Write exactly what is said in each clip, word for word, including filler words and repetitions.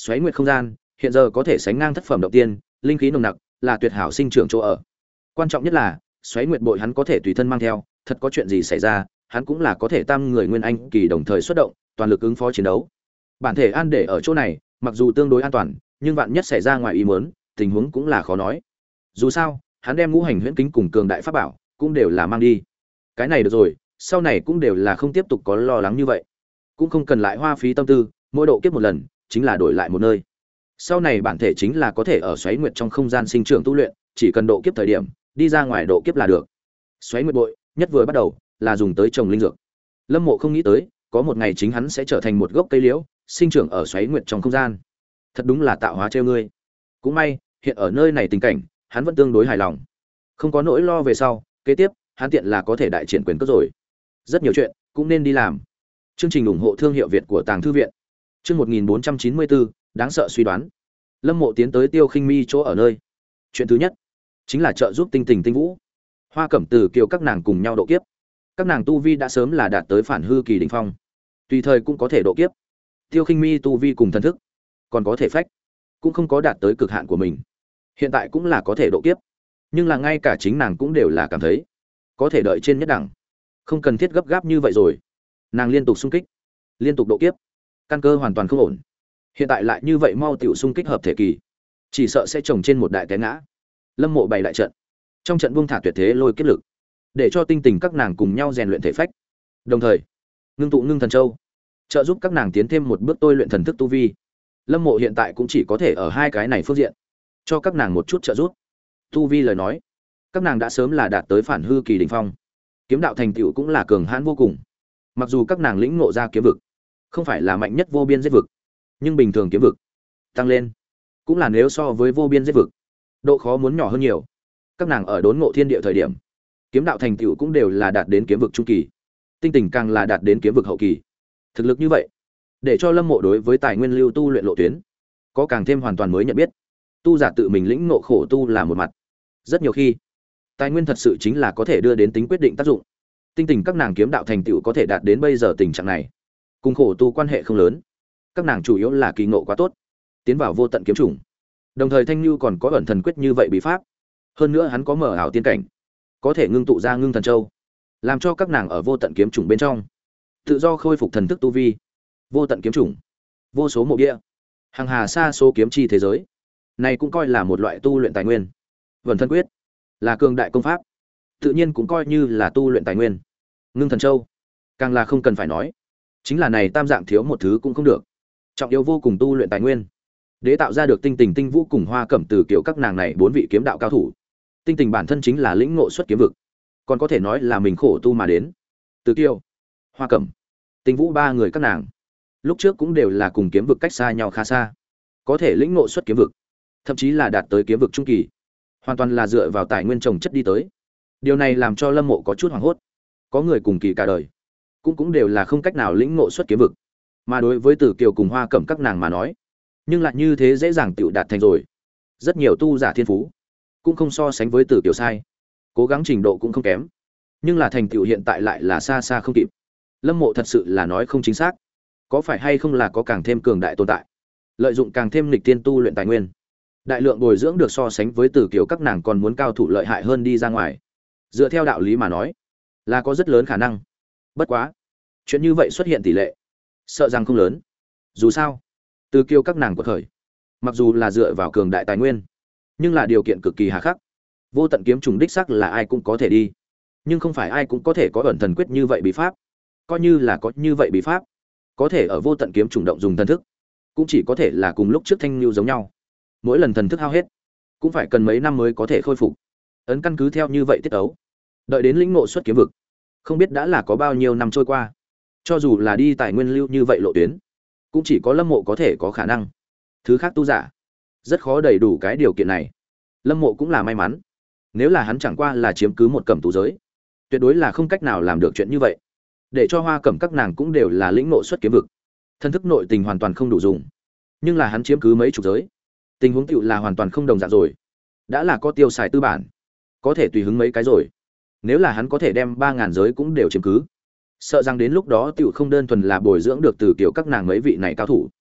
Xoáy Nguyệt không gian hiện giờ có thể sánh ngang thất phẩm động tiên, linh khí nồng nặc, là tuyệt hảo sinh trưởng chỗ ở. Quan trọng nhất là Xoáy Nguyệt bội hắn có thể tùy thân mang theo, thật có chuyện gì xảy ra, hắn cũng là có thể tam người nguyên anh kỳ đồng thời xuất động, toàn lực ứng phó chiến đấu. Bản thể an để ở chỗ này, mặc dù tương đối an toàn, nhưng vạn nhất xảy ra ngoài ý muốn, tình huống cũng là khó nói. Dù sao, hắn đem ngũ hành huyễn kính cùng cường đại pháp bảo, cũng đều là mang đi. Cái này được rồi, sau này cũng đều là không tiếp tục có lo lắng như vậy, cũng không cần lại hoa phí tâm tư, mỗi độ kiếp một lần, chính là đổi lại một nơi. Sau này bản thể chính là có thể ở Xoáy Nguyệt trong không gian sinh trưởng tu luyện, chỉ cần độ kiếp thời điểm, đi ra ngoài độ kiếp là được. Xoáy Nguyệt bội, nhất vừa bắt đầu là dùng tới trồng linh dược. Lâm Mộ không nghĩ tới, có một ngày chính hắn sẽ trở thành một gốc cây liễu, sinh trưởng ở Xoáy Nguyệt trong không gian. Thật đúng là tạo hóa trêu ngươi. Cũng may, hiện ở nơi này tình cảnh, hắn vẫn tương đối hài lòng. Không có nỗi lo về sau, kế tiếp, hắn tiện là có thể đại triển quyền cước rồi. Rất nhiều chuyện cũng nên đi làm. Chương trình ủng hộ thương hiệu Việt của Tàng Thư viện. Chương một nghìn bốn trăm chín mươi bốn, đáng sợ suy đoán. Lâm Mộ tiến tới Tiêu Khinh Mi chỗ ở nơi. Chuyện thứ nhất chính là trợ giúp Tinh Tình Tinh Vũ, Hoa Cẩm Từ Kiều các nàng cùng nhau độ kiếp. Các nàng tu vi đã sớm là đạt tới phản hư kỳ đỉnh phong, tùy thời cũng có thể độ kiếp. Tiêu Khinh Mi tu vi cùng thần thức, còn có thể phách, cũng không có đạt tới cực hạn của mình. Hiện tại cũng là có thể độ kiếp, nhưng là ngay cả chính nàng cũng đều là cảm thấy có thể đợi trên nhất đẳng, không cần thiết gấp gáp như vậy rồi. Nàng liên tục xung kích, liên tục độ kiếp, căn cơ hoàn toàn không ổn. Hiện tại lại như vậy mau tiểu xung kích hợp thể kỳ, chỉ sợ sẽ trồng trên một đại té ngã. Lâm Mộ bày đại trận, trong trận buông thả tuyệt thế lôi kiếp lực, để cho Tinh Tình các nàng cùng nhau rèn luyện thể phách, đồng thời ngưng tụ ngưng thần châu, trợ giúp các nàng tiến thêm một bước tôi luyện thần thức tu vi. Lâm Mộ hiện tại cũng chỉ có thể ở hai cái này phương diện cho các nàng một chút trợ giúp. Tu vi lời nói, các nàng đã sớm là đạt tới phản hư kỳ đỉnh phong, kiếm đạo thành tựu cũng là cường hãn vô cùng. Mặc dù các nàng lĩnh ngộ ra kiếm vực, không phải là mạnh nhất vô biên giết vực, nhưng bình thường kiếm vực tăng lên, cũng là nếu so với vô biên giết vực, độ khó muốn nhỏ hơn nhiều. Các nàng ở đốn ngộ thiên địa thời điểm, kiếm đạo thành tựu cũng đều là đạt đến kiếm vực trung kỳ, Tinh Tình càng là đạt đến kiếm vực hậu kỳ. Thực lực như vậy, để cho Lâm Mộ đối với tài nguyên lưu tu luyện lộ tuyến có càng thêm hoàn toàn mới nhận biết. Tu giả tự mình lĩnh ngộ khổ tu là một mặt, rất nhiều khi tài nguyên thật sự chính là có thể đưa đến tính quyết định tác dụng. Tinh Tình các nàng kiếm đạo thành tựu có thể đạt đến bây giờ tình trạng này, cùng khổ tu quan hệ không lớn. Các nàng chủ yếu là kỳ ngộ quá tốt, tiến vào vô tận kiếm chủng. Đồng thời Thanh Nhu còn có ẩn thần quyết như vậy bí pháp, hơn nữa hắn có mở ảo tiên cảnh, có thể ngưng tụ ra ngưng thần châu, làm cho các nàng ở vô tận kiếm chủng bên trong tự do khôi phục thần thức tu vi. Vô tận kiếm chủng, vô số mộ địa, hàng hà xa số kiếm chi thế giới, này cũng coi là một loại tu luyện tài nguyên. Vẩn thân quyết là cường đại công pháp, tự nhiên cũng coi như là tu luyện tài nguyên. Ngưng thần châu càng là không cần phải nói, chính là này tam dạng thiếu một thứ cũng không được, trọng yếu vô cùng tu luyện tài nguyên. Đế tạo ra được Tinh Tình Tinh Vũ cùng Hoa Cẩm Từ Kiều các nàng này bốn vị kiếm đạo cao thủ. Tinh Tình bản thân chính là lĩnh ngộ xuất kiếm vực, còn có thể nói là mình khổ tu mà đến. Từ Kiều, Hoa Cẩm, Tinh Vũ ba người các nàng lúc trước cũng đều là cùng kiếm vực cách xa nhau khá xa, có thể lĩnh ngộ xuất kiếm vực, thậm chí là đạt tới kiếm vực trung kỳ, hoàn toàn là dựa vào tài nguyên trồng chất đi tới. Điều này làm cho Lâm Mộ có chút hoảng hốt. Có người cùng kỳ cả đời, cũng cũng đều là không cách nào lĩnh ngộ xuất kiếm vực, mà đối với Từ Kiều cùng Hoa Cẩm các nàng mà nói, nhưng lại như thế dễ dàng tựu đạt thành rồi. Rất nhiều tu giả thiên phú cũng không so sánh với Từ Kiều sai, cố gắng trình độ cũng không kém, nhưng là thành tựu hiện tại lại là xa xa không kịp. Lâm Mộ thật sự là nói không chính xác, có phải hay không là có càng thêm cường đại tồn tại, lợi dụng càng thêm lịch tiên tu luyện tài nguyên, đại lượng bồi dưỡng được so sánh với Từ Kiều các nàng còn muốn cao thủ lợi hại hơn đi ra ngoài. Dựa theo đạo lý mà nói, là có rất lớn khả năng. Bất quá, chuyện như vậy xuất hiện tỷ lệ, sợ rằng không lớn. Dù sao, Từ Kiều các nàng quật khởi, mặc dù là dựa vào cường đại tài nguyên, nhưng là điều kiện cực kỳ hà khắc. Vô tận kiếm trùng đích sắc là ai cũng có thể đi, nhưng không phải ai cũng có thể có ẩn thần quyết như vậy bí pháp. Coi như là có như vậy bí pháp, có thể ở vô tận kiếm trùng động dùng thần thức, cũng chỉ có thể là cùng lúc trước Thanh Nhu giống nhau, mỗi lần thần thức hao hết, cũng phải cần mấy năm mới có thể khôi phục. Ấn căn cứ theo như vậy tiết ấu, đợi đến lĩnh ngộ xuất kiếm vực, không biết đã là có bao nhiêu năm trôi qua. Cho dù là đi tài nguyên lưu như vậy lộ tuyến, cũng chỉ có Lâm Mộ có thể có khả năng. Thứ khác tu giả rất khó đầy đủ cái điều kiện này. Lâm Mộ cũng là may mắn, nếu là hắn chẳng qua là chiếm cứ một cẩm tú giới, tuyệt đối là không cách nào làm được chuyện như vậy. Để cho Hoa Cẩm các nàng cũng đều là lĩnh ngộ xuất kiếm vực, thân thức nội tình hoàn toàn không đủ dùng, nhưng là hắn chiếm cứ mấy chục giới, tình huống tựu là hoàn toàn không đồng dạng rồi. Đã là có tiêu xài tư bản, có thể tùy hứng mấy cái rồi. Nếu là hắn có thể đem ba ngàn giới cũng đều chiếm cứ, sợ rằng đến lúc đó tựu không đơn thuần là bồi dưỡng được Từ Kiều các nàng mấy vị này cao thủ,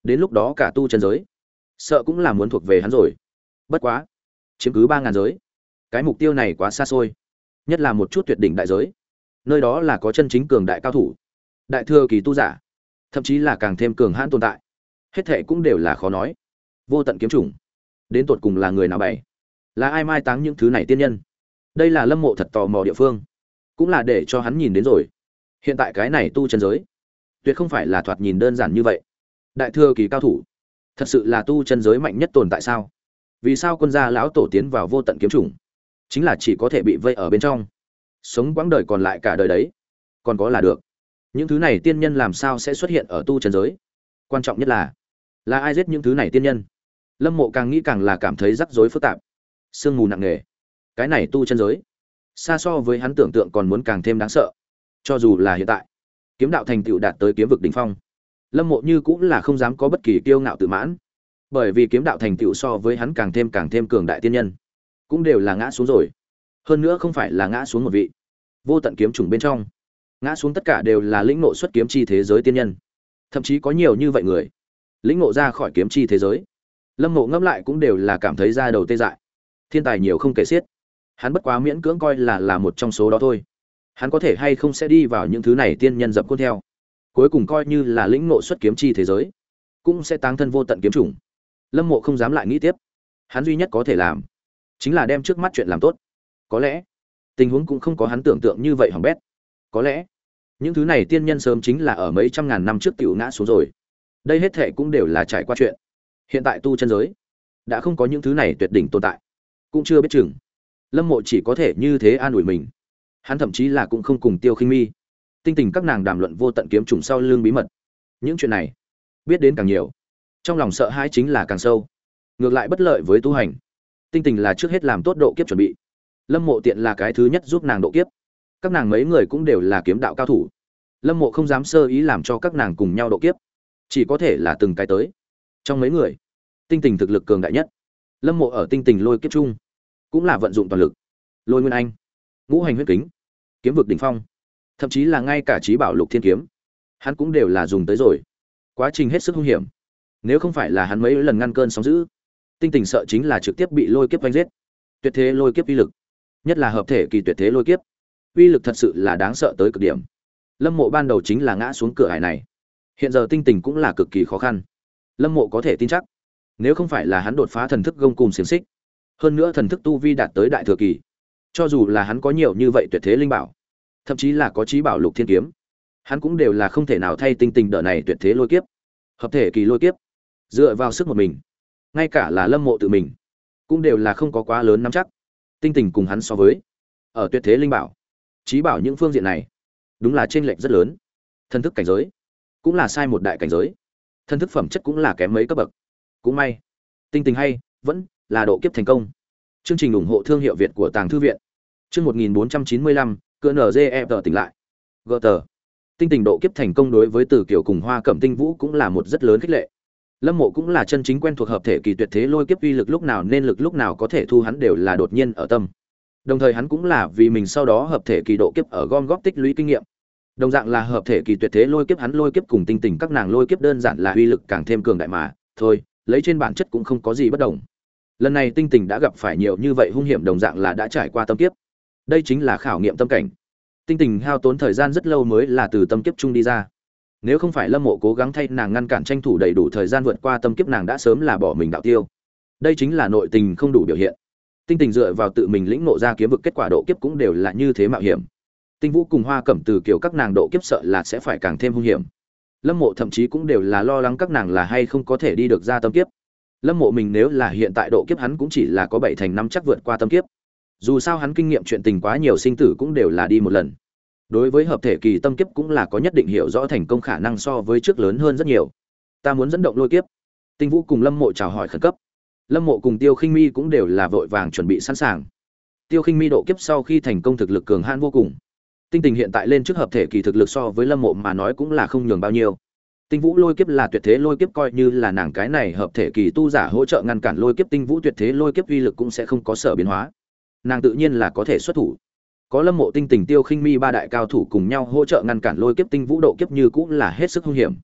đến lúc đó cả tu chân giới sợ cũng là muốn thuộc về hắn rồi. Bất quá chiếm cứ ba ngàn giới, cái mục tiêu này quá xa xôi, nhất là một chút tuyệt đỉnh đại giới, nơi đó là có chân chính cường đại cao thủ, đại thừa kỳ tu giả, thậm chí là càng thêm cường hãn tồn tại, hết thệ cũng đều là khó nói. Vô tận kiếm chủng đến tột cùng là người nào bày, là ai mai táng những thứ này tiên nhân? Đây là Lâm Mộ thật tò mò địa phương, cũng là để cho hắn nhìn đến rồi. Hiện tại cái này tu chân giới tuyệt không phải là thoạt nhìn đơn giản như vậy. Đại thừa kỳ cao thủ thật sự là tu chân giới mạnh nhất tồn tại sao? Vì sao quân gia lão tổ tiến vào vô tận kiếm chủng chính là chỉ có thể bị vây ở bên trong, sống quãng đời còn lại cả đời đấy, còn có là được. Những thứ này tiên nhân làm sao sẽ xuất hiện ở tu chân giới? Quan trọng nhất là là ai giết những thứ này tiên nhân? Lâm Mộ càng nghĩ càng là cảm thấy rắc rối phức tạp, sương mù nặng nề. Cái này tu chân giới xa so với hắn tưởng tượng còn muốn càng thêm đáng sợ. Cho dù là hiện tại kiếm đạo thành tựu đạt tới kiếm vực đỉnh phong, Lâm Mộ như cũng là không dám có bất kỳ kiêu ngạo tự mãn, bởi vì kiếm đạo thành tựu so với hắn càng thêm càng thêm cường đại tiên nhân cũng đều là ngã xuống rồi. Hơn nữa không phải là ngã xuống một vị, vô tận kiếm chủng bên trong ngã xuống tất cả đều là lĩnh ngộ xuất kiếm chi thế giới tiên nhân, thậm chí có nhiều như vậy người lĩnh ngộ ra khỏi kiếm chi thế giới. Lâm Mộ ngẫm lại cũng đều là cảm thấy da đầu tê dại. Thiên tài nhiều không kể xiết, hắn bất quá miễn cưỡng coi là là một trong số đó thôi. Hắn có thể hay không sẽ đi vào những thứ này tiên nhân dập khuôn theo, cuối cùng coi như là lĩnh ngộ xuất kiếm chi thế giới, cũng sẽ táng thân vô tận kiếm chủng. Lâm Mộ không dám lại nghĩ tiếp. Hắn duy nhất có thể làm chính là đem trước mắt chuyện làm tốt. Có lẽ tình huống cũng không có hắn tưởng tượng như vậy hỏng bét. Có lẽ những thứ này tiên nhân sớm chính là ở mấy trăm ngàn năm trước tiểu ngã xuống rồi. Đây hết thệ cũng đều là trải qua chuyện. Hiện tại tu chân giới đã không có những thứ này tuyệt đỉnh tồn tại, cũng chưa biết chừng. Lâm Mộ chỉ có thể như thế an ủi mình. Hắn thậm chí là cũng không cùng Tiêu Khinh Mi, Tinh Tình các nàng đàm luận vô tận kiếm trùng sau lưng bí mật. Những chuyện này biết đến càng nhiều, trong lòng sợ hãi chính là càng sâu, ngược lại bất lợi với tu hành. Tinh Tình là trước hết làm tốt độ kiếp chuẩn bị, Lâm Mộ tiện là cái thứ nhất giúp nàng độ kiếp. Các nàng mấy người cũng đều là kiếm đạo cao thủ, Lâm Mộ không dám sơ ý làm cho các nàng cùng nhau độ kiếp, chỉ có thể là từng cái tới. Trong mấy người, Tinh Tình thực lực cường đại nhất. Lâm Mộ ở Tinh Tình lôi kiếp chung cũng là vận dụng toàn lực, lôi nguyên anh, ngũ hành huyết kính, kiếm vực đỉnh phong, thậm chí là ngay cả trí bảo lục thiên kiếm, hắn cũng đều là dùng tới rồi. Quá trình hết sức hung hiểm, nếu không phải là hắn mấy lần ngăn cơn sóng dữ, Tinh Tình sợ chính là trực tiếp bị lôi kiếp vanh giết. Tuyệt thế lôi kiếp uy lực, nhất là hợp thể kỳ tuyệt thế lôi kiếp, uy lực thật sự là đáng sợ tới cực điểm. Lâm Mộ ban đầu chính là ngã xuống cửa hải này, hiện giờ Tinh Tình cũng là cực kỳ khó khăn. Lâm Mộ có thể tin chắc, nếu không phải là hắn đột phá thần thức gông cùng xiềng xích, hơn nữa thần thức tu vi đạt tới đại thừa kỳ, cho dù là hắn có nhiều như vậy tuyệt thế linh bảo, thậm chí là có trí bảo lục thiên kiếm, hắn cũng đều là không thể nào thay Tinh Tình đỡ này tuyệt thế lôi kiếp, hợp thể kỳ lôi kiếp. Dựa vào sức một mình, ngay cả là Lâm Mộ tự mình cũng đều là không có quá lớn nắm chắc. Tinh Tình cùng hắn so với, ở tuyệt thế linh bảo, trí bảo những phương diện này, đúng là chênh lệch rất lớn. Thần thức cảnh giới cũng là sai một đại cảnh giới, thần thức phẩm chất cũng là kém mấy cấp bậc. Cũng may, Tinh Tình hay vẫn là độ kiếp thành công. Chương trình ủng hộ thương hiệu Việt của Tàng thư viện. Chương một nghìn bốn trăm chín mươi lăm, cỡ en giê e tờ tỉnh lại. Gờ tờ. Tinh Tình độ kiếp thành công đối với Từ Kiều cùng Hoa Cẩm Tinh Vũ cũng là một rất lớn khích lệ. Lâm Mộ cũng là chân chính quen thuộc hợp thể kỳ tuyệt thế lôi kiếp uy lực lúc nào nên lực lúc nào có thể thu hắn đều là đột nhiên ở tâm. Đồng thời hắn cũng là vì mình sau đó hợp thể kỳ độ kiếp ở gom góp tích lũy kinh nghiệm. Đồng dạng là hợp thể kỳ tuyệt thế lôi kiếp, hắn lôi kiếp cùng Tinh Tình các nàng lôi kiếp đơn giản là uy lực càng thêm cường đại mà, thôi, lấy trên bản chất cũng không có gì bất đồng. Lần này Tinh Tình đã gặp phải nhiều như vậy hung hiểm, đồng dạng là đã trải qua tâm kiếp. Đây chính là khảo nghiệm tâm cảnh. Tinh Tình hao tốn thời gian rất lâu mới là từ tâm kiếp chung đi ra. Nếu không phải Lâm Mộ cố gắng thay nàng ngăn cản, tranh thủ đầy đủ thời gian vượt qua tâm kiếp, nàng đã sớm là bỏ mình đạo tiêu. Đây chính là nội tình không đủ biểu hiện. Tinh Tình dựa vào tự mình lĩnh ngộ ra kiếm vực, kết quả độ kiếp cũng đều là như thế mạo hiểm. Tinh Vũ cùng Hoa Cẩm Từ Kiều các nàng độ kiếp sợ là sẽ phải càng thêm hung hiểm. Lâm Mộ thậm chí cũng đều là lo lắng các nàng là hay không có thể đi được ra tâm kiếp. Lâm Mộ mình nếu là hiện tại độ kiếp, hắn cũng chỉ là có bảy thành năm chắc vượt qua tâm kiếp. Dù sao hắn kinh nghiệm chuyện tình quá nhiều, sinh tử cũng đều là đi một lần. Đối với hợp thể kỳ tâm kiếp cũng là có nhất định hiểu rõ, thành công khả năng so với trước lớn hơn rất nhiều. Ta muốn dẫn động lôi kiếp. Tinh Vũ cùng Lâm Mộ chào hỏi khẩn cấp. Lâm Mộ cùng Tiêu Khinh Mi cũng đều là vội vàng chuẩn bị sẵn sàng. Tiêu Khinh Mi độ kiếp sau khi thành công thực lực cường hãn vô cùng. Tinh Tình hiện tại lên trước hợp thể kỳ thực lực so với Lâm Mộ mà nói cũng là không nhường bao nhiêu. Tinh Vũ lôi kiếp là tuyệt thế lôi kiếp, coi như là nàng cái này hợp thể kỳ tu giả hỗ trợ ngăn cản lôi kiếp, Tinh Vũ tuyệt thế lôi kiếp uy lực cũng sẽ không có sở biến hóa. Nàng tự nhiên là có thể xuất thủ. Có Lâm Mộ, Tinh Tình, Tiêu Khinh Mi ba đại cao thủ cùng nhau hỗ trợ ngăn cản lôi kiếp, Tinh Vũ độ kiếp như cũng là hết sức hung hiểm.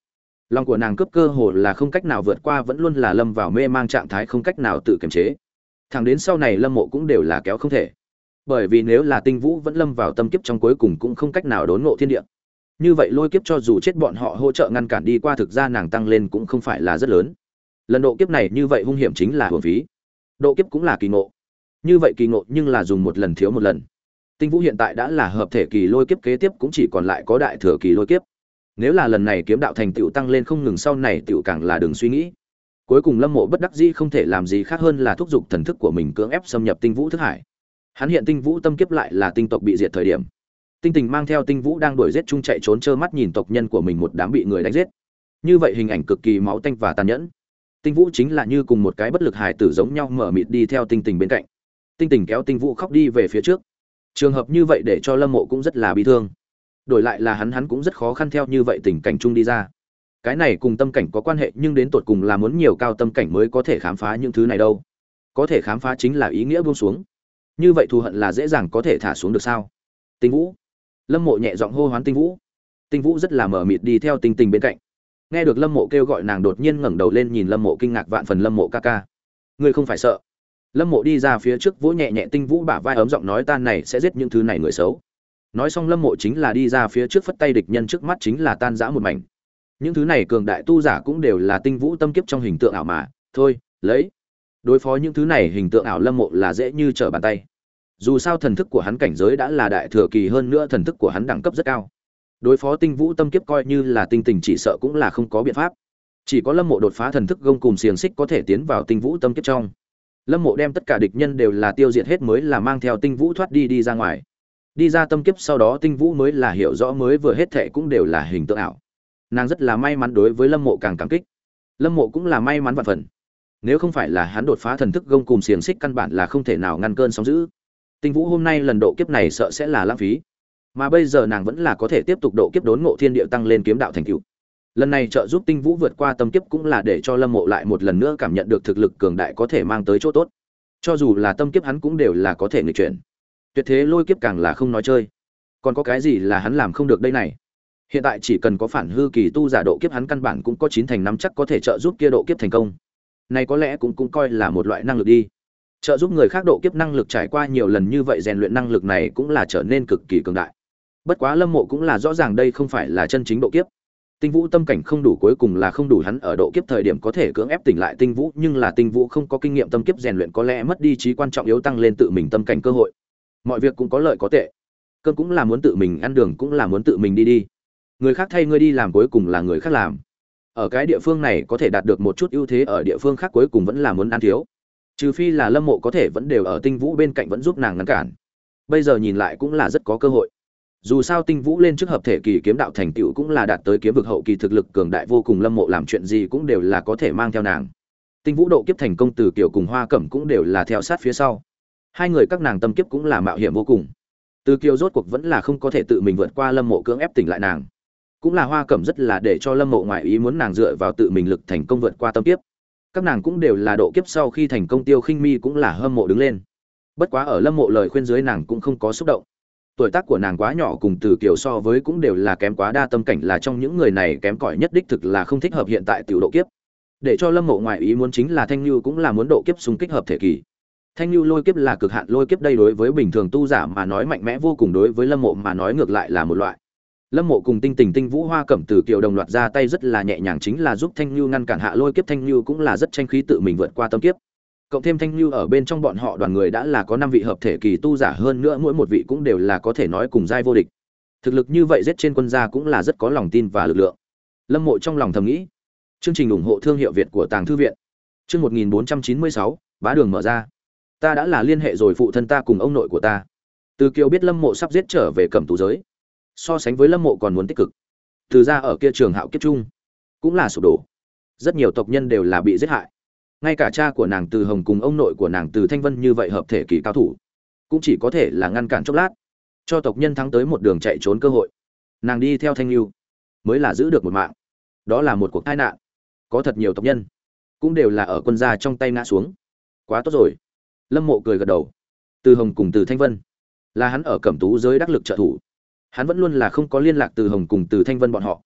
Lòng của nàng cướp cơ hồ là không cách nào vượt qua, vẫn luôn là lâm vào mê mang trạng thái không cách nào tự kiềm chế. Thẳng đến sau này Lâm Mộ cũng đều là kéo không thể. Bởi vì nếu là Tinh Vũ vẫn lâm vào tâm kiếp trong, cuối cùng cũng không cách nào đốn ngộ thiên địa. Như vậy lôi kiếp cho dù chết bọn họ hỗ trợ ngăn cản đi qua, thực ra nàng tăng lên cũng không phải là rất lớn. Lần độ kiếp này như vậy hung hiểm chính là hưởng phí. Độ kiếp cũng là kỳ ngộ. Như vậy kỳ ngộ nhưng là dùng một lần thiếu một lần. Tinh Vũ hiện tại đã là hợp thể kỳ, lôi kiếp kế tiếp cũng chỉ còn lại có đại thừa kỳ lôi kiếp. Nếu là lần này kiếm đạo thành tựu tăng lên không ngừng, sau này tựu càng là đừng suy nghĩ. Cuối cùng Lâm Mộ bất đắc dĩ không thể làm gì khác hơn là thúc giục thần thức của mình cưỡng ép xâm nhập Tinh Vũ thức hải. Hắn hiện Tinh Vũ tâm kiếp lại là tinh tộc bị diệt thời điểm. Tinh Tình mang theo Tinh Vũ đang đuổi giết chung chạy trốn, trơ mắt nhìn tộc nhân của mình một đám bị người đánh giết. Như vậy hình ảnh cực kỳ máu tanh và tàn nhẫn. Tinh Vũ chính là như cùng một cái bất lực hài tử giống nhau mở mịt đi theo Tinh Tình bên cạnh. Tinh Tình kéo Tinh Vũ khóc đi về phía trước. Trường hợp như vậy để cho Lâm Mộ cũng rất là bi thương. Đổi lại là hắn hắn cũng rất khó khăn theo như vậy tình cảnh chung đi ra. Cái này cùng tâm cảnh có quan hệ, nhưng đến tột cùng là muốn nhiều cao tâm cảnh mới có thể khám phá những thứ này đâu. Có thể khám phá chính là ý nghĩa buông xuống. Như vậy thù hận là dễ dàng có thể thả xuống được sao? Tinh Vũ. Lâm Mộ nhẹ giọng hô hoán Tinh Vũ. Tinh Vũ rất là mờ mịt đi theo Tinh Tình bên cạnh. Nghe được Lâm Mộ kêu gọi, nàng đột nhiên ngẩng đầu lên nhìn Lâm Mộ, kinh ngạc vạn phần. Lâm Mộ ca ca, ngươi không phải sợ? Lâm Mộ đi ra phía trước vỗ nhẹ nhẹ Tinh Vũ bả vai, ấm giọng nói tan này sẽ giết những thứ này người xấu. Nói xong Lâm Mộ chính là đi ra phía trước, phất tay, địch nhân trước mắt chính là tan rã một mảnh. Những thứ này cường đại tu giả cũng đều là Tinh Vũ tâm kiếp trong hình tượng ảo mà, thôi, lấy. Đối phó những thứ này hình tượng ảo Lâm Mộ là dễ như trở bàn tay. Dù sao thần thức của hắn cảnh giới đã là đại thừa kỳ, hơn nữa thần thức của hắn đẳng cấp rất cao. Đối phó Tinh Vũ tâm kiếp coi như là Tinh Tình chỉ sợ cũng là không có biện pháp. Chỉ có Lâm Mộ đột phá thần thức gông cùng xiềng xích có thể tiến vào Tinh Vũ tâm kiếp trong. Lâm Mộ đem tất cả địch nhân đều là tiêu diệt hết mới là mang theo Tinh Vũ thoát đi đi ra ngoài. Đi ra tâm kiếp sau đó Tinh Vũ mới là hiểu rõ mới vừa hết thệ cũng đều là hình tượng ảo. Nàng rất là may mắn, đối với Lâm Mộ càng cảm kích. Lâm Mộ cũng là may mắn vạn phần. Nếu không phải là hắn đột phá thần thức gông cùng xiềng xích, căn bản là không thể nào ngăn cơn sóng dữ. Tinh Vũ hôm nay lần độ kiếp này sợ sẽ là lãng phí. Mà bây giờ nàng vẫn là có thể tiếp tục độ kiếp đốn ngộ thiên địa, tăng lên kiếm đạo thành tựu. Lần này trợ giúp Tinh Vũ vượt qua tâm kiếp cũng là để cho Lâm Mộ lại một lần nữa cảm nhận được thực lực cường đại có thể mang tới chỗ tốt. Cho dù là tâm kiếp hắn cũng đều là có thể nghịch chuyển. Tuyệt thế lôi kiếp càng là không nói chơi. Còn có cái gì là hắn làm không được đây này? Hiện tại chỉ cần có phản hư kỳ tu giả độ kiếp, hắn căn bản cũng có chín thành năm chắc có thể trợ giúp kia độ kiếp thành công. Này có lẽ cũng cũng coi là một loại năng lực đi. Trợ giúp người khác độ kiếp năng lực, trải qua nhiều lần như vậy rèn luyện, năng lực này cũng là trở nên cực kỳ cường đại. Bất quá Lâm Mộ cũng là rõ ràng đây không phải là chân chính độ kiếp. Tinh Vũ tâm cảnh không đủ, cuối cùng là không đủ hắn ở độ kiếp thời điểm có thể cưỡng ép tỉnh lại Tinh Vũ, nhưng là Tinh Vũ không có kinh nghiệm tâm kiếp rèn luyện, có lẽ mất đi trí quan trọng yếu tăng lên tự mình tâm cảnh cơ hội. Mọi việc cũng có lợi có tệ. Cơm cũng là muốn tự mình ăn, đường cũng là muốn tự mình đi đi. Người khác thay ngươi đi làm, cuối cùng là người khác làm. Ở cái địa phương này có thể đạt được một chút ưu thế, ở địa phương khác cuối cùng vẫn là muốn ăn thiếu. Trừ phi là Lâm Mộ có thể vẫn đều ở Tinh Vũ bên cạnh, vẫn giúp nàng ngăn cản. Bây giờ nhìn lại cũng là rất có cơ hội. Dù sao Tinh Vũ lên trước hợp thể kỳ kiếm đạo thành tựu cũng là đạt tới kiếm vực hậu kỳ, thực lực cường đại vô cùng, Lâm Mộ làm chuyện gì cũng đều là có thể mang theo nàng. Tinh Vũ độ kiếp thành công, Từ Kiều cùng Hoa Cẩm cũng đều là theo sát phía sau. Hai người các nàng tâm kiếp cũng là mạo hiểm vô cùng. Từ Kiều rốt cuộc vẫn là không có thể tự mình vượt qua Lâm Mộ cưỡng ép tỉnh lại nàng. Cũng là Hoa Cẩm rất là để cho Lâm Mộ ngoại ý muốn, nàng dựa vào tự mình lực thành công vượt qua tâm kiếp. Các nàng cũng đều là độ kiếp sau khi thành công, Tiêu Khinh Mi cũng là hâm mộ đứng lên. Bất quá ở Lâm Mộ lời khuyên dưới, nàng cũng không có xúc động. Tuổi tác của nàng quá nhỏ, cùng Từ Kiều so với cũng đều là kém quá, đa tâm cảnh là trong những người này kém cỏi nhất, đích thực là không thích hợp hiện tại tiểu độ kiếp. Để cho Lâm Mộ ngoại ý muốn chính là Thanh Nhu cũng là muốn độ kiếp xung kích hợp thể kỳ. Thanh Nhu lôi kiếp là cực hạn lôi kiếp, đây đối với bình thường tu giả mà nói mạnh mẽ vô cùng, đối với Lâm Mộ mà nói ngược lại là một loại. Lâm Mộ cùng Tinh Tình, Tinh Vũ, Hoa Cẩm, Từ Kiều đồng loạt ra tay rất là nhẹ nhàng, chính là giúp Thanh Nhu ngăn cản hạ lôi kiếp. Thanh Nhu cũng là rất tranh khí tự mình vượt qua tâm kiếp. Cộng thêm Thanh Nhu ở bên trong bọn họ đoàn người đã là có năm vị hợp thể kỳ tu giả, hơn nữa mỗi một vị cũng đều là có thể nói cùng giai vô địch. Thực lực như vậy giết trên quân gia cũng là rất có lòng tin và lực lượng. Lâm Mộ trong lòng thầm nghĩ. Chương trình ủng hộ thương hiệu Việt của Tàng Thư viện. Chương một nghìn bốn trăm chín mươi sáu, bá đường mở ra. Ta đã là liên hệ rồi phụ thân ta cùng ông nội của ta. Từ Kiều biết Lâm Mộ sắp giết trở về Cẩm Tú giới. So sánh với Lâm Mộ còn muốn tích cực. Từ ra ở kia trường Hạo kiếp trung cũng là sụp đổ. Rất nhiều tộc nhân đều là bị giết hại. Ngay cả cha của nàng Từ Hồng cùng ông nội của nàng Từ Thanh Vân như vậy hợp thể kỳ cao thủ, cũng chỉ có thể là ngăn cản chốc lát, cho tộc nhân thắng tới một đường chạy trốn cơ hội. Nàng đi theo Thanh Nhu mới là giữ được một mạng. Đó là một cuộc tai nạn. Có thật nhiều tộc nhân cũng đều là ở quân gia trong tay ngã xuống. Quá tốt rồi. Lâm Mộ cười gật đầu. Từ Hồng cùng Từ Thanh Vân là hắn ở Cẩm Tú giới đắc lực trợ thủ. Hắn vẫn luôn là không có liên lạc Từ Hồng cùng Từ Thanh Vân bọn họ.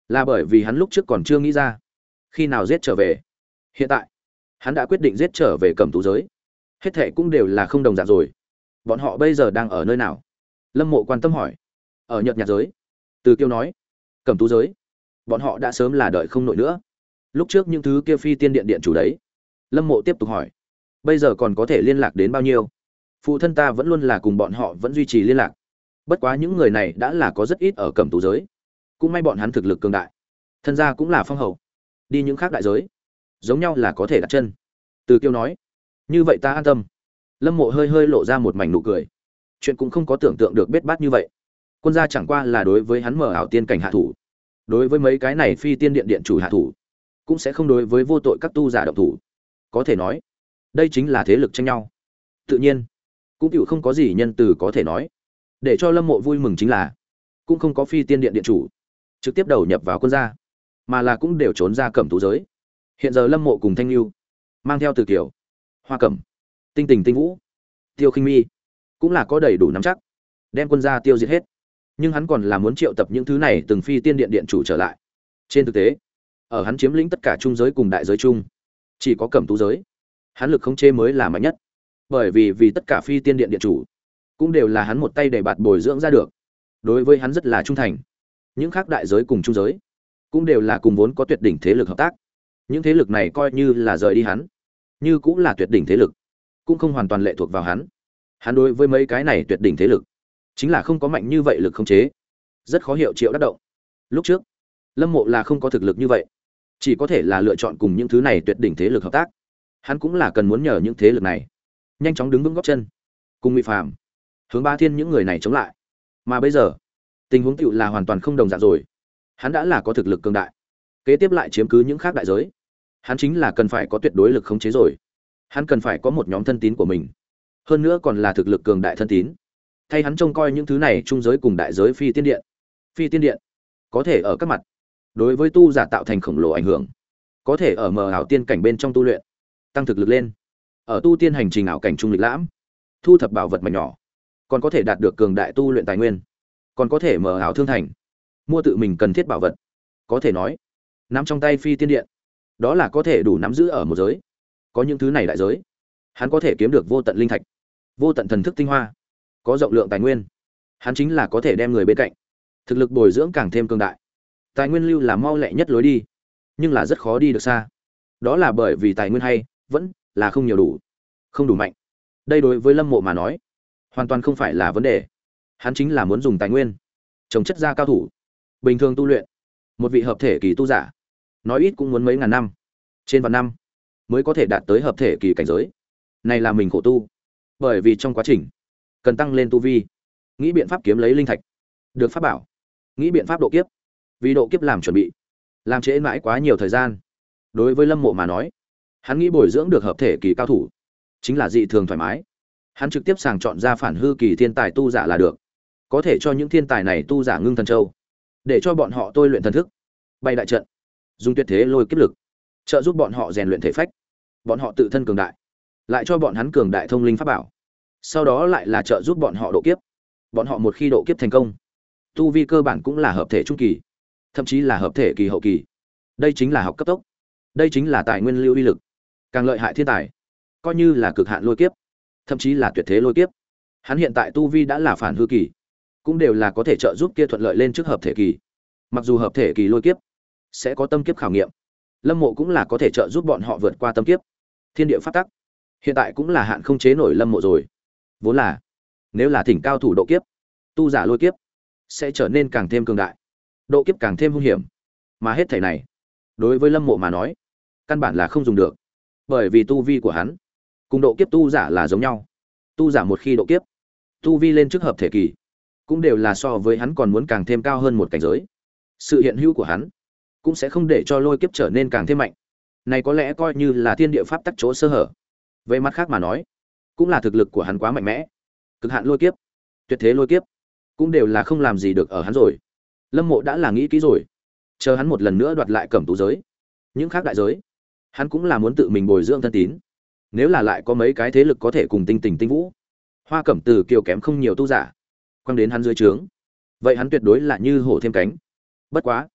là bởi vì hắn lúc trước còn chưa nghĩ ra khi nào giết trở về. Hiện tại hắn đã quyết định giết trở về Cẩm Tú giới. Hết thệ cũng đều là không đồng dạng rồi. Bọn họ bây giờ đang ở nơi nào? Lâm Mộ quan tâm hỏi. Ở Nhật Nhạt giới. Từ Kiêu nói. Cẩm Tú giới, bọn họ đã sớm là đợi không nổi nữa. Lúc trước những thứ kia phi tiên điện điện chủ đấy. Lâm Mộ tiếp tục hỏi. Bây giờ còn có thể liên lạc đến bao nhiêu? Phụ thân ta vẫn luôn là cùng bọn họ vẫn duy trì liên lạc. Bất quá những người này đã là có rất ít ở Cẩm Tú giới. Cũng may bọn hắn thực lực cường đại. Thân gia cũng là phong hậu. Đi những khác đại giới, giống nhau là có thể đặt chân. Từ Kiêu nói. Như vậy ta an tâm. Lâm Mộ hơi hơi lộ ra một mảnh nụ cười. Chuyện cũng không có tưởng tượng được bết bát như vậy. Quân gia chẳng qua là đối với hắn mở ảo tiên cảnh hạ thủ. Đối với mấy cái này phi tiên điện điện chủ hạ thủ, cũng sẽ không đối với vô tội các tu giả động thủ. Có thể nói, đây chính là thế lực tranh nhau. Tự nhiên, cũng chịu không có gì nhân từ có thể nói. Để cho Lâm Mộ vui mừng chính là, cũng không có phi tiên điện điện chủ trực tiếp đầu nhập vào quân gia, mà là cũng đều trốn ra Cẩm Tú giới. Hiện giờ Lâm Mộ cùng Thanh Nưu mang theo Từ Kiều, Hoa Cẩm, Tinh Tình Tinh Vũ, Tiêu Khinh Mi, cũng là có đầy đủ nắm chắc đem quân gia tiêu diệt hết. Nhưng hắn còn là muốn triệu tập những thứ này từng phi tiên điện điện chủ trở lại. Trên thực tế, ở hắn chiếm lĩnh tất cả trung giới cùng đại giới chung, chỉ có Cẩm Tú giới, hắn lực khống chế mới là mạnh nhất. Bởi vì vì tất cả phi tiên điện điện chủ cũng đều là hắn một tay để bạt bồi dưỡng ra được, đối với hắn rất là trung thành. Những khác đại giới cùng trung giới cũng đều là cùng vốn có tuyệt đỉnh thế lực hợp tác. Những thế lực này coi như là rời đi hắn, như cũng là tuyệt đỉnh thế lực, cũng không hoàn toàn lệ thuộc vào hắn. Hắn đối với mấy cái này tuyệt đỉnh thế lực, chính là không có mạnh như vậy lực khống chế, rất khó hiệu triệu đắc động. Lúc trước, Lâm Mộ là không có thực lực như vậy, chỉ có thể là lựa chọn cùng những thứ này tuyệt đỉnh thế lực hợp tác. Hắn cũng là cần muốn nhờ những thế lực này nhanh chóng đứng vững gót chân, cùng Ngụy Phàm, hướng Ba Thiên những người này chống lại. Mà bây giờ, tình huống tựu là hoàn toàn không đồng dạng rồi. Hắn đã là có thực lực cường đại, kế tiếp lại chiếm cứ những khác đại giới, hắn chính là cần phải có tuyệt đối lực khống chế rồi. Hắn cần phải có một nhóm thân tín của mình, hơn nữa còn là thực lực cường đại thân tín, thay hắn trông coi những thứ này trung giới cùng đại giới phi tiên điện. Phi tiên điện có thể ở các mặt đối với tu giả tạo thành khổng lồ ảnh hưởng, có thể ở mờ ảo tiên cảnh bên trong tu luyện, tăng thực lực lên, ở tu tiên hành trình ảo cảnh trung lịch lãm, thu thập bảo vật mảnh nhỏ, còn có thể đạt được cường đại tu luyện tài nguyên, còn có thể mở ảo thương thành, mua tự mình cần thiết bảo vật. Có thể nói, nắm trong tay phi tiên điện, đó là có thể đủ nắm giữ ở một giới. Có những thứ này đại giới, hắn có thể kiếm được vô tận linh thạch, vô tận thần thức tinh hoa, có rộng lượng tài nguyên, hắn chính là có thể đem người bên cạnh thực lực bồi dưỡng càng thêm cường đại. Tài nguyên lưu là mau lẹ nhất lối đi, nhưng là rất khó đi được xa. Đó là bởi vì tài nguyên hay vẫn là không nhiều đủ, không đủ mạnh. Đây đối với Lâm Mộ mà nói, hoàn toàn không phải là vấn đề. Hắn chính là muốn dùng tài nguyên trồng chất ra cao thủ. Bình thường tu luyện, một vị hợp thể kỳ tu giả, nói ít cũng muốn mấy ngàn năm, trên vạn năm mới có thể đạt tới hợp thể kỳ cảnh giới. Này là mình khổ tu, bởi vì trong quá trình cần tăng lên tu vi, nghĩ biện pháp kiếm lấy linh thạch, được pháp bảo, nghĩ biện pháp độ kiếp, vì độ kiếp làm chuẩn bị, làm trễ mãi quá nhiều thời gian. Đối với Lâm Mộ mà nói, hắn nghĩ bồi dưỡng được hợp thể kỳ cao thủ chính là dị thường thoải mái. Hắn trực tiếp sàng chọn ra phản hư kỳ thiên tài tu giả là được, có thể cho những thiên tài này tu giả ngưng thần châu, để cho bọn họ tôi luyện thần thức, bay đại trận, dùng tuyệt thế lôi kiếp lực trợ giúp bọn họ rèn luyện thể phách, bọn họ tự thân cường đại, lại cho bọn hắn cường đại thông linh pháp bảo, sau đó lại là trợ giúp bọn họ độ kiếp. Bọn họ một khi độ kiếp thành công, tu vi cơ bản cũng là hợp thể trung kỳ, thậm chí là hợp thể kỳ hậu kỳ. Đây chính là học cấp tốc, đây chính là tài nguyên lưu uy lực. Càng lợi hại thiên tài, coi như là cực hạn lôi kiếp, thậm chí là tuyệt thế lôi kiếp, hắn hiện tại tu vi đã là phản hư kỳ, cũng đều là có thể trợ giúp kia thuận lợi lên trước hợp thể kỳ. Mặc dù hợp thể kỳ lôi kiếp sẽ có tâm kiếp khảo nghiệm, Lâm Mộ cũng là có thể trợ giúp bọn họ vượt qua tâm kiếp. Thiên địa pháp tắc hiện tại cũng là hạn không chế nổi Lâm Mộ rồi. Vốn là nếu là thỉnh cao thủ độ kiếp, tu giả lôi kiếp sẽ trở nên càng thêm cường đại, độ kiếp càng thêm hung hiểm. Mà hết thảy này, đối với Lâm Mộ mà nói, căn bản là không dùng được, bởi vì tu vi của hắn cùng độ kiếp tu giả là giống nhau. Tu giả một khi độ kiếp, tu vi lên trước hợp thể kỳ, cũng đều là so với hắn còn muốn càng thêm cao hơn một cảnh giới. Sự hiện hữu của hắn cũng sẽ không để cho lôi kiếp trở nên càng thêm mạnh. Này có lẽ coi như là thiên địa pháp tắc chỗ sơ hở. Về mặt khác mà nói, cũng là thực lực của hắn quá mạnh mẽ. Cực hạn lôi kiếp, tuyệt thế lôi kiếp, cũng đều là không làm gì được ở hắn rồi. Lâm Mộ đã là nghĩ kỹ rồi, chờ hắn một lần nữa đoạt lại Cẩm Tú giới, những khác đại giới, hắn cũng là muốn tự mình bồi dưỡng thân tín. Nếu là lại có mấy cái thế lực có thể cùng Tinh Tình Tinh Vũ, Hoa Cẩm Từ Kiều kém không nhiều tu giả, quăng đến hắn dưới trướng, vậy hắn tuyệt đối là như hổ thêm cánh. Bất quá,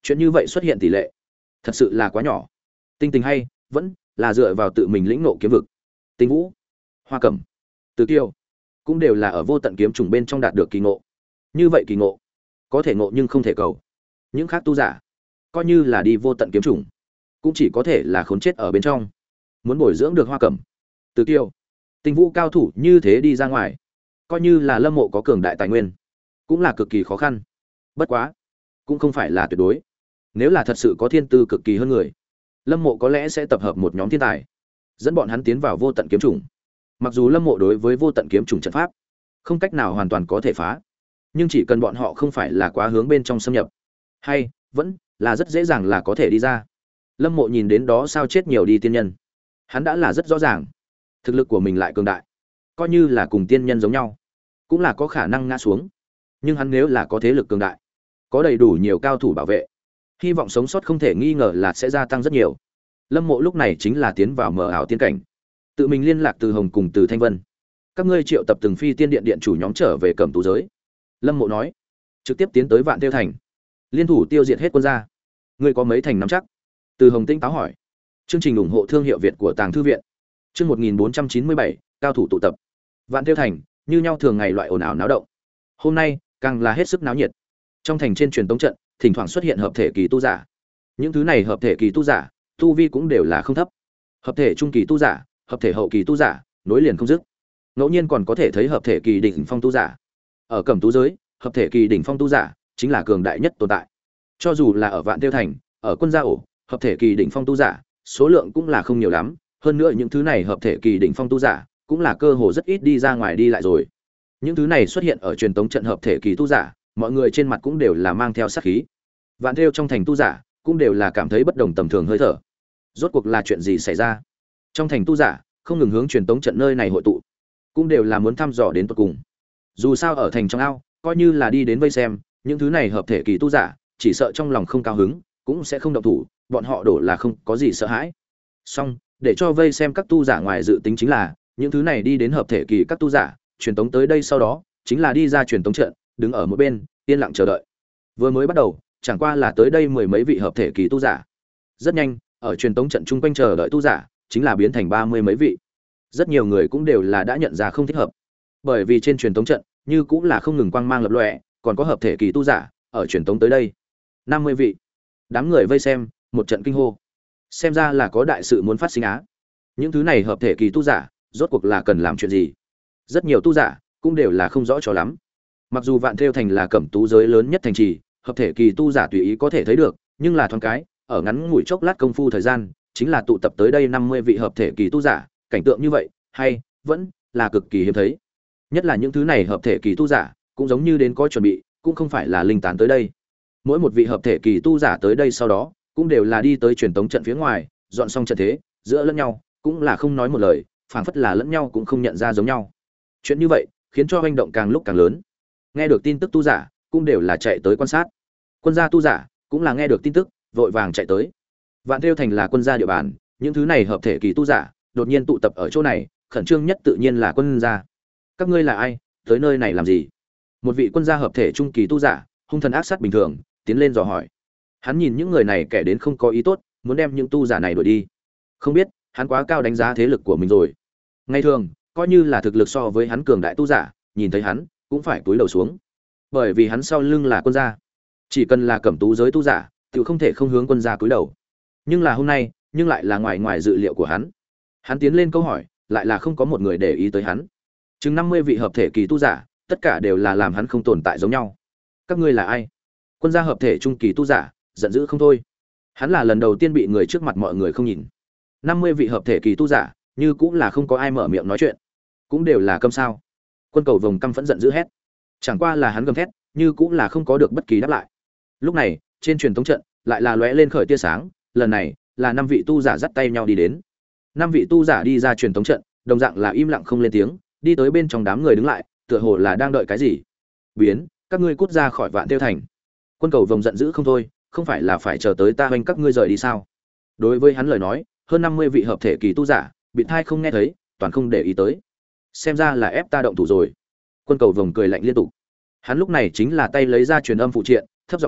chuyện như vậy xuất hiện tỷ lệ thật sự là quá nhỏ. Tinh Tình hay vẫn là dựa vào tự mình lĩnh ngộ kiếm vực. Tinh Vũ, Hoa Cẩm, Từ Kiêu cũng đều là ở vô tận kiếm trùng bên trong đạt được kỳ ngộ. Như vậy kỳ ngộ có thể ngộ nhưng không thể cầu. Những khác tu giả coi như là đi vô tận kiếm trùng cũng chỉ có thể là khốn chết ở bên trong. Muốn bồi dưỡng được Hoa Cẩm, Từ Kiêu, Tinh Vũ cao thủ như thế đi ra ngoài, coi như là Lâm Mộ có cường đại tài nguyên cũng là cực kỳ khó khăn. Bất quá cũng không phải là tuyệt đối. Nếu là thật sự có thiên tư cực kỳ hơn người, Lâm Mộ có lẽ sẽ tập hợp một nhóm thiên tài, dẫn bọn hắn tiến vào vô tận kiếm trùng. Mặc dù Lâm Mộ đối với vô tận kiếm trùng trận pháp không cách nào hoàn toàn có thể phá, nhưng chỉ cần bọn họ không phải là quá hướng bên trong xâm nhập, hay vẫn là rất dễ dàng là có thể đi ra. Lâm Mộ nhìn đến đó sao chết nhiều đi tiên nhân, hắn đã là rất rõ ràng, thực lực của mình lại cường đại, coi như là cùng tiên nhân giống nhau, cũng là có khả năng ngã xuống. Nhưng hắn nếu là có thế lực cường đại, có đầy đủ nhiều cao thủ bảo vệ, hy vọng sống sót không thể nghi ngờ là sẽ gia tăng rất nhiều. Lâm Mộ lúc này chính là tiến vào mờ ảo tiên cảnh, tự mình liên lạc Từ Hồng cùng Từ Thanh Vân. Các ngươi triệu tập từng phi tiên điện điện chủ nhóm trở về Cẩm Tú giới. Lâm Mộ nói, trực tiếp tiến tới Vạn Tiêu thành, liên thủ tiêu diệt hết quân gia. Ngươi có mấy thành nắm chắc? Từ Hồng tinh táo hỏi. Chương trình ủng hộ thương hiệu Việt của Tàng thư viện. Chương một nghìn bốn trăm chín mươi bảy, cao thủ tụ tập. Vạn Tiêu thành, như nhau thường ngày loại ồn ào náo động. Hôm nay, càng là hết sức náo nhiệt. Trong thành trên truyền tống trận, thỉnh thoảng xuất hiện hợp thể kỳ tu giả. Những thứ này hợp thể kỳ tu giả, tu vi cũng đều là không thấp. Hợp thể trung kỳ tu giả, hợp thể hậu kỳ tu giả, nối liền không dứt. Ngẫu nhiên còn có thể thấy hợp thể kỳ đỉnh phong tu giả. Ở Cẩm Tú giới, hợp thể kỳ đỉnh phong tu giả chính là cường đại nhất tồn tại. Cho dù là ở Vạn Tiêu thành, ở quân gia ổ, hợp thể kỳ đỉnh phong tu giả, số lượng cũng là không nhiều lắm, hơn nữa những thứ này hợp thể kỳ đỉnh phong tu giả, cũng là cơ hồ rất ít đi ra ngoài đi lại rồi. Những thứ này xuất hiện ở truyền tống trận hợp thể kỳ tu giả, mọi người trên mặt cũng đều là mang theo sát khí. Vạn Thêu trong thành tu giả cũng đều là cảm thấy bất đồng tầm thường hơi thở. Rốt cuộc là chuyện gì xảy ra? Trong thành tu giả không ngừng hướng truyền tống trận nơi này hội tụ, cũng đều là muốn thăm dò đến tận cùng. Dù sao ở thành trong ao, coi như là đi đến vây xem, những thứ này hợp thể kỳ tu giả, chỉ sợ trong lòng không cao hứng, cũng sẽ không động thủ, bọn họ đổ là không có gì sợ hãi. Song, để cho vây xem các tu giả ngoài dự tính chính là, những thứ này đi đến hợp thể kỳ các tu giả, truyền tống tới đây sau đó, chính là đi ra truyền tống trận, đứng ở một bên, yên lặng chờ đợi. Vừa mới bắt đầu, chẳng qua là tới đây mười mấy vị hợp thể kỳ tu giả. Rất nhanh, ở truyền tống trận chung quanh chờ đợi tu giả, chính là biến thành ba mươi mấy vị. Rất nhiều người cũng đều là đã nhận ra không thích hợp. Bởi vì trên truyền tống trận, như cũng là không ngừng quang mang lập lòe, còn có hợp thể kỳ tu giả ở truyền tống tới đây. năm mươi vị. Đám người vây xem, một trận kinh hô. Xem ra là có đại sự muốn phát sinh á. Những thứ này hợp thể kỳ tu giả, rốt cuộc là cần làm chuyện gì? Rất nhiều tu giả cũng đều là không rõ cho lắm. Mặc dù Vạn Thêu thành là Cẩm Tú giới lớn nhất thành trì, hợp thể kỳ tu giả tùy ý có thể thấy được, nhưng là thoáng cái, ở ngắn ngủi chốc lát công phu thời gian, chính là tụ tập tới đây năm mươi vị hợp thể kỳ tu giả, cảnh tượng như vậy, hay vẫn là cực kỳ hiếm thấy. Nhất là những thứ này hợp thể kỳ tu giả, cũng giống như đến có chuẩn bị, cũng không phải là linh tán tới đây. Mỗi một vị hợp thể kỳ tu giả tới đây sau đó, cũng đều là đi tới truyền tống trận phía ngoài, dọn xong trận thế, giữa lẫn nhau, cũng là không nói một lời, phảng phất là lẫn nhau cũng không nhận ra giống nhau. Chuyện như vậy, khiến cho hoành động càng lúc càng lớn. Nghe được tin tức tu giả, cũng đều là chạy tới quan sát. Quân gia tu giả, cũng là nghe được tin tức, vội vàng chạy tới. Vạn Thêu thành là quân gia địa bàn, những thứ này hợp thể kỳ tu giả, đột nhiên tụ tập ở chỗ này, khẩn trương nhất tự nhiên là quân gia. Các ngươi là ai, tới nơi này làm gì? Một vị quân gia hợp thể trung kỳ tu giả, hung thần ác sát bình thường, tiến lên dò hỏi. Hắn nhìn những người này kẻ đến không có ý tốt, muốn đem những tu giả này đuổi đi. Không biết, hắn quá cao đánh giá thế lực của mình rồi. Ngày thường, coi như là thực lực so với hắn cường đại tu giả, nhìn thấy hắn, cũng phải cúi đầu xuống. Bởi vì hắn sau lưng là quân gia. Chỉ cần là Cẩm Tú giới tu giả, tự không thể không hướng quân gia cúi đầu. Nhưng là hôm nay, nhưng lại là ngoài ngoài dự liệu của hắn. Hắn tiến lên câu hỏi, lại là không có một người để ý tới hắn. Chừng năm mươi vị hợp thể kỳ tu giả, tất cả đều là làm hắn không tồn tại giống nhau. Các ngươi là ai? Quân gia hợp thể trung kỳ tu giả, giận dữ không thôi. Hắn là lần đầu tiên bị người trước mặt mọi người không nhìn. năm mươi vị hợp thể kỳ tu giả, như cũng là không có ai mở miệng nói chuyện, cũng đều là câm sao. Quân Cầu Vồng căm phẫn giận dữ hét. Chẳng qua là hắn gầm thét, như cũng là không có được bất kỳ đáp lại. Lúc này, trên truyền thống trận lại là lóe lên khởi tia sáng, lần này là năm vị tu giả dắt tay nhau đi đến. Năm vị tu giả đi ra truyền thống trận, đồng dạng là im lặng không lên tiếng, đi tới bên trong đám người đứng lại, tựa hồ là đang đợi cái gì. Biến, các ngươi cút ra khỏi Vạn Tiêu thành. Quân Cầu Vồng giận dữ không thôi, không phải là phải chờ tới ta hoành các ngươi rời đi sao? Đối với hắn lời nói, hơn năm mươi vị hợp thể kỳ tu giả, bị thai không nghe thấy, toàn không để ý tới. Xem ra là ép ta động thủ rồi. Quân Cầu Vồng cười lạnh liên tục. Hắn lúc này chính là tay lấy ra truyền âm phụ triện, thấp giọng nói,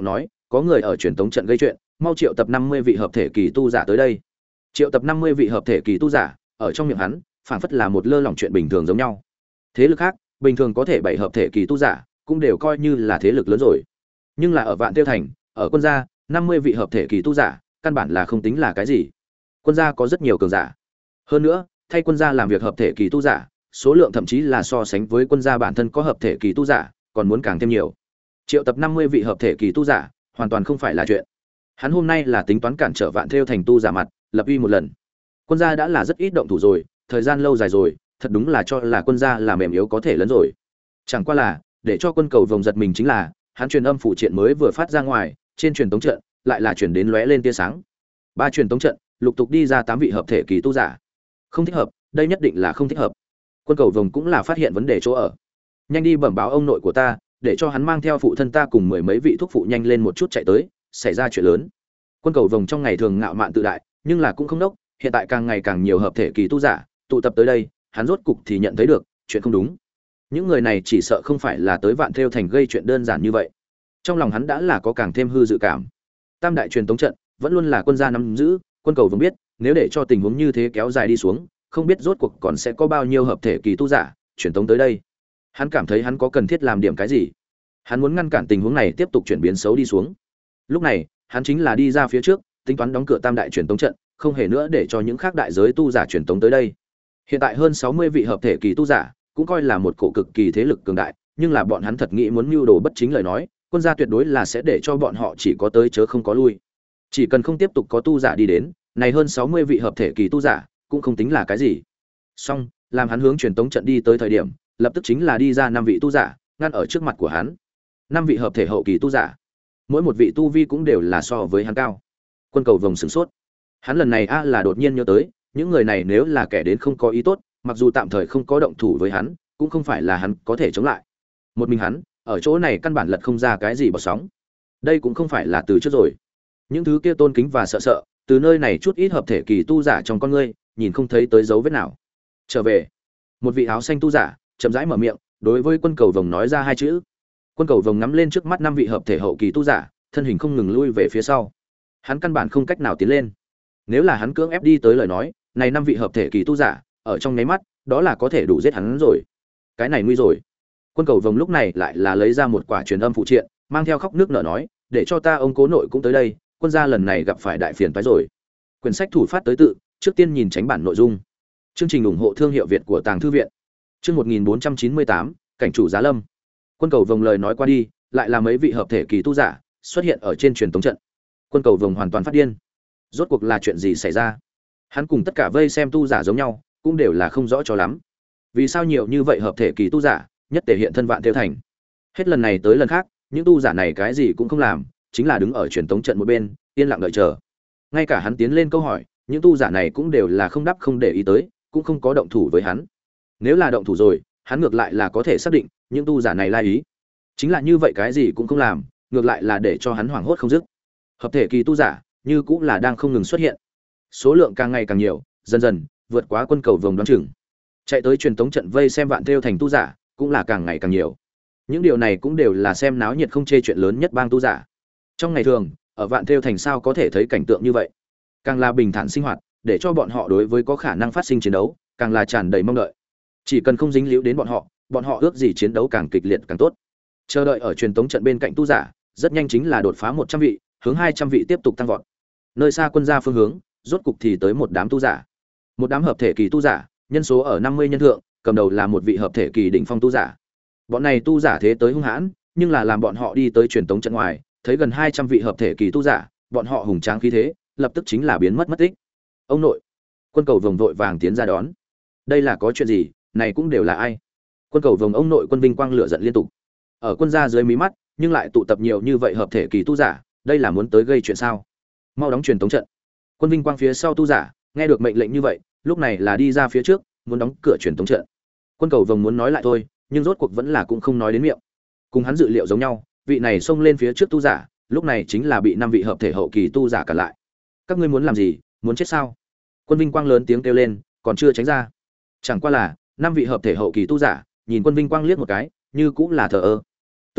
có người ở truyền tống trận gây chuyện, mau triệu tập năm mươi vị hợp thể kỳ tu giả tới đây. Triệu tập năm mươi vị hợp thể kỳ tu giả, ở trong miệng hắn, phảng phất là một lơ lỏng chuyện bình thường giống nhau. Thế lực khác, bình thường có thể bảy hợp thể kỳ tu giả, cũng đều coi như là thế lực lớn rồi. Nhưng là ở Vạn Tiêu Thành, ở quân gia, năm mươi vị hợp thể kỳ tu giả, căn bản là không tính là cái gì. Quân gia có rất nhiều cường giả. Hơn nữa, thay quân gia làm việc hợp thể kỳ tu giả, số lượng thậm chí là so sánh với quân gia bản thân có hợp thể kỳ tu giả, còn muốn càng thêm nhiều. Triệu tập năm mươi vị hợp thể kỳ tu giả, hoàn toàn không phải là chuyện. Hắn hôm nay là tính toán cản trở Vạn Thêu Thành tu giả mặt, lập uy một lần. Quân gia đã là rất ít động thủ rồi, thời gian lâu dài rồi, thật đúng là cho là quân gia là mềm yếu có thể lớn rồi. Chẳng qua là, để cho quân cầu vồng giật mình chính là, hắn truyền âm phụ triện mới vừa phát ra ngoài, trên truyền tống trận lại là truyền đến lóe lên tia sáng. Ba truyền tống trận, lục tục đi ra tám vị hợp thể kỳ tu giả. Không thích hợp, đây nhất định là không thích hợp. Quân cầu vồng cũng là phát hiện vấn đề chỗ ở. Nhanh đi bẩm báo ông nội của ta, để cho hắn mang theo phụ thân ta cùng mười mấy vị thúc phụ nhanh lên một chút chạy tới, xảy ra chuyện lớn. Quân cầu vồng trong ngày thường ngạo mạn tự đại, nhưng là cũng không đốc, hiện tại càng ngày càng nhiều hợp thể kỳ tu giả tụ tập tới đây, hắn rốt cục thì nhận thấy được chuyện không đúng. Những người này chỉ sợ không phải là tới Vạn Thêu Thành gây chuyện đơn giản như vậy. Trong lòng hắn đã là có càng thêm hư dự cảm. Tam đại truyền tống trận vẫn luôn là quân gia nắm giữ, quân cầu vồng biết, nếu để cho tình huống như thế kéo dài đi xuống, không biết rốt cuộc còn sẽ có bao nhiêu hợp thể kỳ tu giả truyền tống tới đây. Hắn cảm thấy hắn có cần thiết làm điểm cái gì. Hắn muốn ngăn cản tình huống này tiếp tục chuyển biến xấu đi xuống. Lúc này, hắn chính là đi ra phía trước, tính toán đóng cửa tam đại truyền tống trận, không hề nữa để cho những khác đại giới tu giả truyền tống tới đây. Hiện tại hơn sáu mươi vị hợp thể kỳ tu giả, cũng coi là một cổ cực kỳ thế lực cường đại, nhưng là bọn hắn thật nghĩ muốn mưu đồ bất chính lời nói, quân gia tuyệt đối là sẽ để cho bọn họ chỉ có tới chớ không có lui. Chỉ cần không tiếp tục có tu giả đi đến, này hơn sáu mươi vị hợp thể kỳ tu giả, cũng không tính là cái gì. Song, làm hắn hướng truyền tống trận đi tới thời điểm, lập tức chính là đi ra năm vị tu giả, ngăn ở trước mặt của hắn. Năm vị hợp thể hậu kỳ tu giả, mỗi một vị tu vi cũng đều là so với hắn cao. Quân cầu vồng sửng sốt. Hắn lần này a là đột nhiên nhớ tới, những người này nếu là kẻ đến không có ý tốt, mặc dù tạm thời không có động thủ với hắn, cũng không phải là hắn có thể chống lại. Một mình hắn, ở chỗ này căn bản lật không ra cái gì bọt sóng. Đây cũng không phải là từ trước rồi. Những thứ kia tôn kính và sợ sợ, từ nơi này chút ít hợp thể kỳ tu giả trong con ngươi, nhìn không thấy tới dấu vết nào. Trở về. Một vị áo xanh tu giả, chậm rãi mở miệng, đối với quân cầu vồng nói ra hai chữ. Quân cầu vồng ngắm lên trước mắt năm vị hợp thể hậu kỳ tu giả, thân hình không ngừng lui về phía sau. Hắn căn bản không cách nào tiến lên. Nếu là hắn cưỡng ép đi tới lời nói, này năm vị hợp thể kỳ tu giả, ở trong nháy mắt, đó là có thể đủ giết hắn rồi. Cái này nguy rồi. Quân cầu vồng lúc này lại là lấy ra một quả truyền âm phụ triện, mang theo khóc nước nở nói, để cho ta ông cố nội cũng tới đây, quân gia lần này gặp phải đại phiền toái rồi. Quyển sách thủ phát tới tự, trước tiên nhìn tránh bản nội dung. Chương trình ủng hộ thương hiệu Việt của Tàng thư viện. Chương một nghìn bốn trăm chín mươi tám, cảnh chủ Giá Lâm. Quân cầu vồng lời nói qua đi, lại là mấy vị hợp thể kỳ tu giả xuất hiện ở trên truyền tống trận. Quân cầu vồng hoàn toàn phát điên. Rốt cuộc là chuyện gì xảy ra? Hắn cùng tất cả vây xem tu giả giống nhau, cũng đều là không rõ cho lắm. Vì sao nhiều như vậy hợp thể kỳ tu giả, nhất thể hiện thân Vạn Thêu Thành? Hết lần này tới lần khác, những tu giả này cái gì cũng không làm, chính là đứng ở truyền tống trận một bên, yên lặng đợi chờ. Ngay cả hắn tiến lên câu hỏi, những tu giả này cũng đều là không đáp không để ý tới, cũng không có động thủ với hắn. Nếu là động thủ rồi, hắn ngược lại là có thể xác định, những tu giả này lai ý. Chính là như vậy cái gì cũng không làm, ngược lại là để cho hắn hoảng hốt không dứt. Hợp thể kỳ tu giả, như cũng là đang không ngừng xuất hiện. Số lượng càng ngày càng nhiều, dần dần vượt quá quân cầu vồng đoán chừng. Chạy tới truyền tống trận vây xem Vạn Thêu Thành tu giả, cũng là càng ngày càng nhiều. Những điều này cũng đều là xem náo nhiệt không chê chuyện lớn nhất bang tu giả. Trong ngày thường, ở Vạn Thêu Thành sao có thể thấy cảnh tượng như vậy? Càng là bình thản sinh hoạt, để cho bọn họ đối với có khả năng phát sinh chiến đấu, càng là tràn đầy mong đợi. Chỉ cần không dính líu đến bọn họ, bọn họ ước gì chiến đấu càng kịch liệt càng tốt. Chờ đợi ở truyền tống trận bên cạnh tu giả, rất nhanh chính là đột phá một trăm vị, hướng hai trăm vị tiếp tục tăng vọt. Nơi xa quân gia phương hướng, rốt cục thì tới một đám tu giả. Một đám hợp thể kỳ tu giả, nhân số ở năm mươi nhân thượng, cầm đầu là một vị hợp thể kỳ đỉnh phong tu giả. Bọn này tu giả thế tới hung hãn, nhưng là làm bọn họ đi tới truyền tống trận ngoài, thấy gần hai trăm vị hợp thể kỳ tu giả, bọn họ hùng tráng khí thế, lập tức chính là biến mất mất tích. Ông nội! Quân cầu vồng vội vàng tiến ra đón. Đây là có chuyện gì, này cũng đều là ai? Quân cầu vồng ông nội Quân Vinh Quang lửa giận liên tục. Ở quân gia dưới mí mắt, nhưng lại tụ tập nhiều như vậy hợp thể kỳ tu giả, đây là muốn tới gây chuyện sao? Mau đóng truyền tống trận. Quân Vinh Quang phía sau tu giả, nghe được mệnh lệnh như vậy, lúc này là đi ra phía trước, muốn đóng cửa truyền tống trận. Quân cầu vồng muốn nói lại thôi, nhưng rốt cuộc vẫn là cũng không nói đến miệng. Cùng hắn dự liệu giống nhau, vị này xông lên phía trước tu giả, lúc này chính là bị năm vị hợp thể hậu kỳ tu giả cản lại. Các ngươi muốn làm gì, muốn chết sao? Quân Vinh Quang lớn tiếng kêu lên, còn chưa tránh ra. Chẳng qua là năm vị hợp thể hậu kỳ tu giả, nhìn Quân Vinh Quang liếc một cái, như cũng là thờ ơ. Tựa hồ,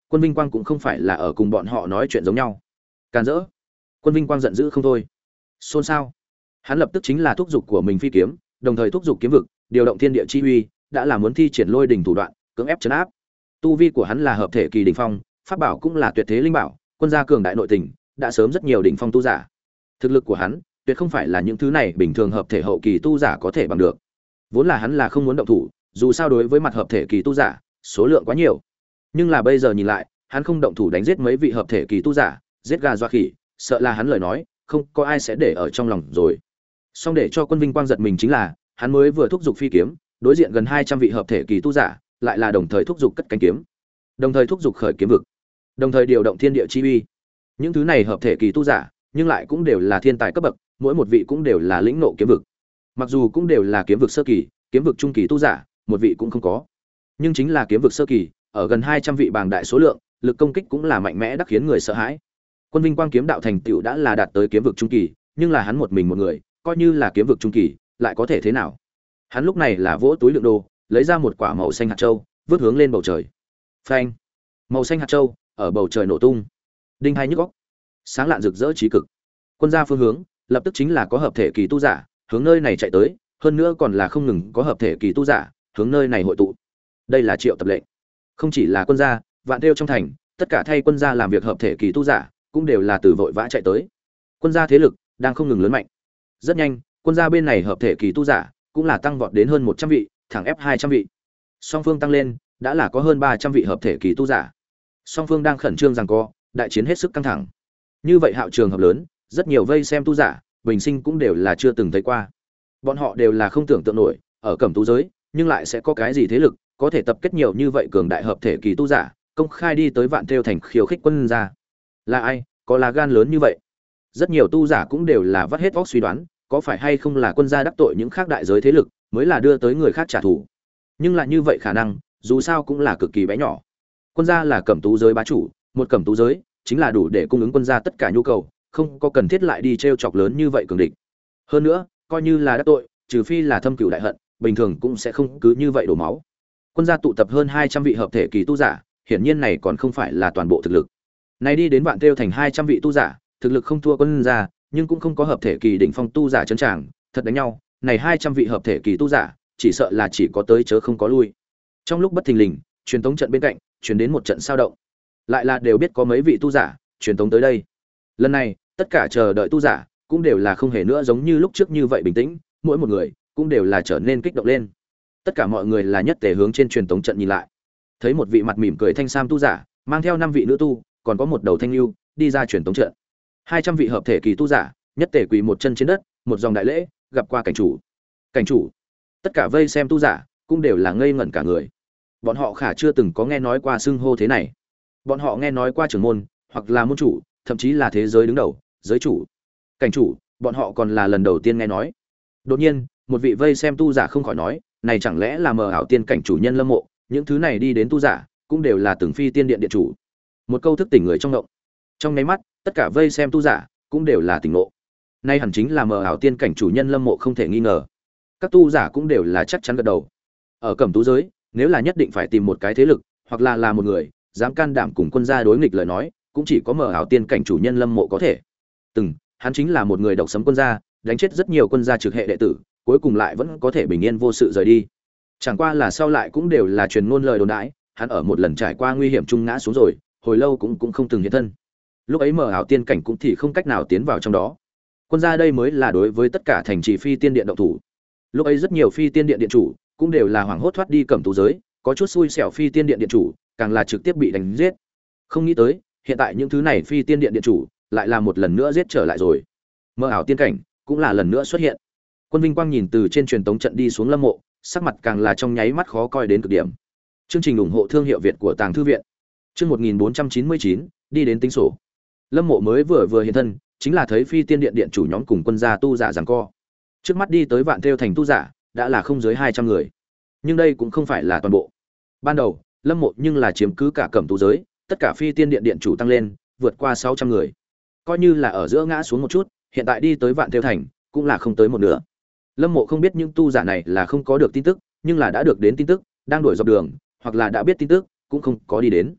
Quân Vinh Quang cũng không phải là ở cùng bọn họ nói chuyện giống nhau. Càn rỡ. Quân Vinh Quang giận dữ không thôi. Xôn xao. Hắn lập tức chính là thúc giục của mình phi kiếm, đồng thời thúc giục kiếm vực, điều động thiên địa chi uy, đã là muốn thi triển lôi đỉnh thủ đoạn, cưỡng ép trấn áp. Tu vi của hắn là hợp thể kỳ đỉnh phong, pháp bảo cũng là tuyệt thế linh bảo, quân gia cường đại nội tình, đã sớm rất nhiều đỉnh phong tu giả. Thực lực của hắn, tuyệt không phải là những thứ này bình thường hợp thể hậu kỳ tu giả có thể bằng được. Vốn là hắn là không muốn động thủ, dù sao đối với mặt hợp thể kỳ tu giả, số lượng quá nhiều. Nhưng là bây giờ nhìn lại, hắn không động thủ đánh giết mấy vị hợp thể kỳ tu giả, giết gà dọa khỉ, sợ là hắn lời nói, không có ai sẽ để ở trong lòng rồi. Song để cho Quân Vinh Quang giật mình chính là, hắn mới vừa thúc giục phi kiếm, đối diện gần hai trăm vị hợp thể kỳ tu giả, lại là đồng thời thúc giục cất cánh kiếm, đồng thời thúc giục khởi kiếm vực, đồng thời điều động thiên địa chi uy. Những thứ này hợp thể kỳ tu giả, nhưng lại cũng đều là thiên tài cấp bậc, mỗi một vị cũng đều là lĩnh nộ kiếm vực. Mặc dù cũng đều là kiếm vực sơ kỳ, kiếm vực trung kỳ tu giả, một vị cũng không có. Nhưng chính là kiếm vực sơ kỳ, ở gần hai trăm vị bàng đại số lượng, lực công kích cũng là mạnh mẽ đắc khiến người sợ hãi. Quân Vinh Quang kiếm đạo thành tựu đã là đạt tới kiếm vực trung kỳ, nhưng là hắn một mình một người, coi như là kiếm vực trung kỳ, lại có thể thế nào? Hắn lúc này là vỗ túi lượng đồ, lấy ra một quả màu xanh hạt châu, vứt hướng lên bầu trời. Phanh! Màu xanh hạt châu ở bầu trời nổ tung. Đinh hai nhức óc. Sáng lạn rực rỡ chí cực. Quân gia phương hướng, lập tức chính là có hợp thể kỳ tu giả, hướng nơi này chạy tới, hơn nữa còn là không ngừng có hợp thể kỳ tu giả, hướng nơi này hội tụ. Đây là triệu tập lệnh. Không chỉ là quân gia, vạn tiêu trong thành, tất cả thay quân gia làm việc hợp thể kỳ tu giả, cũng đều là từ vội vã chạy tới. Quân gia thế lực đang không ngừng lớn mạnh. Rất nhanh, quân gia bên này hợp thể kỳ tu giả cũng là tăng vọt đến hơn một trăm vị, thẳng ép hai trăm vị. Song phương tăng lên, đã là có hơn ba trăm vị hợp thể kỳ tu giả. Song phương đang khẩn trương giằng co, đại chiến hết sức căng thẳng. Như vậy hạo trường hợp lớn, rất nhiều vây xem tu giả, bình sinh cũng đều là chưa từng thấy qua. Bọn họ đều là không tưởng tượng nổi, ở Cẩm Tú giới, nhưng lại sẽ có cái gì thế lực có thể tập kết nhiều như vậy cường đại hợp thể kỳ tu giả, công khai đi tới Vạn Thêu thành khiêu khích quân gia. Là ai, có lá gan lớn như vậy? Rất nhiều tu giả cũng đều là vắt hết óc suy đoán, có phải hay không là quân gia đắc tội những khác đại giới thế lực, mới là đưa tới người khác trả thù. Nhưng lại như vậy khả năng, dù sao cũng là cực kỳ bé nhỏ. Quân gia là Cẩm Tú giới bá chủ, một Cẩm Tú giới chính là đủ để cung ứng quân gia tất cả nhu cầu, không có cần thiết lại đi trêu chọc lớn như vậy cường địch. Hơn nữa, coi như là đắc tội, trừ phi là thâm cửu đại hận, bình thường cũng sẽ không cứ như vậy đổ máu. Quân gia tụ tập hơn hai trăm vị hợp thể kỳ tu giả, hiển nhiên này còn không phải là toàn bộ thực lực. Này đi đến Vạn Thêu thành hai trăm vị tu giả, thực lực không thua quân gia, nhưng cũng không có hợp thể kỳ đỉnh phong tu giả trấn tràng, thật đánh nhau, này hai trăm vị hợp thể kỳ tu giả, chỉ sợ là chỉ có tới chớ không có lui. Trong lúc bất thình lình, truyền tống trận bên cạnh, truyền đến một trận sao động. Lại là đều biết có mấy vị tu giả truyền tống tới đây. Lần này, tất cả chờ đợi tu giả cũng đều là không hề nữa giống như lúc trước như vậy bình tĩnh, mỗi một người cũng đều là trở nên kích động lên. Tất cả mọi người là nhất tề hướng trên truyền tống trận nhìn lại. Thấy một vị mặt mỉm cười thanh sam tu giả, mang theo năm vị nữ tu, còn có một đầu thanh lưu, đi ra truyền tống trận. hai trăm vị hợp thể kỳ tu giả, nhất tề quỳ một chân trên đất, một dòng đại lễ, gặp qua cảnh chủ. Cảnh chủ. Tất cả vây xem tu giả cũng đều là ngây ngẩn cả người. Bọn họ khả chưa từng có nghe nói qua xưng hô thế này. Bọn họ nghe nói qua trưởng môn, hoặc là môn chủ, thậm chí là thế giới đứng đầu, giới chủ. Cảnh chủ, bọn họ còn là lần đầu tiên nghe nói. Đột nhiên, một vị vây xem tu giả không khỏi nói, này chẳng lẽ là mờ ảo tiên cảnh chủ nhân Lâm Mộ, những thứ này đi đến tu giả, cũng đều là từng phi tiên điện điện chủ. Một câu thức tỉnh người trong động. Trong nháy mắt, tất cả vây xem tu giả cũng đều là tỉnh ngộ. Nay hẳn chính là mờ ảo tiên cảnh chủ nhân Lâm Mộ không thể nghi ngờ. Các tu giả cũng đều là chắc chắn gật đầu. Ở Cẩm Tú giới, nếu là nhất định phải tìm một cái thế lực, hoặc là là một người dám can đảm cùng quân gia đối nghịch lời nói, cũng chỉ có mờ ảo tiên cảnh chủ nhân Lâm Mộ có thể. Từng, hắn chính là một người độc sấm quân gia, đánh chết rất nhiều quân gia trực hệ đệ tử, cuối cùng lại vẫn có thể bình yên vô sự rời đi. Chẳng qua là sau lại cũng đều là truyền ngôn lời đồn đãi, hắn ở một lần trải qua nguy hiểm trung ngã xuống rồi, hồi lâu cũng cũng không từng hiện thân. Lúc ấy mờ ảo tiên cảnh cũng thì không cách nào tiến vào trong đó. Quân gia đây mới là đối với tất cả thành trì phi tiên điện động thủ. Lúc ấy rất nhiều phi tiên điện điện chủ cũng đều là hoảng hốt thoát đi Cẩm Tú giới, có chút xui xẻo phi tiên điện điện chủ càng là trực tiếp bị đánh giết. Không nghĩ tới, hiện tại những thứ này phi tiên điện điện chủ lại là một lần nữa giết trở lại rồi. Mơ ảo tiên cảnh cũng là lần nữa xuất hiện. Quân Vinh Quang nhìn từ trên truyền tống trận đi xuống Lâm Mộ, sắc mặt càng là trong nháy mắt khó coi đến cực điểm. Chương trình ủng hộ thương hiệu Việt của Tàng Thư viện. Chương một nghìn bốn trăm chín mươi chín, đi đến tính sổ. Lâm Mộ mới vừa vừa hiện thân, chính là thấy phi tiên điện điện chủ nhóm cùng quân gia tu giả giằng co. Trước mắt đi tới Vạn Thêu thành tu giả, đã là không dưới hai trăm người. Nhưng đây cũng không phải là toàn bộ. Ban đầu, Lâm Mộ nhưng là chiếm cứ cả Cẩm Tú giới, tất cả phi tiên điện điện chủ tăng lên, vượt qua sáu trăm người. Coi như là ở giữa ngã xuống một chút, hiện tại đi tới Vạn Thêu thành, cũng là không tới một nửa. Lâm Mộ không biết những tu giả này là không có được tin tức, nhưng là đã được đến tin tức, đang đuổi dọc đường, hoặc là đã biết tin tức, cũng không có đi đến.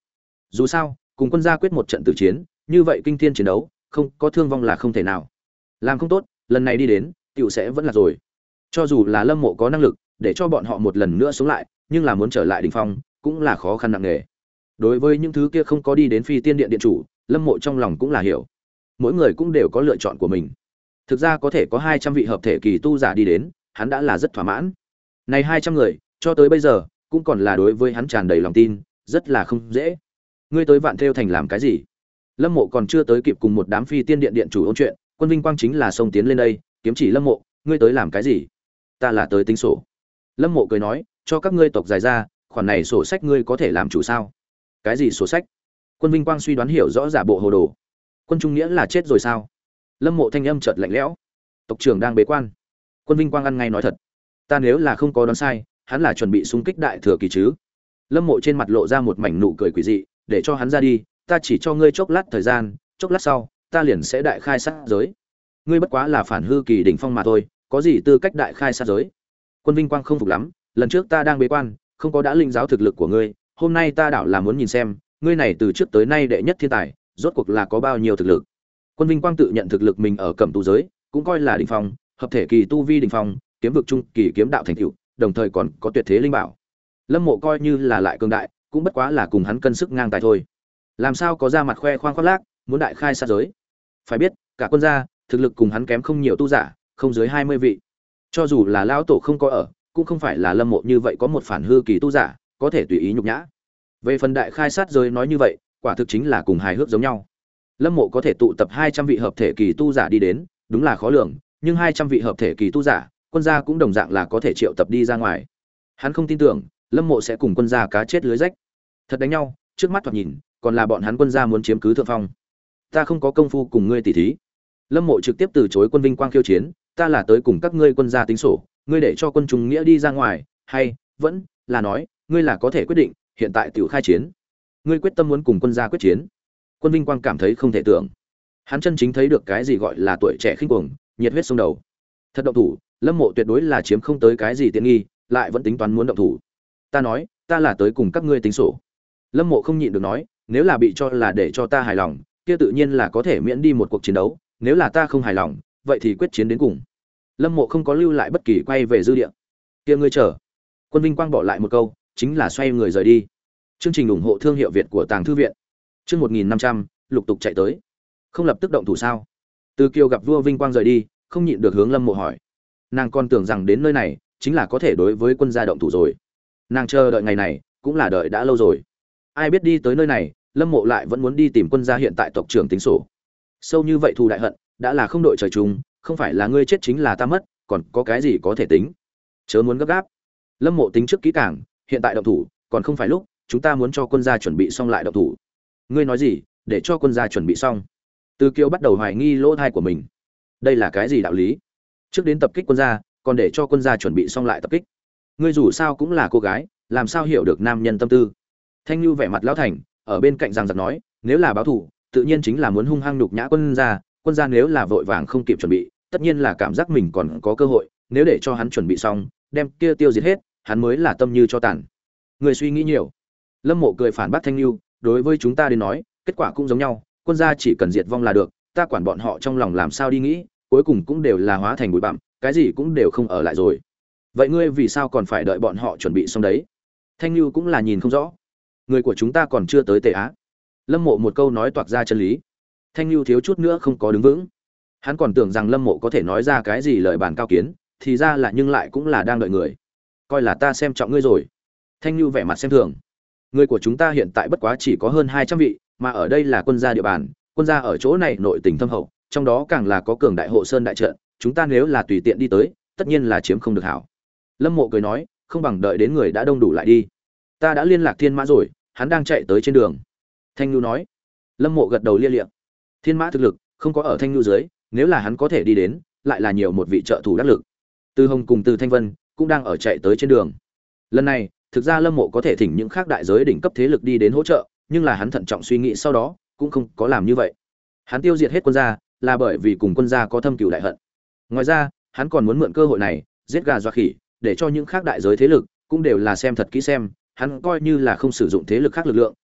Dù sao, cùng quân gia quyết một trận tử chiến, như vậy kinh thiên chiến đấu, không có thương vong là không thể nào. Làm không tốt, lần này đi đến, tiểu sẽ vẫn là rồi. Cho dù là Lâm Mộ có năng lực để cho bọn họ một lần nữa sống lại, nhưng là muốn trở lại đỉnh phong, cũng là khó khăn nặng nề. Đối với những thứ kia không có đi đến Phi Tiên Điện điện chủ, Lâm Mộ trong lòng cũng là hiểu. Mỗi người cũng đều có lựa chọn của mình. Thực ra có thể có hai trăm vị hợp thể kỳ tu giả đi đến, hắn đã là rất thỏa mãn. Này hai trăm người, cho tới bây giờ, cũng còn là đối với hắn tràn đầy lòng tin, rất là không dễ. Ngươi tới Vạn Thêu thành làm cái gì? Lâm Mộ còn chưa tới kịp cùng một đám Phi Tiên Điện điện chủ ôn chuyện, Quân Vinh Quang chính là xông tiến lên đây, kiếm chỉ Lâm Mộ, ngươi tới làm cái gì? Ta là tới tính sổ. Lâm Mộ cười nói, cho các ngươi tộc dài ra, khoản này sổ sách ngươi có thể làm chủ sao? Cái gì sổ sách? Quân Vinh Quang suy đoán hiểu rõ giả bộ hồ đồ. Quân Trung Nghĩa là chết rồi sao? Lâm Mộ thanh âm chợt lạnh lẽo. Tộc trưởng đang bế quan. Quân Vinh Quang ăn ngay nói thật. Ta nếu là không có đoán sai, hắn là chuẩn bị xung kích đại thừa kỳ chứ? Lâm Mộ trên mặt lộ ra một mảnh nụ cười quỷ dị, để cho hắn ra đi, ta chỉ cho ngươi chốc lát thời gian, chốc lát sau, ta liền sẽ đại khai sát giới. Ngươi bất quá là phản hư kỳ đỉnh phong mà thôi, có gì tư cách đại khai sát giới? Quân Vinh Quang không phục lắm, lần trước ta đang bế quan, không có đã linh giáo thực lực của ngươi, hôm nay ta đảo là muốn nhìn xem, ngươi này từ trước tới nay đệ nhất thiên tài, rốt cuộc là có bao nhiêu thực lực. Quân Vinh Quang tự nhận thực lực mình ở cẩm tu giới, cũng coi là đỉnh phong, hợp thể kỳ tu vi đỉnh phong, kiếm vực trung kỳ kiếm đạo thành tựu, đồng thời còn có tuyệt thế linh bảo. Lâm Mộ coi như là lại cường đại, cũng bất quá là cùng hắn cân sức ngang tài thôi. Làm sao có ra mặt khoe khoang khoác lác, muốn đại khai sát giới. Phải biết, cả quân gia, thực lực cùng hắn kém không nhiều tu giả, không dưới hai mươi vị. Cho dù là lão tổ không có ở, cũng không phải là Lâm Mộ như vậy có một phản hư kỳ tu giả, có thể tùy ý nhục nhã. Về phần đại khai sát giới nói như vậy, quả thực chính là cùng hài hước giống nhau. Lâm Mộ có thể tụ tập hai trăm vị hợp thể kỳ tu giả đi đến, đúng là khó lường, nhưng hai trăm vị hợp thể kỳ tu giả, quân gia cũng đồng dạng là có thể triệu tập đi ra ngoài. Hắn không tin tưởng, Lâm Mộ sẽ cùng quân gia cá chết lưới rách. Thật đánh nhau, trước mắt thoạt nhìn, còn là bọn hắn quân gia muốn chiếm cứ thượng phong. Ta không có công phu cùng ngươi tỉ thí. Lâm Mộ trực tiếp từ chối Quân Vinh Quang khiêu chiến, ta là tới cùng các ngươi quân gia tính sổ, ngươi để cho Quân Trung Nghĩa đi ra ngoài, hay vẫn là nói, ngươi là có thể quyết định, hiện tại tiểu khai chiến. Ngươi quyết tâm muốn cùng quân gia quyết chiến. Quân Vinh Quang cảm thấy không thể tưởng. Hắn chân chính thấy được cái gì gọi là tuổi trẻ khinh cuồng, nhiệt huyết sông đầu. Thật động thủ, Lâm Mộ tuyệt đối là chiếm không tới cái gì tiện nghi, lại vẫn tính toán muốn động thủ. Ta nói, ta là tới cùng các ngươi tính sổ. Lâm Mộ không nhịn được nói, nếu là bị cho là để cho ta hài lòng, kia tự nhiên là có thể miễn đi một cuộc chiến đấu, nếu là ta không hài lòng, vậy thì quyết chiến đến cùng. Lâm Mộ không có lưu lại bất kỳ quay về dư địa. Kia ngươi chờ. Quân Vinh Quang bỏ lại một câu, chính là xoay người rời đi. Chương trình ủng hộ thương hiệu Việt của Tàng Thư viện. Chương một nghìn năm trăm, lục tục chạy tới. Không lập tức động thủ sao? Từ Kiều gặp vua Vinh Quang rời đi, không nhịn được hướng Lâm Mộ hỏi. Nàng còn tưởng rằng đến nơi này chính là có thể đối với quân gia động thủ rồi. Nàng chờ đợi ngày này, cũng là đợi đã lâu rồi. Ai biết đi tới nơi này, Lâm Mộ lại vẫn muốn đi tìm quân gia hiện tại tộc trưởng tính sổ. Sâu như vậy thù đại hận, đã là không đội trời chung, không phải là ngươi chết chính là ta mất, còn có cái gì có thể tính? Chớ muốn gấp gáp. Lâm Mộ tính trước kỹ càng, hiện tại động thủ, còn không phải lúc, chúng ta muốn cho quân gia chuẩn bị xong lại động thủ. Ngươi nói gì, để cho quân gia chuẩn bị xong? Từ Kiều bắt đầu hoài nghi lỗ thai của mình. Đây là cái gì đạo lý? Trước đến tập kích quân gia, còn để cho quân gia chuẩn bị xong lại tập kích. Ngươi dù sao cũng là cô gái, làm sao hiểu được nam nhân tâm tư? Thanh Nhu vẻ mặt lão thành, ở bên cạnh giằng giặc nói, nếu là báo thù, tự nhiên chính là muốn hung hăng nhục nhã quân gia, quân gia nếu là vội vàng không kịp chuẩn bị, tất nhiên là cảm giác mình còn có cơ hội, nếu để cho hắn chuẩn bị xong, đem kia tiêu diệt hết, hắn mới là tâm như cho tàn. Người suy nghĩ nhiều. Lâm Mộ cười phản bác Thanh Nhu, đối với chúng ta đến nói, kết quả cũng giống nhau, quân gia chỉ cần diệt vong là được, ta quản bọn họ trong lòng làm sao đi nghĩ, cuối cùng cũng đều là hóa thành bụi bặm, cái gì cũng đều không ở lại rồi. Vậy ngươi vì sao còn phải đợi bọn họ chuẩn bị xong đấy? Thanh Nhu cũng là nhìn không rõ. Người của chúng ta còn chưa tới Tề Á. Lâm Mộ một câu nói toạc ra chân lý. Thanh Nhu thiếu chút nữa không có đứng vững. Hắn còn tưởng rằng Lâm Mộ có thể nói ra cái gì lời bàn cao kiến, thì ra là nhưng lại cũng là đang đợi người. Coi là ta xem trọng ngươi rồi. Thanh Nhu vẻ mặt xem thường. Người của chúng ta hiện tại bất quá chỉ có hơn hai trăm vị, mà ở đây là quân gia địa bàn, quân gia ở chỗ này nội tình thâm hậu, trong đó càng là có cường đại hộ sơn đại trận, chúng ta nếu là tùy tiện đi tới, tất nhiên là chiếm không được hảo. Lâm Mộ cười nói, không bằng đợi đến người đã đông đủ lại đi. Ta đã liên lạc Thiên Mã rồi, hắn đang chạy tới trên đường. Thanh Nhu nói. Lâm Mộ gật đầu lia lịa. Thiên Mã thực lực không có ở Thanh Nhu dưới, nếu là hắn có thể đi đến, lại là nhiều một vị trợ thủ đắc lực. Từ Hồng cùng Từ Thanh Vân cũng đang ở chạy tới trên đường. Lần này, thực ra Lâm Mộ có thể thỉnh những khác đại giới đỉnh cấp thế lực đi đến hỗ trợ, nhưng là hắn thận trọng suy nghĩ sau đó, cũng không có làm như vậy. Hắn tiêu diệt hết quân gia, là bởi vì cùng quân gia có thâm cừu đại hận. Ngoài ra, hắn còn muốn mượn cơ hội này, giết gà dọa khỉ, để cho những khác đại giới thế lực cũng đều là xem thật kỹ xem, hắn coi như là không sử dụng thế lực khác lực lượng,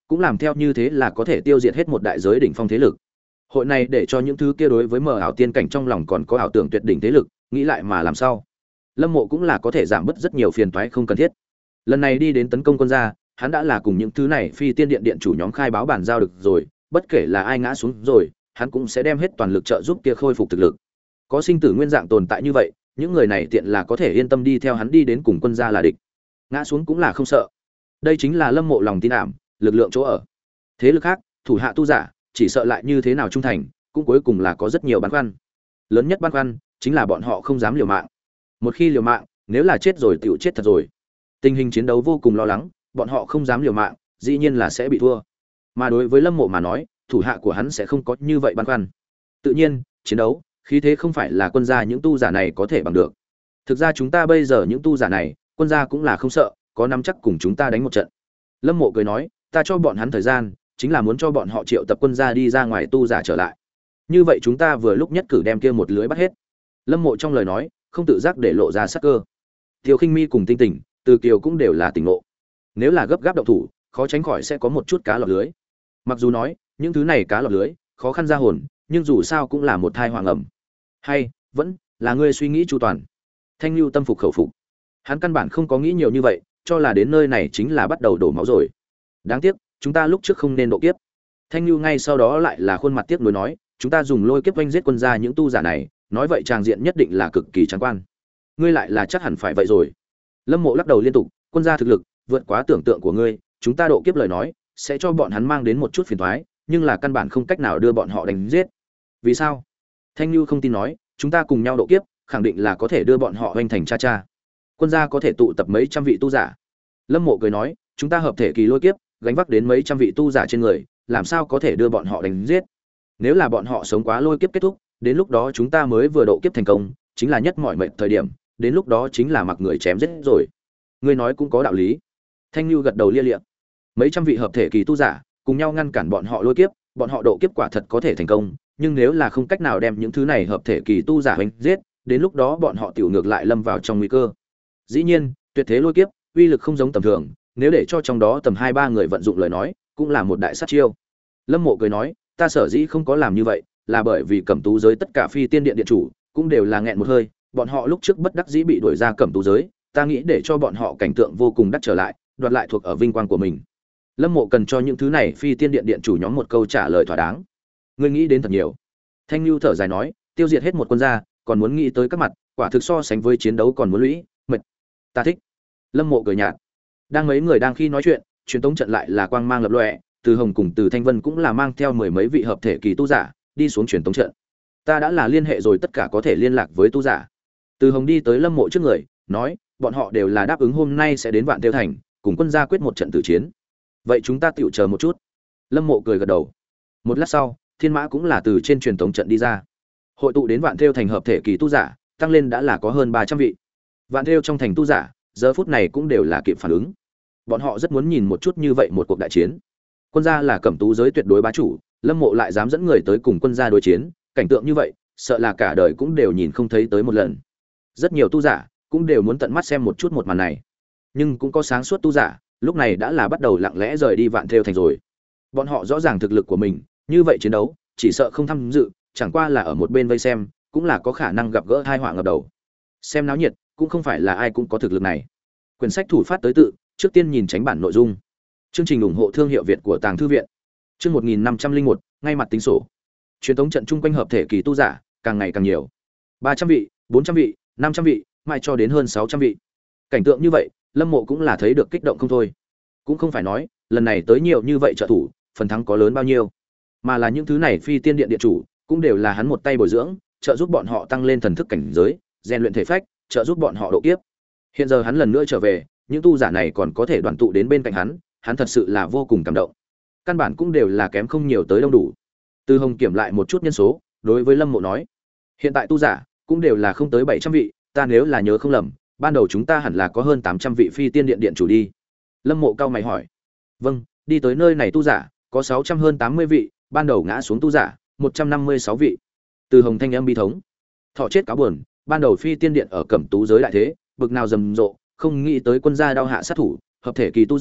cũng làm theo như thế là có thể tiêu diệt hết một đại giới đỉnh phong thế lực. Hội này để cho những thứ kia đối với mờ ảo tiên cảnh trong lòng còn có ảo tưởng tuyệt đỉnh thế lực, nghĩ lại mà làm sao. Lâm Mộ cũng là có thể giảm bớt rất nhiều phiền toái không cần thiết. Lần này đi đến tấn công quân gia, hắn đã là cùng những thứ này phi tiên điện điện chủ nhóm khai báo bản giao được rồi, bất kể là ai ngã xuống rồi, hắn cũng sẽ đem hết toàn lực trợ giúp kia khôi phục thực lực. Có sinh tử nguyên dạng tồn tại như vậy, những người này tiện là có thể yên tâm đi theo hắn đi đến cùng quân gia là địch. Ngã xuống cũng là không sợ. Đây chính là Lâm Mộ lòng tin ảm, lực lượng chỗ ở. Thế lực khác, thủ hạ tu giả, chỉ sợ lại như thế nào trung thành, cũng cuối cùng là có rất nhiều băn khoăn. Lớn nhất băn khoăn chính là bọn họ không dám liều mạng. Một khi liều mạng, nếu là chết rồi tiểu chết thật rồi. Tình hình chiến đấu vô cùng lo lắng, bọn họ không dám liều mạng, dĩ nhiên là sẽ bị thua. Mà đối với Lâm Mộ mà nói, thủ hạ của hắn sẽ không có như vậy băn khoăn. Tự nhiên, chiến đấu, khí thế không phải là quân gia những tu giả này có thể bằng được. Thực ra chúng ta bây giờ những tu giả này, quân gia cũng là không sợ, có nắm chắc cùng chúng ta đánh một trận. Lâm Mộ cười nói, ta cho bọn hắn thời gian, chính là muốn cho bọn họ triệu tập quân gia đi ra ngoài tu giả trở lại. Như vậy chúng ta vừa lúc nhất cử đem kia một lưới bắt hết. Lâm Mộ trong lời nói, không tự giác để lộ ra sắc cơ. Tiêu Khinh Mi cùng Tinh Tỉnh, Từ Kiều cũng đều là tỉnh ngộ. Nếu là gấp gáp động thủ, khó tránh khỏi sẽ có một chút cá lọt lưới. Mặc dù nói, những thứ này cá lọt lưới, khó khăn ra hồn, nhưng dù sao cũng là một thai hoàng ẩm. Hay, vẫn là ngươi suy nghĩ chu toàn. Thanh Lưu tâm phục khẩu phục. Hắn căn bản không có nghĩ nhiều như vậy, cho là đến nơi này chính là bắt đầu đổ máu rồi. Đáng tiếc, chúng ta lúc trước không nên độ kiếp. Thanh Lưu ngay sau đó lại là khuôn mặt tiếc nuối nói, chúng ta dùng lôi kiếp oanh giết quân gia những tu giả này, nói vậy tràng diện nhất định là cực kỳ trắng quan. Ngươi lại là chắc hẳn phải vậy rồi. Lâm Mộ lắc đầu liên tục, quân gia thực lực vượt quá tưởng tượng của ngươi, chúng ta độ kiếp lời nói, sẽ cho bọn hắn mang đến một chút phiền toái, nhưng là căn bản không cách nào đưa bọn họ đánh giết. Vì sao? Thanh Lưu không tin nói, chúng ta cùng nhau độ kiếp, khẳng định là có thể đưa bọn họ hoành thành cha cha. Quân gia có thể tụ tập mấy trăm vị tu giả. Lâm Mộ cười nói, chúng ta hợp thể kỳ lôi kiếp, gánh vác đến mấy trăm vị tu giả trên người, làm sao có thể đưa bọn họ đánh giết? Nếu là bọn họ sống quá lôi kiếp kết thúc, đến lúc đó chúng ta mới vừa độ kiếp thành công, chính là nhất mọi mệnh thời điểm, đến lúc đó chính là mặc người chém giết rồi. Ngươi nói cũng có đạo lý. Thanh Nhu gật đầu lia lịa. Mấy trăm vị hợp thể kỳ tu giả, cùng nhau ngăn cản bọn họ lôi kiếp, bọn họ độ kiếp quả thật có thể thành công, nhưng nếu là không cách nào đem những thứ này hợp thể kỳ tu giả đánh giết, đến lúc đó bọn họ tiểu ngược lại lâm vào trong nguy cơ. Dĩ nhiên, tuyệt thế lôi kiếp, uy lực không giống tầm thường, nếu để cho trong đó tầm hai ba người vận dụng lời nói, cũng là một đại sát chiêu. Lâm Mộ cười nói, ta sở dĩ không có làm như vậy, là bởi vì Cẩm Tú giới tất cả phi tiên điện điện chủ cũng đều là nghẹn một hơi, bọn họ lúc trước bất đắc dĩ bị đuổi ra Cẩm Tú giới, ta nghĩ để cho bọn họ cảnh tượng vô cùng đắc trở lại, đoạt lại thuộc ở vinh quang của mình. Lâm Mộ cần cho những thứ này phi tiên điện điện chủ nhóm một câu trả lời thỏa đáng. Ngươi nghĩ đến thật nhiều. Thanh Nhu thở dài nói, tiêu diệt hết một quân gia, còn muốn nghĩ tới các mặt, quả thực so sánh với chiến đấu còn muốn lũy, mệt. Ta thích. Lâm Mộ cười nhạt. Đang mấy người đang khi nói chuyện, truyền tống trận lại là quang mang lập lòe, Từ Hồng cùng Từ Thanh Vân cũng là mang theo mười mấy vị hợp thể kỳ tu giả, đi xuống truyền tống trận. Ta đã là liên hệ rồi tất cả có thể liên lạc với tu giả. Từ Hồng đi tới Lâm Mộ trước người, nói, bọn họ đều là đáp ứng hôm nay sẽ đến Vạn Tiêu Thành, cùng quân gia quyết một trận tử chiến. Vậy chúng ta tựu chờ một chút. Lâm Mộ cười gật đầu. Một lát sau, Thiên Mã cũng là từ trên truyền tống trận đi ra. Hội tụ đến Vạn Tiêu Thành hợp thể kỳ tu giả, tăng lên đã là có hơn ba trăm vị. Vạn Tiêu trong thành tu giả, giờ phút này cũng đều là kịp phản ứng. Bọn họ rất muốn nhìn một chút như vậy một cuộc đại chiến. Quân gia là Cẩm Tú giới tuyệt đối bá chủ, Lâm Mộ lại dám dẫn người tới cùng quân gia đối chiến, cảnh tượng như vậy, sợ là cả đời cũng đều nhìn không thấy tới một lần. Rất nhiều tu giả cũng đều muốn tận mắt xem một chút một màn này. Nhưng cũng có sáng suốt tu giả, lúc này đã là bắt đầu lặng lẽ rời đi Vạn Thêu thành rồi. Bọn họ rõ ràng thực lực của mình, như vậy chiến đấu, chỉ sợ không tham dự, chẳng qua là ở một bên vây xem, cũng là có khả năng gặp gỡ tai họa ngập đầu. Xem náo nhiệt, cũng không phải là ai cũng có thực lực này. Quyển sách thủ phát tới tự, trước tiên nhìn tránh bản nội dung. Chương trình ủng hộ thương hiệu Việt của Tàng thư viện. Chương một nghìn năm trăm linh một, ngay mặt tính sổ. Truyền thống trận chung quanh hợp thể kỳ tu giả, càng ngày càng nhiều. ba trăm vị, bốn trăm vị, năm trăm vị, mai cho đến hơn sáu trăm vị. Cảnh tượng như vậy, Lâm Mộ cũng là thấy được kích động không thôi. Cũng không phải nói, lần này tới nhiều như vậy trợ thủ, phần thắng có lớn bao nhiêu, mà là những thứ này phi tiên điện điện chủ, cũng đều là hắn một tay bồi dưỡng, trợ giúp bọn họ tăng lên thần thức cảnh giới, rèn luyện thể phách, trợ giúp bọn họ độ kiếp. Hiện giờ hắn lần nữa trở về, những tu giả này còn có thể đoàn tụ đến bên cạnh hắn, hắn thật sự là vô cùng cảm động. Căn bản cũng đều là kém không nhiều tới đông đủ. Từ Hồng kiểm lại một chút nhân số, đối với Lâm Mộ nói, hiện tại tu giả cũng đều là không tới bảy trăm vị, ta nếu là nhớ không lầm, ban đầu chúng ta hẳn là có hơn tám trăm vị phi tiên điện điện chủ đi. Lâm Mộ cao mày hỏi. Vâng, đi tới nơi này tu giả có sáu trăm hơn tám mươi vị, ban đầu ngã xuống tu giả một trăm năm mươi sáu vị. Từ Hồng thanh âm bi thống. Thọ chết cáo buồn, ban đầu phi tiên điện ở Cẩm Tú giới đại thế, bực nào rầm rộ, không nghĩ tới quân gia đao hạ sát thủ, hợp thể kỳ tu giả,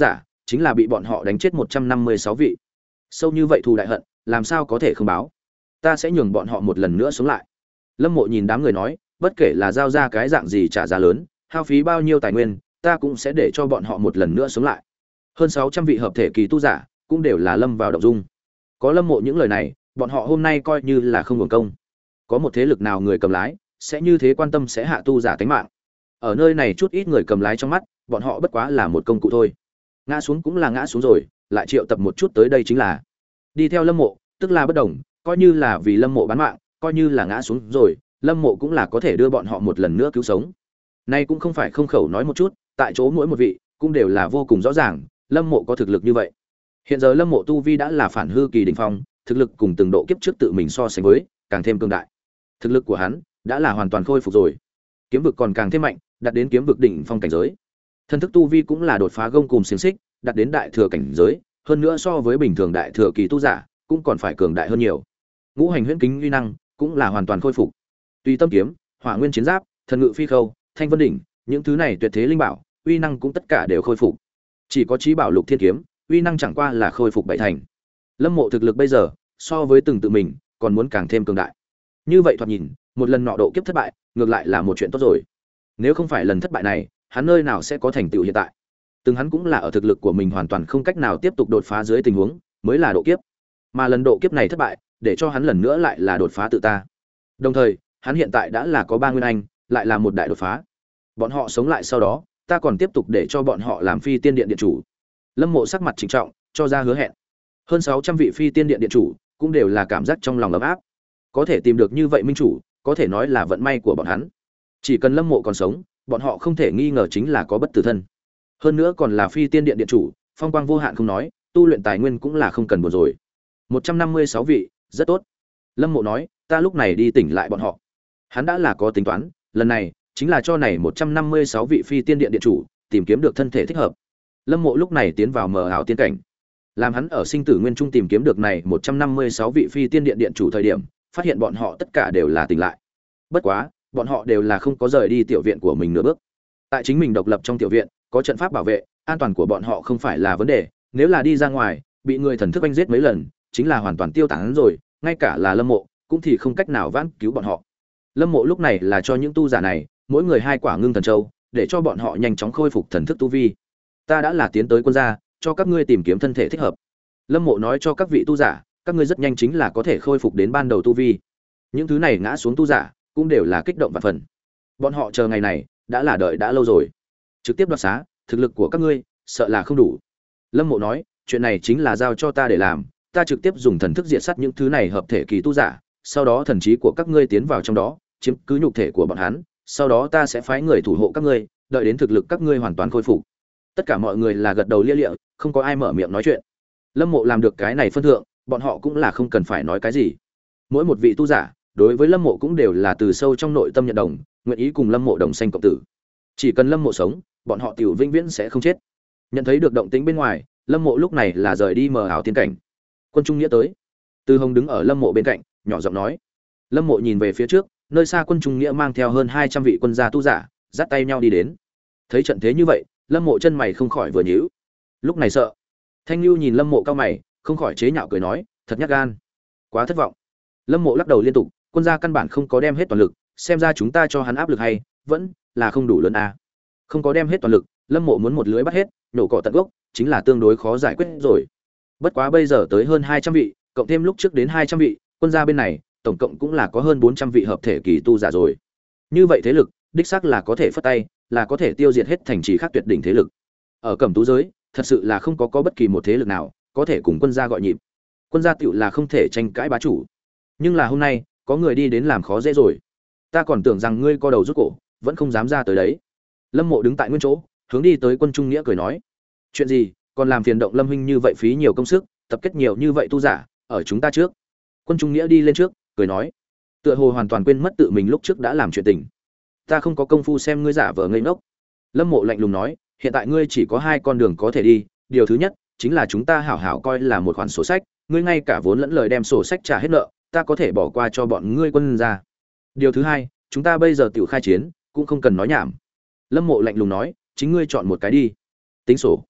chính là bị bọn họ đánh chết một trăm năm mươi sáu vị. Sâu như vậy thù đại hận, làm sao có thể không báo? Ta sẽ nhường bọn họ một lần nữa sống lại. Lâm Mộ nhìn đám người nói, bất kể là giao ra cái dạng gì trả giá lớn, hao phí bao nhiêu tài nguyên, ta cũng sẽ để cho bọn họ một lần nữa sống lại. Hơn sáu trăm vị hợp thể kỳ tu giả, cũng đều là lâm vào động dung. Có Lâm Mộ những lời này, bọn họ hôm nay coi như là không hưởng công. Có một thế lực nào người cầm lái sẽ như thế quan tâm sẽ hạ tu giả tính mạng? Ở nơi này chút ít người cầm lái trong mắt, bọn họ bất quá là một công cụ thôi. Ngã xuống cũng là ngã xuống rồi, lại triệu tập một chút tới đây chính là đi theo Lâm Mộ, tức là bất đồng, coi như là vì Lâm Mộ bán mạng, coi như là ngã xuống rồi, Lâm Mộ cũng là có thể đưa bọn họ một lần nữa cứu sống. Nay cũng không phải không khẩu nói một chút, tại chỗ mỗi một vị cũng đều là vô cùng rõ ràng, Lâm Mộ có thực lực như vậy. Hiện giờ Lâm Mộ tu vi đã là phản hư kỳ đỉnh phong, thực lực cùng từng độ kiếp trước tự mình so sánh với, càng thêm cường đại. Thực lực của hắn đã là hoàn toàn khôi phục rồi. Kiếm vực còn càng thêm mạnh, đạt đến kiếm vực đỉnh phong cảnh giới. Thân thức tu vi cũng là đột phá gông cùm xiềng xích, đạt đến đại thừa cảnh giới, hơn nữa so với bình thường đại thừa kỳ tu giả, cũng còn phải cường đại hơn nhiều. Ngũ hành huyễn kính uy năng cũng là hoàn toàn khôi phục. Tùy tâm kiếm, hỏa nguyên chiến giáp, thần ngự phi khâu, thanh vân đỉnh, những thứ này tuyệt thế linh bảo, uy năng cũng tất cả đều khôi phục. Chỉ có chí bảo lục thiên kiếm, uy năng chẳng qua là khôi phục bảy thành. Lâm Mộ thực lực bây giờ, so với từng tự mình, còn muốn càng thêm cường đại. Như vậy thoạt nhìn, một lần nọ độ kiếp thất bại, ngược lại là một chuyện tốt rồi. Nếu không phải lần thất bại này, hắn nơi nào sẽ có thành tựu hiện tại? Từng hắn cũng là ở thực lực của mình hoàn toàn không cách nào tiếp tục đột phá dưới tình huống, mới là độ kiếp. Mà lần độ kiếp này thất bại, để cho hắn lần nữa lại là đột phá tự ta. Đồng thời, hắn hiện tại đã là có ba nguyên anh, lại là một đại đột phá. Bọn họ sống lại sau đó, ta còn tiếp tục để cho bọn họ làm phi tiên điện điện chủ. Lâm Mộ sắc mặt trịnh trọng, cho ra hứa hẹn. Hơn sáu trăm vị phi tiên điện điện chủ, cũng đều là cảm giác trong lòng ấm áp. Có thể tìm được như vậy minh chủ, có thể nói là vận may của bọn hắn. Chỉ cần Lâm Mộ còn sống, bọn họ không thể nghi ngờ chính là có bất tử thân. Hơn nữa còn là phi tiên điện điện chủ, phong quang vô hạn không nói, tu luyện tài nguyên cũng là không cần buồn rồi. một trăm năm mươi sáu vị, rất tốt. Lâm Mộ nói, ta lúc này đi tỉnh lại bọn họ. Hắn đã là có tính toán, lần này chính là cho này một trăm năm mươi sáu vị phi tiên điện điện chủ tìm kiếm được thân thể thích hợp. Lâm Mộ lúc này tiến vào mờ ảo tiên cảnh. Làm hắn ở sinh tử nguyên trung tìm kiếm được này một trăm năm mươi sáu vị phi tiên điện điện chủ thời điểm, phát hiện bọn họ tất cả đều là tỉnh lại. Bất quá, bọn họ đều là không có rời đi tiểu viện của mình nửa bước. Tại chính mình độc lập trong tiểu viện, có trận pháp bảo vệ, an toàn của bọn họ không phải là vấn đề, nếu là đi ra ngoài, bị người thần thức oanh giết mấy lần, chính là hoàn toàn tiêu tán rồi, ngay cả là Lâm Mộ cũng thì không cách nào vãn cứu bọn họ. Lâm Mộ lúc này là cho những tu giả này, mỗi người hai quả ngưng thần châu, để cho bọn họ nhanh chóng khôi phục thần thức tu vi. Ta đã là tiến tới quân gia, cho các ngươi tìm kiếm thân thể thích hợp. Lâm Mộ nói cho các vị tu giả, các ngươi rất nhanh chính là có thể khôi phục đến ban đầu tu vi. Những thứ này ngã xuống tu giả, cũng đều là kích động vạn phần. Bọn họ chờ ngày này, đã là đợi đã lâu rồi. Trực tiếp đoạt xá, thực lực của các ngươi, sợ là không đủ. Lâm Mộ nói, chuyện này chính là giao cho ta để làm, ta trực tiếp dùng thần thức diệt sát những thứ này hợp thể kỳ tu giả, sau đó thần trí của các ngươi tiến vào trong đó, chiếm cứ nhục thể của bọn hắn, sau đó ta sẽ phái người thủ hộ các ngươi, đợi đến thực lực các ngươi hoàn toàn khôi phục. Tất cả mọi người là gật đầu lia lịa, không có ai mở miệng nói chuyện. Lâm Mộ làm được cái này phân thượng, bọn họ cũng là không cần phải nói cái gì. Mỗi một vị tu giả, đối với Lâm Mộ cũng đều là từ sâu trong nội tâm nhận đồng, nguyện ý cùng Lâm Mộ đồng sanh cộng tử. Chỉ cần Lâm Mộ sống, bọn họ tiểu vĩnh viễn sẽ không chết. Nhận thấy được động tĩnh bên ngoài, Lâm Mộ lúc này là rời đi mờ ảo tiên cảnh. Quân Trung Nghĩa tới. Từ Hồng đứng ở Lâm Mộ bên cạnh, nhỏ giọng nói. Lâm Mộ nhìn về phía trước, nơi xa Quân Trung Nghĩa mang theo hơn hai trăm vị quân gia tu giả, dắt tay nhau đi đến. Thấy trận thế như vậy, Lâm Mộ chân mày không khỏi vừa nhíu. Lúc này sợ. Thanh Nưu nhìn Lâm Mộ cao mày, không khỏi chế nhạo cười nói, thật nhát gan, quá thất vọng. Lâm Mộ lắc đầu liên tục, quân gia căn bản không có đem hết toàn lực, xem ra chúng ta cho hắn áp lực hay vẫn là không đủ lớn a. Không có đem hết toàn lực, Lâm Mộ muốn một lưới bắt hết, nổ cỏ tận gốc, chính là tương đối khó giải quyết rồi. Bất quá bây giờ tới hơn hai trăm vị, cộng thêm lúc trước đến hai trăm vị, quân gia bên này, tổng cộng cũng là có hơn bốn trăm vị hợp thể kỳ tu giả rồi. Như vậy thế lực, đích xác là có thể phất tay, là có thể tiêu diệt hết thành trì khác tuyệt đỉnh thế lực. Ở Cẩm Tú giới, thật sự là không có có bất kỳ một thế lực nào có thể cùng quân gia gọi nhịp. Quân gia tựu là không thể tranh cãi bá chủ. Nhưng là hôm nay, có người đi đến làm khó dễ rồi. Ta còn tưởng rằng ngươi co đầu rút cổ, vẫn không dám ra tới đấy. Lâm Mộ đứng tại nguyên chỗ, hướng đi tới Quân Trung Nghĩa cười nói: "Chuyện gì, còn làm phiền động Lâm huynh như vậy phí nhiều công sức, tập kết nhiều như vậy tu giả, ở chúng ta trước." Quân Trung Nghĩa đi lên trước, cười nói, tựa hồ hoàn toàn quên mất tự mình lúc trước đã làm chuyện tình. "Ta không có công phu xem ngươi giả vờ ngây ngốc." Lâm Mộ lạnh lùng nói, "Hiện tại ngươi chỉ có hai con đường có thể đi, điều thứ nhất chính là chúng ta hảo hảo coi là một khoản sổ sách, ngươi ngay cả vốn lẫn lời đem sổ sách trả hết nợ, ta có thể bỏ qua cho bọn ngươi quân gia. Điều thứ hai, chúng ta bây giờ tiểu khai chiến, cũng không cần nói nhảm." Lâm Mộ lạnh lùng nói, "Chính ngươi chọn một cái đi." "Tính sổ."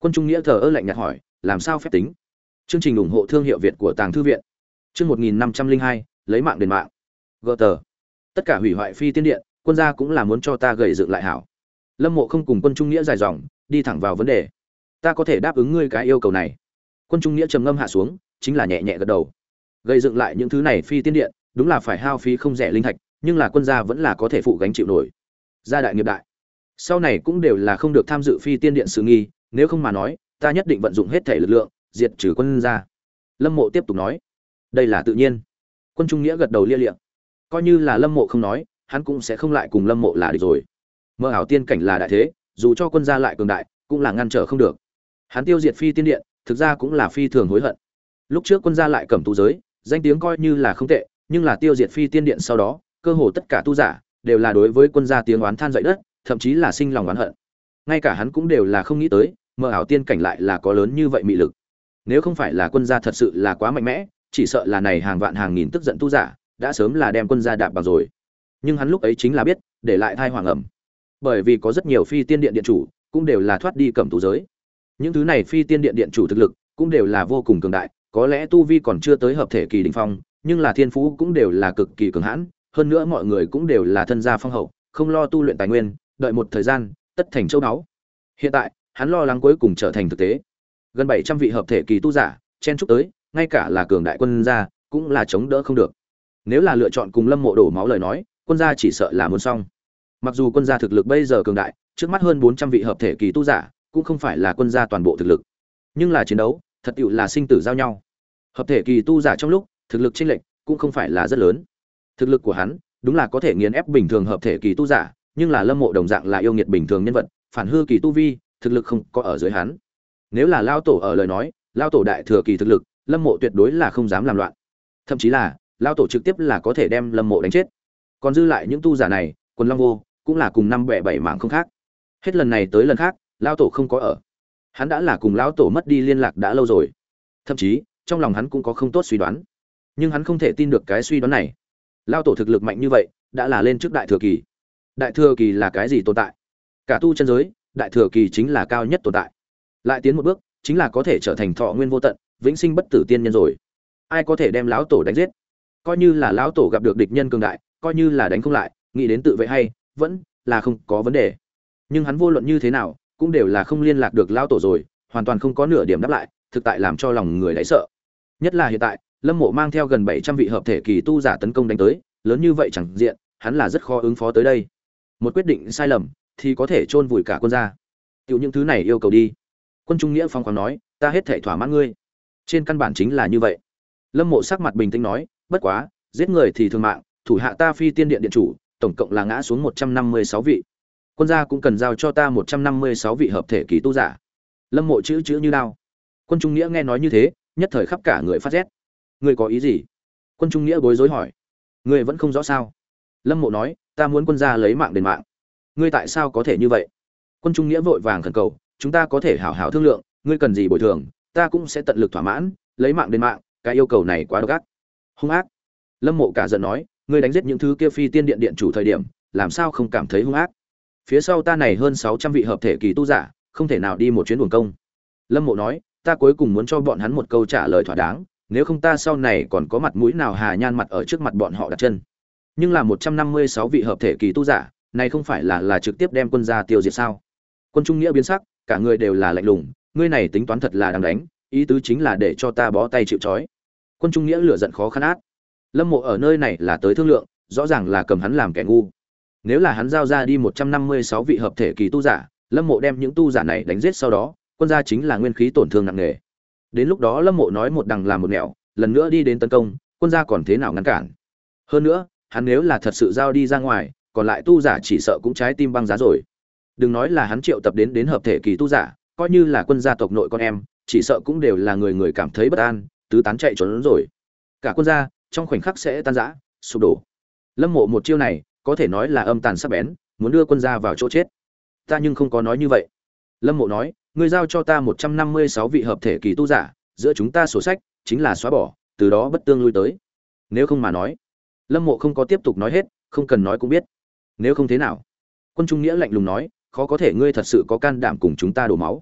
Quân Trung Nghĩa thờ ơ lạnh nhạt hỏi, làm sao phép tính? Chương trình ủng hộ thương hiệu Việt của Tàng Thư viện. Chương một nghìn năm trăm linh hai, lấy mạng đền mạng. Gờ tờ. Tất cả hủy hoại phi tiên điện, quân gia cũng là muốn cho ta gầy dựng lại hảo. Lâm Mộ không cùng Quân Trung Nghĩa dài dòng, đi thẳng vào vấn đề. Ta có thể đáp ứng ngươi cái yêu cầu này. Quân Trung Nghĩa trầm ngâm hạ xuống, chính là nhẹ nhẹ gật đầu. Gây dựng lại những thứ này phi tiên điện, đúng là phải hao phí không rẻ linh thạch, nhưng là quân gia vẫn là có thể phụ gánh chịu nổi. Gia đại nghiệp đại, sau này cũng đều là không được tham dự phi tiên điện sự nghi, nếu không mà nói, ta nhất định vận dụng hết thể lực lượng, diệt trừ quân gia. Lâm Mộ tiếp tục nói, đây là tự nhiên. Quân Trung Nghĩa gật đầu lia lịa, coi như là Lâm Mộ không nói, hắn cũng sẽ không lại cùng Lâm Mộ là địch rồi. Mơ ảo tiên cảnh là đại thế, dù cho quân gia lại cường đại, cũng là ngăn trở không được. Hắn tiêu diệt phi tiên điện, thực ra cũng là phi thường hối hận. Lúc trước quân gia lại cầm tu giới, danh tiếng coi như là không tệ, nhưng là tiêu diệt phi tiên điện sau đó, cơ hồ tất cả tu giả đều là đối với quân gia tiếng oán than dậy đất, thậm chí là sinh lòng oán hận. Ngay cả hắn cũng đều là không nghĩ tới, mơ ảo tiên cảnh lại là có lớn như vậy mị lực. Nếu không phải là quân gia thật sự là quá mạnh mẽ, chỉ sợ là này hàng vạn hàng nghìn tức giận tu giả, đã sớm là đem quân gia đạp bằng rồi. Nhưng hắn lúc ấy chính là biết, để lại thai hoàng ẩm. Bởi vì có rất nhiều phi tiên điện điện chủ, cũng đều là thoát đi cầm tu giới. Những thứ này phi tiên điện điện chủ thực lực, cũng đều là vô cùng cường đại, có lẽ tu vi còn chưa tới hợp thể kỳ đỉnh phong, nhưng là thiên phú cũng đều là cực kỳ cường hãn, hơn nữa mọi người cũng đều là thân gia phong hậu, không lo tu luyện tài nguyên, đợi một thời gian, tất thành châu báu. Hiện tại, hắn lo lắng cuối cùng trở thành thực tế. Gần bảy trăm vị hợp thể kỳ tu giả, chen chúc tới, ngay cả là cường đại quân gia, cũng là chống đỡ không được. Nếu là lựa chọn cùng Lâm Mộ đổ máu lời nói, quân gia chỉ sợ là muốn xong. Mặc dù quân gia thực lực bây giờ cường đại, trước mắt hơn bốn trăm vị hợp thể kỳ tu giả, cũng không phải là quân gia toàn bộ thực lực. Nhưng là chiến đấu, thật sự là sinh tử giao nhau. Hợp thể kỳ tu giả trong lúc, thực lực chênh lệch cũng không phải là rất lớn. Thực lực của hắn, đúng là có thể nghiền ép bình thường hợp thể kỳ tu giả, nhưng là Lâm Mộ đồng dạng là yêu nghiệt bình thường nhân vật, phản hư kỳ tu vi, thực lực không có ở dưới hắn. Nếu là lao tổ ở lời nói, lao tổ đại thừa kỳ thực lực, Lâm Mộ tuyệt đối là không dám làm loạn. Thậm chí là, lao tổ trực tiếp là có thể đem Lâm Mộ đánh chết. Còn dư lại những tu giả này, quần long vô, cũng là cùng năm bẻ bảy mảng không khác. Hết lần này tới lần khác, lao tổ không có ở. Hắn đã là cùng lão tổ mất đi liên lạc đã lâu rồi. Thậm chí, trong lòng hắn cũng có không tốt suy đoán. Nhưng hắn không thể tin được cái suy đoán này. Lao tổ thực lực mạnh như vậy, đã là lên trước đại thừa kỳ. Đại thừa kỳ là cái gì tồn tại? Cả tu chân giới, đại thừa kỳ chính là cao nhất tồn tại. Lại tiến một bước, chính là có thể trở thành thọ nguyên vô tận, vĩnh sinh bất tử tiên nhân rồi. Ai có thể đem lão tổ đánh giết? Coi như là lão tổ gặp được địch nhân cường đại, coi như là đánh không lại, nghĩ đến tự vệ hay, vẫn là không có vấn đề. Nhưng hắn vô luận như thế nào, cũng đều là không liên lạc được lão tổ rồi, hoàn toàn không có nửa điểm đáp lại, thực tại làm cho lòng người đáy sợ. Nhất là hiện tại, Lâm Mộ mang theo gần bảy trăm vị hợp thể kỳ tu giả tấn công đánh tới, lớn như vậy chẳng diện, hắn là rất khó ứng phó tới đây. Một quyết định sai lầm thì có thể chôn vùi cả quân gia. Tiểu những thứ này yêu cầu đi. Quân Trung Nghĩa phong khoáng nói, ta hết thảy thỏa mãn ngươi. Trên căn bản chính là như vậy. Lâm Mộ sắc mặt bình tĩnh nói, bất quá, giết người thì thương mạng, thủ hạ ta phi tiên điện điện chủ, tổng cộng là ngã xuống một trăm năm mươi sáu vị. Quân gia cũng cần giao cho ta một trăm năm mươi sáu vị hợp thể kỳ tu giả. Lâm Mộ chữ chữ như đao. Quân Trung Nghĩa nghe nói như thế, nhất thời khắp cả người phát rét. Ngươi có ý gì? Quân Trung Nghĩa bối rối hỏi. Ngươi vẫn không rõ sao? Lâm Mộ nói, ta muốn quân gia lấy mạng đền mạng. Ngươi tại sao có thể như vậy? Quân Trung Nghĩa vội vàng khẩn cầu, chúng ta có thể hảo hảo thương lượng, ngươi cần gì bồi thường, ta cũng sẽ tận lực thỏa mãn, lấy mạng đền mạng, cái yêu cầu này quá độc ác. Hung ác. Lâm Mộ cả giận nói, ngươi đánh giết những thứ kia phi tiên điện điện chủ thời điểm, làm sao không cảm thấy hung ác? Phía sau ta này hơn sáu trăm vị hợp thể kỳ tu giả, không thể nào đi một chuyến uổng công. Lâm Mộ nói, ta cuối cùng muốn cho bọn hắn một câu trả lời thỏa đáng, nếu không ta sau này còn có mặt mũi nào hà nhan mặt ở trước mặt bọn họ đặt chân. Nhưng là một trăm năm mươi sáu vị hợp thể kỳ tu giả, này không phải là là trực tiếp đem quân gia tiêu diệt sao? Quân Trung Nghĩa biến sắc, cả người đều là lạnh lùng, ngươi này tính toán thật là đáng đánh, ý tứ chính là để cho ta bó tay chịu trói. Quân Trung Nghĩa lửa giận khó khăn át. Lâm Mộ ở nơi này là tới thương lượng, rõ ràng là cầm hắn làm kẻ ngu. Nếu là hắn giao ra đi một trăm năm mươi sáu vị hợp thể kỳ tu giả, Lâm Mộ đem những tu giả này đánh giết sau đó, quân gia chính là nguyên khí tổn thương nặng nề. Đến lúc đó Lâm Mộ nói một đằng làm một nẻo, lần nữa đi đến tấn công, quân gia còn thế nào ngăn cản? Hơn nữa, hắn nếu là thật sự giao đi ra ngoài, còn lại tu giả chỉ sợ cũng trái tim băng giá rồi. Đừng nói là hắn triệu tập đến đến hợp thể kỳ tu giả, coi như là quân gia tộc nội con em, chỉ sợ cũng đều là người người cảm thấy bất an, tứ tán chạy trốn rồi. Cả quân gia trong khoảnh khắc sẽ tan rã, sụp đổ. Lâm Mộ một chiêu này, có thể nói là âm tàn sắc bén, muốn đưa quân gia vào chỗ chết. Ta nhưng không có nói như vậy. Lâm Mộ nói, ngươi giao cho ta một trăm năm mươi sáu vị hợp thể kỳ tu giả, giữa chúng ta sổ sách chính là xóa bỏ, từ đó bất tương lui tới. Nếu không mà nói, Lâm Mộ không có tiếp tục nói hết, không cần nói cũng biết. Nếu không thế nào? Quân Trung Nghĩa lạnh lùng nói, khó có thể ngươi thật sự có can đảm cùng chúng ta đổ máu.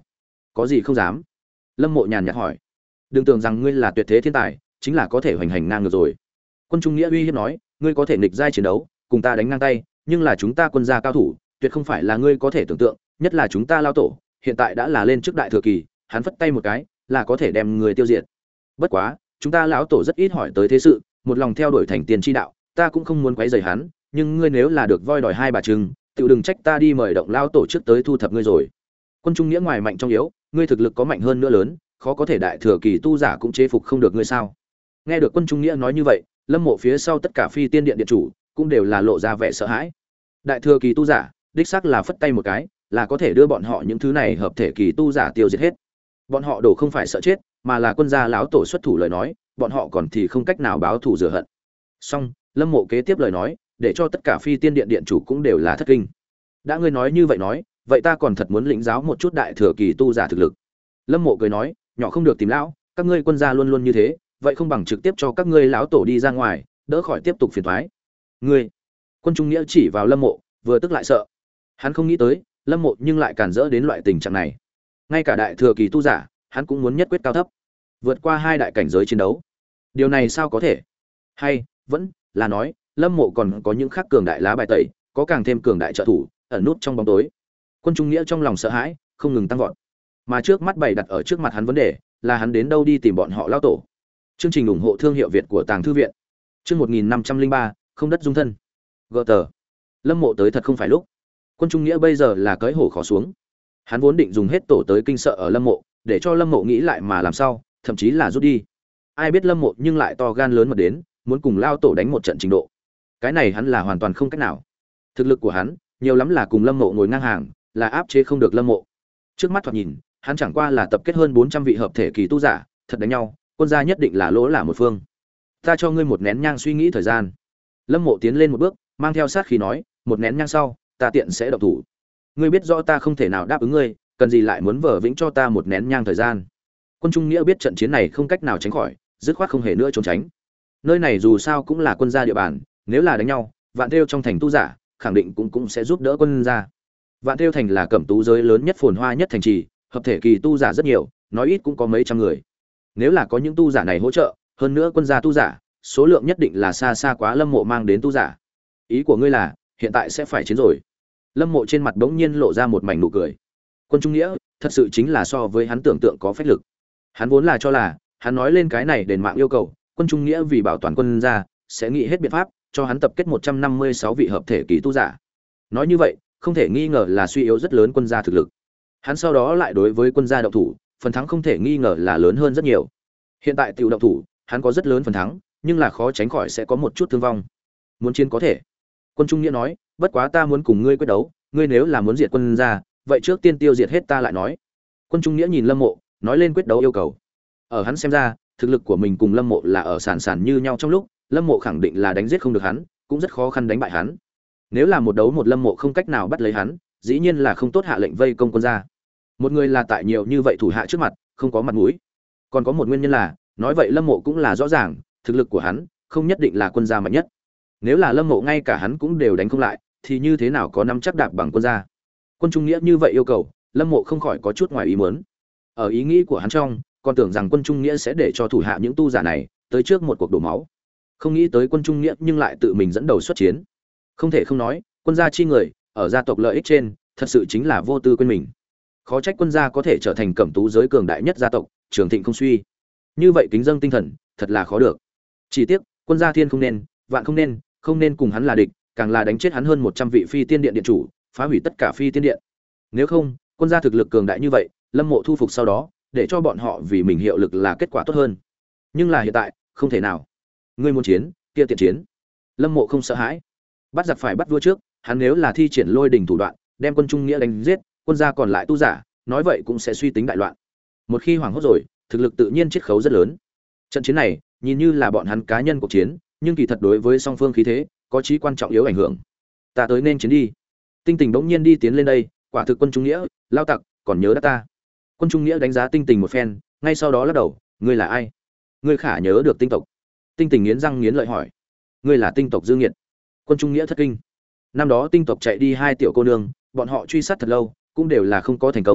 Có gì không dám? Lâm Mộ nhàn nhạt hỏi. Đừng tưởng rằng ngươi là tuyệt thế thiên tài, chính là có thể hoành hành ngang ngược rồi. Quân Trung Nghĩa uy hiếp nói, ngươi có thể nghịch giai chiến đấu, cùng ta đánh ngang tay, nhưng là chúng ta quân gia cao thủ, tuyệt không phải là ngươi có thể tưởng tượng, nhất là chúng ta lao tổ, hiện tại đã là lên trước đại thừa kỳ, hắn phất tay một cái, là có thể đem người tiêu diệt. Bất quá, chúng ta lão tổ rất ít hỏi tới thế sự, một lòng theo đuổi thành tiền chi đạo, ta cũng không muốn quấy rầy hắn, nhưng ngươi nếu là được voi đòi hai bà trưng, tự đừng trách ta đi mời động lao tổ trước tới thu thập ngươi rồi. Quân Trung Nghĩa ngoài mạnh trong yếu, ngươi thực lực có mạnh hơn nữa lớn, khó có thể đại thừa kỳ tu giả cũng chế phục không được ngươi sao? Nghe được Quân Trung Nghĩa nói như vậy, Lâm Mộ phía sau tất cả Phi Tiên Điện điện chủ cũng đều là lộ ra vẻ sợ hãi. Đại thừa kỳ tu giả, đích xác là phất tay một cái, là có thể đưa bọn họ những thứ này hợp thể kỳ tu giả tiêu diệt hết. Bọn họ đổ không phải sợ chết, mà là quân gia lão tổ xuất thủ lời nói, bọn họ còn thì không cách nào báo thù rửa hận. Song, Lâm Mộ kế tiếp lời nói, để cho tất cả Phi Tiên Điện điện chủ cũng đều là thất kinh. Đã ngươi nói như vậy nói, vậy ta còn thật muốn lĩnh giáo một chút đại thừa kỳ tu giả thực lực. Lâm Mộ cười nói, nhỏ không được tìm lão, các ngươi quân gia luôn luôn như thế, vậy không bằng trực tiếp cho các ngươi lão tổ đi ra ngoài, đỡ khỏi tiếp tục phiền toái. Ngươi? Quân Trung Nghĩa chỉ vào Lâm Mộ, vừa tức lại sợ. Hắn không nghĩ tới, Lâm Mộ nhưng lại cản rỡ đến loại tình trạng này. Ngay cả đại thừa kỳ tu giả, hắn cũng muốn nhất quyết cao thấp, vượt qua hai đại cảnh giới chiến đấu. Điều này sao có thể? Hay vẫn là nói, Lâm Mộ còn có những khác cường đại lá bài tẩy, có càng thêm cường đại trợ thủ, ẩn nút trong bóng tối. Quân Trung Nghĩa trong lòng sợ hãi, không ngừng tăng vọt. Mà trước mắt bày đặt ở trước mặt hắn vấn đề, là hắn đến đâu đi tìm bọn họ lao tổ. Chương trình ủng hộ thương hiệu Việt của Tàng thư viện. Chương một nghìn năm trăm linh ba, không đất dung thân. Gờ tờ. Lâm Mộ tới thật không phải lúc. Quân Trung Nghĩa bây giờ là cởi hổ khó xuống. Hắn vốn định dùng hết tổ tới kinh sợ ở Lâm Mộ, để cho Lâm Mộ nghĩ lại mà làm sao, thậm chí là rút đi. Ai biết Lâm Mộ nhưng lại to gan lớn mật đến, muốn cùng lao tổ đánh một trận trình độ. Cái này hắn là hoàn toàn không cách nào. Thực lực của hắn, nhiều lắm là cùng Lâm Mộ ngồi ngang hàng, là áp chế không được Lâm Mộ. Trước mắt thoạt nhìn, hắn chẳng qua là tập kết hơn bốn trăm vị hợp thể kỳ tu giả, thật đánh nhau, quân gia nhất định là lỗ là một phương. Ta cho ngươi một nén nhang suy nghĩ thời gian. Lâm Mộ tiến lên một bước, mang theo sát khí nói, một nén nhang sau, ta tiện sẽ động thủ. Ngươi biết rõ ta không thể nào đáp ứng ngươi, cần gì lại muốn vờ vĩnh cho ta một nén nhang thời gian. Quân Trung Nghĩa biết trận chiến này không cách nào tránh khỏi, dứt khoát không hề nữa trốn tránh. Nơi này dù sao cũng là quân gia địa bàn, nếu là đánh nhau, Vạn Thêu trong thành tu giả, khẳng định cũng cũng sẽ giúp đỡ quân gia. Vạn Thêu thành là cẩm tú giới lớn nhất phồn hoa nhất thành trì, hợp thể kỳ tu giả rất nhiều, nói ít cũng có mấy trăm người. Nếu là có những tu giả này hỗ trợ, hơn nữa quân gia tu giả, số lượng nhất định là xa xa quá Lâm Mộ mang đến tu giả. Ý của ngươi là, hiện tại sẽ phải chiến rồi? Lâm Mộ trên mặt bỗng nhiên lộ ra một mảnh nụ cười. Quân Trung Nghĩa, thật sự chính là so với hắn tưởng tượng có phách lực. Hắn vốn là cho là, hắn nói lên cái này đền mạng yêu cầu, Quân Trung Nghĩa vì bảo toàn quân gia, sẽ nghĩ hết biện pháp cho hắn tập kết một trăm năm mươi sáu vị hợp thể kỳ tu giả. Nói như vậy, không thể nghi ngờ là suy yếu rất lớn quân gia thực lực. Hắn sau đó lại đối với quân gia động thủ, phần thắng không thể nghi ngờ là lớn hơn rất nhiều. Hiện tại tiểu động thủ, hắn có rất lớn phần thắng, nhưng là khó tránh khỏi sẽ có một chút thương vong. Muốn chiến có thể. Quân Trung Nghĩa nói, bất quá ta muốn cùng ngươi quyết đấu, ngươi nếu là muốn diệt quân gia, vậy trước tiên tiêu diệt hết ta lại nói. Quân Trung Nghĩa nhìn Lâm Mộ, nói lên quyết đấu yêu cầu. Ở hắn xem ra, thực lực của mình cùng Lâm Mộ là ở sàn sàn như nhau trong lúc, Lâm Mộ khẳng định là đánh giết không được hắn, cũng rất khó khăn đánh bại hắn. Nếu là một đấu một Lâm Mộ không cách nào bắt lấy hắn, dĩ nhiên là không tốt hạ lệnh vây công quân gia. Một người là tại nhiều như vậy thủ hạ trước mặt, không có mặt mũi. Còn có một nguyên nhân là, nói vậy Lâm Mộ cũng là rõ ràng, thực lực của hắn không nhất định là quân gia mạnh nhất. Nếu là Lâm Mộ ngay cả hắn cũng đều đánh không lại, thì như thế nào có năm chắc đạp bằng quân gia. Quân Trung Nghĩa như vậy yêu cầu, Lâm Mộ không khỏi có chút ngoài ý muốn. Ở ý nghĩ của hắn trong, còn tưởng rằng Quân Trung Nghĩa sẽ để cho thủ hạ những tu giả này tới trước một cuộc đổ máu. Không nghĩ tới Quân Trung Nghĩa nhưng lại tự mình dẫn đầu xuất chiến. Không thể không nói, quân gia chi người, ở gia tộc lợi ích trên, thật sự chính là vô tư quên mình. Khó trách quân gia có thể trở thành cẩm tú giới cường đại nhất gia tộc, trường thịnh không suy. Như vậy kính dâng tinh thần, thật là khó được. Chỉ tiếc, quân gia thiên không nên, vạn không nên, không nên cùng hắn là địch, càng là đánh chết hắn hơn một trăm vị Phi Tiên Điện điện chủ, phá hủy tất cả Phi Tiên Điện. Nếu không, quân gia thực lực cường đại như vậy, Lâm Mộ thu phục sau đó, để cho bọn họ vì mình hiệu lực là kết quả tốt hơn. Nhưng là hiện tại, không thể nào. Ngươi muốn chiến, kia tiện chiến. Lâm Mộ không sợ hãi. Bắt giặc phải bắt vua trước, hắn nếu là thi triển lôi đỉnh thủ đoạn, đem Quân Trung Nghĩa đánh giết, quân gia còn lại tu giả, nói vậy cũng sẽ suy tính đại loạn. Một khi hoảng hốt rồi, thực lực tự nhiên chiết khấu rất lớn. Trận chiến này, nhìn như là bọn hắn cá nhân cuộc chiến, nhưng kỳ thật đối với song phương khí thế, có chí quan trọng yếu ảnh hưởng. Ta tới nên chiến đi. Tinh Tình bỗng nhiên đi tiến lên đây, quả thực Quân Trung Nghĩa, lao tặc, còn nhớ đã ta. Quân Trung Nghĩa đánh giá Tinh Tình một phen, ngay sau đó lắc đầu, ngươi là ai? Ngươi khả nhớ được Tinh tộc? Tinh Tình nghiến răng nghiến lợi hỏi, ngươi là Tinh tộc Dương Nghiệt? Quân Trung Nghĩa thất kinh. Năm đó Tinh tộc chạy đi hai tiểu cô nương, bọn họ truy sát thật lâu, cũng đều là không có thành công,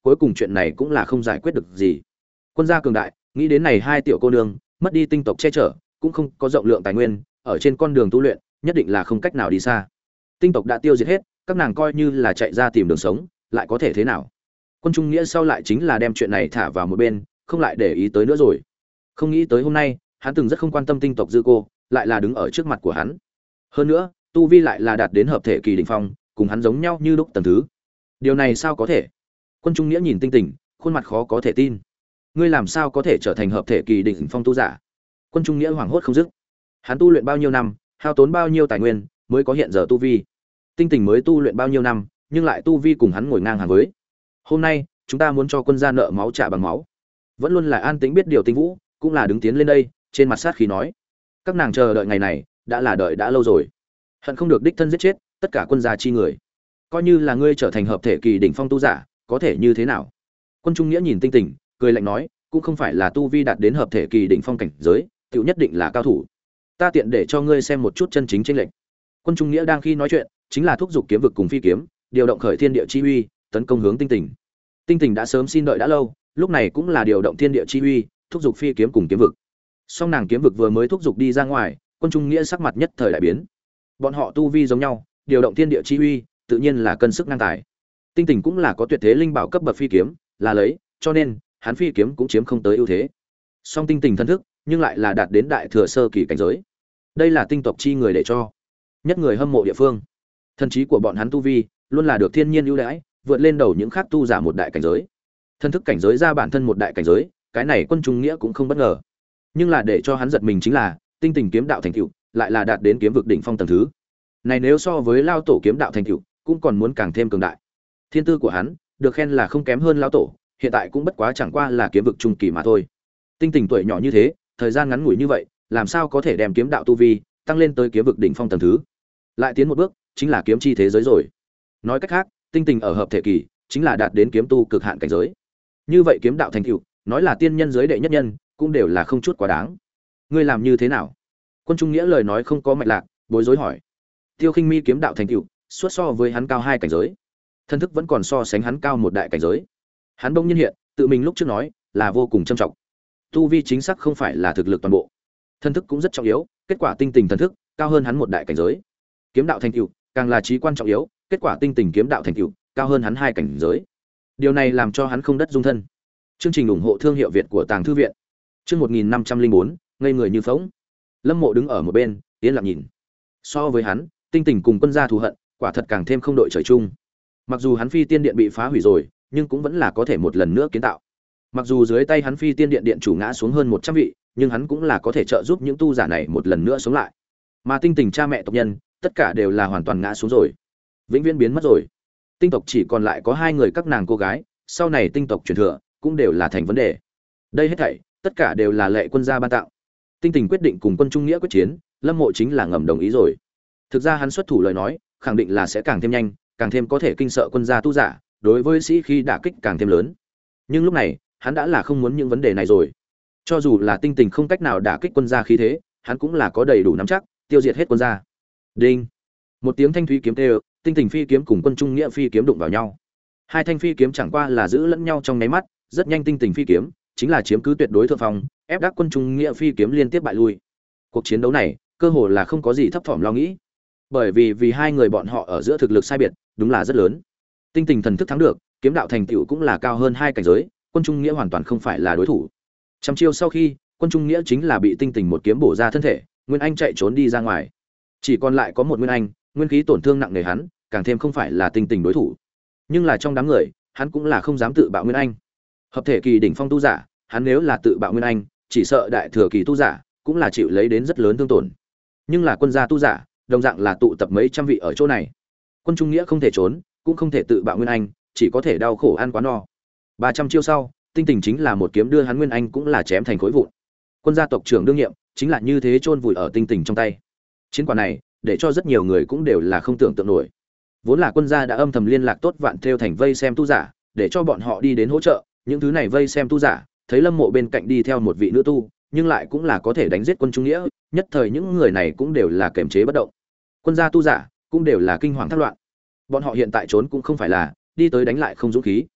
cuối cùng chuyện này cũng là không giải quyết được gì. Quân gia cường đại, nghĩ đến này hai tiểu cô nương mất đi tinh tộc che chở, cũng không có rộng lượng tài nguyên, ở trên con đường tu luyện, nhất định là không cách nào đi xa. Tinh tộc đã tiêu diệt hết, các nàng coi như là chạy ra tìm đường sống, lại có thể thế nào? Quân Trung Nghĩa sau lại chính là đem chuyện này thả vào một bên, không lại để ý tới nữa rồi. Không nghĩ tới hôm nay, hắn từng rất không quan tâm tinh tộc dư cô, lại là đứng ở trước mặt của hắn. Hơn nữa, tu vi lại là đạt đến hợp thể kỳ đỉnh phong, cùng hắn giống nhau như lúc tầng thứ. Điều này sao có thể? Quân Trung Nghĩa nhìn Tinh Tỉnh, khuôn mặt khó có thể tin. Ngươi làm sao có thể trở thành hợp thể kỳ đỉnh phong tu giả? Quân Trung Nghĩa hoảng hốt không dứt. Hắn tu luyện bao nhiêu năm, hao tốn bao nhiêu tài nguyên mới có hiện giờ tu vi. Tinh Tỉnh mới tu luyện bao nhiêu năm, nhưng lại tu vi cùng hắn ngồi ngang hàng với. Hôm nay, chúng ta muốn cho quân gia nợ máu trả bằng máu. Vẫn luôn là an tĩnh biết điều Tinh Vũ, cũng là đứng tiến lên đây, trên mặt sát khí nói: các nàng chờ đợi ngày này, đã là đợi đã lâu rồi. Hận không được đích thân giết chết tất cả quân gia chi người. Coi như là ngươi trở thành hợp thể kỳ đỉnh phong tu giả, có thể như thế nào? Quân Trung Nghĩa nhìn Tinh Tỉnh, cười lạnh nói: cũng không phải là tu vi đạt đến hợp thể kỳ đỉnh phong cảnh giới, tiểu nhất định là cao thủ. Ta tiện để cho ngươi xem một chút chân chính chênh lệch. Quân Trung Nghĩa đang khi nói chuyện, chính là thúc giục kiếm vực cùng phi kiếm, điều động khởi thiên địa chi uy, tấn công hướng Tinh Tỉnh. Tinh Tỉnh đã sớm xin đợi đã lâu, lúc này cũng là điều động thiên địa chi uy, thúc giục phi kiếm cùng kiếm vực. Song nàng kiếm vực vừa mới thúc giục đi ra ngoài, Quân Trung Nghĩa sắc mặt nhất thời đại biến. Bọn họ tu vi giống nhau, điều động thiên địa chi uy, tự nhiên là cân sức ngang tài. Tinh Tỉnh cũng là có tuyệt thế linh bảo cấp bậc phi kiếm, là lấy, cho nên hắn phi kiếm cũng chiếm không tới ưu thế. Song Tinh Tỉnh thân thức, nhưng lại là đạt đến đại thừa sơ kỳ cảnh giới. Đây là tinh tộc chi người để cho nhất người hâm mộ địa phương. Thần trí của bọn hắn tu vi luôn là được thiên nhiên ưu đãi, vượt lên đầu những khác tu giả một đại cảnh giới. Thân thức cảnh giới ra bản thân một đại cảnh giới, cái này Quân Trung Nghĩa cũng không bất ngờ. Nhưng là để cho hắn giật mình chính là, Tinh Tỉnh kiếm đạo thành tựu lại là đạt đến kiếm vực đỉnh phong tầng thứ. Này nếu so với lao tổ kiếm đạo thành tựu, cũng còn muốn càng thêm cường đại. Thiên tư của hắn được khen là không kém hơn lao tổ, hiện tại cũng bất quá chẳng qua là kiếm vực trung kỳ mà thôi. Tinh Tỉnh tuổi nhỏ như thế, thời gian ngắn ngủi như vậy, làm sao có thể đem kiếm đạo tu vi tăng lên tới kiếm vực đỉnh phong tầng thứ? Lại tiến một bước, chính là kiếm chi thế giới rồi. Nói cách khác, Tinh Tỉnh ở hợp thể kỳ, chính là đạt đến kiếm tu cực hạn cảnh giới. Như vậy kiếm đạo thành tựu, nói là tiên nhân giới đệ nhất nhân, cũng đều là không chút quá đáng. Ngươi làm như thế nào? Quân Trung Nghĩa lời nói không có mạch lạc, bối rối hỏi. Tiêu Khinh Mi kiếm đạo thành tựu, suốt so với hắn cao hai cảnh giới. Thân thức vẫn còn so sánh hắn cao một đại cảnh giới. Hắn bỗng nhiên hiện, tự mình lúc trước nói, là vô cùng trầm trọng. Tu vi chính xác không phải là thực lực toàn bộ. Thân thức cũng rất trọng yếu, kết quả Tinh Tỉnh thân thức cao hơn hắn một đại cảnh giới. Kiếm đạo thành tựu, càng là chí quan trọng yếu, kết quả Tinh Tỉnh kiếm đạo thành tựu cao hơn hắn hai cảnh giới. Điều này làm cho hắn không đất dung thân. Chương trình ủng hộ thương hiệu Việt của Tàng thư viện. Chương một nghìn năm trăm linh bốn, ngây người như phỗng. Lâm Mộ đứng ở một bên, yên lặng nhìn. So với hắn, Tinh Tỉnh cùng quân gia thù hận, quả thật càng thêm không đội trời chung. Mặc dù hắn Phi Tiên Điện bị phá hủy rồi, nhưng cũng vẫn là có thể một lần nữa kiến tạo. Mặc dù dưới tay hắn Phi Tiên Điện điện chủ ngã xuống hơn một trăm vị, nhưng hắn cũng là có thể trợ giúp những tu giả này một lần nữa sống lại. Mà Tinh Tỉnh cha mẹ tộc nhân, tất cả đều là hoàn toàn ngã xuống rồi, vĩnh viễn biến mất rồi. Tinh tộc chỉ còn lại có hai người các nàng cô gái, sau này tinh tộc truyền thừa cũng đều là thành vấn đề. Đây hết thảy, tất cả đều là lệ quân gia ban tặng. Tinh Tỉnh quyết định cùng Quân Trung Nghĩa quyết chiến, Lâm Mộ chính là ngầm đồng ý rồi. Thực ra hắn xuất thủ lời nói, khẳng định là sẽ càng thêm nhanh, càng thêm có thể kinh sợ quân gia tu giả, đối với sĩ khi đả kích càng thêm lớn. Nhưng lúc này, hắn đã là không muốn những vấn đề này rồi. Cho dù là Tinh Tỉnh không cách nào đả kích quân gia khí thế, hắn cũng là có đầy đủ nắm chắc, tiêu diệt hết quân gia. Đinh! Một tiếng thanh thúy kiếm kêu, Tinh Tỉnh phi kiếm cùng Quân Trung Nghĩa phi kiếm đụng vào nhau. Hai thanh phi kiếm chẳng qua là giữ lẫn nhau trong nháy mắt, rất nhanh Tinh Tỉnh phi kiếm chính là chiếm cứ tuyệt đối thượng phong, ép đắc Quân Trung Nghĩa phi kiếm liên tiếp bại lui. Cuộc chiến đấu này, cơ hồ là không có gì thấp thỏm lo nghĩ. Bởi vì vì hai người bọn họ ở giữa thực lực sai biệt, đúng là rất lớn. Tinh Tỉnh thần thức thắng được, kiếm đạo thành tựu cũng là cao hơn hai cảnh giới, Quân Trung Nghĩa hoàn toàn không phải là đối thủ. Trăm chiêu sau khi, Quân Trung Nghĩa chính là bị Tinh Tỉnh một kiếm bổ ra thân thể, Nguyên Anh chạy trốn đi ra ngoài. Chỉ còn lại có một Nguyên Anh, nguyên khí tổn thương nặng nề hắn, càng thêm không phải là Tinh Tỉnh đối thủ. Nhưng là trong đám người, hắn cũng là không dám tự bạo Nguyên Anh. Hợp thể kỳ đỉnh phong tu giả, hắn nếu là tự bạo Nguyên Anh, chỉ sợ đại thừa kỳ tu giả cũng là chịu lấy đến rất lớn thương tổn. Nhưng là quân gia tu giả, đồng dạng là tụ tập mấy trăm vị ở chỗ này. Quân Trung Nghĩa không thể trốn, cũng không thể tự bạo Nguyên Anh, chỉ có thể đau khổ ăn quá no. ba trăm chiêu sau, Tinh Tỉnh chính là một kiếm đưa hắn Nguyên Anh cũng là chém thành khối vụn. Quân gia tộc trưởng đương nhiệm chính là như thế chôn vùi ở Tinh Tỉnh trong tay. Chiến quả này, để cho rất nhiều người cũng đều là không tưởng tượng nổi. Vốn là quân gia đã âm thầm liên lạc tốt Vạn Thêu thành vây xem tu giả, để cho bọn họ đi đến hỗ trợ, những thứ này vây xem tu giả, thấy Lâm Mộ bên cạnh đi theo một vị nữ tu, nhưng lại cũng là có thể đánh giết Quân Trung Nghĩa, nhất thời những người này cũng đều là kiềm chế bất động. Quân gia tu giả cũng đều là kinh hoàng thất loạn. Bọn họ hiện tại trốn cũng không phải là đi tới đánh lại không dũng khí.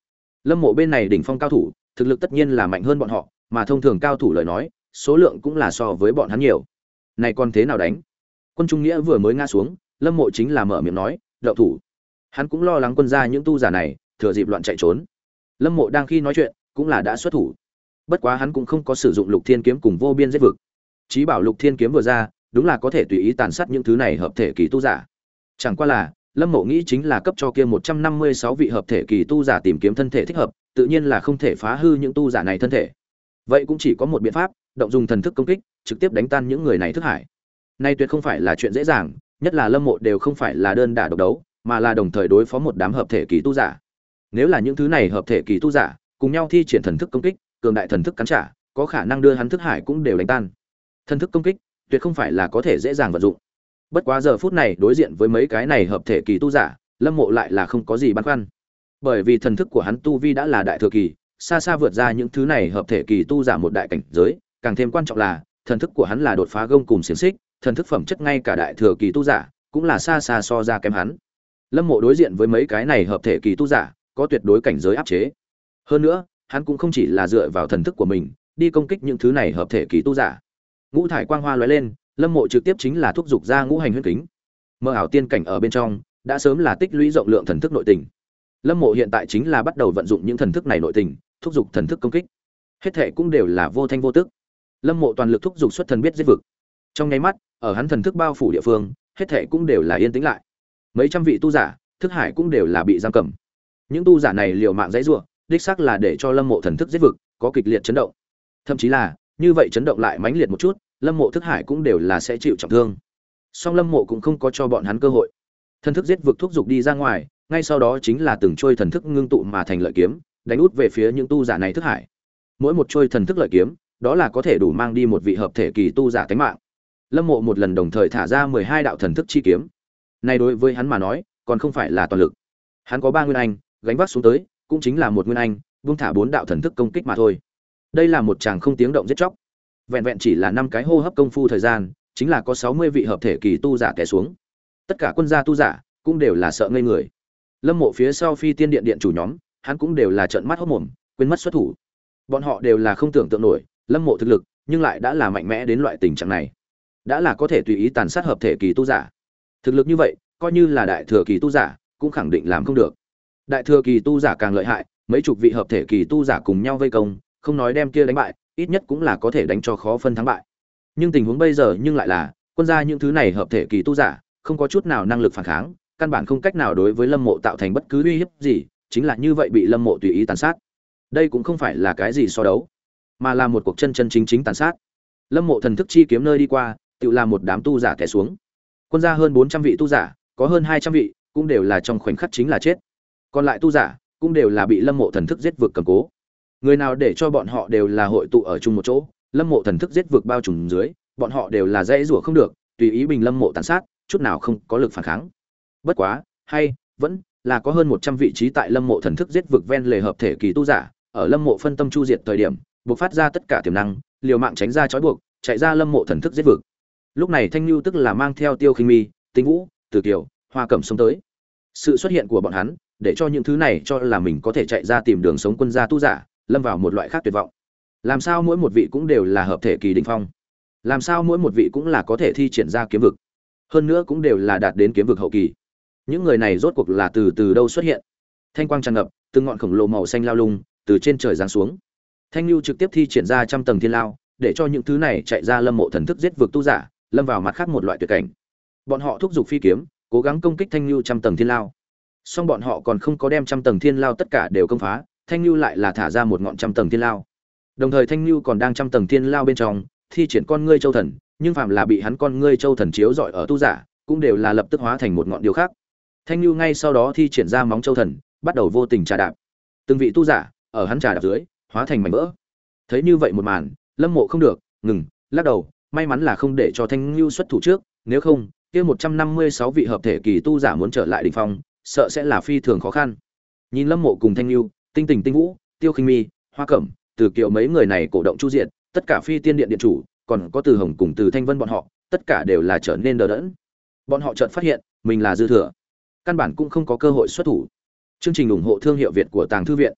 Lâm Mộ bên này đỉnh phong cao thủ, thực lực tất nhiên là mạnh hơn bọn họ, mà thông thường cao thủ lời nói, số lượng cũng là so với bọn hắn nhiều. Này còn thế nào đánh? Quân Trung Nghĩa vừa mới ngã xuống, Lâm Mộ chính là mở miệng nói, "Động thủ." Hắn cũng lo lắng quân gia những tu giả này thừa dịp loạn chạy trốn. Lâm Mộ đang khi nói chuyện, cũng là đã xuất thủ. Bất quá hắn cũng không có sử dụng Lục Thiên kiếm cùng vô biên giết vực. Chí bảo Lục Thiên kiếm vừa ra, đúng là có thể tùy ý tàn sát những thứ này hợp thể kỳ tu giả. Chẳng qua là, Lâm Mộ nghĩ chính là cấp cho kia một trăm năm mươi sáu vị hợp thể kỳ tu giả tìm kiếm thân thể thích hợp, tự nhiên là không thể phá hư những tu giả này thân thể. Vậy cũng chỉ có một biện pháp, động dùng thần thức công kích, trực tiếp đánh tan những người này thức hải. Nay tuyệt không phải là chuyện dễ dàng, nhất là Lâm Mộ đều không phải là đơn đả độc đấu, mà là đồng thời đối phó một đám hợp thể kỳ tu giả. Nếu là những thứ này hợp thể kỳ tu giả cùng nhau thi triển thần thức công kích, cường đại thần thức cắn trả, có khả năng đưa hắn thức hải cũng đều đánh tan. Thần thức công kích, tuyệt không phải là có thể dễ dàng vận dụng. Bất quá giờ phút này đối diện với mấy cái này hợp thể kỳ tu giả, Lâm Mộ lại là không có gì băn khoăn. Bởi vì thần thức của hắn tu vi đã là đại thừa kỳ, xa xa vượt ra những thứ này hợp thể kỳ tu giả một đại cảnh giới, càng thêm quan trọng là, thần thức của hắn là đột phá gông cùng xiển xích, thần thức phẩm chất ngay cả đại thừa kỳ tu giả, cũng là xa xa so ra kém hắn. Lâm Mộ đối diện với mấy cái này hợp thể kỳ tu giả, có tuyệt đối cảnh giới áp chế. Hơn nữa, hắn cũng không chỉ là dựa vào thần thức của mình, đi công kích những thứ này hợp thể kỳ tu giả. Ngũ thải quang hoa lóe lên, Lâm Mộ trực tiếp chính là thúc dục ra ngũ hành huyễn kính. Mơ ảo tiên cảnh ở bên trong, đã sớm là tích lũy rộng lượng thần thức nội tình. Lâm Mộ hiện tại chính là bắt đầu vận dụng những thần thức này nội tình, thúc dục thần thức công kích. Hết thệ cũng đều là vô thanh vô tức. Lâm Mộ toàn lực thúc dục xuất thần biết giết vực. Trong nháy mắt, ở hắn thần thức bao phủ địa phương, hết thệ cũng đều là yên tĩnh lại. Mấy trăm vị tu giả, thức hải cũng đều là bị giam cầm. Những tu giả này liều mạng giãy giụa, đích xác là để cho Lâm Mộ thần thức giết vực có kịch liệt chấn động. Thậm chí là, như vậy chấn động lại mãnh liệt một chút, Lâm Mộ thức hải cũng đều là sẽ chịu trọng thương. Song Lâm Mộ cũng không có cho bọn hắn cơ hội. Thần thức giết vực thúc dục đi ra ngoài, ngay sau đó chính là từng trôi thần thức ngưng tụ mà thành lợi kiếm, đánh út về phía những tu giả này thức hải. Mỗi một trôi thần thức lợi kiếm, đó là có thể đủ mang đi một vị hợp thể kỳ tu giả tính mạng. Lâm Mộ một lần đồng thời thả ra mười hai đạo thần thức chi kiếm. Này đối với hắn mà nói, còn không phải là toàn lực. Hắn có ba nguyên anh, gánh vác xuống tới, cũng chính là một nguyên anh, buông thả bốn đạo thần thức công kích mà thôi. Đây là một chàng không tiếng động giết chóc. Vẹn vẹn chỉ là năm cái hô hấp công phu thời gian, chính là có sáu mươi vị hợp thể kỳ tu giả té xuống. Tất cả quân gia tu giả cũng đều là sợ ngây người. Lâm Mộ phía sau Phi Tiên Điện điện chủ nhóm, hắn cũng đều là trợn mắt hốt mồm, quên mất xuất thủ. Bọn họ đều là không tưởng tượng nổi, Lâm Mộ thực lực, nhưng lại đã là mạnh mẽ đến loại tình trạng này. Đã là có thể tùy ý tàn sát hợp thể kỳ tu giả. Thực lực như vậy, coi như là đại thừa kỳ tu giả, cũng khẳng định làm không được. Đại thừa kỳ tu giả càng lợi hại, mấy chục vị hợp thể kỳ tu giả cùng nhau vây công, không nói đem kia đánh bại, ít nhất cũng là có thể đánh cho khó phân thắng bại. Nhưng tình huống bây giờ nhưng lại là, quân gia những thứ này hợp thể kỳ tu giả, không có chút nào năng lực phản kháng, căn bản không cách nào đối với Lâm Mộ tạo thành bất cứ uy hiếp gì, chính là như vậy bị Lâm Mộ tùy ý tàn sát. Đây cũng không phải là cái gì so đấu, mà là một cuộc chân chân chính chính tàn sát. Lâm Mộ thần thức chi kiếm nơi đi qua, tự làm một đám tu giả té xuống. Quân gia hơn bốn trăm vị tu giả, có hơn hai trăm vị cũng đều là trong khoảnh khắc chính là chết. Còn lại tu giả cũng đều là bị Lâm Mộ thần thức giết vực cầm cố. Người nào để cho bọn họ đều là hội tụ ở chung một chỗ, Lâm Mộ thần thức giết vực bao trùm dưới, bọn họ đều là dễ rủa không được, tùy ý bình Lâm Mộ tàn sát, chút nào không có lực phản kháng. Bất quá, hay vẫn là có hơn một trăm vị trí tại Lâm Mộ thần thức giết vực ven lề hợp thể kỳ tu giả, ở Lâm Mộ phân tâm chu diệt thời điểm, bộc phát ra tất cả tiềm năng, liều mạng tránh ra trói buộc, chạy ra Lâm Mộ thần thức giết vực. Lúc này Thanh Nhu tức là mang theo Tiêu Khinh Mi, Tinh Vũ, Từ Kiều, Hoa Cẩm sống tới. Sự xuất hiện của bọn hắn, để cho những thứ này cho là mình có thể chạy ra tìm đường sống quân gia tu giả, lâm vào một loại khác tuyệt vọng. Làm sao mỗi một vị cũng đều là hợp thể kỳ đỉnh phong? Làm sao mỗi một vị cũng là có thể thi triển ra kiếm vực? Hơn nữa cũng đều là đạt đến kiếm vực hậu kỳ. Những người này rốt cuộc là từ từ đâu xuất hiện? Thanh quang tràn ngập, từng ngọn khổng lồ màu xanh lao lung từ trên trời giáng xuống. Thanh Nhu trực tiếp thi triển ra trăm tầng thiên lao, để cho những thứ này chạy ra Lâm Mộ thần thức giết vực tu giả, lâm vào mặt khác một loại tuyệt cảnh. Bọn họ thúc giục phi kiếm, cố gắng công kích Thanh Nhu trăm tầng thiên lao. Song bọn họ còn không có đem trăm tầng thiên lao tất cả đều công phá, Thanh Nhu lại là thả ra một ngọn trăm tầng thiên lao. Đồng thời Thanh Nhu còn đang trăm tầng thiên lao bên trong, thi triển con ngươi châu thần, nhưng phàm là bị hắn con ngươi châu thần chiếu rọi ở tu giả, cũng đều là lập tức hóa thành một ngọn điều khác. Thanh Nhu ngay sau đó thi triển ra móng châu thần, bắt đầu vô tình trà đạp. Từng vị tu giả ở hắn trà đạp dưới, hóa thành mảnh vỡ. Thấy như vậy một màn, Lâm Mộ không được, ngừng, lắc đầu, may mắn là không để cho Thanh Nhu xuất thủ trước, nếu không, kia một trăm năm mươi sáu vị hợp thể kỳ tu giả muốn trở lại đỉnh phong, sợ sẽ là phi thường khó khăn. Nhìn Lâm Mộ cùng Thanh Nhu, Tinh Tình Tinh Vũ, Tiêu Khinh Mi, Hoa Cẩm, Từ Kiều mấy người này cổ động chu diện, tất cả Phi Tiên Điện điện chủ, còn có Từ Hồng cùng Từ Thanh Vân bọn họ, tất cả đều là trở nên đờ đẫn. Bọn họ chợt phát hiện, mình là dư thừa, căn bản cũng không có cơ hội xuất thủ. Chương trình ủng hộ thương hiệu Việt của Tàng Thư viện.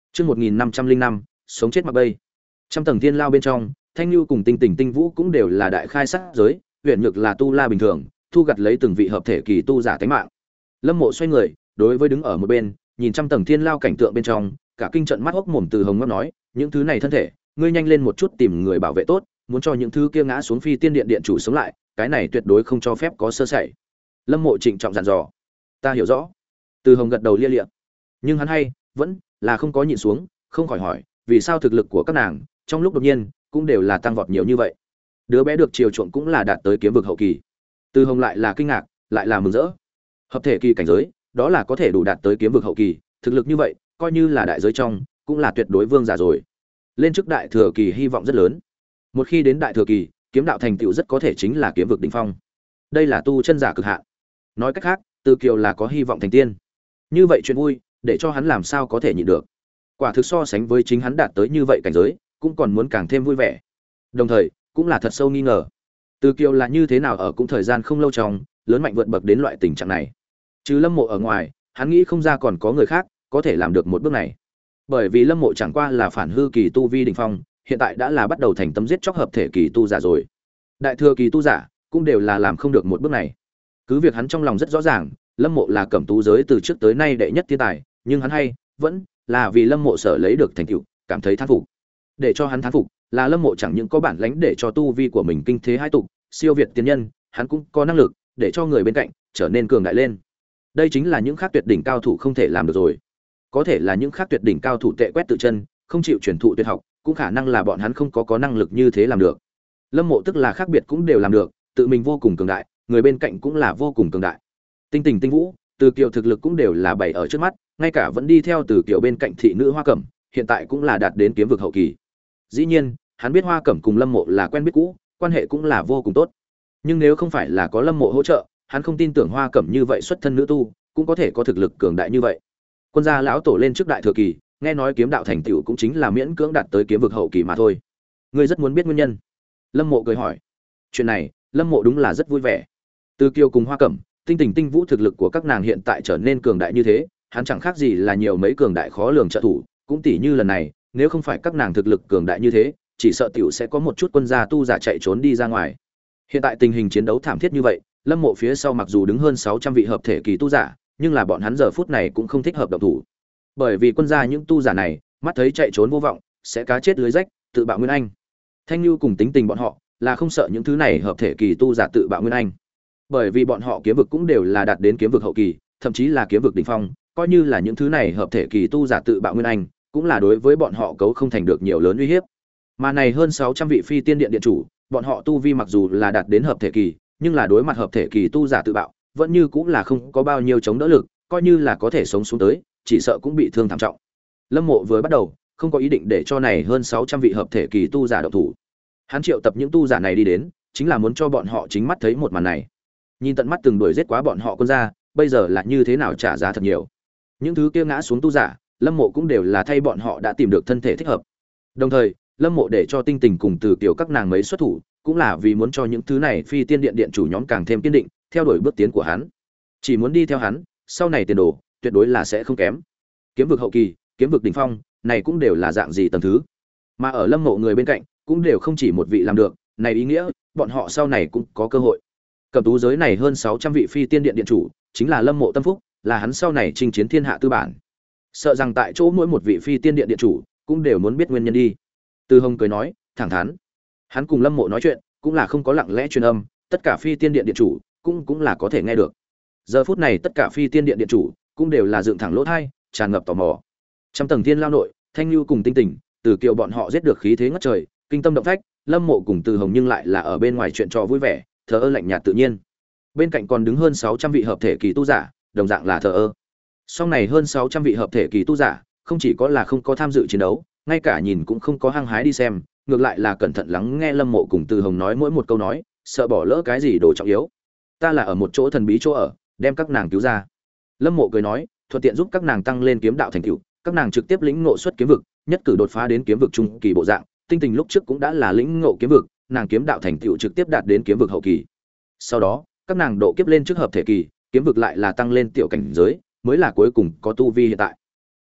Chương một nghìn năm trăm linh năm, sống chết mặc bay. Trăm tầng thiên lao bên trong, Thanh Nhu cùng Tinh Tình Tinh Vũ cũng đều là đại khai sát giới, huyền nhược là tu la bình thường, thu gặt lấy từng vị hợp thể kỳ tu giả tánh mạng. Lâm Mộ xoay người, đối với đứng ở một bên, nhìn trăm tầng thiên lao cảnh tượng bên trong, cả kinh trận mắt hốc mồm từ hồng ngóc nói, những thứ này thân thể, ngươi nhanh lên một chút tìm người bảo vệ tốt, muốn cho những thứ kia ngã xuống phi tiên điện điện chủ sống lại, cái này tuyệt đối không cho phép có sơ sẩy. Lâm Mộ trịnh trọng dặn dò. Ta hiểu rõ. Từ hồng gật đầu lia lịa. Nhưng hắn hay vẫn là không có nhịn xuống, không khỏi hỏi, vì sao thực lực của các nàng trong lúc đột nhiên cũng đều là tăng vọt nhiều như vậy? Đứa bé được chiều chuộng cũng là đạt tới kiếm vực hậu kỳ. Từ hồng lại là kinh ngạc, lại là mừng rỡ. Hợp thể kỳ cảnh giới, đó là có thể đủ đạt tới kiếm vực hậu kỳ, thực lực như vậy, coi như là đại giới trong, cũng là tuyệt đối vương giả rồi. Lên trước đại thừa kỳ hy vọng rất lớn. Một khi đến đại thừa kỳ, kiếm đạo thành tựu rất có thể chính là kiếm vực đỉnh phong. Đây là tu chân giả cực hạn. Nói cách khác, Từ Kiều là có hy vọng thành tiên. Như vậy chuyện vui, để cho hắn làm sao có thể nhịn được. Quả thực so sánh với chính hắn đạt tới như vậy cảnh giới, cũng còn muốn càng thêm vui vẻ. Đồng thời, cũng là thật sâu nghi ngờ. Từ Kiều là như thế nào ở cũng thời gian không lâu trong, lớn mạnh vượt bậc đến loại tình trạng này. Chứ Lâm Mộ ở ngoài, hắn nghĩ không ra còn có người khác có thể làm được một bước này. Bởi vì Lâm Mộ chẳng qua là phản hư kỳ tu vi đỉnh phong, hiện tại đã là bắt đầu thành tấm giết chóc hợp thể kỳ tu giả rồi. Đại thừa kỳ tu giả cũng đều là làm không được một bước này. Cứ việc hắn trong lòng rất rõ ràng, Lâm Mộ là cẩm tú giới từ trước tới nay đệ nhất thiên tài, nhưng hắn hay vẫn là vì Lâm Mộ sở lấy được thành tựu, cảm thấy thán phục. Để cho hắn thán phục, là Lâm Mộ chẳng những có bản lĩnh để cho tu vi của mình kinh thế hai tục, siêu việt tiên nhân, hắn cũng có năng lực để cho người bên cạnh trở nên cường đại lên. Đây chính là những khác tuyệt đỉnh cao thủ không thể làm được rồi. Có thể là những khác tuyệt đỉnh cao thủ tệ quét tự chân, không chịu truyền thụ tuyệt học, cũng khả năng là bọn hắn không có có năng lực như thế làm được. Lâm Mộ tức là khác biệt cũng đều làm được, tự mình vô cùng cường đại, người bên cạnh cũng là vô cùng cường đại. Tinh Tình Tinh Vũ, Từ Kiều thực lực cũng đều là bày ở trước mắt, ngay cả vẫn đi theo Từ Kiều bên cạnh thị nữ Hoa Cẩm, hiện tại cũng là đạt đến kiếm vực hậu kỳ. Dĩ nhiên, hắn biết Hoa Cẩm cùng Lâm Mộ là quen biết cũ, quan hệ cũng là vô cùng tốt. Nhưng nếu không phải là có Lâm Mộ hỗ trợ, hắn không tin tưởng Hoa Cẩm như vậy xuất thân nữ tu, cũng có thể có thực lực cường đại như vậy. Quân gia lão tổ lên trước đại thừa kỳ, nghe nói kiếm đạo thành tựu cũng chính là miễn cưỡng đạt tới kiếm vực hậu kỳ mà thôi. Ngươi rất muốn biết nguyên nhân? Lâm Mộ cười hỏi. Chuyện này, Lâm Mộ đúng là rất vui vẻ. Từ Kiều cùng Hoa Cẩm, Tinh Tình Tinh Vũ thực lực của các nàng hiện tại trở nên cường đại như thế, hắn chẳng khác gì là nhiều mấy cường đại khó lường trợ thủ, cũng tỷ như lần này, nếu không phải các nàng thực lực cường đại như thế, chỉ sợ tiểu sẽ có một chút quân gia tu giả chạy trốn đi ra ngoài. Hiện tại tình hình chiến đấu thảm thiết như vậy, Lâm Mộ phía sau mặc dù đứng hơn sáu trăm vị hợp thể kỳ tu giả, nhưng là bọn hắn giờ phút này cũng không thích hợp động thủ. Bởi vì quân gia những tu giả này, mắt thấy chạy trốn vô vọng, sẽ cá chết lưới rách, tự bạo nguyên anh. Thanh Nhu cùng Tính Tình bọn họ là không sợ những thứ này hợp thể kỳ tu giả tự bạo nguyên anh. Bởi vì bọn họ kiếm vực cũng đều là đạt đến kiếm vực hậu kỳ, thậm chí là kiếm vực đỉnh phong, coi như là những thứ này hợp thể kỳ tu giả tự bạo nguyên anh, cũng là đối với bọn họ cấu không thành được nhiều lớn uy hiếp. Mà này hơn sáu trăm vị phi tiên điện điện chủ, bọn họ tu vi mặc dù là đạt đến hợp thể kỳ, nhưng là đối mặt hợp thể kỳ tu giả tự bạo, vẫn như cũng là không có bao nhiêu chống đỡ lực, coi như là có thể sống xuống tới, chỉ sợ cũng bị thương thảm trọng. Lâm Mộ vừa bắt đầu, không có ý định để cho này hơn sáu trăm vị hợp thể kỳ tu giả động thủ. Hắn triệu tập những tu giả này đi đến, chính là muốn cho bọn họ chính mắt thấy một màn này. Nhìn tận mắt từng đuổi giết quá bọn họ quân gia, bây giờ là như thế nào trả giá thật nhiều. Những thứ kia ngã xuống tu giả, Lâm Mộ cũng đều là thay bọn họ đã tìm được thân thể thích hợp. Đồng thời, Lâm Mộ để cho Tinh Tình cùng Từ Kiều các nàng mấy xuất thủ, cũng là vì muốn cho những thứ này phi tiên điện điện chủ nhóm càng thêm kiên định, theo đuổi bước tiến của hắn. Chỉ muốn đi theo hắn, sau này tiền đồ tuyệt đối là sẽ không kém. Kiếm vực hậu kỳ, kiếm vực đỉnh phong, này cũng đều là dạng gì tầng thứ. Mà ở Lâm Mộ người bên cạnh, cũng đều không chỉ một vị làm được, này ý nghĩa, bọn họ sau này cũng có cơ hội. Cẩm tú giới này hơn sáu trăm vị phi tiên điện điện chủ, chính là Lâm Mộ tâm phúc, là hắn sau này chinh chiến thiên hạ tư bản. Sợ rằng tại chỗ mỗi một vị phi tiên điện điện chủ, cũng đều muốn biết nguyên nhân đi. Từ Hồng cười nói, thẳng thắn. Hắn cùng Lâm Mộ nói chuyện, cũng là không có lặng lẽ truyền âm, tất cả phi tiên điện điện chủ, cũng cũng là có thể nghe được. Giờ phút này tất cả phi tiên điện điện chủ, cũng đều là dựng thẳng lỗ tai, tràn ngập tò mò. Trăm tầng thiên lao nội, Thanh Nhu cùng Tinh Tình, Từ Kiều bọn họ giết được khí thế ngất trời, kinh tâm động phách, Lâm Mộ cùng Từ Hồng nhưng lại là ở bên ngoài chuyện trò vui vẻ, thờ ơ lạnh nhạt tự nhiên. Bên cạnh còn đứng hơn sáu trăm vị hợp thể kỳ tu giả, đồng dạng là thờ ơ. Song này hơn sáu trăm vị hợp thể kỳ tu giả, không chỉ có là không có tham dự chiến đấu, ngay cả nhìn cũng không có hăng hái đi xem, ngược lại là cẩn thận lắng nghe Lâm Mộ cùng Từ Hồng nói mỗi một câu nói, sợ bỏ lỡ cái gì đồ trọng yếu. Ta là ở một chỗ thần bí chỗ ở, đem các nàng cứu ra. Lâm Mộ cười nói, thuận tiện giúp các nàng tăng lên kiếm đạo thành tựu, các nàng trực tiếp lĩnh ngộ xuất kiếm vực, nhất cử đột phá đến kiếm vực trung kỳ bộ dạng, Tinh Tình lúc trước cũng đã là lĩnh ngộ kiếm vực, nàng kiếm đạo thành tựu trực tiếp đạt đến kiếm vực hậu kỳ. Sau đó, các nàng độ kiếp lên trước hợp thể kỳ, kiếm vực lại là tăng lên tiểu cảnh giới, mới là cuối cùng có tu vi hiện tại.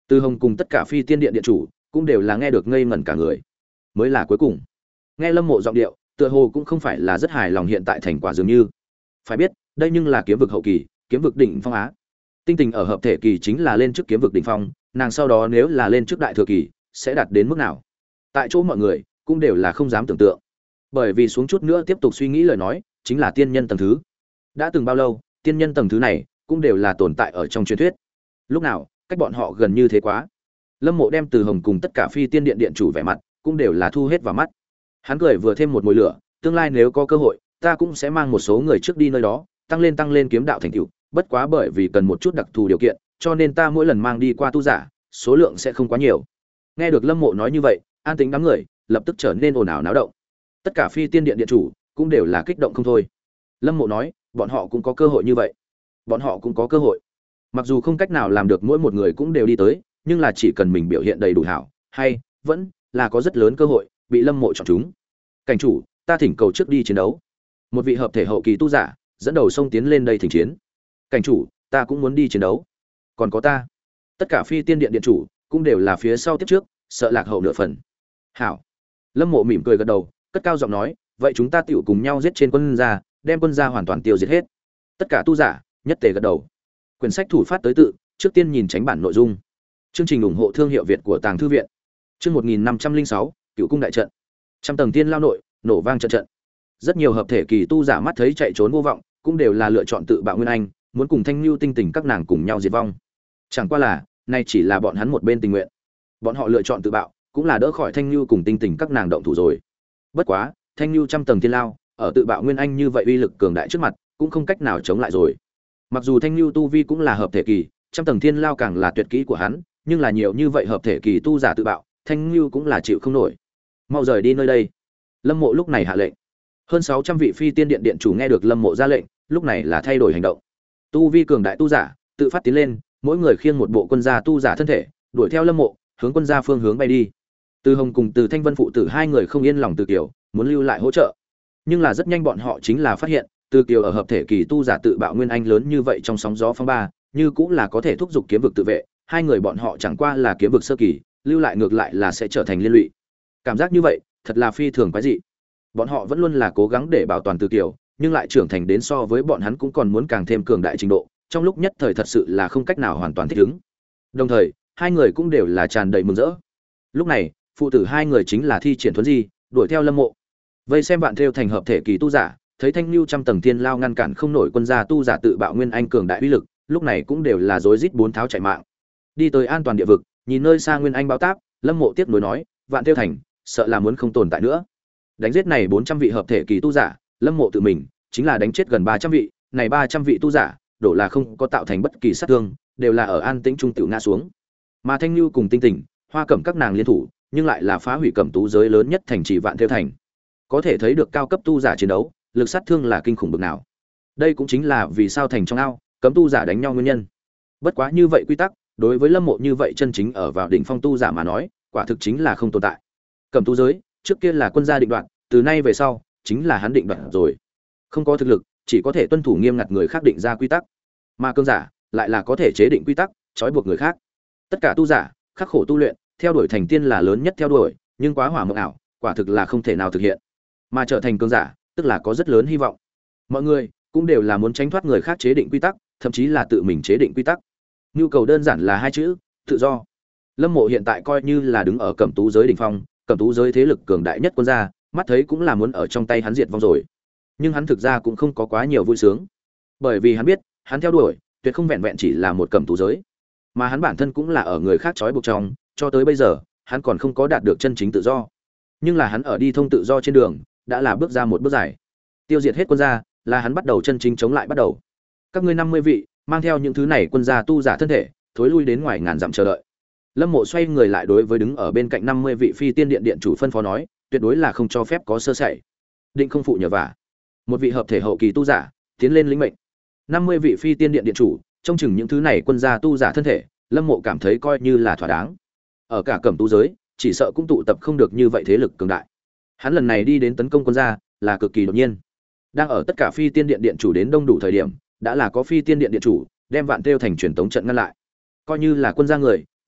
Từ Hồng cùng tất cả phi tiên điện điện chủ cũng đều là nghe được ngây ngẩn cả người. Mới là cuối cùng, nghe Lâm Mộ giọng điệu, tựa hồ cũng không phải là rất hài lòng hiện tại thành quả dường như. Phải biết, đây nhưng là kiếm vực hậu kỳ, kiếm vực đỉnh phong á. Tinh Tình ở hợp thể kỳ chính là lên trước kiếm vực đỉnh phong, nàng sau đó nếu là lên trước đại thừa kỳ, sẽ đạt đến mức nào? Tại chỗ mọi người cũng đều là không dám tưởng tượng. Bởi vì xuống chút nữa tiếp tục suy nghĩ lời nói, chính là tiên nhân tầng thứ. Đã từng bao lâu, tiên nhân tầng thứ này cũng đều là tồn tại ở trong truyền thuyết. Lúc nào, cách bọn họ gần như thế quá. Lâm Mộ đem Từ Hồng cùng tất cả phi tiên điện điện chủ vẻ mặt, cũng đều là thu hết vào mắt. Hắn cười vừa thêm một mùi lửa, tương lai nếu có cơ hội, ta cũng sẽ mang một số người trước đi nơi đó, tăng lên tăng lên kiếm đạo thành tựu, bất quá bởi vì cần một chút đặc thù điều kiện, cho nên ta mỗi lần mang đi qua tu giả, số lượng sẽ không quá nhiều. Nghe được Lâm Mộ nói như vậy, an tính đám người lập tức trở nên ồn ào náo động. Tất cả phi tiên điện điện chủ cũng đều là kích động không thôi. Lâm Mộ nói, bọn họ cũng có cơ hội như vậy. Bọn họ cũng có cơ hội. Mặc dù không cách nào làm được mỗi một người cũng đều đi tới, nhưng là chỉ cần mình biểu hiện đầy đủ hảo, hay vẫn là có rất lớn cơ hội bị Lâm Mộ chọn chúng. Cảnh chủ, ta thỉnh cầu trước đi chiến đấu. Một vị hợp thể hậu kỳ tu giả dẫn đầu xông tiến lên đây thỉnh chiến. Cảnh chủ, ta cũng muốn đi chiến đấu. Còn có ta. Tất cả phi tiên điện điện chủ cũng đều là phía sau tiếp trước, sợ lạc hậu nửa phần. Hảo. Lâm Mộ mỉm cười gật đầu, cất cao giọng nói, vậy chúng ta tiểu cùng nhau giết trên quân gia, đem quân gia hoàn toàn tiêu diệt hết. Tất cả tu giả nhất tề gật đầu. Quyển sách thủ phát tới tự, trước tiên nhìn tránh bản nội dung. Chương trình ủng hộ thương hiệu Việt của Tàng Thư viện. Chương một nghìn năm trăm lẻ sáu, Cựu cung đại trận. Trăm tầng tiên lao nội, nổ vang trận trận. Rất nhiều hợp thể kỳ tu giả mắt thấy chạy trốn vô vọng, cũng đều là lựa chọn tự bạo nguyên anh, muốn cùng Thanh Nưu Tinh Tình các nàng cùng nhau diệt vong. Chẳng qua là, nay chỉ là bọn hắn một bên tình nguyện. Bọn họ lựa chọn tự bạo, cũng là đỡ khỏi Thanh Nưu cùng Tinh Tình các nàng động thủ rồi. Bất quá, Thanh Nưu trăm tầng tiên lao, ở tự bạo nguyên anh như vậy uy lực cường đại trước mặt, cũng không cách nào chống lại rồi. Mặc dù Thanh Nưu tu vi cũng là hợp thể kỳ, trăm tầng thiên lao càng là tuyệt kỹ của hắn, nhưng là nhiều như vậy hợp thể kỳ tu giả tự bạo, Thanh Nưu cũng là chịu không nổi. Mau rời đi nơi đây. Lâm Mộ lúc này hạ lệnh. Hơn sáu trăm vị phi tiên điện điện chủ nghe được Lâm Mộ ra lệnh, lúc này là thay đổi hành động. Tu vi cường đại tu giả, tự phát tiến lên, mỗi người khiêng một bộ quân gia tu giả thân thể, đuổi theo Lâm Mộ, hướng quân gia phương hướng bay đi. Từ Hồng cùng Từ Thanh Vân phụ tử hai người không yên lòng Từ Kiều, muốn lưu lại hỗ trợ. Nhưng là rất nhanh bọn họ chính là phát hiện, Từ Kiều ở hợp thể kỳ tu giả tự bạo nguyên anh lớn như vậy trong sóng gió phong ba, như cũng là có thể thúc giục kiếm vực tự vệ, hai người bọn họ chẳng qua là kiếm vực sơ kỳ, lưu lại ngược lại là sẽ trở thành liên lụy. Cảm giác như vậy, thật là phi thường quái dị. Bọn họ vẫn luôn là cố gắng để bảo toàn Từ Kiều, nhưng lại trưởng thành đến so với bọn hắn cũng còn muốn càng thêm cường đại trình độ, trong lúc nhất thời thật sự là không cách nào hoàn toàn thích ứng. Đồng thời, hai người cũng đều là tràn đầy mừng rỡ. Lúc này, phụ tử hai người chính là thi triển thuấn di, đuổi theo Lâm Mộ. Vây xem bạn theo thành hợp thể kỳ tu giả, thấy Thanh Nưu trăm tầng thiên lao ngăn cản không nổi quân gia tu giả tự bạo nguyên anh cường đại uy lực, lúc này cũng đều là rối rít bốn tháo chạy mạng. Đi tới an toàn địa vực, nhìn nơi xa nguyên anh báo táp, Lâm Mộ tiếp nối nói, vạn theo thành, sợ là muốn không tồn tại nữa. Đánh giết này bốn trăm vị hợp thể kỳ tu giả, Lâm Mộ tự mình chính là đánh chết gần ba trăm vị, này ba trăm vị tu giả, đổ là không có tạo thành bất kỳ sát thương, đều là ở an tĩnh trung tiểu ngã xuống. Mà Thanh Nưu cùng Tinh Tình, Hoa Cẩm các nàng liên thủ, nhưng lại là phá hủy cẩm tú giới lớn nhất thành trì vạn theo thành. Có thể thấy được cao cấp tu giả chiến đấu, lực sát thương là kinh khủng bậc nào. Đây cũng chính là vì sao thành trong ao, cấm tu giả đánh nhau nguyên nhân. Bất quá như vậy quy tắc, đối với Lâm Mộ như vậy chân chính ở vào đỉnh phong tu giả mà nói, quả thực chính là không tồn tại. Cẩm tú giới, trước kia là quân gia định đoạt, từ nay về sau, chính là hắn định đoạt rồi. Không có thực lực, chỉ có thể tuân thủ nghiêm ngặt người khác định ra quy tắc. Mà cương giả, lại là có thể chế định quy tắc, trói buộc người khác. Tất cả tu giả, khắc khổ tu luyện, theo đuổi thành tiên là lớn nhất theo đuổi, nhưng quá hỏa mộng ảo, quả thực là không thể nào thực hiện. Mà trở thành cương giả, tức là có rất lớn hy vọng. Mọi người cũng đều là muốn tránh thoát người khác chế định quy tắc, thậm chí là tự mình chế định quy tắc. Nhu cầu đơn giản là hai chữ, tự do. Lâm Mộ hiện tại coi như là đứng ở cẩm tú giới đỉnh phong, cẩm tú giới thế lực cường đại nhất quân gia, mắt thấy cũng là muốn ở trong tay hắn diệt vong rồi. Nhưng hắn thực ra cũng không có quá nhiều vui sướng, bởi vì hắn biết, hắn theo đuổi tuyệt không vẹn vẹn chỉ là một cẩm tú giới, mà hắn bản thân cũng là ở người khác trói buộc trong, cho tới bây giờ, hắn còn không có đạt được chân chính tự do. Nhưng là hắn ở đi thông tự do trên đường, đã là bước ra một bước dài. Tiêu diệt hết quân gia, là hắn bắt đầu chân chính chống lại bắt đầu. Các ngươi năm mươi vị, mang theo những thứ này quân gia tu giả thân thể, thối lui đến ngoài ngàn dặm chờ đợi. Lâm Mộ xoay người lại đối với đứng ở bên cạnh năm mươi vị phi tiên điện điện chủ phân phó nói, tuyệt đối là không cho phép có sơ sẩy. Định không phụ nhờ vả. Một vị hợp thể hậu kỳ tu giả, tiến lên lĩnh mệnh. năm mươi vị phi tiên điện điện chủ, trông chừng những thứ này quân gia tu giả thân thể, Lâm Mộ cảm thấy coi như là thỏa đáng. Ở cả cẩm tú giới, chỉ sợ cũng tụ tập không được như vậy thế lực cường đại. Hắn lần này đi đến tấn công quân gia, là cực kỳ đột nhiên. Đang ở tất cả phi tiên điện điện chủ đến đông đủ thời điểm, đã là có phi tiên điện điện chủ đem vạn tiêu thành truyền tống trận ngăn lại. Coi như là quân gia người,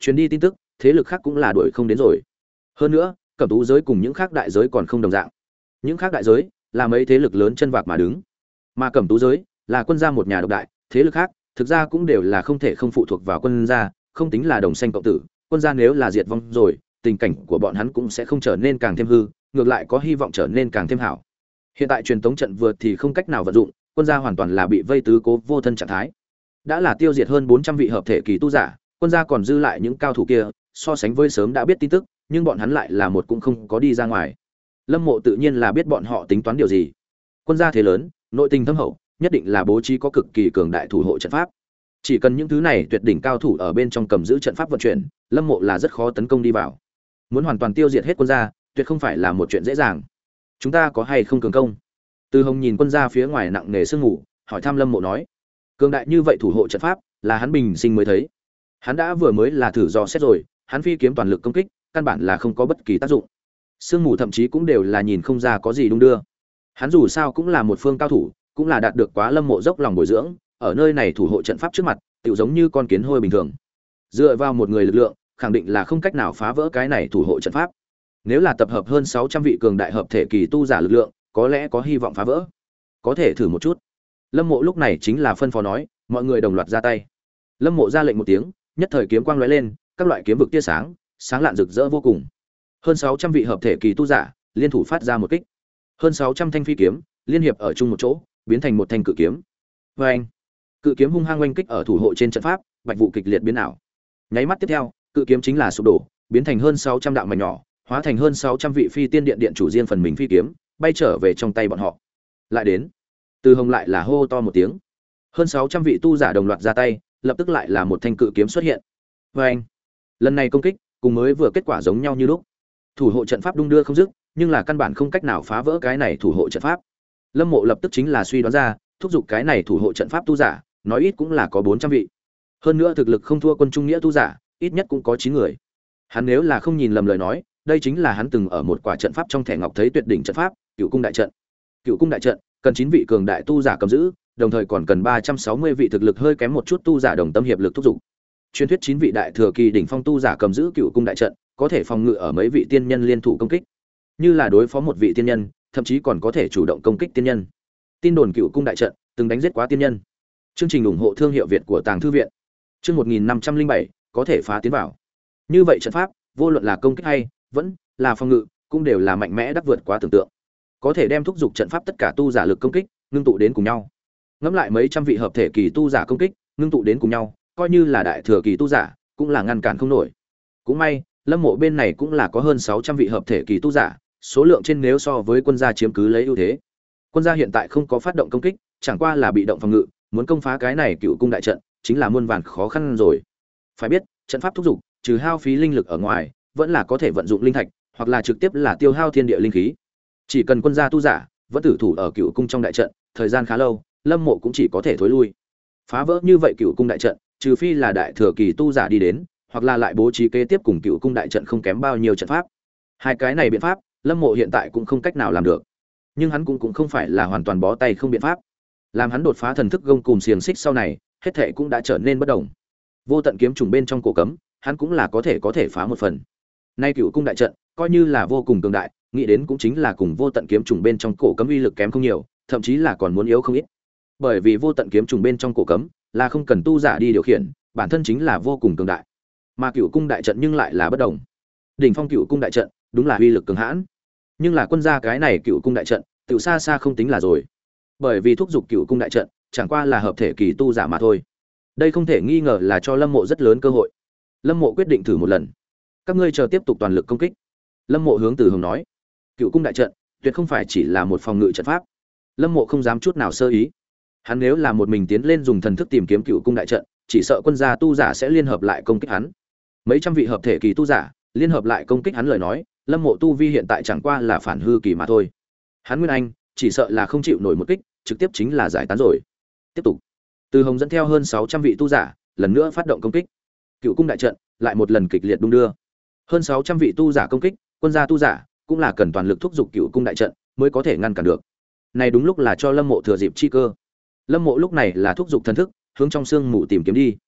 truyền đi tin tức, thế lực khác cũng là đuổi không đến rồi. Hơn nữa, Cẩm Tú giới cùng những khác đại giới còn không đồng dạng. Những khác đại giới là mấy thế lực lớn chân vạc mà đứng, mà Cẩm Tú giới là quân gia một nhà độc đại, thế lực khác thực ra cũng đều là không thể không phụ thuộc vào quân gia, không tính là đồng sanh cộng tử. Quân gia nếu là diệt vong rồi, tình cảnh của bọn hắn cũng sẽ không trở nên càng thêm hư, ngược lại có hy vọng trở nên càng thêm hảo. Hiện tại truyền tống trận vượt thì không cách nào vận dụng, quân gia hoàn toàn là bị vây tứ cố vô thân trạng thái. Đã là tiêu diệt hơn bốn trăm vị hợp thể kỳ tu giả, quân gia còn dư lại những cao thủ kia, so sánh với sớm đã biết tin tức, nhưng bọn hắn lại là một cũng không có đi ra ngoài. Lâm Mộ tự nhiên là biết bọn họ tính toán điều gì. Quân gia thế lớn, nội tình thâm hậu, nhất định là bố trí có cực kỳ cường đại thủ hộ trận pháp. Chỉ cần những thứ này tuyệt đỉnh cao thủ ở bên trong cầm giữ trận pháp vận chuyển, Lâm Mộ là rất khó tấn công đi vào. Muốn hoàn toàn tiêu diệt hết quân gia, tuyệt không phải là một chuyện dễ dàng. Chúng ta có hay không cường công? Từ Hồng nhìn quân gia phía ngoài nặng nề sương ngủ, hỏi thăm Lâm Mộ nói: cường đại như vậy thủ hộ trận pháp, là hắn bình sinh mới thấy. Hắn đã vừa mới là thử dò xét rồi, hắn phi kiếm toàn lực công kích, căn bản là không có bất kỳ tác dụng. Sương mù thậm chí cũng đều là nhìn không ra có gì đung đưa. Hắn dù sao cũng là một phương cao thủ, cũng là đạt được quá Lâm Mộ dốc lòng bồi dưỡng, ở nơi này thủ hộ trận pháp trước mặt, tựu giống như con kiến hôi bình thường. Dựa vào một người lực lượng, khẳng định là không cách nào phá vỡ cái này thủ hộ trận pháp. Nếu là tập hợp hơn sáu trăm vị cường đại hợp thể kỳ tu giả lực lượng, có lẽ có hy vọng phá vỡ. Có thể thử một chút. Lâm Mộ lúc này chính là phân phó nói, mọi người đồng loạt ra tay. Lâm Mộ ra lệnh một tiếng, nhất thời kiếm quang lóe lên, các loại kiếm vực tia sáng, sáng lạn rực rỡ vô cùng. Hơn sáu trăm vị hợp thể kỳ tu giả, liên thủ phát ra một kích. Hơn sáu trăm thanh phi kiếm, liên hiệp ở chung một chỗ, biến thành một thanh cự kiếm. Oeng! Cự kiếm hung hăng oanh kích ở thủ hộ trên trận pháp, bạch vụ kịch liệt biến ảo. Nháy mắt tiếp theo, cự kiếm chính là sụp đổ, biến thành hơn sáu trăm đạo mảnh nhỏ, hóa thành hơn sáu trăm vị phi tiên điện điện chủ riêng phần mình phi kiếm, bay trở về trong tay bọn họ. Lại đến, Từ Hồng lại là hô to một tiếng. Hơn sáu trăm vị tu giả đồng loạt ra tay, lập tức lại là một thanh cự kiếm xuất hiện. Oeng! Lần này công kích, cùng mới vừa kết quả giống nhau như lúc. Thủ hộ trận pháp đung đưa không dứt, nhưng là căn bản không cách nào phá vỡ cái này thủ hộ trận pháp. Lâm Mộ lập tức chính là suy đoán ra, thúc giục cái này thủ hộ trận pháp tu giả, nói ít cũng là có bốn trăm vị. Hơn nữa thực lực không thua quân trung nghĩa tu giả, ít nhất cũng có chín người. Hắn nếu là không nhìn lầm lời nói, đây chính là hắn từng ở một quả trận pháp trong thẻ ngọc thấy tuyệt đỉnh trận pháp, Cựu Cung đại trận. Cựu Cung đại trận cần chín vị cường đại tu giả cầm giữ, đồng thời còn cần ba trăm sáu mươi vị thực lực hơi kém một chút tu giả đồng tâm hiệp lực thúc giục. Truyền thuyết chín vị đại thừa kỳ đỉnh phong tu giả cầm giữ Cựu Cung đại trận, có thể phòng ngự ở mấy vị tiên nhân liên thủ công kích. Như là đối phó một vị tiên nhân, thậm chí còn có thể chủ động công kích tiên nhân. Tin đồn Cựu Cung đại trận từng đánh giết quá tiên nhân. Chương trình ủng hộ thương hiệu Việt của Tàng Thư viện. Chương một nghìn năm trăm linh bảy có thể phá tiến vào. Như vậy trận pháp, vô luận là công kích hay vẫn là phòng ngự, cũng đều là mạnh mẽ đắc vượt quá tưởng tượng. Có thể đem thúc giục trận pháp tất cả tu giả lực công kích, ngưng tụ đến cùng nhau. Ngẫm lại mấy trăm vị hợp thể kỳ tu giả công kích, ngưng tụ đến cùng nhau, coi như là đại thừa kỳ tu giả, cũng là ngăn cản không nổi. Cũng may, Lâm Mộ bên này cũng là có hơn sáu trăm vị hợp thể kỳ tu giả, số lượng trên nếu so với quân gia chiếm cứ lấy ưu thế. Quân gia hiện tại không có phát động công kích, chẳng qua là bị động phòng ngự, muốn công phá cái này Cựu Cung đại trận, chính là muôn vàn khó khăn rồi. Phải biết, trận pháp thúc giục, trừ hao phí linh lực ở ngoài, vẫn là có thể vận dụng linh thạch, hoặc là trực tiếp là tiêu hao thiên địa linh khí. Chỉ cần quân gia tu giả vẫn tử thủ ở Cựu Cung trong đại trận, thời gian khá lâu, Lâm Mộ cũng chỉ có thể thối lui. Phá vỡ như vậy Cựu Cung đại trận, trừ phi là đại thừa kỳ tu giả đi đến, hoặc là lại bố trí kế tiếp cùng Cựu Cung đại trận không kém bao nhiêu trận pháp. Hai cái này biện pháp, Lâm Mộ hiện tại cũng không cách nào làm được. Nhưng hắn cũng cũng không phải là hoàn toàn bó tay không biện pháp. Làm hắn đột phá thần thức gông cùm xiềng xích sau này, hết thảy cũng đã trở nên bất động. Vô tận kiếm trùng bên trong cổ cấm, hắn cũng là có thể có thể phá một phần. Nay Cựu Cung đại trận, coi như là vô cùng cường đại, nghĩ đến cũng chính là cùng vô tận kiếm trùng bên trong cổ cấm uy lực kém không nhiều, thậm chí là còn muốn yếu không ít. Bởi vì vô tận kiếm trùng bên trong cổ cấm là không cần tu giả đi điều khiển, bản thân chính là vô cùng cường đại. Mà Cựu Cung đại trận nhưng lại là bất động. Đỉnh phong Cựu Cung đại trận, đúng là uy lực cường hãn. Nhưng là quân gia cái này Cựu Cung đại trận, tiểu xa xa không tính là rồi. Bởi vì thúc giục Cựu Cung đại trận, chẳng qua là hợp thể kỳ tu giả mà thôi. Đây không thể nghi ngờ là cho Lâm Mộ rất lớn cơ hội. Lâm Mộ quyết định thử một lần. Các ngươi chờ tiếp tục toàn lực công kích. Lâm Mộ hướng Từ Hồng nói, Cựu Cung đại trận tuyệt không phải chỉ là một phòng ngự trận pháp. Lâm Mộ không dám chút nào sơ ý. Hắn nếu là một mình tiến lên dùng thần thức tìm kiếm Cựu Cung đại trận, chỉ sợ quân gia tu giả sẽ liên hợp lại công kích hắn. Mấy trăm vị hợp thể kỳ tu giả liên hợp lại công kích hắn lời nói, Lâm Mộ tu vi hiện tại chẳng qua là phản hư kỳ mà thôi. Hắn Nguyên Anh chỉ sợ là không chịu nổi một kích, trực tiếp chính là giải tán rồi. Tiếp tục. Từ Hồng dẫn theo hơn sáu trăm vị tu giả, lần nữa phát động công kích. Cựu Cung đại trận lại một lần kịch liệt đung đưa. Hơn sáu trăm vị tu giả công kích, quân gia tu giả cũng là cần toàn lực thúc giục Cựu Cung đại trận mới có thể ngăn cản được. Này đúng lúc là cho Lâm Mộ thừa dịp chi cơ. Lâm Mộ lúc này là thúc giục thần thức, hướng trong xương mù tìm kiếm đi.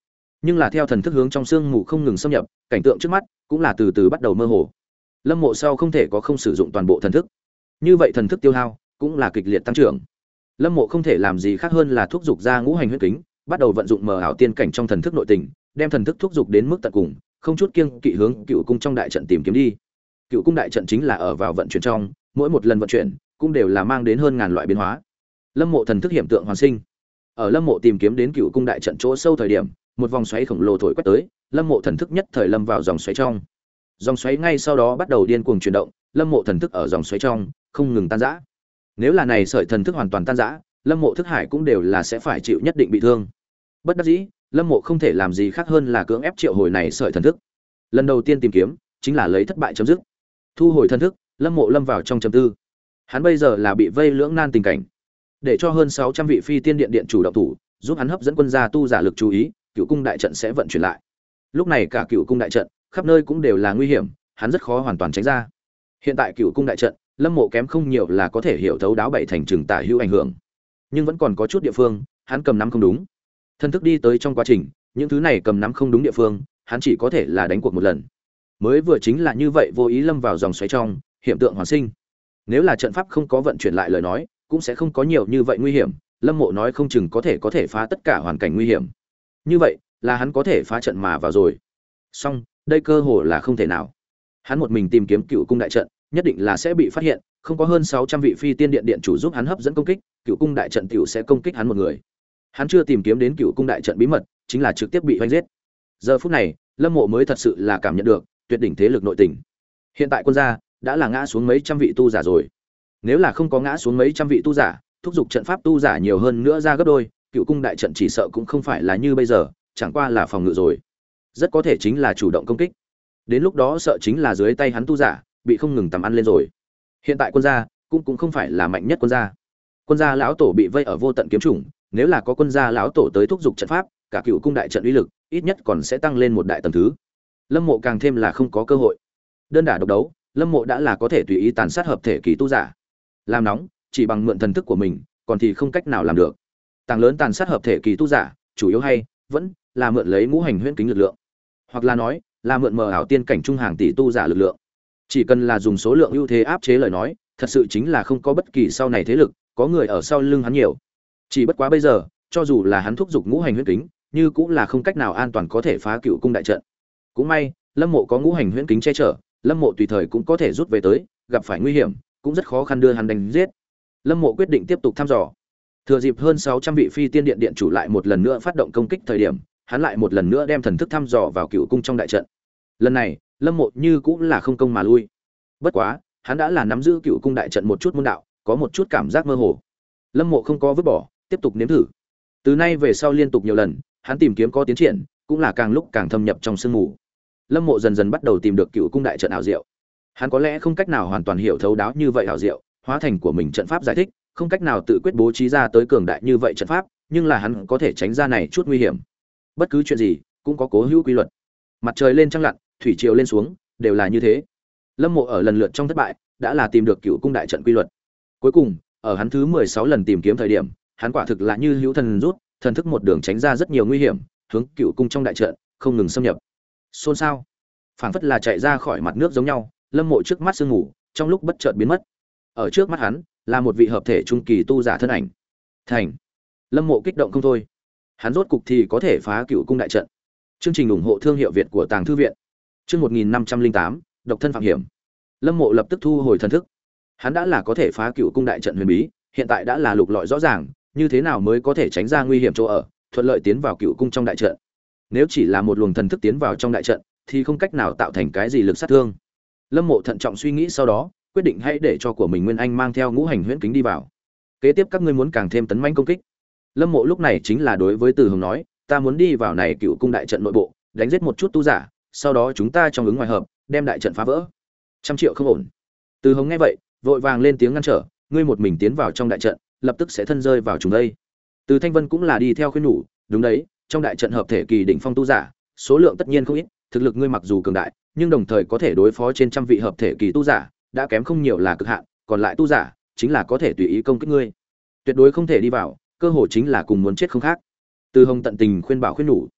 Nhưng là theo thần thức hướng trong sương mù không ngừng xâm nhập, cảnh tượng trước mắt cũng là từ từ bắt đầu mơ hồ. Lâm Mộ sau không thể có không sử dụng toàn bộ thần thức. Như vậy thần thức tiêu hao cũng là kịch liệt tăng trưởng. Lâm Mộ không thể làm gì khác hơn là thúc giục ra ngũ hành huyết kính, bắt đầu vận dụng mờ ảo tiên cảnh trong thần thức nội tình, đem thần thức thúc giục đến mức tận cùng, không chút kiêng kỵ hướng Cựu cung trong đại trận tìm kiếm đi. Cựu cung đại trận chính là ở vào vận chuyển trong, mỗi một lần vận chuyển cũng đều là mang đến hơn ngàn loại biến hóa. Lâm Mộ thần thức hiểm tượng hoàn sinh. Ở Lâm Mộ tìm kiếm đến Cựu cung đại trận chỗ sâu thời điểm, một vòng xoáy khổng lồ thổi quét tới, Lâm Mộ thần thức nhất thời lâm vào dòng xoáy trong. Dòng xoáy ngay sau đó bắt đầu điên cuồng chuyển động, Lâm Mộ thần thức ở dòng xoáy trong không ngừng tan rã. Nếu là này sợi thần thức hoàn toàn tan rã, Lâm Mộ thức hải cũng đều là sẽ phải chịu nhất định bị thương. Bất đắc dĩ, Lâm Mộ không thể làm gì khác hơn là cưỡng ép triệu hồi này sợi thần thức. Lần đầu tiên tìm kiếm, chính là lấy thất bại chấm dứt. Thu hồi thần thức, Lâm Mộ lâm vào trong trầm tư. Hắn bây giờ là bị vây lưỡng nan tình cảnh. Để cho hơn sáu trăm vị phi tiên điện điện chủ động thủ, giúp hắn hấp dẫn quân gia tu giả lực chú ý, Cựu cung đại trận sẽ vận chuyển lại. Lúc này cả Cựu cung đại trận, khắp nơi cũng đều là nguy hiểm, hắn rất khó hoàn toàn tránh ra. Hiện tại Cựu cung đại trận, Lâm Mộ kém không nhiều là có thể hiểu thấu đáo bảy thành trừng tả hữu ảnh hưởng. Nhưng vẫn còn có chút địa phương, hắn cầm nắm không đúng. Thân thức đi tới trong quá trình, những thứ này cầm nắm không đúng địa phương, hắn chỉ có thể là đánh cuộc một lần. Mới vừa chính là như vậy vô ý lâm vào dòng xoáy trong, hiện tượng hoàn sinh. Nếu là trận pháp không có vận chuyển lại lời nói, cũng sẽ không có nhiều như vậy nguy hiểm, Lâm Mộ nói không chừng có thể có thể phá tất cả hoàn cảnh nguy hiểm. Như vậy, là hắn có thể phá trận mà vào rồi. Song, đây cơ hội là không thể nào. Hắn một mình tìm kiếm Cựu cung đại trận, nhất định là sẽ bị phát hiện, không có hơn sáu trăm vị phi tiên điện điện chủ giúp hắn hấp dẫn công kích, Cựu cung đại trận tiểu sẽ công kích hắn một người. Hắn chưa tìm kiếm đến Cựu cung đại trận bí mật, chính là trực tiếp bị hoành giết. Giờ phút này, Lâm Mộ mới thật sự là cảm nhận được tuyệt đỉnh thế lực nội tình. Hiện tại quân gia đã là ngã xuống mấy trăm vị tu giả rồi. Nếu là không có ngã xuống mấy trăm vị tu giả, thúc giục trận pháp tu giả nhiều hơn nữa ra gấp đôi, Cựu cung đại trận chỉ sợ cũng không phải là như bây giờ, chẳng qua là phòng ngự rồi. Rất có thể chính là chủ động công kích. Đến lúc đó sợ chính là dưới tay hắn tu giả bị không ngừng tầm ăn lên rồi. Hiện tại quân gia cũng cũng không phải là mạnh nhất quân gia. Quân gia lão tổ bị vây ở vô tận kiếm chủng, nếu là có quân gia lão tổ tới thúc giục trận pháp, cả Cựu cung đại trận uy lực ít nhất còn sẽ tăng lên một đại tầng thứ. Lâm Mộ càng thêm là không có cơ hội. Đơn đả độc đấu, Lâm Mộ đã là có thể tùy ý tàn sát hợp thể kỳ tu giả. Làm nóng, chỉ bằng mượn thần thức của mình, còn thì không cách nào làm được. Tàng lớn tàn sát hợp thể kỳ tu giả, chủ yếu hay vẫn là mượn lấy ngũ hành huyễn kính lực lượng, hoặc là nói là mượn mờ ảo tiên cảnh trung hàng tỷ tu giả lực lượng. Chỉ cần là dùng số lượng ưu thế áp chế lời nói, thật sự chính là không có bất kỳ sau này thế lực có người ở sau lưng hắn nhiều. Chỉ bất quá bây giờ, cho dù là hắn thúc giục ngũ hành huyễn kính, như cũng là không cách nào an toàn có thể phá Cựu cung đại trận. Cũng may, Lâm Mộ có ngũ hành huyễn kính che chở, Lâm Mộ tùy thời cũng có thể rút về tới, gặp phải nguy hiểm, cũng rất khó khăn đưa hắn đánh giết. Lâm Mộ quyết định tiếp tục thăm dò. Thừa dịp hơn sáu trăm vị phi tiên điện điện chủ lại một lần nữa phát động công kích thời điểm, hắn lại một lần nữa đem thần thức thăm dò vào Cựu cung trong đại trận. Lần này, Lâm Mộ như cũng là không công mà lui. Bất quá, hắn đã là nắm giữ Cựu cung đại trận một chút môn đạo, có một chút cảm giác mơ hồ. Lâm Mộ không có vứt bỏ, tiếp tục nếm thử. Từ nay về sau liên tục nhiều lần, hắn tìm kiếm có tiến triển, cũng là càng lúc càng thâm nhập trong sương mù. Lâm Mộ dần dần bắt đầu tìm được Cựu cung đại trận ảo diệu. Hắn có lẽ không cách nào hoàn toàn hiểu thấu đáo như vậy ảo diệu, hóa thành của mình trận pháp giải thích, không cách nào tự quyết bố trí ra tới cường đại như vậy trận pháp, nhưng là hắn có thể tránh ra này chút nguy hiểm. Bất cứ chuyện gì cũng có cố hữu quy luật. Mặt trời lên trăng lặn, thủy triều lên xuống, đều là như thế. Lâm Mộ ở lần lượt trong thất bại, đã là tìm được Cựu cung đại trận quy luật. Cuối cùng, ở hắn thứ mười sáu lần tìm kiếm thời điểm, hắn quả thực là như hữu thần rút, thần thức một đường tránh ra rất nhiều nguy hiểm, hướng Cựu cung trong đại trận không ngừng xâm nhập. Xôn xao, phảng phất là chạy ra khỏi mặt nước giống nhau, Lâm Mộ trước mắt sương mù, trong lúc bất chợt biến mất. Ở trước mắt hắn, là một vị hợp thể trung kỳ tu giả thân ảnh. Thành. Lâm Mộ kích động không thôi. Hắn rốt cục thì có thể phá Cựu cung đại trận. Chương trình ủng hộ thương hiệu Việt của Tàng thư viện. Chương một nghìn năm trăm lẻ tám, độc thân phạm hiểm. Lâm Mộ lập tức thu hồi thần thức. Hắn đã là có thể phá Cựu cung đại trận huyền bí, hiện tại đã là lục lọi rõ ràng, như thế nào mới có thể tránh ra nguy hiểm chỗ ở, thuận lợi tiến vào Cựu cung trong đại trận. Nếu chỉ là một luồng thần thức tiến vào trong đại trận, thì không cách nào tạo thành cái gì lực sát thương. Lâm Mộ thận trọng suy nghĩ sau đó, quyết định hãy để cho của mình Nguyên Anh mang theo ngũ hành huyễn kính đi vào. Kế tiếp các ngươi muốn càng thêm tấn mãnh công kích. Lâm Mộ lúc này chính là đối với Từ Hồng nói, ta muốn đi vào này Cựu cung đại trận nội bộ, đánh giết một chút tu giả, sau đó chúng ta trong ứng ngoài hợp, đem đại trận phá vỡ. Trăm triệu không ổn. Từ Hồng nghe vậy, vội vàng lên tiếng ngăn trở, ngươi một mình tiến vào trong đại trận, lập tức sẽ thân rơi vào chúng đây. Từ Thanh Vân cũng là đi theo khuyên nhủ, đúng đấy, trong đại trận hợp thể kỳ đỉnh phong tu giả, số lượng tất nhiên không ít, thực lực ngươi mặc dù cường đại, nhưng đồng thời có thể đối phó trên trăm vị hợp thể kỳ tu giả, đã kém không nhiều là cực hạn, còn lại tu giả chính là có thể tùy ý công kích ngươi. Tuyệt đối không thể đi vào, cơ hội chính là cùng muốn chết không khác. Từ Hồng tận tình khuyên bảo khuyên nhủ.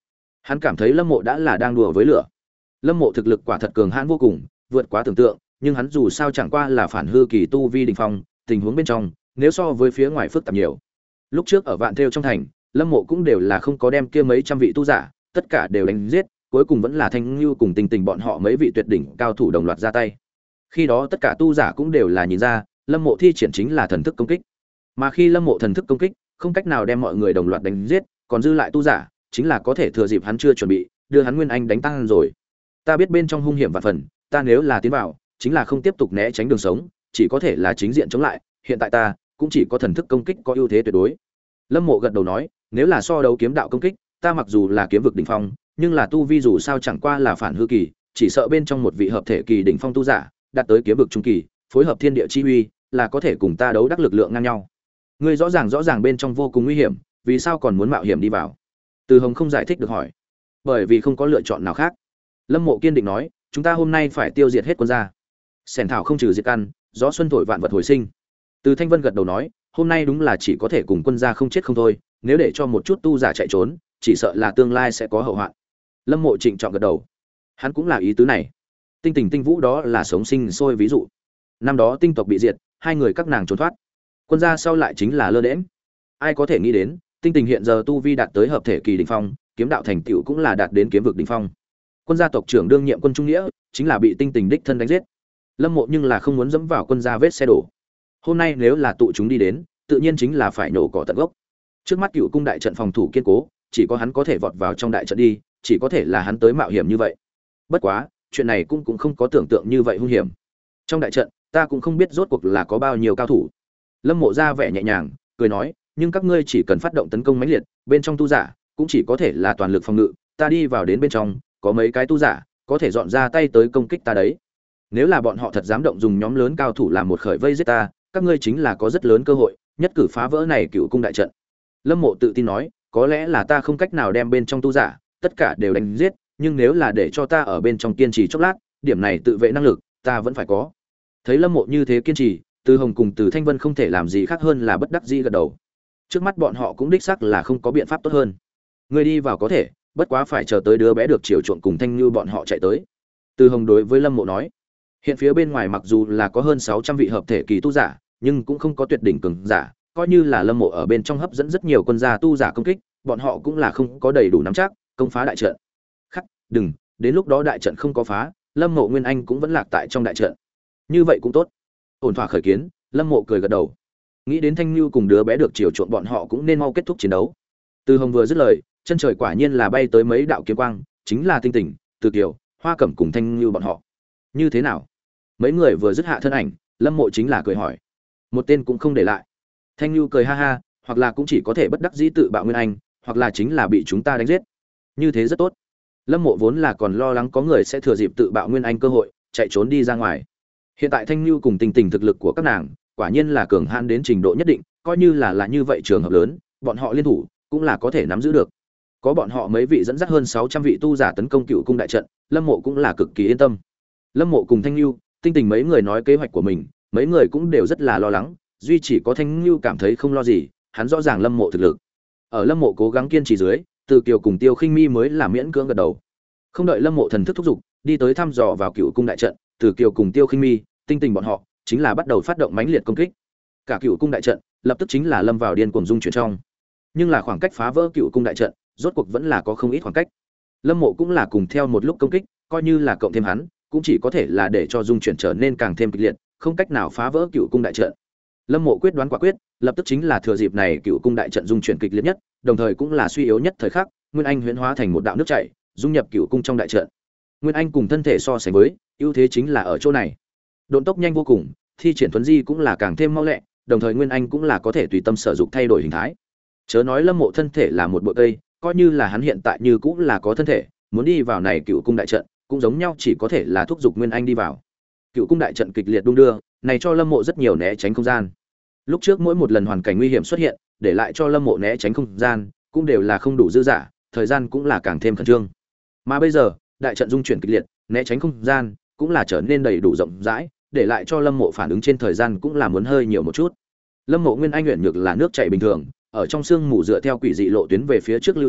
Hắn cảm thấy Lâm Mộ đã là đang đùa với lửa. Lâm Mộ thực lực quả thật cường hãn vô cùng, vượt quá tưởng tượng, nhưng hắn dù sao chẳng qua là phản hư kỳ tu vi đỉnh phong, tình huống bên trong, nếu so với phía ngoài phức tạp nhiều. Lúc trước ở Vạn Thêu trong thành, Lâm Mộ cũng đều là không có đem kia mấy trăm vị tu giả, tất cả đều đánh giết, cuối cùng vẫn là Thanh Nưu cùng Tình Tình bọn họ mấy vị tuyệt đỉnh cao thủ đồng loạt ra tay. Khi đó tất cả tu giả cũng đều là nhìn ra, Lâm Mộ thi triển chính là thần thức công kích. Mà khi Lâm Mộ thần thức công kích, không cách nào đem mọi người đồng loạt đánh giết, còn dư lại tu giả, chính là có thể thừa dịp hắn chưa chuẩn bị, đưa hắn nguyên anh đánh tăng rồi. Ta biết bên trong hung hiểm vạn phần, ta nếu là tiến vào, chính là không tiếp tục né tránh đường sống, chỉ có thể là chính diện chống lại, hiện tại ta cũng chỉ có thần thức công kích có ưu thế tuyệt đối. Lâm Mộ gật đầu nói, nếu là so đấu kiếm đạo công kích, ta mặc dù là kiếm vực đỉnh phong, nhưng là tu vi dù sao chẳng qua là phản hư kỳ, chỉ sợ bên trong một vị hợp thể kỳ đỉnh phong tu giả, đạt tới kiếm vực trung kỳ, phối hợp thiên địa chi uy, là có thể cùng ta đấu đắc lực lượng ngang nhau. Ngươi rõ ràng rõ ràng bên trong vô cùng nguy hiểm, vì sao còn muốn mạo hiểm đi vào? Từ Hồng không giải thích được hỏi. Bởi vì không có lựa chọn nào khác. Lâm Mộ kiên định nói, chúng ta hôm nay phải tiêu diệt hết quân gia. Sẻn thảo không trừ diệt căn, gió xuân thổi vạn vật hồi sinh. Từ Thanh Vân gật đầu nói, hôm nay đúng là chỉ có thể cùng quân gia không chết không thôi, nếu để cho một chút tu giả chạy trốn, chỉ sợ là tương lai sẽ có hậu hoạn. Lâm Mộ trịnh trọng gật đầu. Hắn cũng là ý tứ này. Tinh Tình Tinh Vũ đó là sống sinh sôi ví dụ. Năm đó tinh tộc bị diệt, hai người các nàng trốn thoát. Quân gia sau lại chính là lơ đễnh. Ai có thể nghĩ đến, Tinh Tình hiện giờ tu vi đạt tới hợp thể kỳ đỉnh phong, kiếm đạo thành tựu cũng là đạt đến kiếm vực đỉnh phong. Quân gia tộc trưởng đương nhiệm quân trung nghĩa, chính là bị Tinh Tình đích thân đánh giết. Lâm Mộ nhưng là không muốn dẫm vào quân gia vết xe đổ. Hôm nay nếu là tụ chúng đi đến, tự nhiên chính là phải nổ cỏ tận gốc. Trước mắt Cựu cung đại trận phòng thủ kiên cố, chỉ có hắn có thể vọt vào trong đại trận đi, chỉ có thể là hắn tới mạo hiểm như vậy. Bất quá, chuyện này cũng cũng không có tưởng tượng như vậy hung hiểm. Trong đại trận, ta cũng không biết rốt cuộc là có bao nhiêu cao thủ. Lâm Mộ ra vẻ nhẹ nhàng, cười nói, nhưng các ngươi chỉ cần phát động tấn công mãnh liệt, bên trong tu giả cũng chỉ có thể là toàn lực phòng ngự, ta đi vào đến bên trong, có mấy cái tu giả có thể dọn ra tay tới công kích ta đấy. Nếu là bọn họ thật dám động dùng nhóm lớn cao thủ làm một khởi vây giết ta, các ngươi chính là có rất lớn cơ hội nhất cử phá vỡ này Cựu cung đại trận. Lâm Mộ tự tin nói, có lẽ là ta không cách nào đem bên trong tu giả tất cả đều đánh giết, nhưng nếu là để cho ta ở bên trong kiên trì chốc lát, điểm này tự vệ năng lực ta vẫn phải có. Thấy Lâm Mộ như thế kiên trì, Từ Hồng cùng Từ Thanh Vân không thể làm gì khác hơn là bất đắc dĩ gật đầu. Trước mắt bọn họ cũng đích xác là không có biện pháp tốt hơn. Ngươi đi vào có thể, bất quá phải chờ tới đứa bé được chiều chuộng cùng Thanh Như bọn họ chạy tới. Từ Hồng đối với Lâm Mộ nói, hiện phía bên ngoài mặc dù là có hơn sáu trăm vị hợp thể kỳ tu giả, nhưng cũng không có tuyệt đỉnh cường giả, coi như là Lâm Mộ ở bên trong hấp dẫn rất nhiều quân gia tu giả công kích, bọn họ cũng là không có đầy đủ nắm chắc công phá đại trận. Khắc, đừng, đến lúc đó đại trận không có phá, Lâm Mộ Nguyên Anh cũng vẫn lạc tại trong đại trận. Như vậy cũng tốt. Ổn thỏa khởi kiến, Lâm Mộ cười gật đầu. Nghĩ đến Thanh Nưu cùng đứa bé được chiều chuộng bọn họ cũng nên mau kết thúc chiến đấu. Từ Hồng vừa dứt lời, chân trời quả nhiên là bay tới mấy đạo kiếm quang, chính là Tinh Tình, Từ Kiều, Hoa Cẩm cùng Thanh Nưu bọn họ. Như thế nào? Mấy người vừa dứt hạ thân ảnh, Lâm Mộ chính là cười hỏi. Một tên cũng không để lại. Thanh Nưu cười ha ha, hoặc là cũng chỉ có thể bất đắc dĩ tự bạo Nguyên Anh, hoặc là chính là bị chúng ta đánh giết. Như thế rất tốt. Lâm Mộ vốn là còn lo lắng có người sẽ thừa dịp tự bạo Nguyên Anh cơ hội, chạy trốn đi ra ngoài. Hiện tại Thanh Nưu cùng Tình Tình thực lực của các nàng, quả nhiên là cường hãn đến trình độ nhất định, coi như là là như vậy trường hợp lớn, bọn họ liên thủ cũng là có thể nắm giữ được. Có bọn họ mấy vị dẫn dắt hơn sáu trăm vị tu giả tấn công Cựu cung đại trận, Lâm Mộ cũng là cực kỳ yên tâm. Lâm Mộ cùng Thanh Nưu, Tinh Tình mấy người nói kế hoạch của mình, mấy người cũng đều rất là lo lắng, duy chỉ có Thanh Nưu cảm thấy không lo gì, hắn rõ ràng Lâm Mộ thực lực. Ở Lâm Mộ cố gắng kiên trì dưới, Từ Kiều cùng Tiêu Khinh Mi mới là miễn cưỡng gật đầu. Không đợi Lâm Mộ thần thức thúc giục, đi tới thăm dò vào Cựu cung đại trận, Từ Kiều cùng Tiêu Khinh Mi, Tinh Tình bọn họ chính là bắt đầu phát động mãnh liệt công kích. Cả Cựu cung đại trận lập tức chính là lâm vào điên cuồng dung chuyển trong. Nhưng là khoảng cách phá vỡ Cựu cung đại trận, rốt cuộc vẫn là có không ít khoảng cách. Lâm Mộ cũng là cùng theo một lúc công kích, coi như là cộng thêm hắn, cũng chỉ có thể là để cho dung chuyển trở nên càng thêm kịch liệt, không cách nào phá vỡ Cựu cung đại trận. Lâm Mộ quyết đoán quả quyết, lập tức chính là thừa dịp này Cựu cung đại trận dung chuyển kịch liệt nhất, đồng thời cũng là suy yếu nhất thời khắc, Nguyên Anh huyễn hóa thành một đạo nước chảy, dung nhập Cựu cung trong đại trận. Nguyên Anh cùng thân thể so sánh với, ưu thế chính là ở chỗ này. Độn tốc nhanh vô cùng, thi triển thuấn di cũng là càng thêm mau lẹ, đồng thời Nguyên Anh cũng là có thể tùy tâm sở dục thay đổi hình thái. Chớ nói Lâm Mộ thân thể là một bộ cây, coi như là hắn hiện tại như cũng là có thân thể, muốn đi vào này Cựu cung đại trận, cũng giống nhau chỉ có thể là thúc giục Nguyên Anh đi vào. Cựu cung đại trận kịch liệt đung đưa, này cho Lâm Mộ rất nhiều né tránh không gian. Lúc trước mỗi một lần hoàn cảnh nguy hiểm xuất hiện, để lại cho Lâm Mộ né tránh không gian, cũng đều là không đủ dư dả, thời gian cũng là càng thêm khẩn trương. Mà bây giờ, đại trận dung chuyển kịch liệt, né tránh không gian cũng là trở nên đầy đủ rộng rãi, để lại cho Lâm Mộ phản ứng trên thời gian cũng là muốn hơi nhiều một chút. Lâm Mộ Nguyên Anh luyện nhược là nước chảy bình thường, ở trong xương mù dựa theo quỷ dị lộ tuyến về phía trước lưu chuyển,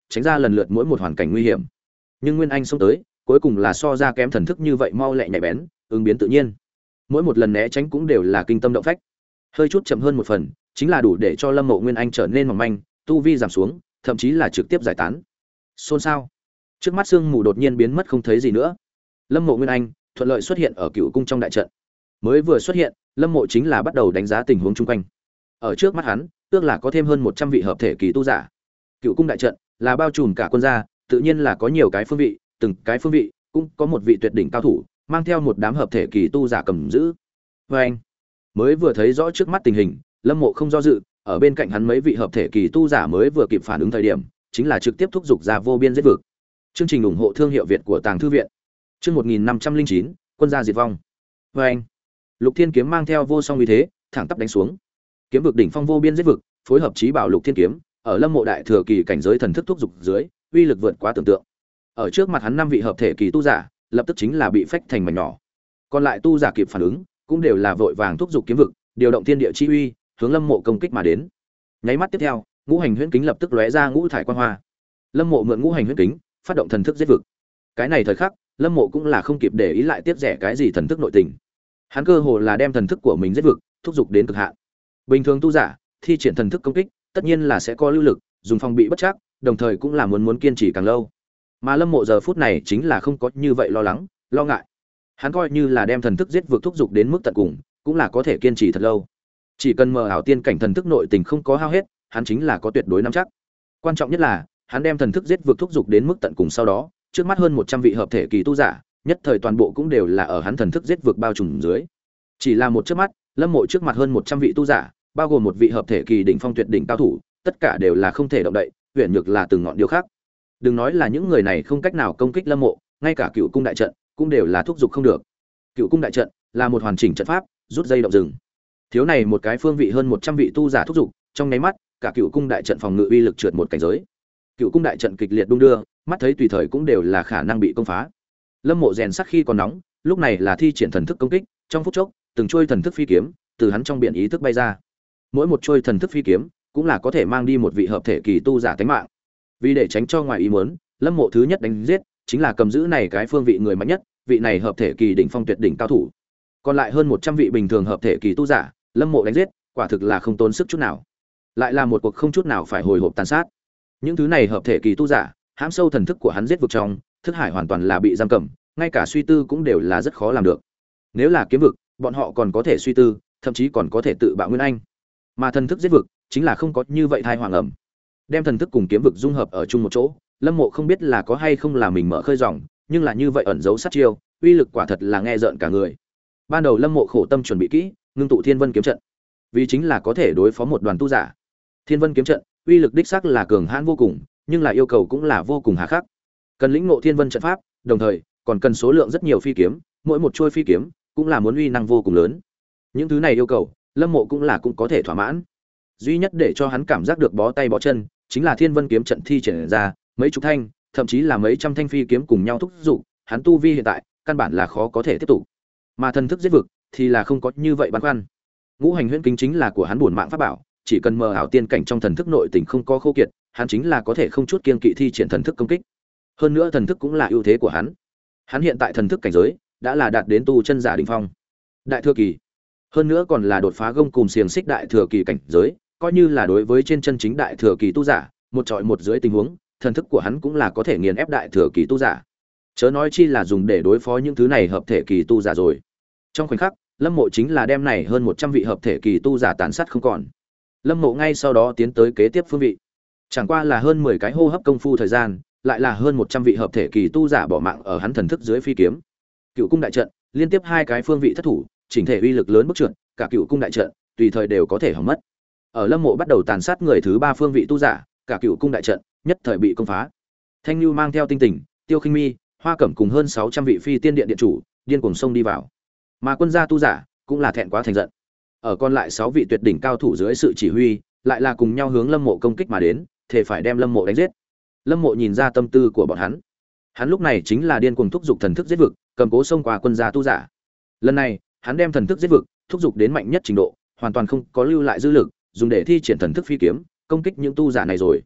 tránh ra lần lượt mỗi một hoàn cảnh nguy hiểm. Nhưng Nguyên Anh xông tới, cuối cùng là so ra kém thần thức như vậy mau lẹ nhạy bén, ứng biến tự nhiên. Mỗi một lần né tránh cũng đều là kinh tâm động phách. Hơi chút chậm hơn một phần, chính là đủ để cho Lâm Mộ Nguyên Anh trở nên mỏng manh, tu vi giảm xuống, thậm chí là trực tiếp giải tán. Xôn xao. Trước mắt sương mù đột nhiên biến mất không thấy gì nữa. Lâm Mộ Nguyên Anh thuận lợi xuất hiện ở Cựu cung trong đại trận. Mới vừa xuất hiện, Lâm Mộ chính là bắt đầu đánh giá tình huống chung quanh. Ở trước mắt hắn, ước là có thêm hơn một trăm vị hợp thể kỳ tu giả. Cựu cung đại trận là bao trùm cả quân gia, tự nhiên là có nhiều cái phương vị, từng cái phương vị cũng có một vị tuyệt đỉnh cao thủ, mang theo một đám hợp thể kỳ tu giả cầm giữ. Và anh mới vừa thấy rõ trước mắt tình hình, Lâm Mộ không do dự, ở bên cạnh hắn mấy vị hợp thể kỳ tu giả mới vừa kịp phản ứng thời điểm, chính là trực tiếp thúc giục ra vô biên giết vực. Chương trình ủng hộ thương hiệu Việt của Tàng thư viện. Chương một nghìn năm trăm linh chín, quân gia diệt vong. Và anh Lục Thiên kiếm mang theo vô song uy thế, thẳng tắp đánh xuống. Kiếm vực đỉnh phong vô biên giết vực, phối hợp chí bảo Lục Thiên kiếm, ở Lâm Mộ đại thừa kỳ cảnh giới thần thức thúc giục dưới, uy lực vượt quá tưởng tượng. Ở trước mặt hắn năm vị hợp thể kỳ tu giả, lập tức chính là bị phách thành mảnh nhỏ. Còn lại tu giả kịp phản ứng, cũng đều là vội vàng thúc giục kiếm vực, điều động thiên địa chi uy, hướng Lâm Mộ công kích mà đến. Nháy mắt tiếp theo, ngũ hành huyễn kính lập tức lóe ra ngũ thải quang hoa. Lâm Mộ mượn ngũ hành huyễn kính, phát động thần thức giết vực. Cái này thời khắc, Lâm Mộ cũng là không kịp để ý lại tiếp rẻ cái gì thần thức nội tình. Hắn cơ hồ là đem thần thức của mình giết vực, thúc giục đến cực hạn. Bình thường tu giả, thi triển thần thức công kích, tất nhiên là sẽ có lưu lực, dùng phòng bị bất trắc, đồng thời cũng là muốn muốn kiên trì càng lâu. Mà Lâm Mộ giờ phút này chính là không có như vậy lo lắng, lo ngại. Hắn coi như là đem thần thức giết vực thúc giục đến mức tận cùng, cũng là có thể kiên trì thật lâu. Chỉ cần mờ ảo tiên cảnh thần thức nội tình không có hao hết, hắn chính là có tuyệt đối nắm chắc. Quan trọng nhất là, hắn đem thần thức giết vực thúc giục đến mức tận cùng sau đó, trước mắt hơn một trăm vị hợp thể kỳ tu giả, nhất thời toàn bộ cũng đều là ở hắn thần thức giết vực bao trùm dưới. Chỉ là một chớp mắt, Lâm Mộ trước mặt hơn một trăm vị tu giả, bao gồm một vị hợp thể kỳ đỉnh phong tuyệt đỉnh cao thủ, tất cả đều là không thể động đậy, huyền nhược là từng ngọn điêu khác. Đừng nói là những người này không cách nào công kích Lâm Mộ, ngay cả Cựu cung đại trận cũng đều là thúc giục không được. Cựu cung đại trận là một hoàn chỉnh trận pháp, rút dây động rừng. Thiếu này một cái phương vị hơn một trăm vị tu giả thúc giục, trong nháy mắt, cả Cựu cung đại trận phòng ngự uy lực trượt một cảnh giới. Cựu cung đại trận kịch liệt đung đưa, mắt thấy tùy thời cũng đều là khả năng bị công phá. Lâm Mộ rèn sắc khi còn nóng, lúc này là thi triển thần thức công kích, trong phút chốc, từng trôi thần thức phi kiếm từ hắn trong biển ý thức bay ra. Mỗi một trôi thần thức phi kiếm cũng là có thể mang đi một vị hợp thể kỳ tu giả tính mạng. Vì để tránh cho ngoài ý muốn, Lâm Mộ thứ nhất đánh giết chính là cầm giữ này cái phương vị người mạnh nhất, vị này hợp thể kỳ đỉnh phong tuyệt đỉnh cao thủ. Còn lại hơn một trăm vị bình thường hợp thể kỳ tu giả, Lâm Mộ đánh giết, quả thực là không tốn sức chút nào. Lại là một cuộc không chút nào phải hồi hộp tàn sát. Những thứ này hợp thể kỳ tu giả, hãm sâu thần thức của hắn giết vực trong, thức hải hoàn toàn là bị giam cầm, ngay cả suy tư cũng đều là rất khó làm được. Nếu là kiếm vực, bọn họ còn có thể suy tư, thậm chí còn có thể tự bạo nguyên anh. Mà thần thức giết vực, chính là không có như vậy thai hoàng ẩm. Đem thần thức cùng kiếm vực dung hợp ở chung một chỗ, Lâm Mộ không biết là có hay không là mình mở khơi ròng, nhưng là như vậy ẩn giấu sát chiêu, uy lực quả thật là nghe rợn cả người. Ban đầu Lâm Mộ khổ tâm chuẩn bị kỹ, ngưng tụ Thiên Vân kiếm trận, vì chính là có thể đối phó một đoàn tu giả. Thiên Vân kiếm trận, uy lực đích xác là cường hãn vô cùng, nhưng là yêu cầu cũng là vô cùng hà khắc. Cần lĩnh ngộ Thiên Vân trận pháp, đồng thời còn cần số lượng rất nhiều phi kiếm, mỗi một trôi phi kiếm cũng là muốn uy năng vô cùng lớn. Những thứ này yêu cầu, Lâm Mộ cũng là cũng có thể thỏa mãn. Duy nhất để cho hắn cảm giác được bó tay bó chân, chính là Thiên Vân kiếm trận thi triển ra, mấy chục thanh, thậm chí là mấy trăm thanh phi kiếm cùng nhau thúc dục, hắn tu vi hiện tại, căn bản là khó có thể tiếp tục. Mà thần thức giết vực thì là không có như vậy băn khoăn. Ngũ hành huyễn kính chính là của hắn bổn mạng pháp bảo, chỉ cần mờ ảo tiên cảnh trong thần thức nội tình không có khô kiệt, hắn chính là có thể không chút kiêng kỵ thi triển thần thức công kích. Hơn nữa thần thức cũng là ưu thế của hắn. Hắn hiện tại thần thức cảnh giới đã là đạt đến tu chân giả đỉnh phong, đại thừa kỳ. Hơn nữa còn là đột phá gông cùm xiềng xích đại thừa kỳ cảnh giới, coi như là đối với trên chân chính đại thừa kỳ tu giả, một trọi một dưới tình huống, thần thức của hắn cũng là có thể nghiền ép đại thừa kỳ tu giả. Chớ nói chi là dùng để đối phó những thứ này hợp thể kỳ tu giả rồi. Trong khoảnh khắc, Lâm Mộ chính là đem này hơn một trăm vị hợp thể kỳ tu giả tàn sát không còn. Lâm Mộ ngay sau đó tiến tới kế tiếp phương vị. Chẳng qua là hơn mười cái hô hấp công phu thời gian, lại là hơn một trăm vị hợp thể kỳ tu giả bỏ mạng ở hắn thần thức dưới phi kiếm. Cựu cung đại trận, liên tiếp hai cái phương vị thất thủ, chỉnh thể uy lực lớn bức trượt, cả Cựu cung đại trận tùy thời đều có thể hỏng mất. Ở Lâm Mộ bắt đầu tàn sát người thứ ba phương vị tu giả, cả Cựu cung đại trận nhất thời bị công phá. Thanh Nưu mang theo Tinh Tình, Tiêu Khinh Mi, Hoa Cẩm cùng hơn sáu trăm vị phi tiên điện điện chủ, điên cuồng xông đi vào. Mà quân gia tu giả cũng là thẹn quá thành giận. Ở còn lại sáu vị tuyệt đỉnh cao thủ dưới sự chỉ huy, lại là cùng nhau hướng Lâm Mộ công kích mà đến, thể phải đem Lâm Mộ đánh giết. Lâm Mộ nhìn ra tâm tư của bọn hắn. Hắn lúc này chính là điên cuồng thúc giục thần thức giết vực, cầm cố xông qua quân gia tu giả. Lần này, hắn đem thần thức giết vực thúc giục đến mạnh nhất trình độ, hoàn toàn không có lưu lại dư lực, dùng để thi triển thần thức phi kiếm, công kích những tu giả này rồi.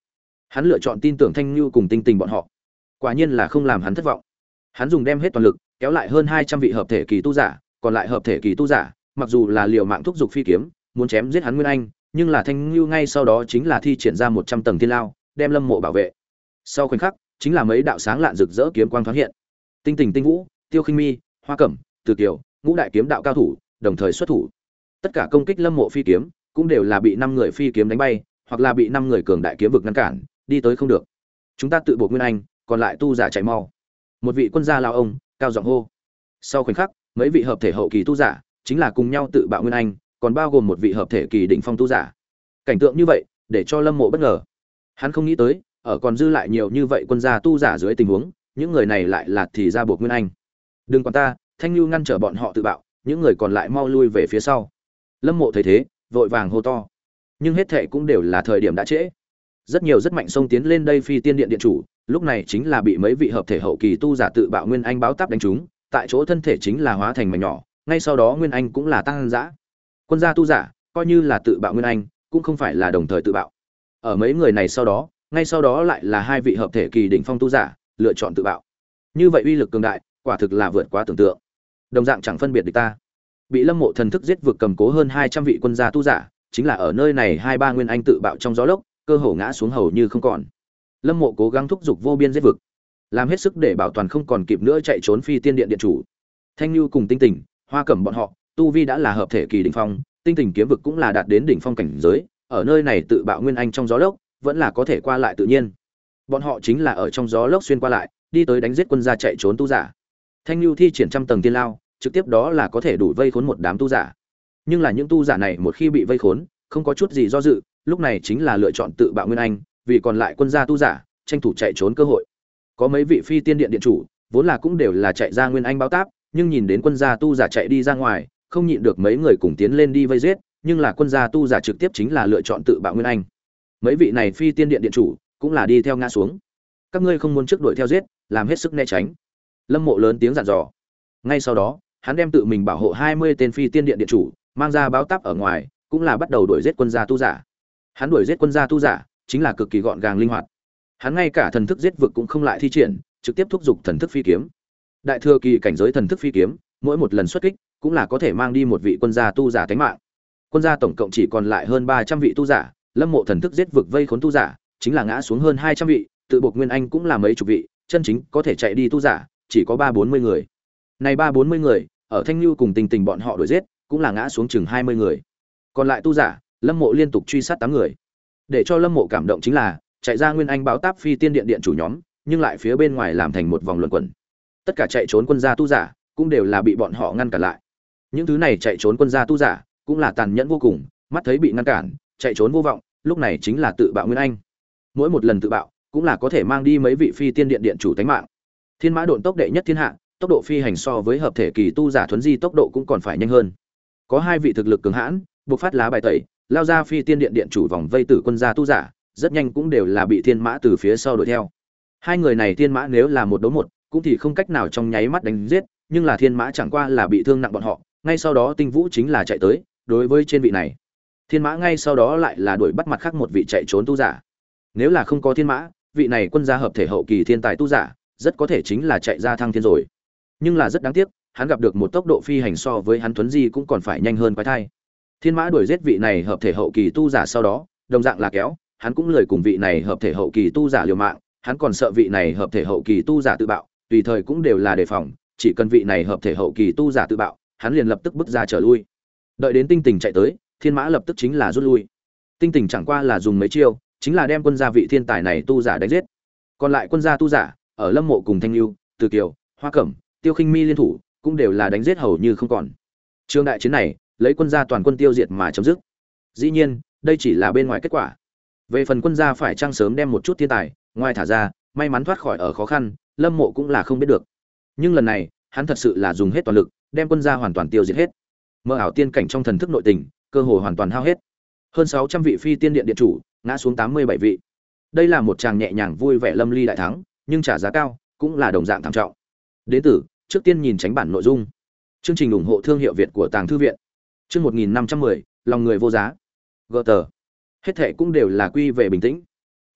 Hắn lựa chọn tin tưởng Thanh Nhu cùng Tinh Tình bọn họ, quả nhiên là không làm hắn thất vọng. Hắn dùng đem hết toàn lực kéo lại hơn hai trăm vị hợp thể kỳ tu giả, còn lại hợp thể kỳ tu giả mặc dù là liều mạng thúc giục phi kiếm muốn chém giết hắn Nguyên Anh, nhưng là Thanh Nhu ngay sau đó chính là thi triển ra một trăm tầng thiên lao đem Lâm Mộ bảo vệ. Sau khoảnh khắc chính là mấy đạo sáng lạn rực rỡ kiếm quang thoáng hiện. Tinh Tình, Tinh Vũ, Tiêu Khinh Mi, Hoa Cẩm, Từ Kiều, ngũ đại kiếm đạo cao thủ đồng thời xuất thủ. Tất cả công kích Lâm Mộ phi kiếm cũng đều là bị năm người phi kiếm đánh bay, hoặc là bị năm người cường đại kiếm vực ngăn cản, đi tới không được. Chúng ta tự buộc Nguyên Anh, còn lại tu giả chạy mau. Một vị quân gia lão ông cao giọng hô. Sau khoảnh khắc, mấy vị hợp thể hậu kỳ tu giả chính là cùng nhau tự bạo Nguyên Anh, còn bao gồm một vị hợp thể kỳ đỉnh phong tu giả. Cảnh tượng như vậy để cho Lâm Mộ bất ngờ. Hắn không nghĩ tới, ở còn dư lại nhiều như vậy quân gia tu giả dưới tình huống, những người này lại là thì ra buộc Nguyên Anh. Đừng quản ta, Thanh Nhu ngăn trở bọn họ tự bạo, những người còn lại mau lui về phía sau. Lâm Mộ thấy thế, vội vàng hô to. Nhưng hết thệ cũng đều là thời điểm đã trễ. Rất nhiều rất mạnh xông tiến lên đây phi tiên điện điện chủ, lúc này chính là bị mấy vị hợp thể hậu kỳ tu giả tự bạo Nguyên Anh báo táp đánh trúng, tại chỗ thân thể chính là hóa thành mảnh nhỏ, ngay sau đó Nguyên Anh cũng là tăng dã. Quân gia tu giả, coi như là tự bạo Nguyên Anh, cũng không phải là đồng thời tự bạo. Ở mấy người này sau đó, ngay sau đó lại là hai vị hợp thể kỳ đỉnh phong tu giả lựa chọn tự bạo. Như vậy uy lực cường đại, quả thực là vượt quá tưởng tượng. Đồng dạng chẳng phân biệt địch ta. Bị Lâm Mộ thần thức giết vực cầm cố hơn hai trăm vị quân gia tu giả, chính là ở nơi này hai ba Nguyên Anh tự bạo trong gió lốc, cơ hồ ngã xuống hầu như không còn. Lâm Mộ cố gắng thúc giục vô biên giết vực, làm hết sức để bảo toàn không còn kịp nữa chạy trốn phi tiên điện điện chủ. Thanh Nhu cùng Tinh Tình, Hoa Cẩm bọn họ, tu vi đã là hợp thể kỳ đỉnh phong, Tinh Tình kiếm vực cũng là đạt đến đỉnh phong cảnh giới, ở nơi này tự bạo Nguyên Anh trong gió lốc, vẫn là có thể qua lại tự nhiên. Bọn họ chính là ở trong gió lốc xuyên qua lại, đi tới đánh giết quân gia chạy trốn tu giả. Thanh Nhu thi triển trăm tầng tiên lao, trực tiếp đó là có thể đủ vây khốn một đám tu giả. Nhưng là những tu giả này một khi bị vây khốn, không có chút gì do dự, lúc này chính là lựa chọn tự bạo Nguyên Anh, vì còn lại quân gia tu giả tranh thủ chạy trốn cơ hội. Có mấy vị phi tiên điện điện chủ, vốn là cũng đều là chạy ra Nguyên Anh báo táp, nhưng nhìn đến quân gia tu giả chạy đi ra ngoài, không nhịn được mấy người cùng tiến lên đi vây giết, nhưng là quân gia tu giả trực tiếp chính là lựa chọn tự bạo Nguyên Anh. Mấy vị này phi tiên điện điện chủ cũng là đi theo ngã xuống. Các ngươi không muốn trước đuổi theo giết, làm hết sức né tránh. Lâm Mộ lớn tiếng dặn dò. Ngay sau đó, hắn đem tự mình bảo hộ hai mươi tên phi tiên điện điện chủ mang ra báo táp ở ngoài, cũng là bắt đầu đuổi giết quân gia tu giả. Hắn đuổi giết quân gia tu giả chính là cực kỳ gọn gàng linh hoạt. Hắn ngay cả thần thức giết vực cũng không lại thi triển, trực tiếp thúc giục thần thức phi kiếm. Đại thừa kỳ cảnh giới thần thức phi kiếm, mỗi một lần xuất kích cũng là có thể mang đi một vị quân gia tu giả tính mạng. Quân gia tổng cộng chỉ còn lại hơn ba trăm vị tu giả, Lâm Mộ thần thức giết vực vây khốn tu giả, chính là ngã xuống hơn hai trăm vị, tự buộc Nguyên Anh cũng là mấy chục vị, chân chính có thể chạy đi tu giả chỉ có ba bốn mươi người. Này ba bốn mươi người, ở Thanh Nhu cùng Tình Tình bọn họ đuổi giết, cũng là ngã xuống chừng hai mươi người. Còn lại tu giả, Lâm Mộ liên tục truy sát tám người. Để cho Lâm Mộ cảm động chính là, chạy ra Nguyên Anh báo táp phi tiên điện điện chủ nhóm, nhưng lại phía bên ngoài làm thành một vòng luẩn quẩn. Tất cả chạy trốn quân gia tu giả, cũng đều là bị bọn họ ngăn cản lại. Những thứ này chạy trốn quân gia tu giả, cũng là tàn nhẫn vô cùng, mắt thấy bị ngăn cản, chạy trốn vô vọng, lúc này chính là tự bạo Nguyên Anh. Mỗi một lần tự bạo, cũng là có thể mang đi mấy vị phi tiên điện điện chủ tánh mạng. Thiên Mã Độn tốc đệ nhất thiên hạ, tốc độ phi hành so với hợp thể kỳ tu giả thuấn di tốc độ cũng còn phải nhanh hơn. Có hai vị thực lực cường hãn, buộc phát lá bài tẩy, lao ra phi tiên điện điện chủ vòng vây tử quân gia tu giả, rất nhanh cũng đều là bị Thiên Mã từ phía sau đuổi theo. Hai người này Thiên Mã nếu là một đấu một, cũng thì không cách nào trong nháy mắt đánh giết, nhưng là Thiên Mã chẳng qua là bị thương nặng bọn họ, ngay sau đó Tinh Vũ chính là chạy tới, đối với trên vị này, Thiên Mã ngay sau đó lại là đuổi bắt mặt khác một vị chạy trốn tu giả. Nếu là không có Thiên Mã, vị này quân gia hợp thể hậu kỳ thiên tài tu giả, rất có thể chính là chạy ra thăng thiên rồi. Nhưng là rất đáng tiếc, hắn gặp được một tốc độ phi hành so với hắn thuấn di cũng còn phải nhanh hơn quái thai. Thiên Mã đuổi giết vị này hợp thể hậu kỳ tu giả sau đó, đồng dạng là kéo, hắn cũng lười cùng vị này hợp thể hậu kỳ tu giả liều mạng, hắn còn sợ vị này hợp thể hậu kỳ tu giả tự bạo, tùy thời cũng đều là đề phòng, chỉ cần vị này hợp thể hậu kỳ tu giả tự bạo, hắn liền lập tức bước ra trở lui. Đợi đến Tinh Tình chạy tới, Thiên Mã lập tức chính là rút lui. Tinh Tình chẳng qua là dùng mấy chiêu, chính là đem quân gia vị thiên tài này tu giả đánh giết. Còn lại quân gia tu giả, ở Lâm Mộ cùng Thanh Nhu, Từ Kiều, Hoa Cẩm, Tiêu Khinh Mi liên thủ, cũng đều là đánh giết hầu như không còn. Trường đại chiến này, lấy quân gia toàn quân tiêu diệt mà chấm dứt. Dĩ nhiên, đây chỉ là bên ngoài kết quả. Về phần quân gia phải chăng sớm đem một chút thiên tài, ngoài thả ra, may mắn thoát khỏi ở khó khăn, Lâm Mộ cũng là không biết được. Nhưng lần này, hắn thật sự là dùng hết toàn lực, đem quân gia hoàn toàn tiêu diệt hết. Mơ ảo tiên cảnh trong thần thức nội tình, cơ hội hoàn toàn hao hết. Hơn sáu trăm vị phi tiên điện điện chủ, ngã xuống tám mươi bảy vị. Đây là một tràng nhẹ nhàng vui vẻ lâm ly đại thắng, nhưng trả giá cao, cũng là đồng dạng thảm trọng. Đến từ, trước tiên nhìn tránh bản nội dung. Chương trình ủng hộ thương hiệu Việt của Tàng thư viện. Chương một nghìn năm trăm mười, lòng người vô giá. Gờ tờ. Hết thảy cũng đều là quy về bình tĩnh.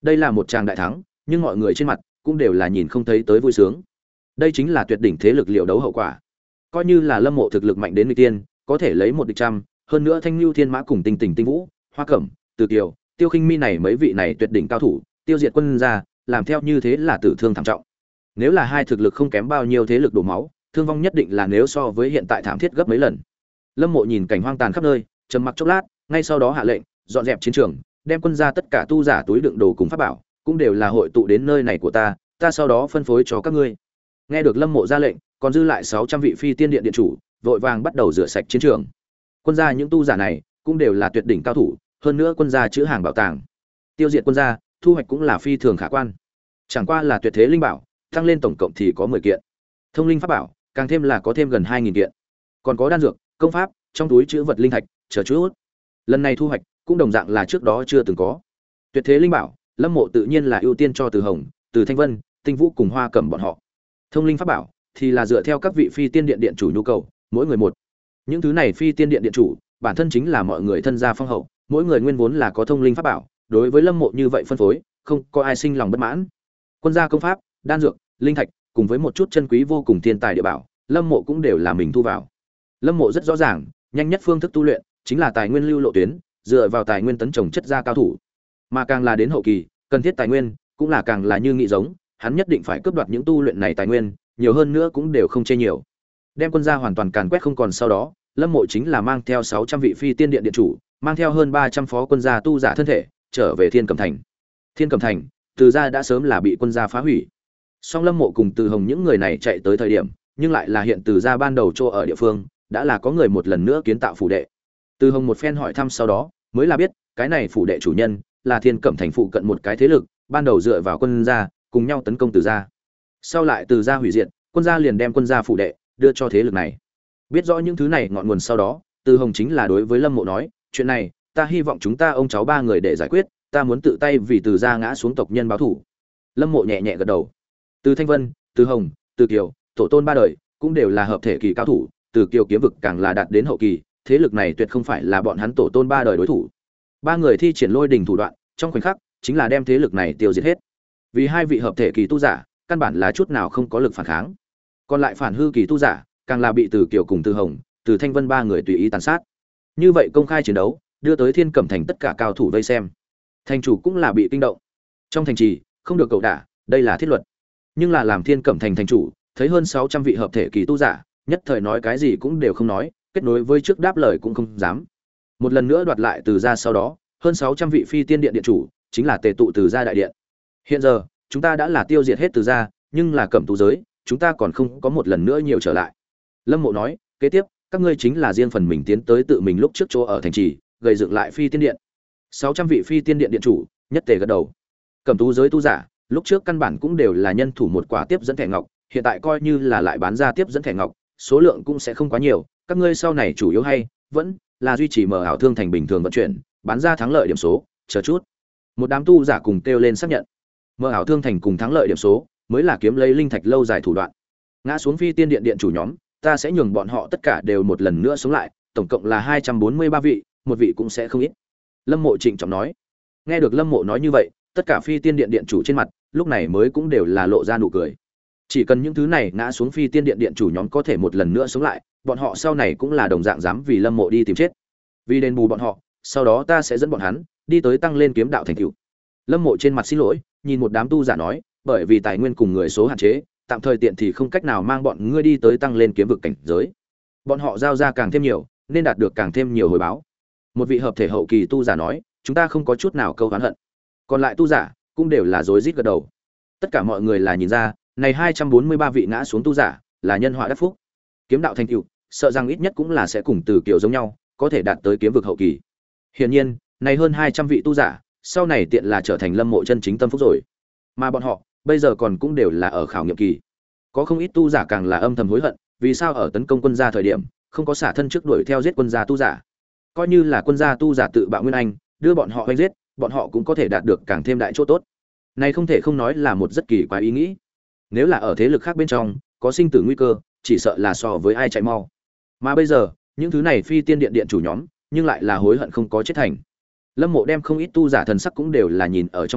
Đây là một tràng đại thắng, nhưng mọi người trên mặt cũng đều là nhìn không thấy tới vui sướng. Đây chính là tuyệt đỉnh thế lực liều đấu hậu quả. Coi như là Lâm Mộ thực lực mạnh đến người tiên, có thể lấy một địch trăm, hơn nữa Thanh Nưu Thiên Mã cùng Tinh Tình Tinh Vũ, Hoa Cẩm, Từ Kiều, Tiêu Khinh Mi này mấy vị này tuyệt đỉnh cao thủ, tiêu diệt quân gia, làm theo như thế là tử thương thảm trọng. Nếu là hai thực lực không kém bao nhiêu thế lực đổ máu, thương vong nhất định là nếu so với hiện tại thảm thiết gấp mấy lần. Lâm Mộ nhìn cảnh hoang tàn khắp nơi, trầm mặc chốc lát, ngay sau đó hạ lệnh, dọn dẹp chiến trường, đem quân gia tất cả tu giả túi đựng đồ cùng pháp bảo, cũng đều là hội tụ đến nơi này của ta, ta sau đó phân phối cho các ngươi. Nghe được Lâm Mộ ra lệnh, còn dư lại sáu trăm vị phi tiên điện điện chủ, vội vàng bắt đầu rửa sạch chiến trường. Quân gia những tu giả này cũng đều là tuyệt đỉnh cao thủ, hơn nữa quân gia chứa hàng bảo tàng. Tiêu diệt quân gia, thu hoạch cũng là phi thường khả quan. Chẳng qua là tuyệt thế linh bảo, tăng lên tổng cộng thì có mười kiện. Thông linh pháp bảo, càng thêm là có thêm gần hai nghìn kiện. Còn có đan dược, công pháp, trong túi chứa vật linh thạch, chờ chút. Lần này thu hoạch cũng đồng dạng là trước đó chưa từng có. Tuyệt thế linh bảo, Lâm Mộ tự nhiên là ưu tiên cho Từ Hồng, Từ Thanh Vân, Tinh Vũ cùng Hoa Cẩm bọn họ. Thông linh pháp bảo thì là dựa theo các vị phi tiên điện điện chủ nhu cầu, mỗi người một. Những thứ này phi tiên điện điện chủ, bản thân chính là mọi người thân gia phong hậu, mỗi người nguyên vốn là có thông linh pháp bảo, đối với Lâm Mộ như vậy phân phối, không có ai sinh lòng bất mãn. Quân gia công pháp, đan dược, linh thạch, cùng với một chút chân quý vô cùng thiên tài địa bảo, Lâm Mộ cũng đều là mình thu vào. Lâm Mộ rất rõ ràng, nhanh nhất phương thức tu luyện chính là tài nguyên lưu lộ tuyến, dựa vào tài nguyên tấn trồng chất ra cao thủ. Mà càng là đến hậu kỳ, cần thiết tài nguyên cũng là càng là như nghị giống, hắn nhất định phải cướp đoạt những tu luyện này tài nguyên, nhiều hơn nữa cũng đều không chê nhiều. Đem quân gia hoàn toàn càn quét không còn sau đó, Lâm Mộ chính là mang theo sáu trăm vị phi tiên điện điện chủ, mang theo hơn ba trăm phó quân gia tu giả thân thể, trở về Thiên Cẩm Thành. Thiên Cẩm Thành, Từ gia đã sớm là bị quân gia phá hủy. Song Lâm Mộ cùng Từ Hồng những người này chạy tới thời điểm, nhưng lại là hiện Từ gia ban đầu chỗ ở địa phương, đã là có người một lần nữa kiến tạo phủ đệ. Từ Hồng một phen hỏi thăm sau đó, mới là biết, cái này phủ đệ chủ nhân là Thiên Cẩm Thành phụ cận một cái thế lực, ban đầu dựa vào quân gia, cùng nhau tấn công Từ gia. Sau lại Từ gia hủy diệt, quân gia liền đem quân gia phủ đệ đưa cho thế lực này. Biết rõ những thứ này ngọn nguồn sau đó, Từ Hồng chính là đối với Lâm Mộ nói, chuyện này, ta hy vọng chúng ta ông cháu ba người để giải quyết, ta muốn tự tay vì Từ gia ngã xuống tộc nhân báo thủ. Lâm Mộ nhẹ nhẹ gật đầu. Từ Thanh Vân, Từ Hồng, Từ Kiều, tổ tôn ba đời, cũng đều là hợp thể kỳ cao thủ, Từ Kiều kiếm vực càng là đạt đến hậu kỳ, thế lực này tuyệt không phải là bọn hắn tổ tôn ba đời đối thủ. Ba người thi triển lôi đình thủ đoạn, trong khoảnh khắc, chính là đem thế lực này tiêu diệt hết. Vì hai vị hợp thể kỳ tu giả, căn bản là chút nào không có lực phản kháng. Còn lại phản hư kỳ tu giả, càng là bị Từ Kiều cùng Từ Hồng, Từ Thanh Vân ba người tùy ý tàn sát. Như vậy công khai chiến đấu, đưa tới Thiên Cẩm Thành tất cả cao thủ vây xem. Thành chủ cũng là bị kinh động. Trong thành trì, không được cẩu đả, đây là thiết luật. Nhưng là làm Thiên Cẩm Thành thành chủ, thấy hơn sáu trăm vị hợp thể kỳ tu giả, nhất thời nói cái gì cũng đều không nói, kết nối với trước đáp lời cũng không dám. Một lần nữa đoạt lại Từ gia sau đó, hơn sáu trăm vị phi tiên điện điện chủ, chính là tề tụ Từ gia đại điện. Hiện giờ, chúng ta đã là tiêu diệt hết Từ gia, nhưng là Cẩm Tú giới, chúng ta còn không có một lần nữa nhiều trở lại. Lâm Mộ nói, kế tiếp, các ngươi chính là riêng phần mình tiến tới tự mình lúc trước chỗ ở thành trì, gây dựng lại phi tiên điện. sáu trăm vị phi tiên điện điện chủ, nhất tề gật đầu. Cẩm Tú giới tu giả, lúc trước căn bản cũng đều là nhân thủ một quả tiếp dẫn thẻ ngọc, hiện tại coi như là lại bán ra tiếp dẫn thẻ ngọc, số lượng cũng sẽ không quá nhiều, các ngươi sau này chủ yếu hay vẫn là duy trì mở ảo thương thành bình thường vận chuyển, bán ra thắng lợi điểm số, chờ chút. Một đám tu giả cùng kêu lên xác nhận. Mở ảo thương thành cùng thắng lợi điểm số, mới là kiếm lấy linh thạch lâu dài thủ đoạn. Ngã xuống phi tiên điện điện chủ nhóm, ta sẽ nhường bọn họ tất cả đều một lần nữa sống lại, tổng cộng là hai trăm bốn mươi ba vị, một vị cũng sẽ không ít. Lâm Mộ trịnh trọng nói. Nghe được Lâm Mộ nói như vậy, tất cả phi tiên điện điện chủ trên mặt, lúc này mới cũng đều là lộ ra nụ cười. Chỉ cần những thứ này ngã xuống phi tiên điện điện chủ nhóm có thể một lần nữa sống lại, bọn họ sau này cũng là đồng dạng dám vì Lâm Mộ đi tìm chết. Vì đền bù bọn họ, sau đó ta sẽ dẫn bọn hắn đi tới tăng lên kiếm đạo thành tựu. Lâm Mộ trên mặt xin lỗi, nhìn một đám tu giả nói, bởi vì tài nguyên cùng người số hạn chế, tạm thời tiện thì không cách nào mang bọn ngươi đi tới tăng lên kiếm vực cảnh giới. Bọn họ giao ra càng thêm nhiều, nên đạt được càng thêm nhiều hồi báo. Một vị hợp thể hậu kỳ tu giả nói, chúng ta không có chút nào câu oán hận. Còn lại tu giả cũng đều là rối rít gật đầu. Tất cả mọi người là nhìn ra, này hai trăm bốn mươi ba vị ngã xuống tu giả, là nhân họa đắc phúc. Kiếm đạo thành tựu, sợ rằng ít nhất cũng là sẽ cùng Từ Kiều giống nhau, có thể đạt tới kiếm vực hậu kỳ. Hiển nhiên, này hơn hai trăm vị tu giả, sau này tiện là trở thành Lâm Mộ chân chính tâm phúc rồi. Mà bọn họ, bây giờ còn cũng đều là ở khảo nghiệm kỳ. Có không ít tu giả càng là âm thầm hối hận, vì sao ở tấn công quân gia thời điểm, không có xả thân trước đuổi theo giết quân gia tu giả. Coi như là quân gia tu giả tự bạo nguyên anh, đưa bọn họ hoành giết, bọn họ cũng có thể đạt được càng thêm đại chỗ tốt. Này không thể không nói là một rất kỳ quái ý nghĩ. Nếu là ở thế lực khác bên trong, có sinh tử nguy cơ, chỉ sợ là so với ai chạy mau. Mà bây giờ, những thứ này phi tiên điện điện chủ nhóm, nhưng lại là hối hận không có chết thành. Lâm Mộ đem không ít tu giả thần sắc cũng đều là nhìn ở trong mắt,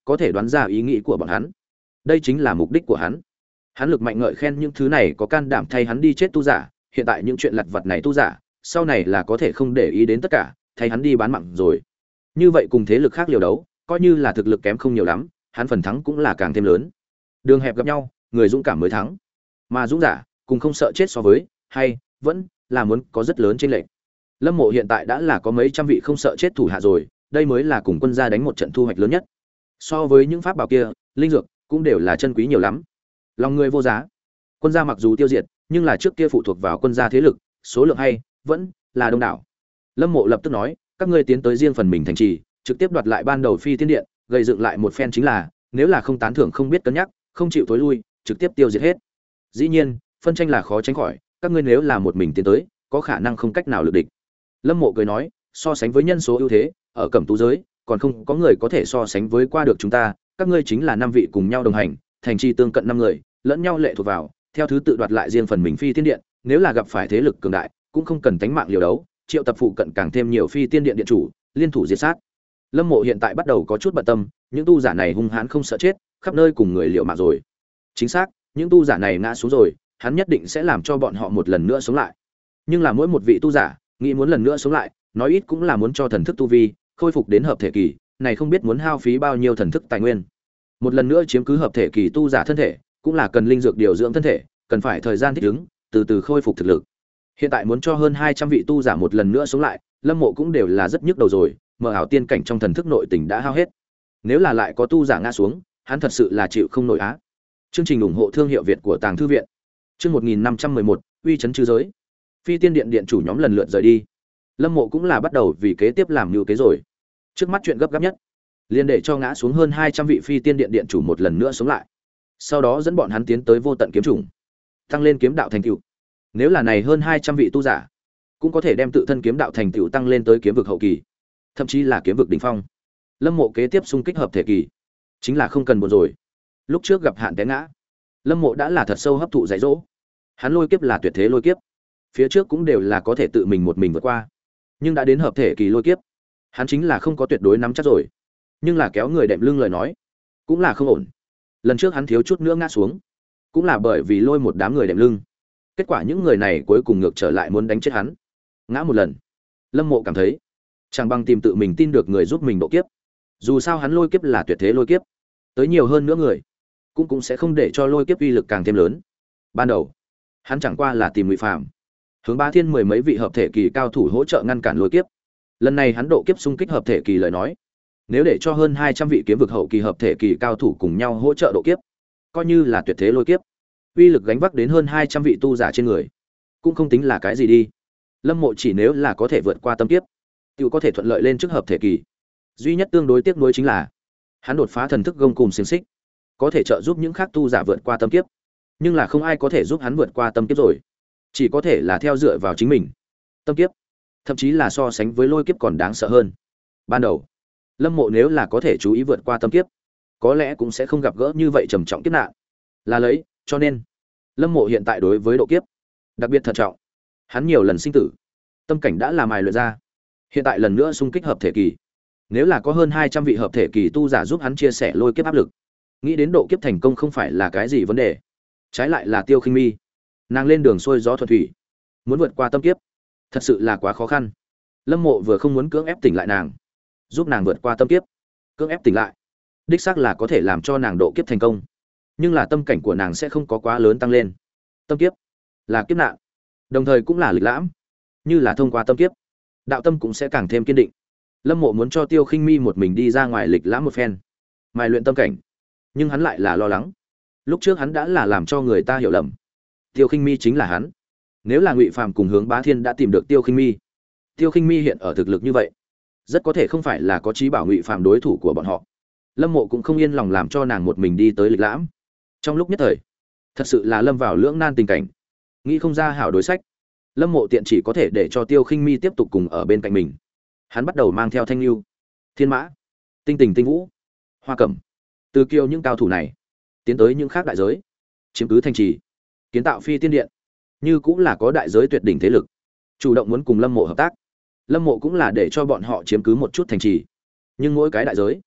có thể đoán ra ý nghĩ của bọn hắn. Đây chính là mục đích của hắn. Hắn lực mạnh ngợi khen những thứ này có can đảm thay hắn đi chết tu giả, hiện tại những chuyện lặt vặt này tu giả, sau này là có thể không để ý đến tất cả, thay hắn đi bán mạng rồi. Như vậy cùng thế lực khác liều đấu, coi như là thực lực kém không nhiều lắm, hắn phần thắng cũng là càng thêm lớn. Đường hẹp gặp nhau, người dũng cảm mới thắng. Mà dũng giả, cùng không sợ chết so với, hay vẫn là muốn có rất lớn chênh lệch. Lâm Mộ hiện tại đã là có mấy trăm vị không sợ chết thủ hạ rồi, đây mới là cùng quân gia đánh một trận thu hoạch lớn nhất. So với những pháp bảo kia, linh dược cũng đều là chân quý nhiều lắm. Lòng người vô giá. Quân gia mặc dù tiêu diệt, nhưng là trước kia phụ thuộc vào quân gia thế lực, số lượng hay vẫn là đông đảo. Lâm Mộ lập tức nói, các ngươi tiến tới riêng phần mình thành trì, trực tiếp đoạt lại ban đầu Phi Tiên Điện, gây dựng lại một phen chính là, nếu là không tán thưởng không biết cân nhắc, không chịu tối lui, trực tiếp tiêu diệt hết. Dĩ nhiên, phân tranh là khó tránh khỏi, các ngươi nếu là một mình tiến tới, có khả năng không cách nào lực địch. Lâm Mộ cười nói, so sánh với nhân số ưu thế, ở Cẩm Tú giới, còn không có người có thể so sánh với qua được chúng ta, các ngươi chính là năm vị cùng nhau đồng hành, thành trì tương cận năm người, lẫn nhau lệ thuộc vào, theo thứ tự đoạt lại riêng phần mình Phi Tiên Điện, nếu là gặp phải thế lực cường đại, cũng không cần tánh mạng liều đấu, triệu tập phụ cận càng thêm nhiều Phi Tiên Điện điện chủ, liên thủ diệt sát. Lâm Mộ hiện tại bắt đầu có chút bận tâm, những tu giả này hung hãn không sợ chết, khắp nơi cùng người liều mạng rồi. Chính xác, những tu giả này ngã xuống rồi, hắn nhất định sẽ làm cho bọn họ một lần nữa sống lại. Nhưng là mỗi một vị tu giả, nghĩ muốn lần nữa sống lại, nói ít cũng là muốn cho thần thức tu vi khôi phục đến hợp thể kỳ, này không biết muốn hao phí bao nhiêu thần thức tài nguyên. Một lần nữa chiếm cứ hợp thể kỳ tu giả thân thể, cũng là cần linh dược điều dưỡng thân thể, cần phải thời gian thích ứng, từ từ khôi phục thực lực. Hiện tại muốn cho hơn hai trăm vị tu giả một lần nữa sống lại, Lâm Mộ cũng đều là rất nhức đầu rồi, mở ảo tiên cảnh trong thần thức nội tình đã hao hết. Nếu là lại có tu giả ngã xuống, hắn thật sự là chịu không nổi á. Chương trình ủng hộ thương hiệu Việt của Tàng thư viện. Chương một nghìn năm trăm mười một, uy chấn chư giới. Phi Tiên Điện điện chủ nhóm lần lượt rời đi. Lâm Mộ cũng là bắt đầu vì kế tiếp làm mưu kế rồi. Trước mắt chuyện gấp gáp nhất, liền để cho ngã xuống hơn hai trăm vị Phi Tiên Điện điện chủ một lần nữa sống lại. Sau đó dẫn bọn hắn tiến tới vô tận kiếm trùng, tăng lên kiếm đạo thành tựu. Nếu là này hơn hai trăm vị tu giả, cũng có thể đem tự thân kiếm đạo thành tựu tăng lên tới kiếm vực hậu kỳ, thậm chí là kiếm vực đỉnh phong. Lâm Mộ kế tiếp xung kích hợp thể kỳ, chính là không cần buồn rồi. Lúc trước gặp hạn té ngã, Lâm Mộ đã là thật sâu hấp thụ dạy dỗ. Hắn lôi kiếp là tuyệt thế lôi kiếp, phía trước cũng đều là có thể tự mình một mình vượt qua, nhưng đã đến hợp thể kỳ lôi kiếp, hắn chính là không có tuyệt đối nắm chắc rồi. Nhưng là kéo người đệm lưng lời nói, cũng là không ổn. Lần trước hắn thiếu chút nữa ngã xuống, cũng là bởi vì lôi một đám người đệm lưng. Kết quả những người này cuối cùng ngược trở lại muốn đánh chết hắn. Ngã một lần, Lâm Mộ cảm thấy chẳng bằng tìm tự mình tin được người giúp mình độ kiếp. Dù sao hắn lôi kiếp là tuyệt thế lôi kiếp, tới nhiều hơn nữa người, cũng cũng sẽ không để cho lôi kiếp uy lực càng thêm lớn. Ban đầu, hắn chẳng qua là tìm Ngụy Phàm, hướng Ba Thiên mười mấy vị hợp thể kỳ cao thủ hỗ trợ ngăn cản lôi kiếp. Lần này hắn độ kiếp xung kích hợp thể kỳ lời nói, nếu để cho hơn hai trăm vị kiếm vực hậu kỳ hợp thể kỳ cao thủ cùng nhau hỗ trợ độ kiếp, coi như là tuyệt thế lôi kiếp, uy lực gánh vác đến hơn hai trăm vị tu giả trên người, cũng không tính là cái gì đi. Lâm Mộ chỉ nếu là có thể vượt qua tâm kiếp, tiểu có thể thuận lợi lên trước hợp thể kỳ. Duy nhất tương đối tiếc nuối chính là, hắn đột phá thần thức gông cùm xiềng xích, có thể trợ giúp những khác tu giả vượt qua tâm kiếp, nhưng là không ai có thể giúp hắn vượt qua tâm kiếp rồi, chỉ có thể là theo dựa vào chính mình. Tâm kiếp, thậm chí là so sánh với lôi kiếp còn đáng sợ hơn. Ban đầu, Lâm Mộ nếu là có thể chú ý vượt qua tâm kiếp, có lẽ cũng sẽ không gặp gỡ như vậy trầm trọng kiếp nạn. Là lấy, cho nên, Lâm Mộ hiện tại đối với độ kiếp đặc biệt thận trọng. Hắn nhiều lần sinh tử, tâm cảnh đã là mài luyện ra. Hiện tại lần nữa xung kích hợp thể kỳ, nếu là có hơn hai trăm vị hợp thể kỳ tu giả giúp hắn chia sẻ lôi kiếp áp lực, nghĩ đến độ kiếp thành công không phải là cái gì vấn đề. Trái lại là Tiêu Khinh Mi, nàng lên đường xuôi gió thuận thủy, muốn vượt qua tâm kiếp, thật sự là quá khó khăn. Lâm Mộ vừa không muốn cưỡng ép tỉnh lại nàng, giúp nàng vượt qua tâm kiếp. Cưỡng ép tỉnh lại, đích xác là có thể làm cho nàng độ kiếp thành công, nhưng là tâm cảnh của nàng sẽ không có quá lớn tăng lên. Tâm kiếp là kiếp nạn, đồng thời cũng là lịch lãm, như là thông qua tâm kiếp, đạo tâm cũng sẽ càng thêm kiên định. Lâm Mộ muốn cho Tiêu Khinh Mi một mình đi ra ngoài lịch lãm một phen, mài luyện tâm cảnh, nhưng hắn lại là lo lắng. Lúc trước hắn đã là làm cho người ta hiểu lầm, Tiêu Khinh Mi chính là hắn. Nếu là Ngụy Phàm cùng Hướng Bá Thiên đã tìm được Tiêu Khinh Mi, Tiêu Khinh Mi hiện ở thực lực như vậy, rất có thể không phải là có chí bảo Ngụy Phàm đối thủ của bọn họ. Lâm Mộ cũng không yên lòng làm cho nàng một mình đi tới lịch lãm. Trong lúc nhất thời, thật sự là lâm vào lưỡng nan tình cảnh, nghĩ không ra hảo đối sách. Lâm Mộ tiện chỉ có thể để cho Tiêu Khinh Mi tiếp tục cùng ở bên cạnh mình. Hắn bắt đầu mang theo Thanh Lưu, Thiên Mã, Tinh Tình, Tinh Vũ, Hoa Cẩm, từ kiêu những cao thủ này tiến tới những khác đại giới, chiếm cứ thành trì, kiến tạo Phi Tiên Điện, như cũng là có đại giới tuyệt đỉnh thế lực chủ động muốn cùng Lâm Mộ hợp tác. Lâm Mộ cũng là để cho bọn họ chiếm cứ một chút thành trì, nhưng mỗi cái đại giới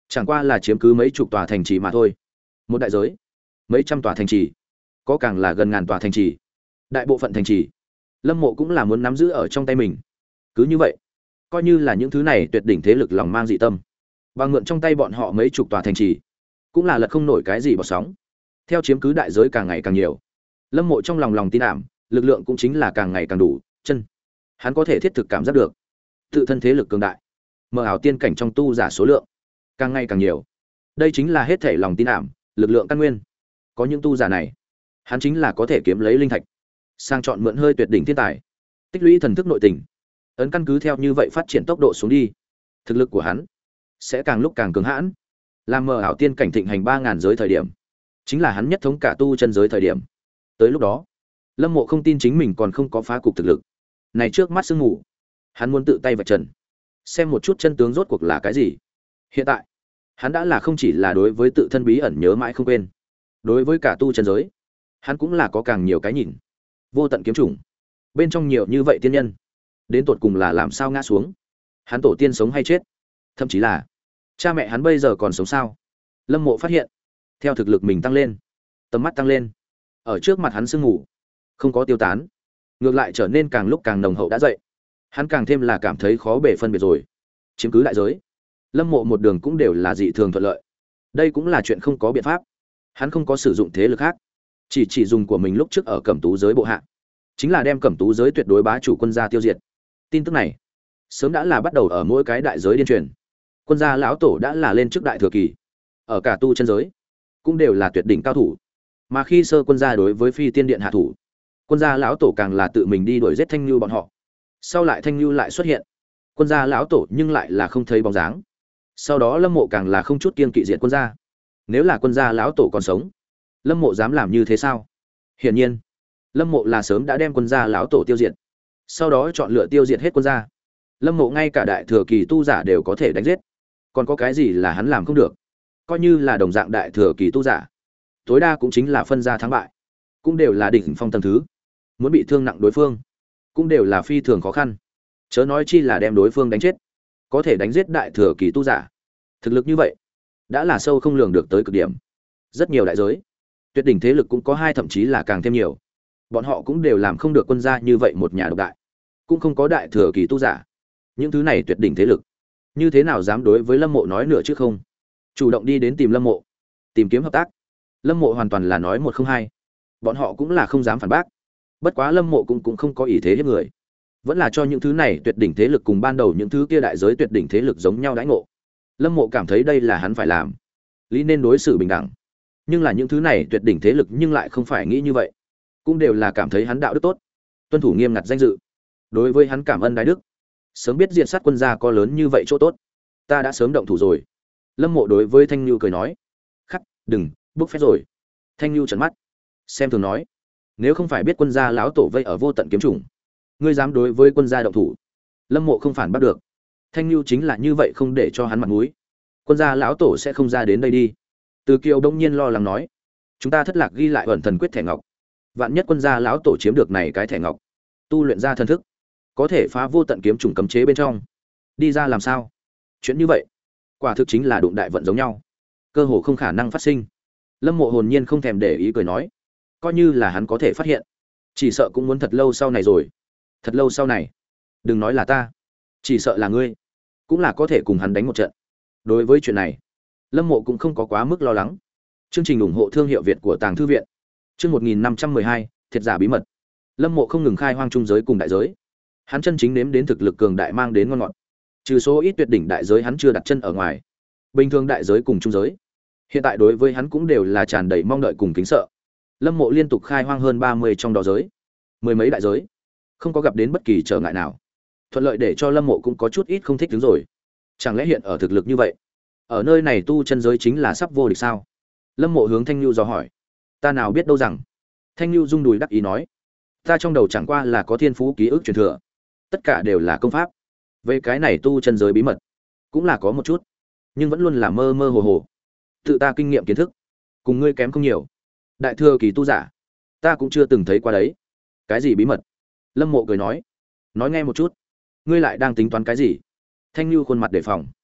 chẳng qua là chiếm cứ mấy chục tòa thành trì mà thôi. Một đại giới, mấy trăm tòa thành trì, có càng là gần ngàn tòa thành trì. Đại bộ phận thành trì, Lâm Mộ cũng là muốn nắm giữ ở trong tay mình. Cứ như vậy, coi như là những thứ này tuyệt đỉnh thế lực lòng mang dị tâm, và mượn trong tay bọn họ mấy chục tòa thành trì, cũng là lật không nổi cái gì bọt sóng. Theo chiếm cứ đại giới càng ngày càng nhiều, Lâm Mộ trong lòng lòng tin ảm, lực lượng cũng chính là càng ngày càng đủ, chân. Hắn có thể thiết thực cảm giác được tự thân thế lực cường đại, mờ ảo tiên cảnh trong tu giả số lượng càng ngày càng nhiều. Đây chính là hết thể lòng tin ảm, lực lượng căn nguyên. Có những tu giả này, hắn chính là có thể kiếm lấy linh thạch, sang chọn mượn hơi tuyệt đỉnh thiên tài, tích lũy thần thức nội tình. Ấn căn cứ theo như vậy phát triển tốc độ xuống đi, thực lực của hắn sẽ càng lúc càng cường hãn. Làm mờ ảo tiên cảnh thịnh hành ba ngàn giới thời điểm, chính là hắn nhất thống cả tu chân giới thời điểm. Tới lúc đó, Lâm Mộ không tin chính mình còn không có phá cục thực lực. Này trước mắt sương mù, hắn muốn tự tay vạch trần, xem một chút chân tướng rốt cuộc là cái gì. Hiện tại, hắn đã là không chỉ là đối với tự thân bí ẩn nhớ mãi không quên, đối với cả tu chân giới, hắn cũng là có càng nhiều cái nhìn. Vô tận kiếm chủng, bên trong nhiều như vậy tiên nhân, đến tột cùng là làm sao ngã xuống? Hắn tổ tiên sống hay chết? Thậm chí là cha mẹ hắn bây giờ còn sống sao? Lâm Mộ phát hiện, theo thực lực mình tăng lên, tầm mắt tăng lên, ở trước mặt hắn sương mù không có tiêu tán, ngược lại trở nên càng lúc càng nồng hậu đã dậy. Hắn càng thêm là cảm thấy khó bề phân biệt rồi. Chiếm cứ đại giới, Lâm Mộ một đường cũng đều là dị thường thuận lợi. Đây cũng là chuyện không có biện pháp. Hắn không có sử dụng thế lực khác, chỉ chỉ dùng của mình lúc trước ở Cẩm Tú giới bộ hạ, chính là đem Cẩm Tú giới tuyệt đối bá chủ quân gia tiêu diệt. Tin tức này sớm đã là bắt đầu ở mỗi cái đại giới điên truyền. Quân gia lão tổ đã là lên trước đại thừa kỳ, ở cả tu chân giới cũng đều là tuyệt đỉnh cao thủ. Mà khi sơ quân gia đối với Phi Tiên Điện hạ thủ, quân gia lão tổ càng là tự mình đi đuổi giết Thanh Nưu bọn họ. Sau lại Thanh Nưu lại xuất hiện, quân gia lão tổ nhưng lại là không thấy bóng dáng. Sau đó Lâm Mộ càng là không chút kiêng kỵ diệt quân gia. Nếu là quân gia lão tổ còn sống, Lâm Mộ dám làm như thế sao? Hiển nhiên, Lâm Mộ là sớm đã đem quân gia lão tổ tiêu diệt, sau đó chọn lựa tiêu diệt hết quân gia. Lâm Mộ ngay cả đại thừa kỳ tu giả đều có thể đánh giết, còn có cái gì là hắn làm không được? Coi như là đồng dạng đại thừa kỳ tu giả, tối đa cũng chính là phân ra thắng bại, cũng đều là đỉnh phong tầng thứ. Muốn bị thương nặng đối phương, cũng đều là phi thường khó khăn. Chớ nói chi là đem đối phương đánh chết. Có thể đánh giết đại thừa kỳ tu giả, thực lực như vậy đã là sâu không lường được tới cực điểm. Rất nhiều đại giới, tuyệt đỉnh thế lực cũng có hai, thậm chí là càng thêm nhiều. Bọn họ cũng đều làm không được quân gia như vậy một nhà độc đại, cũng không có đại thừa kỳ tu giả. Những thứ này tuyệt đỉnh thế lực, như thế nào dám đối với Lâm Mộ nói nữa chứ không? Chủ động đi đến tìm Lâm Mộ, tìm kiếm hợp tác. Lâm Mộ hoàn toàn là nói một không hai. Bọn họ cũng là không dám phản bác. Bất quá Lâm Mộ cũng cũng không có ý thế hiếp người, vẫn là cho những thứ này tuyệt đỉnh thế lực cùng ban đầu những thứ kia đại giới tuyệt đỉnh thế lực giống nhau đãi ngộ. Lâm Mộ cảm thấy đây là hắn phải làm, lý nên đối xử bình đẳng. Nhưng là những thứ này tuyệt đỉnh thế lực nhưng lại không phải nghĩ như vậy, cũng đều là cảm thấy hắn đạo đức tốt, tuân thủ nghiêm ngặt danh dự. Đối với hắn cảm ơn đại đức, sớm biết diệt sát quân gia có lớn như vậy chỗ tốt, ta đã sớm động thủ rồi. Lâm Mộ đối với Thanh Nưu cười nói, khắc, đừng bốc phép rồi. Thanh Nưu trợn mắt, xem thường nói, nếu không phải biết quân gia lão tổ vây ở vô tận kiếm trùng, ngươi dám đối với quân gia động thủ? Lâm Mộ không phản bắt được. Thanh Nưu chính là như vậy, không để cho hắn mặt mũi. Quân gia lão tổ sẽ không ra đến đây đi. Từ Kiều đông nhiên lo lắng nói, chúng ta thất lạc ghi lại ẩn thần quyết thẻ ngọc, vạn nhất quân gia lão tổ chiếm được này cái thẻ ngọc, tu luyện ra thần thức, có thể phá vô tận kiếm trùng cấm chế bên trong, đi ra làm sao? Chuyện như vậy, quả thực chính là đụng đại vận giống nhau, cơ hồ không khả năng phát sinh. Lâm Mộ hồn nhiên không thèm để ý cười nói, coi như là hắn có thể phát hiện, chỉ sợ cũng muốn thật lâu sau này rồi. Thật lâu sau này, đừng nói là ta, chỉ sợ là ngươi cũng là có thể cùng hắn đánh một trận. Đối với chuyện này, Lâm Mộ cũng không có quá mức lo lắng. Chương trình ủng hộ thương hiệu Việt của Tàng Thư viện. Chương một nghìn năm trăm mười hai, thiệt giả bí mật. Lâm Mộ không ngừng khai hoang trung giới cùng đại giới. Hắn chân chính nếm đến thực lực cường đại mang đến ngon ngọt. Trừ số ít tuyệt đỉnh đại giới hắn chưa đặt chân ở ngoài, bình thường đại giới cùng trung giới, hiện tại đối với hắn cũng đều là tràn đầy mong đợi cùng kính sợ. Lâm Mộ liên tục khai hoang hơn ba mươi trong đó giới, mười mấy đại giới, không có gặp đến bất kỳ trở ngại nào, thuận lợi để cho Lâm Mộ cũng có chút ít không thích đứng rồi. Chẳng lẽ hiện ở thực lực như vậy, ở nơi này tu chân giới chính là sắp vô địch sao? Lâm Mộ hướng Thanh Nưu dò hỏi. Ta nào biết đâu rằng. Thanh Nưu rung đùi đắc ý nói, ta trong đầu chẳng qua là có thiên phú ký ức truyền thừa, tất cả đều là công pháp. Về cái này tu chân giới bí mật, cũng là có một chút, nhưng vẫn luôn là mơ mơ hồ hồ. Tự ta kinh nghiệm kiến thức, cùng ngươi kém không nhiều. Đại thừa kỳ tu giả, ta cũng chưa từng thấy qua đấy. Cái gì bí mật? Lâm Mộ cười nói, nói nghe một chút. Ngươi lại đang tính toán cái gì? Thanh Nưu khuôn mặt đề phòng.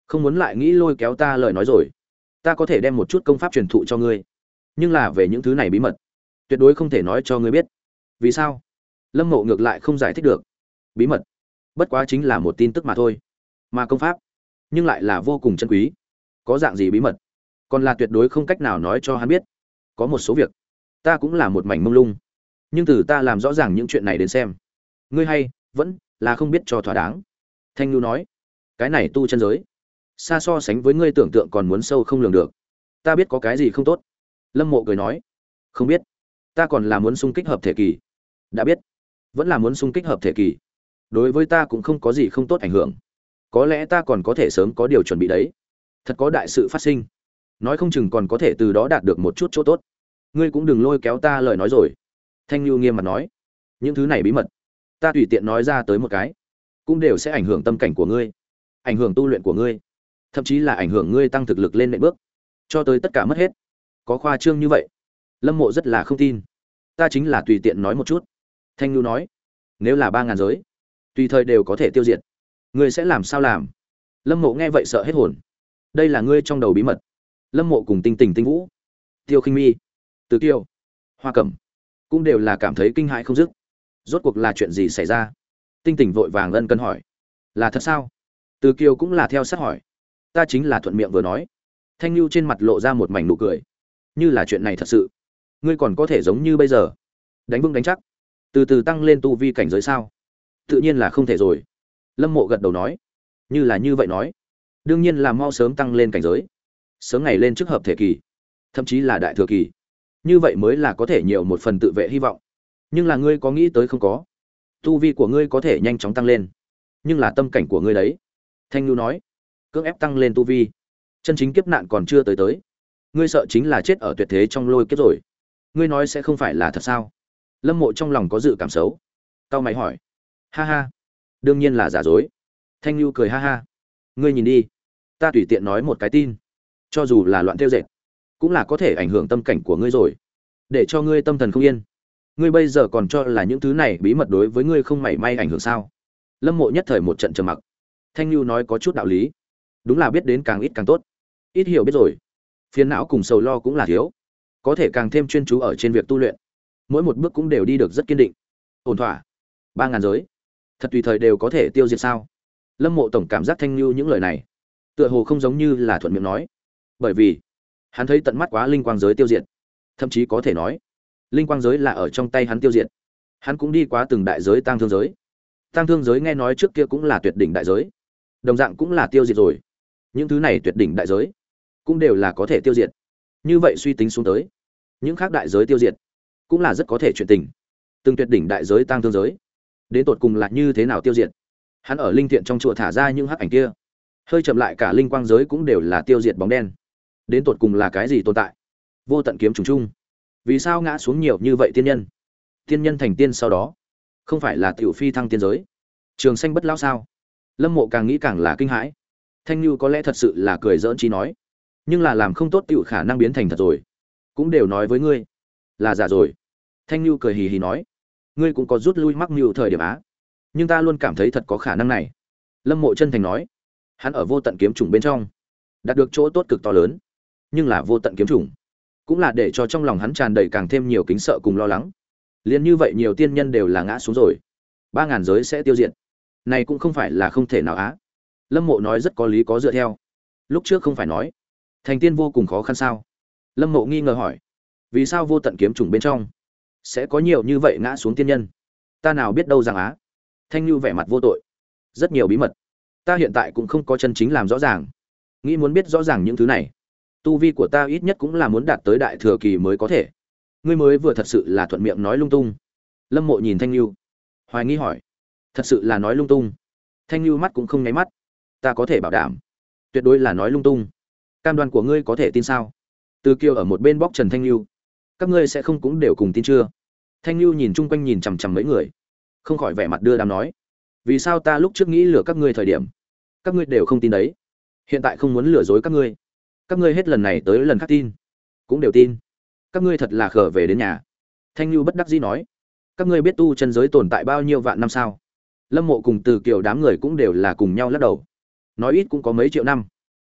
không muốn lại nghĩ lôi kéo ta lời nói rồi. Ta có thể đem một chút công pháp truyền thụ cho ngươi, nhưng là về những thứ này bí mật, tuyệt đối không thể nói cho ngươi biết. Vì sao? Lâm Mộ ngược lại không giải thích được. Bí mật, bất quá chính là một tin tức mà thôi. Mà công pháp, nhưng lại là vô cùng chân quý. Có dạng gì bí mật, còn là tuyệt đối không cách nào nói cho hắn biết. Có một số việc, ta cũng là một mảnh mông lung. Nhưng từ ta làm rõ ràng những chuyện này đến xem, ngươi hay vẫn là không biết cho thỏa đáng. Thanh Nhu nói, cái này tu chân giới, xa so sánh với ngươi tưởng tượng còn muốn sâu không lường được. Ta biết có cái gì không tốt. Lâm Mộ cười nói, không biết, ta còn là muốn xung kích hợp thể kỳ. Đã biết, vẫn là muốn xung kích hợp thể kỳ. Đối với ta cũng không có gì không tốt ảnh hưởng. Có lẽ ta còn có thể sớm có điều chuẩn bị đấy. Thật có đại sự phát sinh, nói không chừng còn có thể từ đó đạt được một chút chỗ tốt. Ngươi cũng đừng lôi kéo ta lời nói rồi. Thanh Nhu nghiêm mặt nói, những thứ này bí mật, ta tùy tiện nói ra tới một cái, cũng đều sẽ ảnh hưởng tâm cảnh của ngươi, ảnh hưởng tu luyện của ngươi, thậm chí là ảnh hưởng ngươi tăng thực lực lên nệm bước, cho tới tất cả mất hết. Có khoa trương như vậy? Lâm Mộ rất là không tin. Ta chính là tùy tiện nói một chút. Thanh Nhu nói, nếu là ba ngàn giới, tùy thời đều có thể tiêu diệt, ngươi sẽ làm sao làm? Lâm Mộ nghe vậy sợ hết hồn. Đây là ngươi trong đầu bí mật. Lâm Mộ cùng Tinh Tình, Tinh Vũ, Tiêu Khinh Mi, Từ Kiều, Hoa Cẩm cũng đều là cảm thấy kinh hãi không dứt. Rốt cuộc là chuyện gì xảy ra? Tinh Tình vội vàng ân cần hỏi, là thật sao? Từ Kiều cũng là theo sát hỏi, ta chính là thuận miệng vừa nói. Thanh Nhu trên mặt lộ ra một mảnh nụ cười, như là chuyện này thật sự, ngươi còn có thể giống như bây giờ đánh vững đánh chắc, từ từ tăng lên tu vi cảnh giới sao? Tự nhiên là không thể rồi. Lâm Mộ gật đầu nói, như là như vậy nói, đương nhiên là mau sớm tăng lên cảnh giới, sớm ngày lên trước hợp thể kỳ, thậm chí là đại thừa kỳ, như vậy mới là có thể nhiều một phần tự vệ hy vọng. Nhưng là ngươi có nghĩ tới không có, tu vi của ngươi có thể nhanh chóng tăng lên, nhưng là tâm cảnh của ngươi đấy. Thanh Nhu nói, cưỡng ép tăng lên tu vi, chân chính kiếp nạn còn chưa tới tới, ngươi sợ chính là chết ở tuyệt thế trong lôi kiếp rồi. Ngươi nói sẽ không phải là thật sao? Lâm Mộ trong lòng có dự cảm xấu, cau mày hỏi, ha ha, đương nhiên là giả dối. Thanh Nhu cười ha ha, ngươi nhìn đi, ta tùy tiện nói một cái tin, cho dù là loạn theo dệt, cũng là có thể ảnh hưởng tâm cảnh của ngươi rồi, để cho ngươi tâm thần không yên. Ngươi bây giờ còn cho là những thứ này bí mật đối với ngươi không mảy may ảnh hưởng sao? Lâm Mộ nhất thời một trận trầm mặc. Thanh Nhu nói có chút đạo lý, đúng là biết đến càng ít càng tốt. Ít hiểu biết rồi, phiền não cùng sầu lo cũng là thiếu, có thể càng thêm chuyên chú ở trên việc tu luyện, mỗi một bước cũng đều đi được rất kiên định, ổn thỏa. Ba ngàn giới, thật tùy thời đều có thể tiêu diệt sao? Lâm Mộ tổng cảm giác Thanh Nhu những lời này, tựa hồ không giống như là thuận miệng nói, bởi vì hắn thấy tận mắt quá linh quang giới tiêu diệt, thậm chí có thể nói, linh quang giới là ở trong tay hắn tiêu diệt. Hắn cũng đi quá từng đại giới tăng thương giới. Tăng thương giới nghe nói trước kia cũng là tuyệt đỉnh đại giới, đồng dạng cũng là tiêu diệt rồi. Những thứ này tuyệt đỉnh đại giới cũng đều là có thể tiêu diệt. Như vậy suy tính xuống tới, những khác đại giới tiêu diệt cũng là rất có thể chuyện tình. Từng tuyệt đỉnh đại giới tăng thương giới, đến tột cùng là như thế nào tiêu diệt? Hắn ở linh thiện trong chùa thả ra những hắc ảnh kia, hơi chậm lại cả linh quang giới cũng đều là tiêu diệt bóng đen. Đến tột cùng là cái gì tồn tại? Vô tận kiếm trùng chung, vì sao ngã xuống nhiều như vậy tiên nhân? Tiên nhân thành tiên sau đó, không phải là tiểu phi thăng tiên giới, trường sanh bất lão sao? Lâm Mộ càng nghĩ càng là kinh hãi. Thanh Nhu có lẽ thật sự là cười giỡn chi nói, nhưng là làm không tốt tiểu khả năng biến thành thật rồi. Cũng đều nói với ngươi là giả rồi. Thanh Nhu cười hì hì nói, ngươi cũng có rút lui mắc mưu thời điểm á, nhưng ta luôn cảm thấy thật có khả năng này. Lâm Mộ chân thành nói, hắn ở vô tận kiếm trùng bên trong đạt được chỗ tốt cực to lớn, nhưng là vô tận kiếm trùng cũng là để cho trong lòng hắn tràn đầy càng thêm nhiều kính sợ cùng lo lắng. Liên như vậy nhiều tiên nhân đều là ngã xuống rồi, ba ngàn giới sẽ tiêu diệt, này cũng không phải là không thể nào á. Lâm Mộ nói rất có lý có dựa theo. Lúc trước không phải nói thành tiên vô cùng khó khăn sao? Lâm Mộ nghi ngờ hỏi, vì sao vô tận kiếm trùng bên trong sẽ có nhiều như vậy ngã xuống tiên nhân? Ta nào biết đâu rằng á. Thanh Nhu vẻ mặt vô tội, rất nhiều bí mật, ta hiện tại cũng không có chân chính làm rõ ràng. Nghĩ muốn biết rõ ràng những thứ này, tu vi của ta ít nhất cũng là muốn đạt tới đại thừa kỳ mới có thể. Ngươi mới vừa thật sự là thuận miệng nói lung tung. Lâm Mộ nhìn Thanh Nhu, hoài nghi hỏi, thật sự là nói lung tung? Thanh Nhu mắt cũng không nháy mắt, ta có thể bảo đảm, tuyệt đối là nói lung tung. Cam đoan của ngươi có thể tin sao? Từ Kiều ở một bên bóc trần Thanh Nhu, các ngươi sẽ không cũng đều cùng tin chưa? Thanh Nhu nhìn chung quanh nhìn chằm chằm mấy người, không khỏi vẻ mặt đưa đám nói, vì sao ta lúc trước nghĩ lừa các ngươi thời điểm, các ngươi đều không tin đấy, hiện tại không muốn lừa dối các ngươi, các ngươi hết lần này tới lần khác tin, cũng đều tin, các ngươi thật là khờ về đến nhà. Thanh Nhu bất đắc dĩ nói, các ngươi biết tu chân giới tồn tại bao nhiêu vạn năm sao? Lâm Mộ cùng Từ Kiều đám người cũng đều là cùng nhau lắc đầu, nói ít cũng có mấy triệu năm.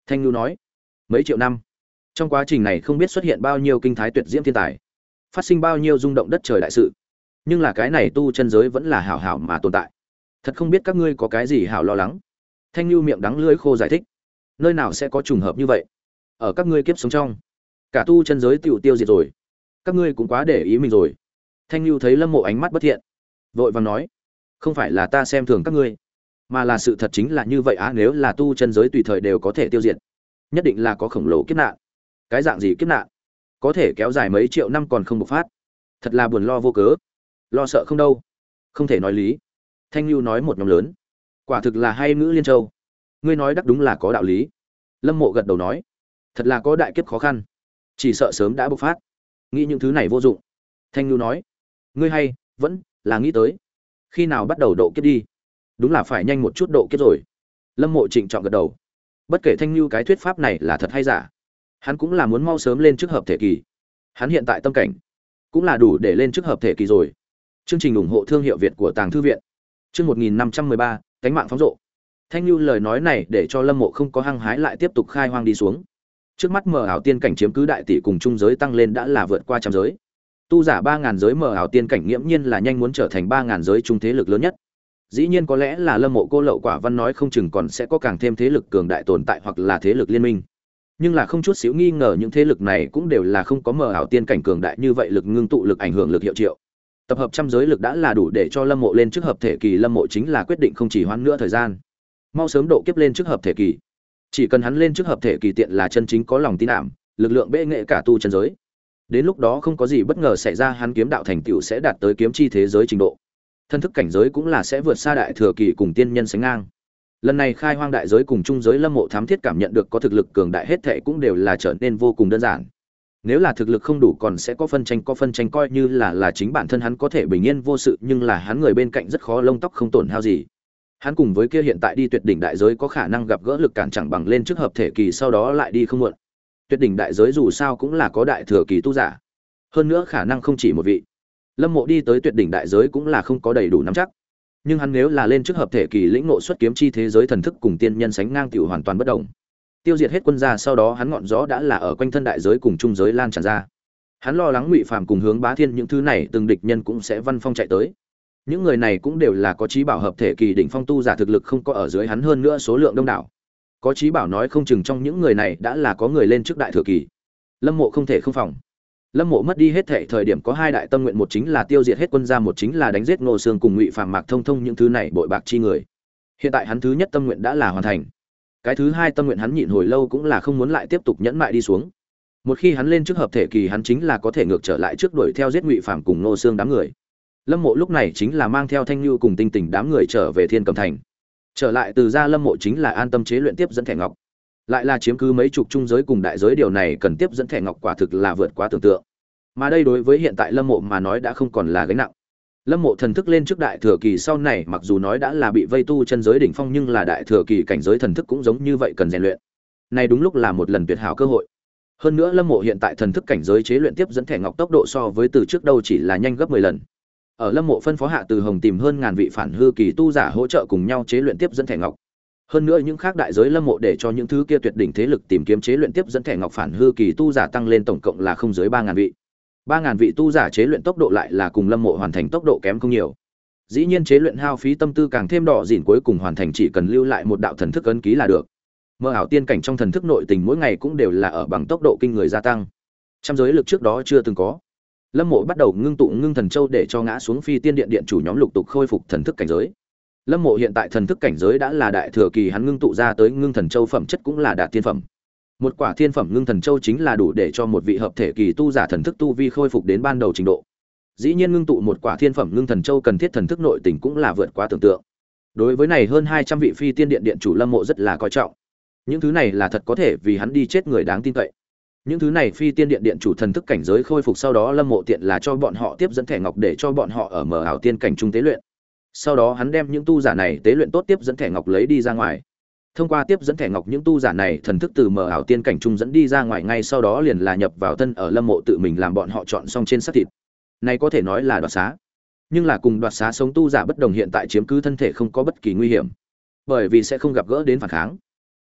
Thanh Nhu nói. Mấy triệu năm. Trong quá trình này không biết xuất hiện bao nhiêu kinh thái tuyệt diễm thiên tài, phát sinh bao nhiêu rung động đất trời đại sự, nhưng là cái này tu chân giới vẫn là hảo hảo mà tồn tại. Thật không biết các ngươi có cái gì hảo lo lắng. Thanh Nhu miệng đắng lưỡi khô giải thích. Nơi nào sẽ có trùng hợp như vậy? Ở các ngươi kiếp sống trong, cả tu chân giới tiêu tiêu diệt rồi. Các ngươi cũng quá để ý mình rồi. Thanh Nhu thấy Lâm Mộ ánh mắt bất thiện, vội vàng nói, không phải là ta xem thường các ngươi, mà là sự thật chính là như vậy á. Nếu là tu chân giới tùy thời đều có thể tiêu diệt, nhất định là có khổng lồ kiếp nạn. Cái dạng gì kiếp nạn? Có thể kéo dài mấy triệu năm còn không bộc phát, thật là buồn lo vô cớ. Lo sợ không đâu, không thể nói lý. Thanh Nhu nói một nhóm lớn, quả thực là hay ngữ liên châu. Ngươi nói đắc đúng là có đạo lý. Lâm Mộ gật đầu nói, thật là có đại kiếp khó khăn, chỉ sợ sớm đã bộc phát. Nghĩ những thứ này vô dụng. Thanh Nhu nói, ngươi hay vẫn là nghĩ tới khi nào bắt đầu độ kiếp đi. Đúng là phải nhanh một chút độ kiếp rồi. Lâm Mộ trịnh trọng gật đầu. Bất kể Thanh Nhu cái thuyết pháp này là thật hay giả, hắn cũng là muốn mau sớm lên trước hợp thể kỳ. Hắn hiện tại tâm cảnh cũng là đủ để lên trước hợp thể kỳ rồi. Chương trình ủng hộ thương hiệu Việt của Tàng Thư viện. Chương một nghìn năm trăm mười ba, cánh mạng phóng rộ. Thanh Nhu lời nói này để cho Lâm Mộ không có hăng hái lại tiếp tục khai hoang đi xuống. Trước mắt mờ ảo tiên cảnh chiếm cứ đại tỷ cùng trung giới tăng lên đã là vượt qua trăm giới. Tu giả ba ngàn giới mờ ảo tiên cảnh nghiễm nhiên là nhanh muốn trở thành ba ngàn giới trung thế lực lớn nhất. Dĩ nhiên có lẽ là Lâm Mộ cô lậu quả văn nói không chừng còn sẽ có càng thêm thế lực cường đại tồn tại hoặc là thế lực liên minh. Nhưng là không chút xíu nghi ngờ những thế lực này cũng đều là không có mờ ảo tiên cảnh cường đại như vậy lực ngưng tụ lực ảnh hưởng lực hiệu triệu. Tập hợp trăm giới lực đã là đủ để cho Lâm Mộ lên trước hợp thể kỳ. Lâm Mộ chính là quyết định không chỉ hoãn nữa thời gian, mau sớm độ kiếp lên trước hợp thể kỳ. Chỉ cần hắn lên trước hợp thể kỳ tiện là chân chính có lòng tin ảm, lực lượng bệ nghệ cả tu chân giới. Đến lúc đó không có gì bất ngờ xảy ra, hắn kiếm đạo thành tựu sẽ đạt tới kiếm chi thế giới trình độ. Thân thức cảnh giới cũng là sẽ vượt xa đại thừa kỳ cùng tiên nhân sánh ngang. Lần này khai hoang đại giới cùng trung giới, Lâm Mộ thám thiết cảm nhận được có thực lực cường đại hết thảy cũng đều là trở nên vô cùng đơn giản. Nếu là thực lực không đủ còn sẽ có phân tranh, có phân tranh coi như là là chính bản thân hắn có thể bình yên vô sự, nhưng là hắn người bên cạnh rất khó lông tóc không tổn hao gì. Hắn cùng với kia hiện tại đi tuyệt đỉnh đại giới có khả năng gặp gỡ lực cản chẳng bằng lên trước hợp thể kỳ sau đó lại đi không muộn. Tuyệt đỉnh đại giới dù sao cũng là có đại thừa kỳ tu giả, hơn nữa khả năng không chỉ một vị. Lâm Mộ đi tới tuyệt đỉnh đại giới cũng là không có đầy đủ nắm chắc, nhưng hắn nếu là lên trước hợp thể kỳ lĩnh ngộ xuất kiếm chi thế giới thần thức cùng tiên nhân sánh ngang tiểu hoàn toàn bất động. Tiêu diệt hết quân gia sau đó hắn ngọn gió đã là ở quanh thân đại giới cùng trung giới lan tràn ra. Hắn lo lắng Ngụy Phàm cùng Hướng Bá Thiên những thứ này từng địch nhân cũng sẽ văn phong chạy tới. Những người này cũng đều là có chí bảo hợp thể kỳ đỉnh phong tu giả, thực lực không có ở dưới hắn, hơn nữa số lượng đông đảo. Có chí bảo nói không chừng trong những người này đã là có người lên trước đại thừa kỳ. Lâm Mộ không thể không phòng. Lâm Mộ mất đi hết thể thời điểm có hai đại tâm nguyện, một chính là tiêu diệt hết quân gia, một chính là đánh giết Ngô Xương cùng Ngụy Phàm, Mạc Thông Thông những thứ này bội bạc chi người. Hiện tại hắn thứ nhất tâm nguyện đã là hoàn thành. Cái thứ hai tâm nguyện hắn nhịn hồi lâu cũng là không muốn lại tiếp tục nhẫn mại đi xuống. Một khi hắn lên trước hợp thể kỳ, hắn chính là có thể ngược trở lại trước đuổi theo giết Ngụy Phàm cùng Ngô Xương đám người. Lâm Mộ lúc này chính là mang theo Thanh Nhu cùng Tinh Tỉnh đám người trở về Thiên Cầm Thành. Trở lại từ gia, Lâm Mộ chính là an tâm chế luyện tiếp dẫn thẻ ngọc. Lại là chiếm cứ mấy chục trung giới cùng đại giới, điều này cần tiếp dẫn thẻ ngọc quả thực là vượt quá tưởng tượng. Mà đây đối với hiện tại Lâm Mộ mà nói đã không còn là gánh nặng. Lâm Mộ thần thức lên trước đại thừa kỳ sau này, mặc dù nói đã là bị vây tu chân giới đỉnh phong, nhưng là đại thừa kỳ cảnh giới thần thức cũng giống như vậy cần rèn luyện. Này đúng lúc là một lần tuyệt hảo cơ hội. Hơn nữa Lâm Mộ hiện tại thần thức cảnh giới chế luyện tiếp dẫn thẻ ngọc tốc độ so với từ trước đâu chỉ là nhanh gấp mười lần. Ở Lâm Mộ phân phó hạ, Từ Hồng tìm hơn ngàn vị phản hư kỳ tu giả hỗ trợ cùng nhau chế luyện tiếp dẫn thẻ ngọc. Hơn nữa những khác đại giới Lâm Mộ để cho những thứ kia tuyệt đỉnh thế lực tìm kiếm chế luyện tiếp dẫn thẻ ngọc phản hư kỳ tu giả tăng lên tổng cộng là không dưới ba ngàn vị. ba ngàn vị tu giả chế luyện tốc độ lại là cùng Lâm Mộ hoàn thành tốc độ kém không nhiều. Dĩ nhiên chế luyện hao phí tâm tư càng thêm đỏ dỉn, cuối cùng hoàn thành chỉ cần lưu lại một đạo thần thức ấn ký là được. Mơ ảo tiên cảnh trong thần thức nội tình mỗi ngày cũng đều là ở bằng tốc độ kinh người gia tăng. Trăm giới lực trước đó chưa từng có. Lâm Mộ bắt đầu ngưng tụ ngưng thần châu để cho ngã xuống phi tiên điện điện chủ nhóm lục tục khôi phục thần thức cảnh giới. Lâm Mộ hiện tại thần thức cảnh giới đã là đại thừa kỳ, hắn ngưng tụ ra tới ngưng thần châu phẩm chất cũng là đạt tiên phẩm. Một quả thiên phẩm ngưng thần châu chính là đủ để cho một vị hợp thể kỳ tu giả thần thức tu vi khôi phục đến ban đầu trình độ. Dĩ nhiên ngưng tụ một quả thiên phẩm ngưng thần châu cần thiết thần thức nội tình cũng là vượt quá tưởng tượng. Đối với này hơn hai trăm vị phi tiên điện điện chủ, Lâm Mộ rất là coi trọng. Những thứ này là thật có thể vì hắn đi chết người đáng tin cậy. Những thứ này phi tiên điện điện chủ thần thức cảnh giới khôi phục sau đó, Lâm Mộ tiện là cho bọn họ tiếp dẫn thẻ ngọc để cho bọn họ ở mở ảo tiên cảnh trung tế luyện. Sau đó hắn đem những tu giả này tế luyện tốt tiếp dẫn thẻ ngọc lấy đi ra ngoài. Thông qua tiếp dẫn thẻ ngọc, những tu giả này thần thức từ mở ảo tiên cảnh trung dẫn đi ra ngoài, ngay sau đó liền là nhập vào thân ở Lâm Mộ tự mình làm bọn họ chọn xong trên xác thịt. Này có thể nói là đoạt xá. Nhưng là cùng đoạt xá sống tu giả bất đồng, hiện tại chiếm cứ thân thể không có bất kỳ nguy hiểm, bởi vì sẽ không gặp gỡ đến phản kháng.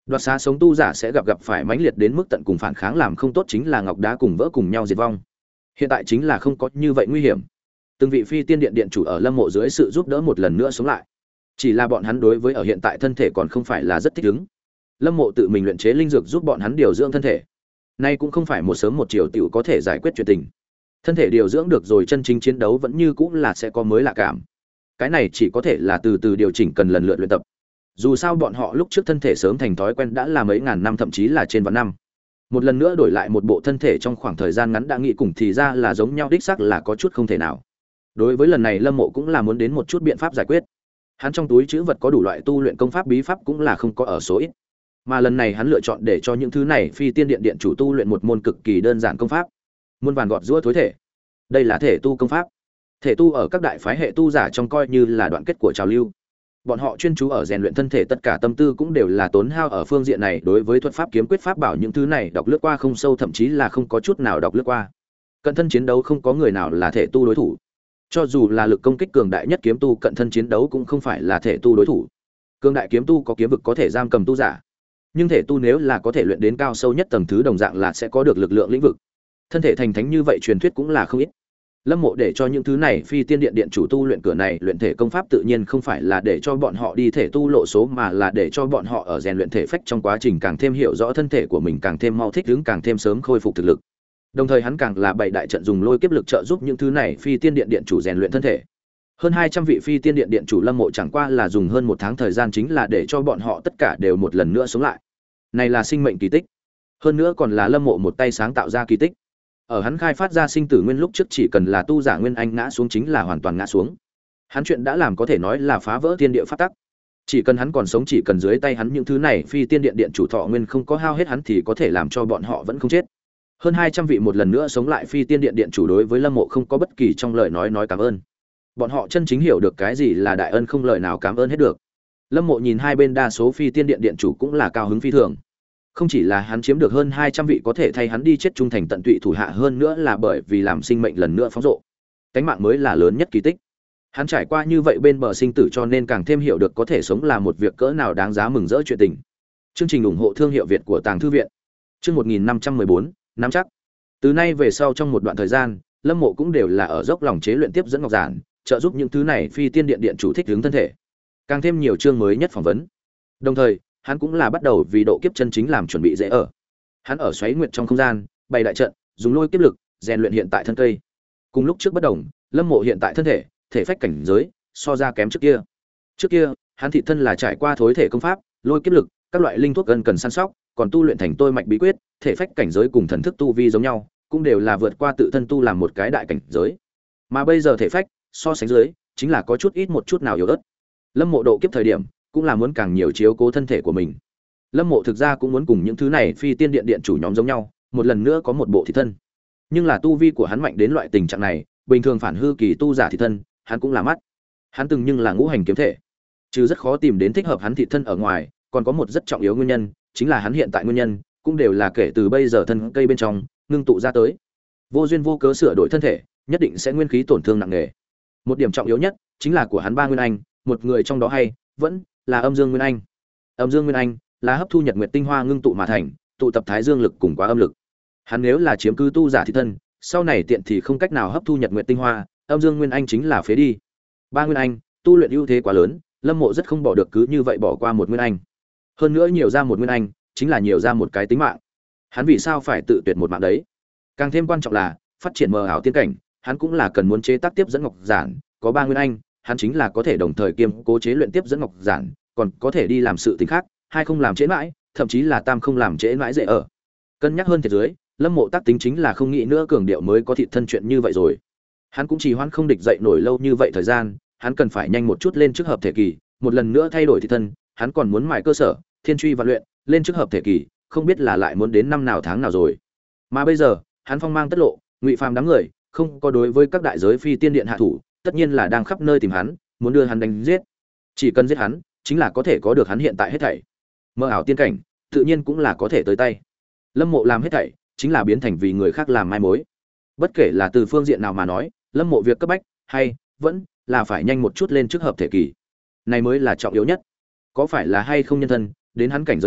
Đoạt xá sống tu giả sẽ gặp gặp phải mãnh liệt đến mức tận cùng, phản kháng làm không tốt chính là ngọc đá cùng vỡ cùng nhau diệt vong. Hiện tại chính là không có như vậy nguy hiểm. Từng vị phi tiên điện điện chủ ở Lâm Mộ dưới sự giúp đỡ một lần nữa sống lại. Chỉ là bọn hắn đối với ở hiện tại thân thể còn không phải là rất thích ứng. Lâm Mộ tự mình luyện chế linh dược giúp bọn hắn điều dưỡng thân thể. Nay cũng không phải một sớm một chiều tiểu có thể giải quyết chuyện tình. Thân thể điều dưỡng được rồi, chân chính chiến đấu vẫn như cũng là sẽ có mới lạ cảm. Cái này chỉ có thể là từ từ điều chỉnh, cần lần lượt luyện tập. Dù sao bọn họ lúc trước thân thể sớm thành thói quen đã là mấy ngàn năm, thậm chí là trên vạn năm. Một lần nữa đổi lại một bộ thân thể trong khoảng thời gian ngắn đã nghĩ cùng thì ra là giống nhau, đích xác là có chút không thể nào. Đối với lần này Lâm Mộ cũng là muốn đến một chút biện pháp giải quyết. Hắn trong túi trữ vật có đủ loại tu luyện công pháp bí pháp cũng là không có ở số ít. Mà lần này hắn lựa chọn để cho những thứ này phi tiên điện điện chủ tu luyện một môn cực kỳ đơn giản công pháp. Muôn vàn gọt giũa thối thể. Đây là thể tu công pháp. Thể tu ở các đại phái hệ tu giả trong coi như là đoạn kết của trào lưu. Bọn họ chuyên chú ở rèn luyện thân thể, tất cả tâm tư cũng đều là tốn hao ở phương diện này. Đối với thuật pháp, kiếm quyết, pháp bảo những thứ này đọc lướt qua không sâu, thậm chí là không có chút nào đọc lướt qua. Cận thân chiến đấu không có người nào là thể tu đối thủ. Cho dù là lực công kích cường đại nhất kiếm tu, cận thân chiến đấu cũng không phải là thể tu đối thủ. Cường đại kiếm tu có kiếm vực có thể giam cầm tu giả, nhưng thể tu nếu là có thể luyện đến cao sâu nhất tầng thứ, đồng dạng là sẽ có được lực lượng lĩnh vực. Thân thể thành thánh như vậy truyền thuyết cũng là không ít. Lâm Mộ để cho những thứ này phi tiên điện điện chủ tu luyện cửa này luyện thể công pháp, tự nhiên không phải là để cho bọn họ đi thể tu lộ số, mà là để cho bọn họ ở rèn luyện thể phách trong quá trình càng thêm hiểu rõ thân thể của mình, càng thêm mau thích ứng, càng thêm sớm khôi phục thực lực. Đồng thời hắn càng là bày đại trận dùng lôi kiếp lực trợ giúp những thứ này phi tiên điện điện chủ rèn luyện thân thể. Hơn hai trăm vị phi tiên điện điện chủ Lâm Mộ chẳng qua là dùng hơn một tháng thời gian, chính là để cho bọn họ tất cả đều một lần nữa sống lại. Này là sinh mệnh kỳ tích. Hơn nữa còn là Lâm Mộ một tay sáng tạo ra kỳ tích. Ở hắn khai phát ra sinh tử nguyên lúc trước, chỉ cần là tu giả nguyên anh ngã xuống chính là hoàn toàn ngã xuống. Hắn chuyện đã làm có thể nói là phá vỡ thiên địa pháp tắc. Chỉ cần hắn còn sống, chỉ cần dưới tay hắn những thứ này phi tiên điện điện chủ thọ nguyên không có hao hết, hắn thì có thể làm cho bọn họ vẫn không chết. Hơn hai trăm vị một lần nữa sống lại phi tiên điện điện chủ đối với Lâm Mộ không có bất kỳ trong lời nói nói cảm ơn. Bọn họ chân chính hiểu được cái gì là đại ân, không lời nào cảm ơn hết được. Lâm Mộ nhìn hai bên đa số phi tiên điện điện chủ cũng là cao hứng phi thường. Không chỉ là hắn chiếm được hơn hai trăm vị có thể thay hắn đi chết trung thành tận tụy thủ hạ, hơn nữa là bởi vì làm sinh mệnh lần nữa phóng rộ. Cánh mạng mới là lớn nhất kỳ tích. Hắn trải qua như vậy bên bờ sinh tử, cho nên càng thêm hiểu được có thể sống là một việc cỡ nào đáng giá mừng rỡ chuyện tình. Chương trình ủng hộ thương hiệu Việt của Tàng Thư viện. Chương một nghìn năm trăm mười bốn, nắm chắc. Từ nay về sau trong một đoạn thời gian, Lâm Mộ cũng đều là ở dốc lòng chế luyện tiếp dẫn ngọc giản, trợ giúp những thứ này phi tiên điện điện chủ thích ứng thân thể. Càng thêm nhiều chương mới nhất phỏng vấn. Đồng thời, hắn cũng là bắt đầu vì độ kiếp chân chính làm chuẩn bị dễ ở. Hắn ở xoáy nguyệt trong không gian, bày đại trận, dùng lôi kiếp lực rèn luyện hiện tại thân cây. Cùng lúc trước bất đồng, Lâm Mộ hiện tại thân thể, thể phách cảnh giới so ra kém trước kia. Trước kia, hắn thị thân là trải qua thối thể công pháp, lôi kiếp lực, các loại linh thuốc gần cần săn sóc, còn tu luyện thành tôi mạch bí quyết, thể phách cảnh giới cùng thần thức tu vi giống nhau, cũng đều là vượt qua tự thân tu làm một cái đại cảnh giới. Mà bây giờ thể phách so sánh dưới, chính là có chút ít một chút nào yếu ớt. Lâm Mộ độ kiếp thời điểm, cũng là muốn càng nhiều chiếu cố thân thể của mình. Lâm Mộ thực ra cũng muốn cùng những thứ này phi tiên điện điện chủ nhóm giống nhau, một lần nữa có một bộ thị thân. Nhưng là tu vi của hắn mạnh đến loại tình trạng này, bình thường phản hư kỳ tu giả thị thân, hắn cũng là mắt. Hắn từng nhưng là ngũ hành kiếm thể, chứ rất khó tìm đến thích hợp hắn thị thân ở ngoài, còn có một rất trọng yếu nguyên nhân, chính là hắn hiện tại nguyên nhân, cũng đều là kể từ bây giờ thân cây bên trong ngưng tụ ra tới. Vô duyên vô cớ sửa đổi thân thể, nhất định sẽ nguyên khí tổn thương nặng nề. Một điểm trọng yếu nhất, chính là của hắn ba nguyên anh, một người trong đó hay vẫn là âm dương nguyên anh. Âm dương nguyên anh là hấp thu nhật nguyệt tinh hoa ngưng tụ mà thành, tụ tập thái dương lực cùng quá âm lực. Hắn nếu là chiếm cứ tu giả thị thân, sau này tiện thì không cách nào hấp thu nhật nguyệt tinh hoa, âm dương nguyên anh chính là phế đi. Ba nguyên anh, tu luyện ưu thế quá lớn, Lâm Mộ rất không bỏ được cứ như vậy bỏ qua một nguyên anh. Hơn nữa nhiều ra một nguyên anh, chính là nhiều ra một cái tính mạng. Hắn vì sao phải tự tuyệt một mạng đấy? Càng thêm quan trọng là, phát triển mờ ảo tiên cảnh, hắn cũng là cần muốn chế tác tiếp dẫn ngọc giản, có ba nguyên anh, hắn chính là có thể đồng thời kiêm cố chế luyện tiếp dẫn ngọc giản, còn có thể đi làm sự tình khác, hai không làm trễ mãi, thậm chí là tam không làm trễ mãi dễ ở. Cân nhắc hơn thiệt dưới, Lâm Mộ tác tính chính là không nghĩ nữa cường điệu mới có thị thân chuyện như vậy rồi. Hắn cũng chỉ hoãn không địch dậy nổi lâu như vậy thời gian, hắn cần phải nhanh một chút lên trước hợp thể kỳ, một lần nữa thay đổi thị thân, hắn còn muốn mài cơ sở, thiên truy và luyện, lên trước hợp thể kỳ, không biết là lại muốn đến năm nào tháng nào rồi. Mà bây giờ, hắn phong mang tất lộ, Ngụy Phàm đám người, không có đối với các đại giới phi tiên điện hạ thủ, tất nhiên là đang khắp nơi tìm hắn, muốn đưa hắn đánh giết. Chỉ cần giết hắn, chính là có thể có được hắn hiện tại hết thảy. Mơ ảo tiên cảnh, tự nhiên cũng là có thể tới tay. Lâm Mộ làm hết thảy, chính là biến thành vì người khác làm mai mối. Bất kể là từ phương diện nào mà nói, Lâm Mộ việc cấp bách hay vẫn là phải nhanh một chút lên trước hợp thể kỳ. Này mới là trọng yếu nhất. Có phải là hay không nhân thân, đến hắn cảnh giới này,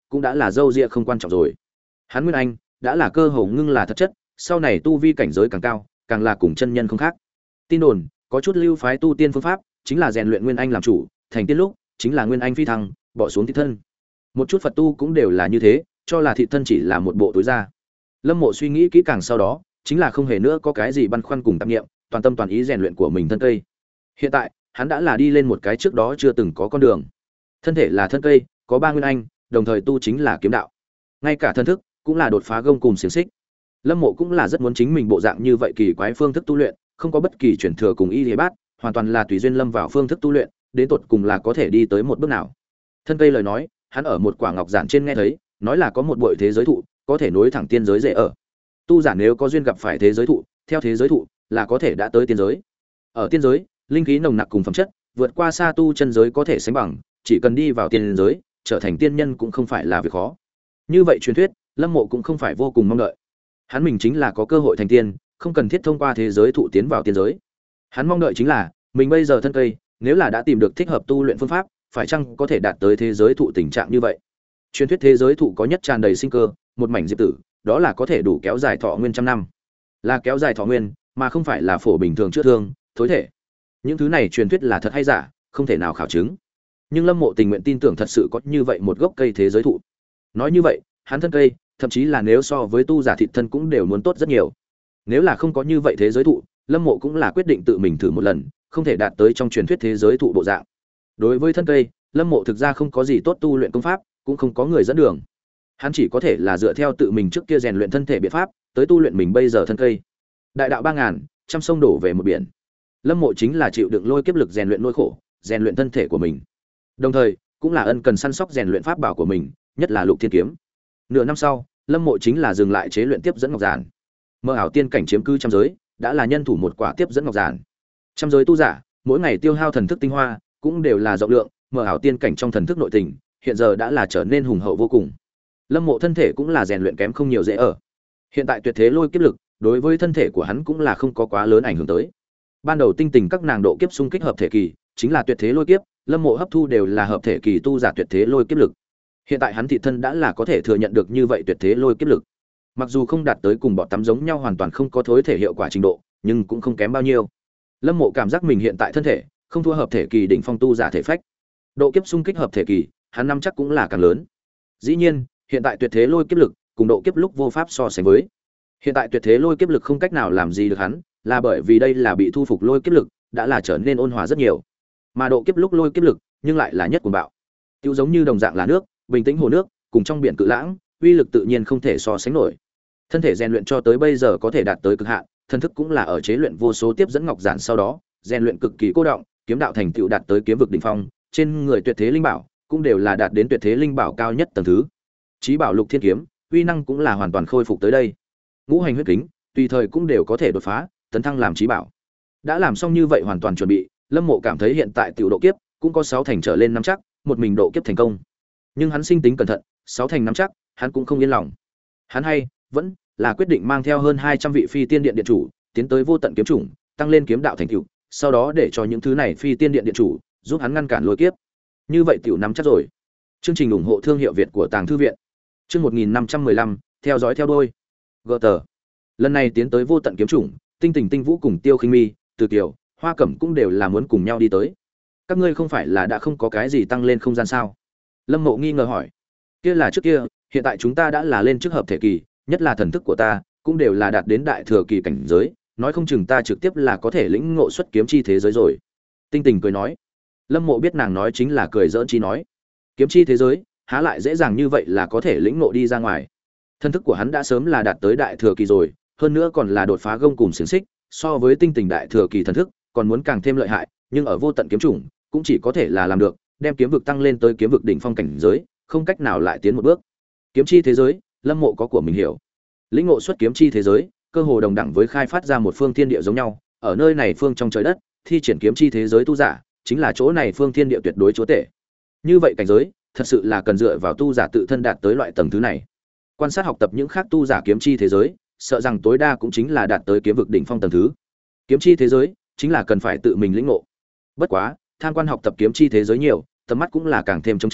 cũng đã là dâu ria không quan trọng rồi. Hắn nguyên anh đã là cơ hồ ngưng là thật chất, sau này tu vi cảnh giới càng cao, càng là cùng chân nhân không khác. Tin đồn, có chút lưu phái tu tiên phương pháp, chính là rèn luyện nguyên anh làm chủ, thành tiên lúc chính là nguyên anh phi thăng, bỏ xuống thị thân. Một chút Phật tu cũng đều là như thế, cho là thị thân chỉ là một bộ túi da. Lâm Mộ suy nghĩ kỹ càng sau đó, chính là không hề nữa có cái gì băn khoăn cùng tạp niệm, toàn tâm toàn ý rèn luyện của mình thân cây. Hiện tại, hắn đã là đi lên một cái trước đó chưa từng có con đường. Thân thể là thân cây, có ba nguyên anh, đồng thời tu chính là kiếm đạo. Ngay cả thân thức cũng là đột phá gông cùng xiềng xích. Lâm Mộ cũng là rất muốn chính mình bộ dạng như vậy kỳ quái phương thức tu luyện, không có bất kỳ chuyển thừa cùng y lý bát, hoàn toàn là tùy duyên lâm vào phương thức tu luyện, đến tột cùng là có thể đi tới một bước nào. Thân cây lời nói, hắn ở một quả ngọc giản trên nghe thấy, nói là có một bội thế giới thụ, có thể nối thẳng tiên giới dễ ở. Tu giả nếu có duyên gặp phải thế giới thụ, theo thế giới thụ là có thể đã tới tiên giới. Ở tiên giới, linh khí nồng nặc cùng phẩm chất, vượt qua xa tu chân giới có thể sánh bằng, chỉ cần đi vào tiên giới, trở thành tiên nhân cũng không phải là việc khó. Như vậy truyền thuyết, Lâm Mộ cũng không phải vô cùng mong đợi. Hắn mình chính là có cơ hội thành tiên, không cần thiết thông qua thế giới thụ tiến vào tiên giới. Hắn mong đợi chính là, mình bây giờ thân cây, nếu là đã tìm được thích hợp tu luyện phương pháp, phải chăng có thể đạt tới thế giới thụ tình trạng như vậy. Truyền thuyết thế giới thụ có nhất tràn đầy sinh cơ, một mảnh diệp tử, đó là có thể đủ kéo dài thọ nguyên trăm năm. Là kéo dài thọ nguyên, mà không phải là phổ bình thường chữa thương, thối thể. Những thứ này truyền thuyết là thật hay giả, không thể nào khảo chứng. Nhưng Lâm Mộ tình nguyện tin tưởng thật sự có như vậy một gốc cây thế giới thụ. Nói như vậy, hắn thân cây, thậm chí là nếu so với tu giả thịt thân cũng đều muốn tốt rất nhiều. Nếu là không có như vậy thế giới thụ, Lâm Mộ cũng là quyết định tự mình thử một lần, không thể đạt tới trong truyền thuyết thế giới thụ bộ dạng. Đối với thân cây, Lâm Mộ thực ra không có gì tốt tu luyện công pháp, cũng không có người dẫn đường. Hắn chỉ có thể là dựa theo tự mình trước kia rèn luyện thân thể biện pháp, tới tu luyện mình bây giờ thân cây. Đại đạo ba ngàn, trăm sông đổ về một biển. Lâm Mộ chính là chịu đựng lôi kiếp lực rèn luyện nỗi khổ, rèn luyện thân thể của mình. Đồng thời, cũng là ân cần săn sóc rèn luyện pháp bảo của mình, nhất là Lục Thiên kiếm. Nửa năm sau, Lâm Mộ chính là dừng lại chế luyện tiếp dẫn ngọc giản. Mơ ảo tiên cảnh chiếm cư trăm giới, đã là nhân thủ một quả tiếp dẫn ngọc giản. Trăm giới tu giả, mỗi ngày tiêu hao thần thức tinh hoa, cũng đều là rộng lượng, mơ ảo tiên cảnh trong thần thức nội tình, hiện giờ đã là trở nên hùng hậu vô cùng. Lâm Mộ thân thể cũng là rèn luyện kém không nhiều dễ ở. Hiện tại tuyệt thế lôi kiếp lực, đối với thân thể của hắn cũng là không có quá lớn ảnh hưởng tới. Ban đầu tinh tình các nàng độ kiếp xung kích hợp thể kỳ, chính là tuyệt thế lôi kiếp, Lâm Mộ hấp thu đều là hợp thể kỳ tu giả tuyệt thế lôi kiếp lực. Hiện tại hắn thị thân đã là có thể thừa nhận được như vậy tuyệt thế lôi kiếp lực. Mặc dù không đạt tới cùng bọ tắm giống nhau hoàn toàn không có thối thể hiệu quả trình độ, nhưng cũng không kém bao nhiêu. Lâm Mộ cảm giác mình hiện tại thân thể không thua hợp thể kỳ đỉnh phong tu giả thể phách. Độ kiếp xung kích hợp thể kỳ, hắn năm chắc cũng là càng lớn. Dĩ nhiên, hiện tại tuyệt thế lôi kiếp lực cùng độ kiếp lúc vô pháp so sánh với. Hiện tại tuyệt thế lôi kiếp lực không cách nào làm gì được hắn, là bởi vì đây là bị thu phục lôi kiếp lực, đã là trở nên ôn hòa rất nhiều. Mà độ kiếp lúc lôi kiếp lực, nhưng lại là nhất cuồng bạo. Tiêu giống như đồng dạng là nước, bình tĩnh hồ nước, cùng trong biển cự lãng, uy lực tự nhiên không thể so sánh nổi. Thân thể rèn luyện cho tới bây giờ có thể đạt tới cực hạn, thân thức cũng là ở chế luyện vô số tiếp dẫn ngọc giản sau đó, rèn luyện cực kỳ cô động, kiếm đạo thành tựu đạt tới kiếm vực đỉnh phong, trên người tuyệt thế linh bảo cũng đều là đạt đến tuyệt thế linh bảo cao nhất tầng thứ. Chí bảo Lục Thiên kiếm, uy năng cũng là hoàn toàn khôi phục tới đây. Ngũ hành huyết kính, tùy thời cũng đều có thể đột phá, tấn thăng làm chí bảo. Đã làm xong như vậy hoàn toàn chuẩn bị, Lâm Mộ cảm thấy hiện tại tiểu độ kiếp cũng có sáu thành trở lên nắm chắc, một mình độ kiếp thành công. Nhưng hắn sinh tính cẩn thận, sáu thành nắm chắc, hắn cũng không yên lòng. Hắn hay vẫn là quyết định mang theo hơn hai trăm vị phi tiên điện điện chủ, tiến tới vô tận kiếm chủng, tăng lên kiếm đạo thành tựu, sau đó để cho những thứ này phi tiên điện điện chủ giúp hắn ngăn cản lôi kiếp. Như vậy tiểu nắm chắc rồi. Chương trình ủng hộ thương hiệu Việt của Tàng thư viện. Chương một nghìn năm trăm mười lăm, theo dõi theo đuôi. Gờ tờ. Lần này tiến tới vô tận kiếm chủng, Tinh Tình Tinh Vũ cùng Tiêu Khinh Mi, Từ Kiều, Hoa Cẩm cũng đều là muốn cùng nhau đi tới. Các ngươi không phải là đã không có cái gì tăng lên không gian sao? Lâm Mộ nghi ngờ hỏi. Kia là trước kia, hiện tại chúng ta đã là lên trước hợp thể kỳ, nhất là thần thức của ta, cũng đều là đạt đến đại thừa kỳ cảnh giới, nói không chừng ta trực tiếp là có thể lĩnh ngộ xuất kiếm chi thế giới rồi. Tinh Tình cười nói. Lâm Mộ biết nàng nói chính là cười giỡn chi nói. Kiếm chi thế giới, há lại dễ dàng như vậy là có thể lĩnh ngộ đi ra ngoài. Thân thức của hắn đã sớm là đạt tới đại thừa kỳ rồi, hơn nữa còn là đột phá gông cùng xiềng xích, so với Tinh Tình đại thừa kỳ thần thức, còn muốn càng thêm lợi hại, nhưng ở vô tận kiếm chủng, cũng chỉ có thể là làm được, đem kiếm vực tăng lên tới kiếm vực đỉnh phong cảnh giới, không cách nào lại tiến một bước. Kiếm chi thế giới, Lâm Mộ có của mình hiểu. Lĩnh ngộ xuất kiếm chi thế giới, cơ hồ đồng đẳng với khai phát ra một phương thiên địa giống nhau, ở nơi này phương trong trời đất, thi triển kiếm chi thế giới tu giả, chính là chỗ này phương thiên địa tuyệt đối chúa tể. Như vậy cảnh giới, thật sự là cần dựa vào tu giả tự thân đạt tới loại tầng thứ này. Quan sát học tập những khác tu giả kiếm chi thế giới, sợ rằng tối đa cũng chính là đạt tới kiếm vực đỉnh phong tầng thứ. Kiếm chi thế giới, chính là cần phải tự mình lĩnh ngộ. Bất quá, tham quan học tập kiếm chi thế giới nhiều, tầm mắt cũng là càng thêm trống trải,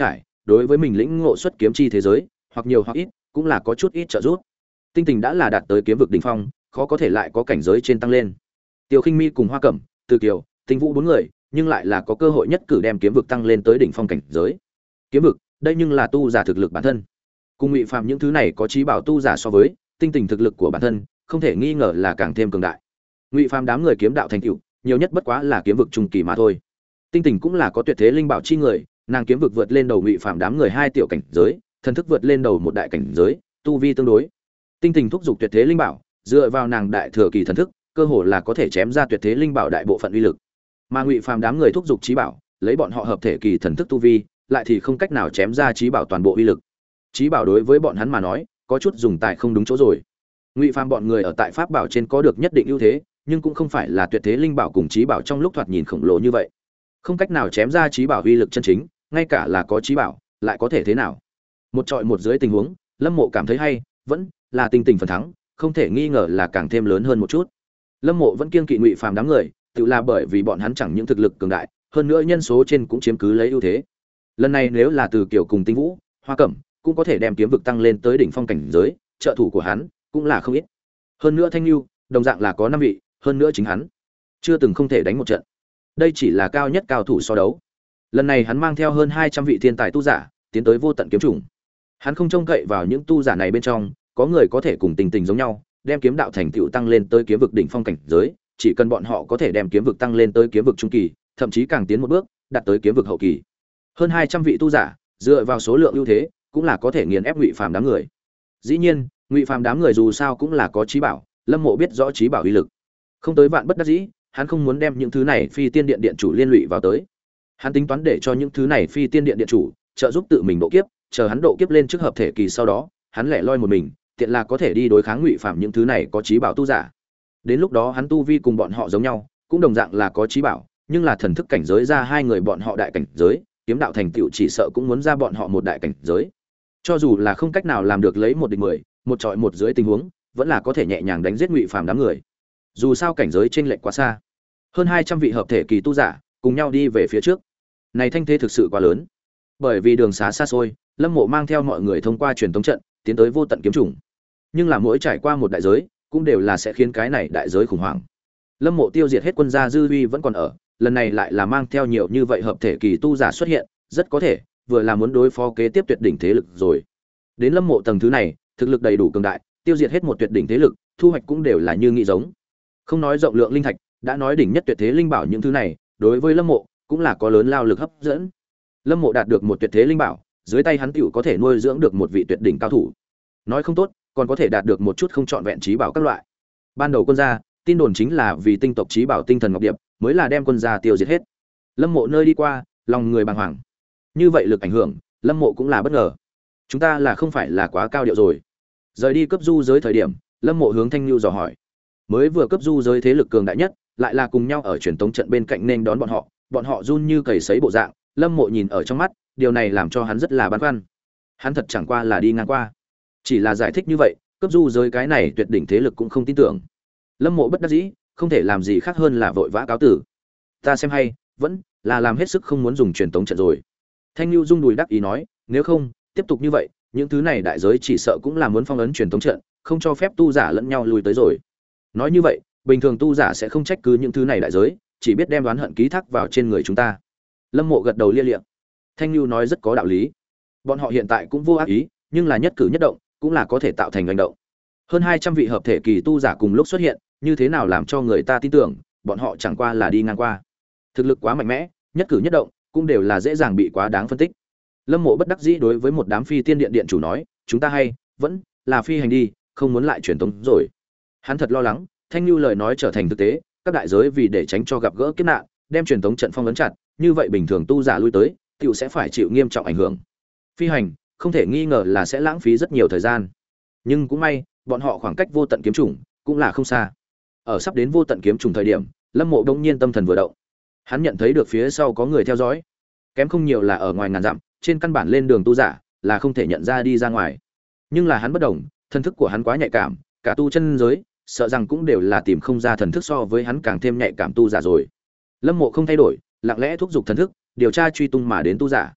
đối với mình lĩnh ngộ xuất kiếm chi thế giới, hoặc nhiều hoặc ít, cũng là có chút ít trợ giúp. Tinh Tình đã là đạt tới kiếm vực đỉnh phong, khó có thể lại có cảnh giới trên tăng lên. Tiêu Khinh Mi cùng Hoa Cẩm, Từ Kiều, Tinh Vũ bốn người, nhưng lại là có cơ hội nhất cử đem kiếm vực tăng lên tới đỉnh phong cảnh giới. Kiếm vực, đây nhưng là tu giả thực lực bản thân. Cùng Ngụy Phàm những thứ này có trí bảo tu giả so với, Tinh Tình thực lực của bản thân, không thể nghi ngờ là càng thêm cường đại. Ngụy Phàm đám người kiếm đạo thành tựu, nhiều nhất bất quá là kiếm vực trung kỳ mà thôi. Tinh Tình cũng là có tuyệt thế linh bảo chi người, nàng kiếm vực vượt lên đầu Ngụy Phàm đám người hai tiểu cảnh giới, thần thức vượt lên đầu một đại cảnh giới, tu vi tương đối. Tinh Tình thúc giục tuyệt thế linh bảo, dựa vào nàng đại thừa kỳ thần thức, cơ hồ là có thể chém ra tuyệt thế linh bảo đại bộ phận uy lực. Mà Ngụy Phàm đám người thúc giục trí bảo, lấy bọn họ hợp thể kỳ thần thức tu vi, lại thì không cách nào chém ra trí bảo toàn bộ uy lực. Trí bảo đối với bọn hắn mà nói, có chút dùng tài không đúng chỗ rồi. Ngụy Phàm bọn người ở tại pháp bảo trên có được nhất định ưu thế, nhưng cũng không phải là tuyệt thế linh bảo cùng trí bảo trong lúc thoạt nhìn khổng lồ như vậy. Không cách nào chém ra trí bảo uy lực chân chính, ngay cả là có trí bảo, lại có thể thế nào? Một trọi một dưới tình huống, Lâm Mộ cảm thấy hay, vẫn là Tinh Tình phần thắng, không thể nghi ngờ là càng thêm lớn hơn một chút. Lâm Mộ vẫn kiêng kỵ Ngụy Phàm đám người, tự là bởi vì bọn hắn chẳng những thực lực cường đại, hơn nữa nhân số trên cũng chiếm cứ lấy ưu thế. Lần này nếu là Từ Kiều cùng Tinh Vũ, Hoa Cẩm cũng có thể đem kiếm vực tăng lên tới đỉnh phong cảnh giới, trợ thủ của hắn cũng là không ít. Hơn nữa Thanh Nưu, đồng dạng là có năm vị, hơn nữa chính hắn chưa từng không thể đánh một trận. Đây chỉ là cao nhất cao thủ so đấu. Lần này hắn mang theo hơn hai trăm vị thiên tài tu giả, tiến tới vô tận kiếm trùng. Hắn không trông cậy vào những tu giả này bên trong, có người có thể cùng Tình Tình giống nhau, đem kiếm đạo thành tựu tăng lên tới kiếm vực đỉnh phong cảnh giới, chỉ cần bọn họ có thể đem kiếm vực tăng lên tới kiếm vực trung kỳ, thậm chí càng tiến một bước, đạt tới kiếm vực hậu kỳ. Hơn hai trăm vị tu giả, dựa vào số lượng ưu thế, cũng là có thể nghiền ép Ngụy Phàm đám người. Dĩ nhiên, Ngụy Phàm đám người dù sao cũng là có trí bảo, Lâm Mộ biết rõ trí bảo uy lực. Không tới vạn bất đắc dĩ, hắn không muốn đem những thứ này Phi Tiên Điện điện chủ liên lụy vào tới. Hắn tính toán để cho những thứ này Phi Tiên Điện điện chủ trợ giúp tự mình độ kiếp, chờ hắn độ kiếp lên trước hợp thể kỳ sau đó, hắn lẻ loi một mình, tiện là có thể đi đối kháng Ngụy Phàm những thứ này có trí bảo tu giả. Đến lúc đó hắn tu vi cùng bọn họ giống nhau, cũng đồng dạng là có trí bảo, nhưng là thần thức cảnh giới ra hai người bọn họ đại cảnh giới, kiếm đạo thành tựu chỉ sợ cũng muốn ra bọn họ một đại cảnh giới. Cho dù là không cách nào làm được lấy một địch mười, một trọi một dưới tình huống, vẫn là có thể nhẹ nhàng đánh giết Ngụy Phàm đám người. Dù sao cảnh giới chênh lệch quá xa. Hơn hai trăm vị hợp thể kỳ tu giả, cùng nhau đi về phía trước. Này thanh thế thực sự quá lớn. Bởi vì đường xá xa xôi, Lâm Mộ mang theo mọi người thông qua truyền tống trận, tiến tới vô tận kiếm trùng. Nhưng là mỗi trải qua một đại giới, cũng đều là sẽ khiến cái này đại giới khủng hoảng. Lâm Mộ tiêu diệt hết quân gia dư uy vẫn còn ở, lần này lại là mang theo nhiều như vậy hợp thể kỳ tu giả xuất hiện, rất có thể vừa là muốn đối phó kế tiếp tuyệt đỉnh thế lực rồi. Đến Lâm Mộ tầng thứ này, thực lực đầy đủ cường đại, tiêu diệt hết một tuyệt đỉnh thế lực, thu hoạch cũng đều là như nghĩ giống. Không nói rộng lượng linh thạch, đã nói đỉnh nhất tuyệt thế linh bảo những thứ này, đối với Lâm Mộ cũng là có lớn lao lực hấp dẫn. Lâm Mộ đạt được một tuyệt thế linh bảo, dưới tay hắn tiểu có thể nuôi dưỡng được một vị tuyệt đỉnh cao thủ. Nói không tốt, còn có thể đạt được một chút không trọn vẹn trí bảo các loại. Ban đầu quân gia, tin đồn chính là vì tinh tộc trí bảo tinh thần ngọc điệp, mới là đem quân gia tiêu diệt hết. Lâm Mộ nơi đi qua, lòng người bàng hoàng. Như vậy lực ảnh hưởng, Lâm Mộ cũng là bất ngờ. Chúng ta là không phải là quá cao điệu rồi. Rời đi cấp du giới thời điểm, Lâm Mộ hướng Thanh Nưu dò hỏi. Mới vừa cấp du giới thế lực cường đại nhất, lại là cùng nhau ở truyền tống trận bên cạnh nên đón bọn họ, bọn họ run như cầy sấy bộ dạng, Lâm Mộ nhìn ở trong mắt, điều này làm cho hắn rất là băn khoăn. Hắn thật chẳng qua là đi ngang qua. Chỉ là giải thích như vậy, cấp du giới cái này tuyệt đỉnh thế lực cũng không tin tưởng. Lâm Mộ bất đắc dĩ, không thể làm gì khác hơn là vội vã cáo tử. Ta xem hay, vẫn là làm hết sức không muốn dùng truyền tống trận rồi. Thanh Nưu rung đùi đắc ý nói, nếu không, tiếp tục như vậy, những thứ này đại giới chỉ sợ cũng là muốn phong ấn truyền tống trận, không cho phép tu giả lẫn nhau lùi tới rồi. Nói như vậy, bình thường tu giả sẽ không trách cứ những thứ này đại giới, chỉ biết đem đoán hận ký thác vào trên người chúng ta. Lâm Mộ gật đầu lia lịa. Thanh Nưu nói rất có đạo lý. Bọn họ hiện tại cũng vô ác ý, nhưng là nhất cử nhất động, cũng là có thể tạo thành hành động. Hơn hai trăm vị hợp thể kỳ tu giả cùng lúc xuất hiện, như thế nào làm cho người ta tin tưởng, bọn họ chẳng qua là đi ngang qua. Thực lực quá mạnh mẽ, nhất cử nhất động cũng đều là dễ dàng bị quá đáng phân tích. Lâm Mộ bất đắc dĩ đối với một đám Phi Tiên Điện điện chủ nói, chúng ta hay vẫn là phi hành đi, không muốn lại truyền tống rồi. Hắn thật lo lắng, Thanh Nưu lời nói trở thành thực tế, các đại giới vì để tránh cho gặp gỡ kiếp nạn, đem truyền tống trận phong ấn chặt, như vậy bình thường tu giả lui tới, tiểu sẽ phải chịu nghiêm trọng ảnh hưởng. Phi hành, không thể nghi ngờ là sẽ lãng phí rất nhiều thời gian. Nhưng cũng may, bọn họ khoảng cách vô tận kiếm trùng cũng là không xa. Ở sắp đến vô tận kiếm trùng thời điểm, Lâm Mộ đông nhiên tâm thần vừa động. Hắn nhận thấy được phía sau có người theo dõi. Kém không nhiều là ở ngoài ngàn dặm, trên căn bản lên đường tu giả là không thể nhận ra đi ra ngoài. Nhưng là hắn bất đồng, thần thức của hắn quá nhạy cảm, cả tu chân giới, sợ rằng cũng đều là tìm không ra thần thức so với hắn càng thêm nhạy cảm tu giả rồi. Lâm Mộ không thay đổi, lặng lẽ thúc giục thần thức, điều tra truy tung mà đến tu giả.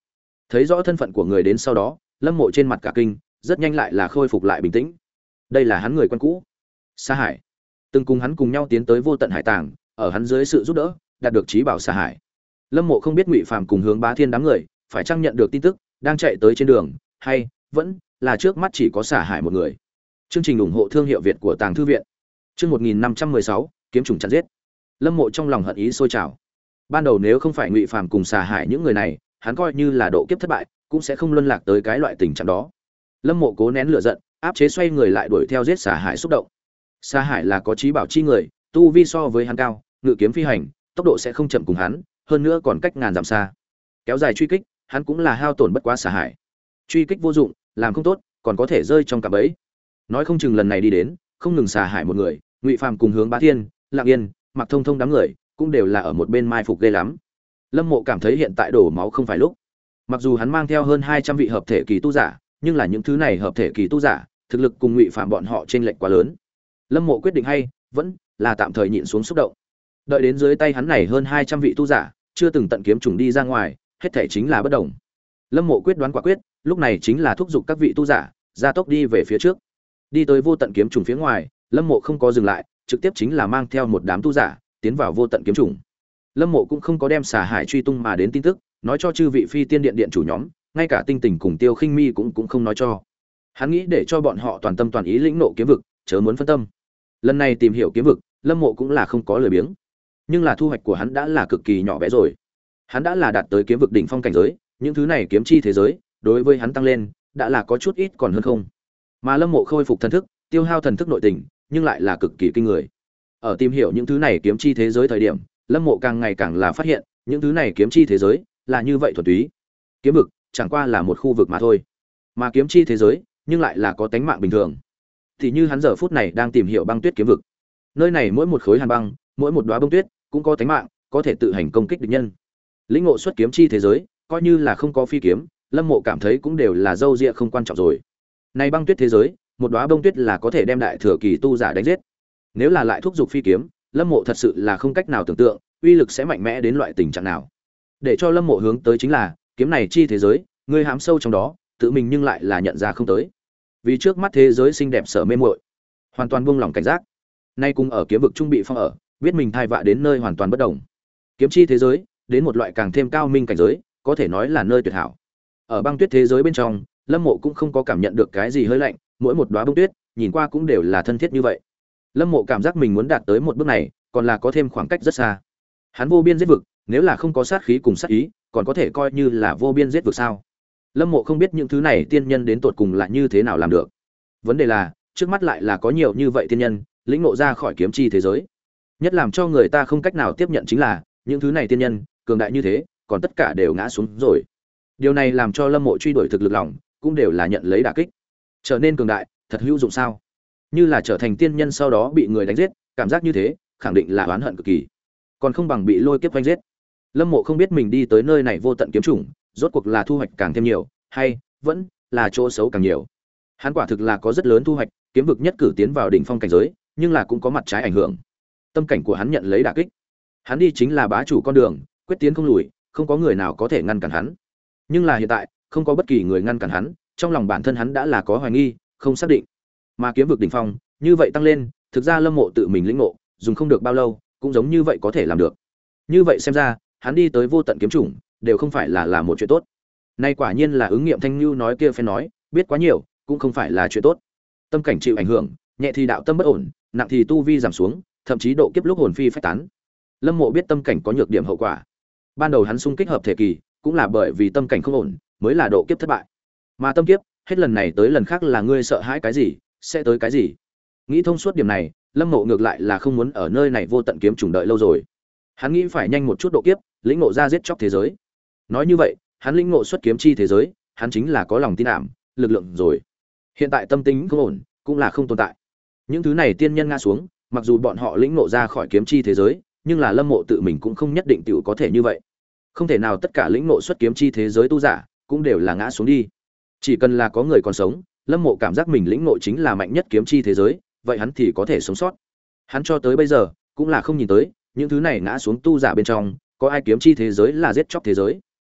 Thấy rõ thân phận của người đến sau đó, Lâm Mộ trên mặt cả kinh, rất nhanh lại là khôi phục lại bình tĩnh. Đây là hắn người quen cũ, Sa Hải, từng cùng hắn cùng nhau tiến tới Vô Tận Hải Tàng, ở hắn dưới sự giúp đỡ, đạt được trí bảo Sa Hải. Lâm Mộ không biết Ngụy Phàm cùng Hướng Bá Thiên đám người phải chăng nhận được tin tức, đang chạy tới trên đường, hay vẫn là trước mắt chỉ có Sa Hải một người. Chương trình ủng hộ thương hiệu Việt của Tàng Thư viện. Chương một nghìn năm trăm mười sáu, kiếm trùng chặn giết. Lâm Mộ trong lòng hận ý sôi trào. Ban đầu nếu không phải Ngụy Phàm cùng Sa Hải những người này, hắn coi như là độ kiếp thất bại, cũng sẽ không luân lạc tới cái loại tình trạng đó. Lâm Mộ cố nén lửa giận, áp chế xoay người lại đuổi theo giết Sa Hải xúc động. Sa Hải là có trí bảo chi người, tu vi so với hắn cao, ngự kiếm phi hành, tốc độ sẽ không chậm cùng hắn, hơn nữa còn cách ngàn dặm xa. Kéo dài truy kích, hắn cũng là hao tổn bất quá Sa Hải. Truy kích vô dụng, làm không tốt, còn có thể rơi trong cạm bẫy. Nói không chừng lần này đi đến, không ngừng Sa Hải một người, Ngụy Phàm cùng Hướng Bá Thiên, Lặng Yên, Mặc Thông Thông đám người, cũng đều là ở một bên mai phục ghê lắm. Lâm Mộ cảm thấy hiện tại đổ máu không phải lúc. Mặc dù hắn mang theo hơn hai trăm vị hợp thể kỳ tu giả, nhưng là những thứ này hợp thể kỳ tu giả, thực lực cùng Ngụy Phàm bọn họ chênh lệch quá lớn. Lâm Mộ quyết định hay, vẫn là tạm thời nhịn xuống xúc động. Đợi đến dưới tay hắn này hơn hai trăm vị tu giả, chưa từng tận kiếm trùng đi ra ngoài, hết thảy chính là bất động. Lâm Mộ quyết đoán quả quyết, lúc này chính là thúc giục các vị tu giả, gia tốc đi về phía trước. Đi tới vô tận kiếm trùng phía ngoài, Lâm Mộ không có dừng lại, trực tiếp chính là mang theo một đám tu giả, tiến vào vô tận kiếm trùng. Lâm Mộ cũng không có đem Xà Hải truy tung mà đến tin tức, nói cho chư vị Phi Tiên Điện điện chủ nhóm, ngay cả Tinh Tình cùng Tiêu Khinh Mi cũng cũng không nói cho. Hắn nghĩ để cho bọn họ toàn tâm toàn ý lĩnh nộ kiếm vực, chớ muốn phân tâm. Lần này tìm hiểu kiếm vực, Lâm Mộ cũng là không có lười biếng. Nhưng là thu hoạch của hắn đã là cực kỳ nhỏ bé rồi. Hắn đã là đạt tới kiếm vực đỉnh phong cảnh giới, những thứ này kiếm chi thế giới, đối với hắn tăng lên, đã là có chút ít còn hơn không. Mà Lâm Mộ khôi phục thần thức, tiêu hao thần thức nội tình, nhưng lại là cực kỳ kinh người. Ở tìm hiểu những thứ này kiếm chi thế giới thời điểm, Lâm Mộ càng ngày càng là phát hiện, những thứ này kiếm chi thế giới là như vậy thuần túy. Kiếm vực chẳng qua là một khu vực mà thôi, mà kiếm chi thế giới nhưng lại là có tánh mạng bình thường. Thì như hắn giờ phút này đang tìm hiểu băng tuyết kiếm vực. Nơi này mỗi một khối hàn băng, mỗi một đóa bông tuyết cũng có tánh mạng, có thể tự hành công kích địch nhân. Lĩnh ngộ xuất kiếm chi thế giới, coi như là không có phi kiếm, Lâm Mộ cảm thấy cũng đều là dâu dịa không quan trọng rồi. Này băng tuyết thế giới, một đóa bông tuyết là có thể đem đại thừa kỳ tu giả đánh giết. Nếu là lại thúc giục phi kiếm, Lâm Mộ thật sự là không cách nào tưởng tượng, uy lực sẽ mạnh mẽ đến loại tình trạng nào. Để cho Lâm Mộ hướng tới chính là, kiếm này chi thế giới, người hám sâu trong đó, tự mình nhưng lại là nhận ra không tới. Vì trước mắt thế giới xinh đẹp sở mê muội, hoàn toàn buông lỏng cảnh giác. Nay cùng ở kiếm vực trung bị phong ở, biết mình thai vạ đến nơi hoàn toàn bất động. Kiếm chi thế giới, đến một loại càng thêm cao minh cảnh giới, có thể nói là nơi tuyệt hảo. Ở băng tuyết thế giới bên trong, Lâm Mộ cũng không có cảm nhận được cái gì hơi lạnh, mỗi một đóa bông tuyết, nhìn qua cũng đều là thân thiết như vậy. Lâm Mộ cảm giác mình muốn đạt tới một bước này, còn là có thêm khoảng cách rất xa. Hắn vô biên giết vực, nếu là không có sát khí cùng sát ý, còn có thể coi như là vô biên giết vực sao? Lâm Mộ không biết những thứ này tiên nhân đến tột cùng là như thế nào làm được. Vấn đề là, trước mắt lại là có nhiều như vậy tiên nhân, lĩnh ngộ ra khỏi kiếm chi thế giới. Nhất làm cho người ta không cách nào tiếp nhận chính là, những thứ này tiên nhân, cường đại như thế, còn tất cả đều ngã xuống rồi. Điều này làm cho Lâm Mộ truy đuổi thực lực lòng, cũng đều là nhận lấy đả kích. Trở nên cường đại, thật hữu dụng sao? Như là trở thành tiên nhân sau đó bị người đánh giết, cảm giác như thế, khẳng định là oán hận cực kỳ. Còn không bằng bị lôi kiếp vây giết. Lâm Mộ không biết mình đi tới nơi này vô tận kiếm chủng, rốt cuộc là thu hoạch càng thêm nhiều, hay vẫn là chỗ xấu càng nhiều. Hắn quả thực là có rất lớn thu hoạch, kiếm vực nhất cử tiến vào đỉnh phong cảnh giới, nhưng là cũng có mặt trái ảnh hưởng. Tâm cảnh của hắn nhận lấy đả kích. Hắn đi chính là bá chủ con đường, quyết tiến không lùi, không có người nào có thể ngăn cản hắn. Nhưng là hiện tại, không có bất kỳ người ngăn cản hắn, trong lòng bản thân hắn đã là có hoài nghi, không xác định. Mà kiếm vực đỉnh phong, như vậy tăng lên, thực ra Lâm Mộ tự mình lĩnh ngộ, dùng không được bao lâu, cũng giống như vậy có thể làm được. Như vậy xem ra, hắn đi tới vô tận kiếm chủng, đều không phải là là một chuyện tốt. Nay quả nhiên là ứng nghiệm Thanh Nưu nói kia phải nói, biết quá nhiều, cũng không phải là chuyện tốt. Tâm cảnh chịu ảnh hưởng, nhẹ thì đạo tâm bất ổn, nặng thì tu vi giảm xuống, thậm chí độ kiếp lúc hồn phi phách tán. Lâm Mộ biết tâm cảnh có nhược điểm hậu quả. Ban đầu hắn xung kích hợp thể kỳ, cũng là bởi vì tâm cảnh không ổn, mới là độ kiếp thất bại. Mà tâm kiếp, hết lần này tới lần khác là ngươi sợ hãi cái gì, sẽ tới cái gì. Nghĩ thông suốt điểm này, Lâm Mộ ngược lại là không muốn ở nơi này vô tận kiếm trùng đợi lâu rồi. Hắn nghĩ phải nhanh một chút độ kiếp, lĩnh ngộ ra giết chóc thế giới. Nói như vậy, hắn lĩnh ngộ xuất kiếm chi thế giới, hắn chính là có lòng tin ảm, lực lượng rồi. Hiện tại tâm tính không ổn, cũng là không tồn tại. Những thứ này tiên nhân ngã xuống, mặc dù bọn họ lĩnh ngộ ra khỏi kiếm chi thế giới, nhưng là Lâm Mộ tự mình cũng không nhất định tiểu có thể như vậy. Không thể nào tất cả lĩnh ngộ xuất kiếm chi thế giới tu giả cũng đều là ngã xuống đi. Chỉ cần là có người còn sống, Lâm Mộ cảm giác mình lĩnh ngộ chính là mạnh nhất kiếm chi thế giới, vậy hắn thì có thể sống sót. Hắn cho tới bây giờ cũng là không nhìn tới, những thứ này ngã xuống tu giả bên trong, có ai kiếm chi thế giới là giết chóc thế giới.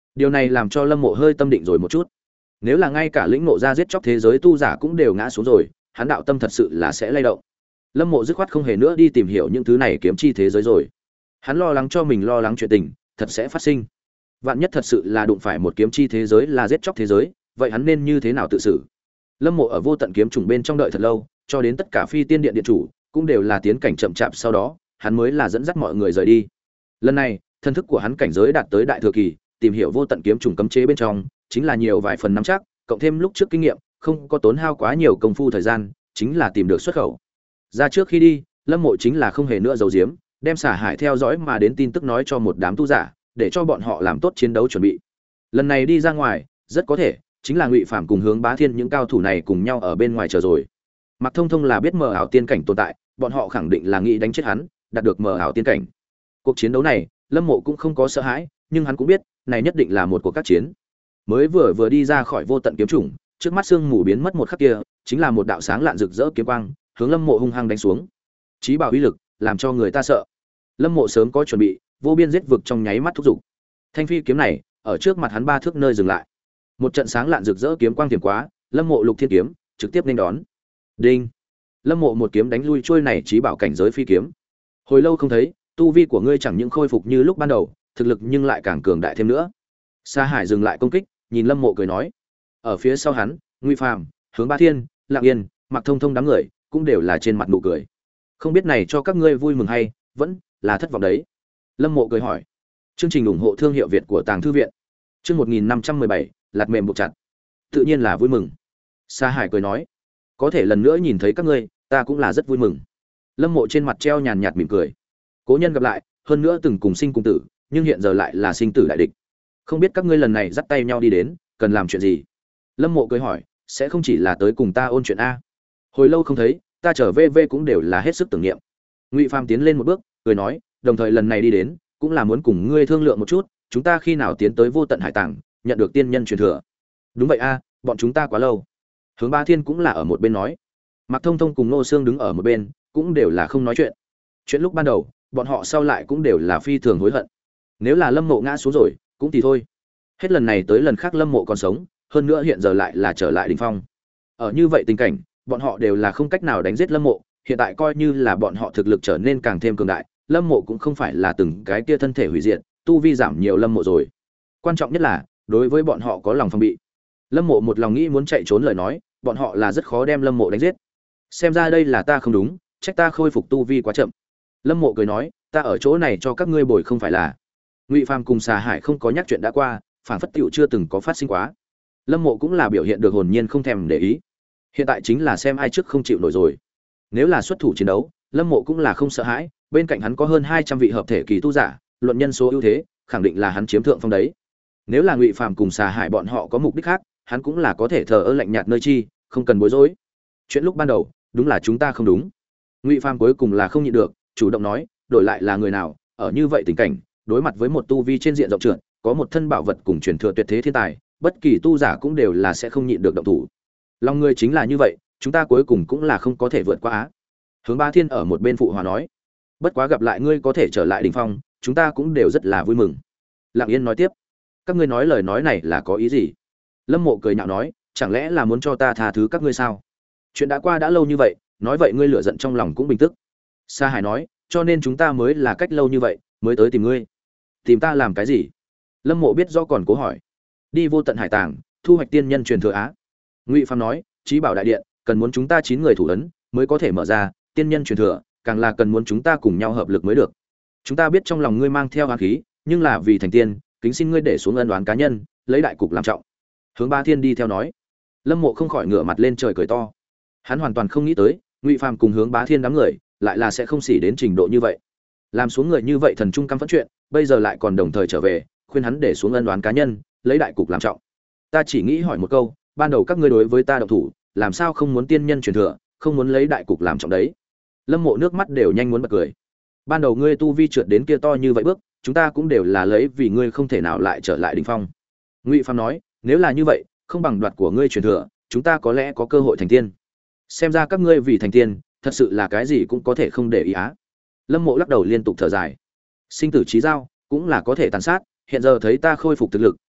Điều này làm cho Lâm Mộ hơi tâm định rồi một chút. Nếu là ngay cả lĩnh ngộ ra giết chóc thế giới tu giả cũng đều ngã xuống rồi, hắn đạo tâm thật sự là sẽ lay động. Lâm Mộ dứt khoát không hề nữa đi tìm hiểu những thứ này kiếm chi thế giới rồi. Hắn lo lắng cho mình lo lắng chuyện tình thật sẽ phát sinh. Vạn nhất thật sự là đụng phải một kiếm chi thế giới là giết chóc thế giới, vậy hắn nên như thế nào tự xử? Lâm Mộ ở vô tận kiếm trùng bên trong đợi thật lâu, cho đến tất cả phi tiên điện điện chủ cũng đều là tiến cảnh chậm chạp, sau đó hắn mới là dẫn dắt mọi người rời đi. Lần này, thân thức của hắn cảnh giới đạt tới đại thừa kỳ, tìm hiểu vô tận kiếm trùng cấm chế bên trong, chính là nhiều vài phần nắm chắc, cộng thêm lúc trước kinh nghiệm, không có tốn hao quá nhiều công phu thời gian, chính là tìm được xuất khẩu. Ra trước khi đi, Lâm Mộ chính là không hề nữa giấu giếm, đem Xả Hải theo dõi mà đến tin tức nói cho một đám tu giả, để cho bọn họ làm tốt chiến đấu chuẩn bị. Lần này đi ra ngoài, rất có thể chính là Ngụy Phàm cùng Hướng Bá Thiên những cao thủ này cùng nhau ở bên ngoài chờ rồi. Mặc Thông Thông là biết mờ ảo tiên cảnh tồn tại, bọn họ khẳng định là nghĩ đánh chết hắn, đạt được mờ ảo tiên cảnh. Cuộc chiến đấu này, Lâm Mộ cũng không có sợ hãi, nhưng hắn cũng biết, này nhất định là một cuộc các chiến. Mới vừa vừa đi ra khỏi vô tận kiếm chủng, trước mắt sương mù biến mất một khắc kia, chính là một đạo sáng lạn rực rỡ kiếm quang, hướng Lâm Mộ hung hăng đánh xuống. Chí bảo uy lực, làm cho người ta sợ. Lâm Mộ sớm có chuẩn bị, vô biên giết vực trong nháy mắt thúc giục. Thanh phi kiếm này, ở trước mặt hắn ba thước nơi dừng lại. Một trận sáng lạn rực rỡ kiếm quang tiềm quá, Lâm Mộ lục thiên kiếm, trực tiếp nên đón. Đinh. Lâm Mộ một kiếm đánh lui trôi này chí bảo cảnh giới phi kiếm. Hồi lâu không thấy, tu vi của ngươi chẳng những khôi phục như lúc ban đầu, thực lực nhưng lại càng cường đại thêm nữa. Sa Hải dừng lại công kích, nhìn Lâm Mộ cười nói. Ở phía sau hắn, Ngụy Phàm, Hướng Bá Thiên, Lặng Yên, Mặc Thông Thông đám người cũng đều là trên mặt nụ cười. Không biết này cho các ngươi vui mừng hay vẫn là thất vọng đấy? Lâm Mộ cười hỏi. Chương trình ủng hộ thương hiệu Việt của Tàng Thư viện. Chương một nghìn năm trăm mười bảy, lạt mềm buộc chặt. Tự nhiên là vui mừng. Sa Hải cười nói. Có thể lần nữa nhìn thấy các ngươi, ta cũng là rất vui mừng. Lâm Mộ trên mặt treo nhàn nhạt mỉm cười. Cố nhân gặp lại, hơn nữa từng cùng sinh cùng tử, nhưng hiện giờ lại là sinh tử đại địch. Không biết các ngươi lần này dắt tay nhau đi đến, cần làm chuyện gì? Lâm Mộ cười hỏi, sẽ không chỉ là tới cùng ta ôn chuyện a? Hồi lâu không thấy, ta trở về về cũng đều là hết sức tưởng niệm. Ngụy Phàm tiến lên một bước, cười nói, đồng thời lần này đi đến, cũng là muốn cùng ngươi thương lượng một chút, chúng ta khi nào tiến tới vô tận hải tàng, nhận được tiên nhân truyền thừa. Đúng vậy a, bọn chúng ta quá lâu. Hướng Bá Thiên cũng là ở một bên nói. Mạc Thông Thông cùng Nô Xương đứng ở một bên, cũng đều là không nói chuyện. Chuyện lúc ban đầu, bọn họ sau lại cũng đều là phi thường hối hận. Nếu là Lâm Mộ ngã xuống rồi, cũng thì thôi. Hết lần này tới lần khác Lâm Mộ còn sống, hơn nữa hiện giờ lại là trở lại đỉnh phong. Ở như vậy tình cảnh, bọn họ đều là không cách nào đánh giết Lâm Mộ, hiện tại coi như là bọn họ thực lực trở nên càng thêm cường đại, Lâm Mộ cũng không phải là từng cái kia thân thể hủy diệt, tu vi giảm nhiều Lâm Mộ rồi. Quan trọng nhất là, đối với bọn họ có lòng phòng bị. Lâm Mộ một lòng nghĩ muốn chạy trốn lời nói, bọn họ là rất khó đem Lâm Mộ đánh giết. Xem ra đây là ta không đúng, trách ta khôi phục tu vi quá chậm. Lâm Mộ cười nói, ta ở chỗ này cho các ngươi bồi không phải là. Ngụy Phàm cùng Xà Hải không có nhắc chuyện đã qua, phản phất tựu chưa từng có phát sinh quá. Lâm Mộ cũng là biểu hiện được hồn nhiên không thèm để ý. Hiện tại chính là xem ai trước không chịu nổi rồi. Nếu là xuất thủ chiến đấu, Lâm Mộ cũng là không sợ hãi, bên cạnh hắn có hơn hai trăm vị hợp thể kỳ tu giả, luận nhân số ưu thế, khẳng định là hắn chiếm thượng phong đấy. Nếu là Ngụy Phàm cùng Xà Hải bọn họ có mục đích khác, hắn cũng là có thể thờ ơ lạnh nhạt nơi chi, không cần bối rối. Chuyện lúc ban đầu, đúng là chúng ta không đúng. Ngụy Phàm cuối cùng là không nhịn được, chủ động nói, đổi lại là người nào, ở như vậy tình cảnh, đối mặt với một tu vi trên diện rộng trượt, có một thân bảo vật cùng truyền thừa tuyệt thế thiên tài, bất kỳ tu giả cũng đều là sẽ không nhịn được động thủ. Lòng người chính là như vậy, chúng ta cuối cùng cũng là không có thể vượt qua á. Hướng Bá Thiên ở một bên phụ hòa nói, bất quá gặp lại ngươi có thể trở lại đỉnh phong, chúng ta cũng đều rất là vui mừng. Lặng Yên nói tiếp, các ngươi nói lời nói này là có ý gì? Lâm Mộ cười nhạo nói, chẳng lẽ là muốn cho ta tha thứ các ngươi sao? Chuyện đã qua đã lâu như vậy, nói vậy ngươi lửa giận trong lòng cũng bình tức. Sa Hải nói, cho nên chúng ta mới là cách lâu như vậy mới tới tìm ngươi. Tìm ta làm cái gì? Lâm Mộ biết do còn cố hỏi. Đi vô tận hải tàng, thu hoạch tiên nhân truyền thừa á. Ngụy Phàm nói, Chí Bảo đại điện cần muốn chúng ta chín người thủ ấn mới có thể mở ra, tiên nhân truyền thừa càng là cần muốn chúng ta cùng nhau hợp lực mới được. Chúng ta biết trong lòng ngươi mang theo oán khí, nhưng là vì thành tiên, kính xin ngươi để xuống ân oán cá nhân, lấy đại cục làm trọng. Hướng Bá Thiên đi theo nói. Lâm Mộ không khỏi ngửa mặt lên trời cười to. Hắn hoàn toàn không nghĩ tới, Ngụy Phàm cùng Hướng Bá Thiên đám người lại là sẽ không xỉ đến trình độ như vậy. Làm xuống người như vậy thần trung căm phẫn chuyện, bây giờ lại còn đồng thời trở về, khuyên hắn để xuống ân oán cá nhân, lấy đại cục làm trọng. Ta chỉ nghĩ hỏi một câu, ban đầu các ngươi đối với ta động thủ, làm sao không muốn tiên nhân truyền thừa, không muốn lấy đại cục làm trọng đấy? Lâm Mộ nước mắt đều nhanh muốn bật cười. Ban đầu ngươi tu vi trượt đến kia to như vậy bước, chúng ta cũng đều là lấy vì ngươi không thể nào lại trở lại đỉnh phong. Ngụy Phàm nói, nếu là như vậy, không bằng đoạt của ngươi truyền thừa, chúng ta có lẽ có cơ hội thành tiên. Xem ra các ngươi vì thành tiên, thật sự là cái gì cũng có thể không để ý á. Lâm Mộ lắc đầu liên tục thở dài. Sinh tử chí giao, cũng là có thể tàn sát, hiện giờ thấy ta khôi phục thực lực,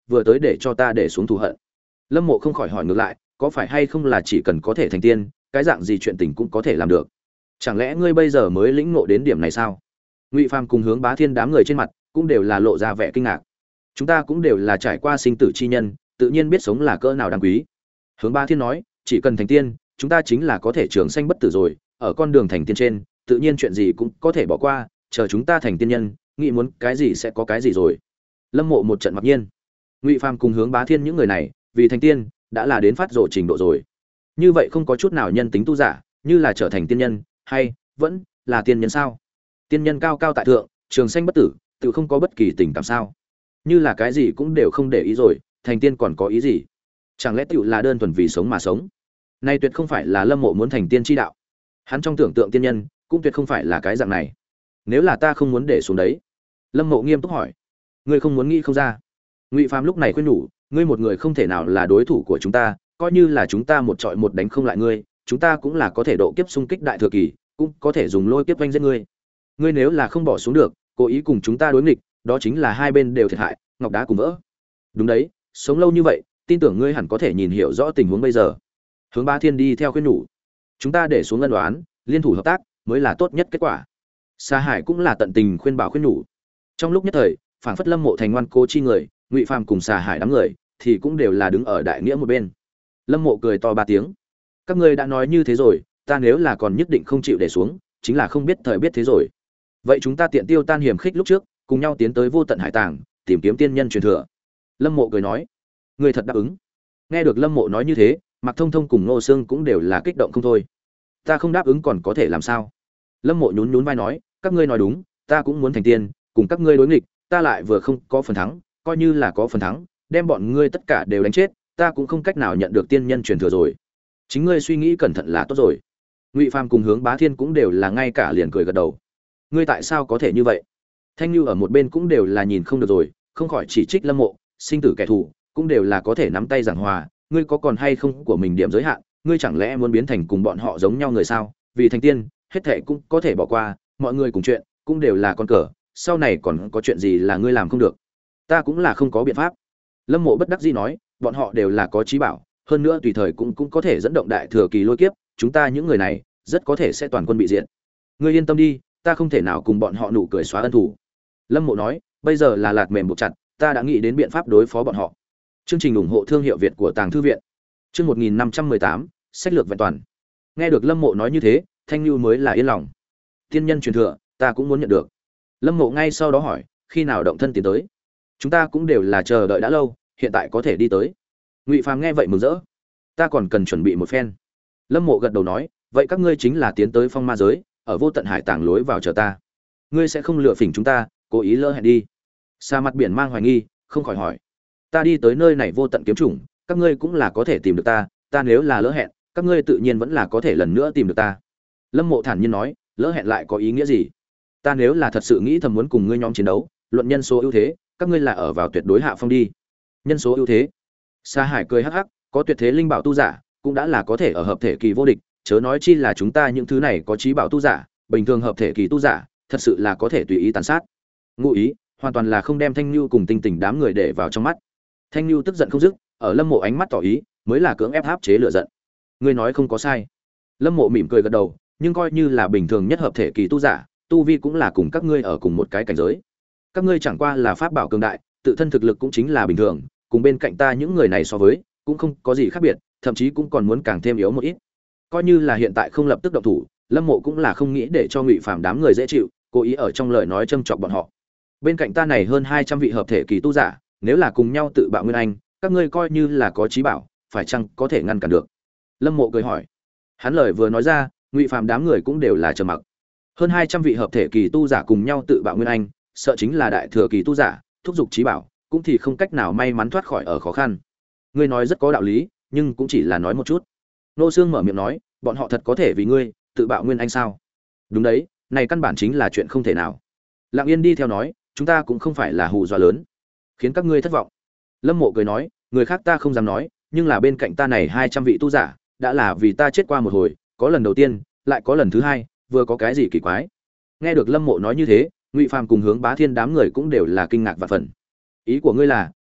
vừa tới để cho ta để xuống thù hận. Lâm Mộ không khỏi hỏi ngược lại, có phải hay không là chỉ cần có thể thành tiên, cái dạng gì chuyện tình cũng có thể làm được? Chẳng lẽ ngươi bây giờ mới lĩnh ngộ đến điểm này sao? Ngụy Phàm cùng Hướng Bá Thiên đám người trên mặt cũng đều là lộ ra vẻ kinh ngạc. Chúng ta cũng đều là trải qua sinh tử chi nhân, tự nhiên biết sống là cỡ nào đáng quý. Hướng Bá Thiên nói, chỉ cần thành tiên, chúng ta chính là có thể trường sanh bất tử rồi, ở con đường thành tiên trên, tự nhiên chuyện gì cũng có thể bỏ qua, chờ chúng ta thành tiên nhân, nghĩ muốn cái gì sẽ có cái gì rồi. Lâm Mộ một trận mặc nhiên. Ngụy Phàm cùng Hướng Bá Thiên những người này, vì thành tiên, đã là đến phát rộ trình độ rồi. Như vậy không có chút nào nhân tính tu giả, như là trở thành tiên nhân, hay vẫn là tiên nhân sao? Tiên nhân cao cao tại thượng, trường sanh bất tử, tự không có bất kỳ tình cảm sao? Như là cái gì cũng đều không để ý rồi, thành tiên còn có ý gì? Chẳng lẽ tựu là đơn thuần vì sống mà sống? Này tuyệt không phải là Lâm Mộ muốn thành tiên chi đạo. Hắn trong tưởng tượng tiên nhân, cũng tuyệt không phải là cái dạng này. Nếu là ta không muốn để xuống đấy. Lâm Mộ nghiêm túc hỏi, ngươi không muốn nghĩ không ra? Ngụy Phàm lúc này khuyên nhủ, ngươi một người không thể nào là đối thủ của chúng ta, coi như là chúng ta một trọi một đánh không lại ngươi, chúng ta cũng là có thể độ kiếp xung kích đại thừa kỳ, cũng có thể dùng lôi kiếp vanh giết ngươi. Ngươi nếu là không bỏ xuống được, cố ý cùng chúng ta đối nghịch, đó chính là hai bên đều thiệt hại, ngọc đá cùng vỡ. Đúng đấy, sống lâu như vậy, tin tưởng ngươi hẳn có thể nhìn hiểu rõ tình huống bây giờ. Hướng Bá Thiên đi theo khuyên nhủ, chúng ta để xuống ân đoán, liên thủ hợp tác mới là tốt nhất kết quả. Sa Hải cũng là tận tình khuyên bảo khuyên nhủ. Trong lúc nhất thời, phảng phất Lâm Mộ thành ngoan cố chi người, Ngụy Phàm cùng Sa Hải đám người thì cũng đều là đứng ở đại nghĩa một bên. Lâm Mộ cười to ba tiếng, các ngươi đã nói như thế rồi, ta nếu là còn nhất định không chịu để xuống, chính là không biết thời biết thế rồi. Vậy chúng ta tiện tiêu tan hiểm khích lúc trước, cùng nhau tiến tới vô tận hải tàng, tìm kiếm tiên nhân truyền thừa. Lâm Mộ cười nói, ngươi thật đáp ứng? Nghe được Lâm Mộ nói như thế, Mạc Thông Thông cùng Ngô Sương cũng đều là kích động không thôi. Ta không đáp ứng còn có thể làm sao? Lâm Mộ nhún nhún vai nói, các ngươi nói đúng, ta cũng muốn thành tiên, cùng các ngươi đối nghịch, ta lại vừa không có phần thắng, coi như là có phần thắng, đem bọn ngươi tất cả đều đánh chết, ta cũng không cách nào nhận được tiên nhân truyền thừa rồi. Chính ngươi suy nghĩ cẩn thận là tốt rồi. Ngụy Phàm cùng Hướng Bá Thiên cũng đều là ngay cả liền cười gật đầu. Ngươi tại sao có thể như vậy? Thanh Nhu ở một bên cũng đều là nhìn không được rồi, không khỏi chỉ trích Lâm Mộ, sinh tử kẻ thù, cũng đều là có thể nắm tay giảng hòa, ngươi có còn hay không của mình điểm giới hạn, ngươi chẳng lẽ muốn biến thành cùng bọn họ giống nhau người sao? Vì thành tiên, hết thảy cũng có thể bỏ qua, mọi người cùng chuyện, cũng đều là con cờ, sau này còn có chuyện gì là ngươi làm không được? Ta cũng là không có biện pháp. Lâm Mộ bất đắc dĩ nói, bọn họ đều là có trí bảo, hơn nữa tùy thời cũng cũng có thể dẫn động đại thừa kỳ lôi kiếp, chúng ta những người này rất có thể sẽ toàn quân bị diệt. Ngươi yên tâm đi, ta không thể nào cùng bọn họ nụ cười xóa ân thù. Lâm Mộ nói, bây giờ là lạt mềm buộc chặt, ta đã nghĩ đến biện pháp đối phó bọn họ. Chương trình ủng hộ thương hiệu Việt của Tàng thư viện. Chương một nghìn năm trăm mười tám, sách lược vẹn toàn. Nghe được Lâm Mộ nói như thế, Thanh Nhu mới là yên lòng. Tiên nhân truyền thừa, ta cũng muốn nhận được. Lâm Mộ ngay sau đó hỏi, khi nào động thân tiến tới? Chúng ta cũng đều là chờ đợi đã lâu, hiện tại có thể đi tới. Ngụy Phàm nghe vậy mừng rỡ. Ta còn cần chuẩn bị một phen. Lâm Mộ gật đầu nói, vậy các ngươi chính là tiến tới phong ma giới, ở vô tận hải tàng lối vào chờ ta. Ngươi sẽ không lừa phỉnh chúng ta, cố ý lỡ hẹn đi? Sa Mặt Biển mang hoài nghi, không khỏi hỏi. Ta đi tới nơi này vô tận kiếm chủng, các ngươi cũng là có thể tìm được ta, ta nếu là lỡ hẹn, các ngươi tự nhiên vẫn là có thể lần nữa tìm được ta. Lâm Mộ thản nhiên nói, lỡ hẹn lại có ý nghĩa gì? Ta nếu là thật sự nghĩ thầm muốn cùng ngươi nhóm chiến đấu, luận nhân số ưu thế, các ngươi là ở vào tuyệt đối hạ phong đi. Nhân số ưu thế? Sa Hải cười hắc hắc, có tuyệt thế linh bảo tu giả, cũng đã là có thể ở hợp thể kỳ vô địch, chớ nói chi là chúng ta những thứ này có trí bảo tu giả, bình thường hợp thể kỳ tu giả, thật sự là có thể tùy ý tàn sát. Ngụ ý, hoàn toàn là không đem Thanh Nhu cùng Tinh Tình đám người để vào trong mắt. Thanh Nhu tức giận không dứt, ở Lâm Mộ ánh mắt tỏ ý, mới là cưỡng ép áp chế lửa giận. Ngươi nói không có sai. Lâm Mộ mỉm cười gật đầu, nhưng coi như là bình thường nhất hợp thể kỳ tu giả, tu vi cũng là cùng các ngươi ở cùng một cái cảnh giới. Các ngươi chẳng qua là pháp bảo cường đại, tự thân thực lực cũng chính là bình thường, cùng bên cạnh ta những người này so với, cũng không có gì khác biệt, thậm chí cũng còn muốn càng thêm yếu một ít. Coi như là hiện tại không lập tức động thủ, Lâm Mộ cũng là không nghĩ để cho Ngụy Phàm đám người dễ chịu, cố ý ở trong lời nói châm chọc bọn họ. Bên cạnh ta này hơn hai trăm vị hợp thể kỳ tu giả, nếu là cùng nhau tự bạo nguyên anh, các ngươi coi như là có trí bảo, phải chăng có thể ngăn cản được? Lâm Mộ cười hỏi. Hắn lời vừa nói ra, Ngụy Phàm đám người cũng đều là trầm mặc. Hơn hai trăm vị hợp thể kỳ tu giả cùng nhau tự bạo nguyên anh, sợ chính là đại thừa kỳ tu giả, thúc giục trí bảo, cũng thì không cách nào may mắn thoát khỏi ở khó khăn. Ngươi nói rất có đạo lý, nhưng cũng chỉ là nói một chút. Nô Sương mở miệng nói, bọn họ thật có thể vì ngươi tự bạo nguyên anh sao? Đúng đấy, này căn bản chính là chuyện không thể nào. Lặng Yên đi theo nói, chúng ta cũng không phải là hù dọa lớn, khiến các ngươi thất vọng. Lâm Mộ cười nói, người khác ta không dám nói, nhưng là bên cạnh ta này hai trăm vị tu giả, đã là vì ta chết qua một hồi, có lần đầu tiên, lại có lần thứ hai, vừa có cái gì kỳ quái. Nghe được Lâm Mộ nói như thế, Ngụy Phàm cùng Hướng Bá Thiên đám người cũng đều là kinh ngạc và phần. Ý của ngươi là,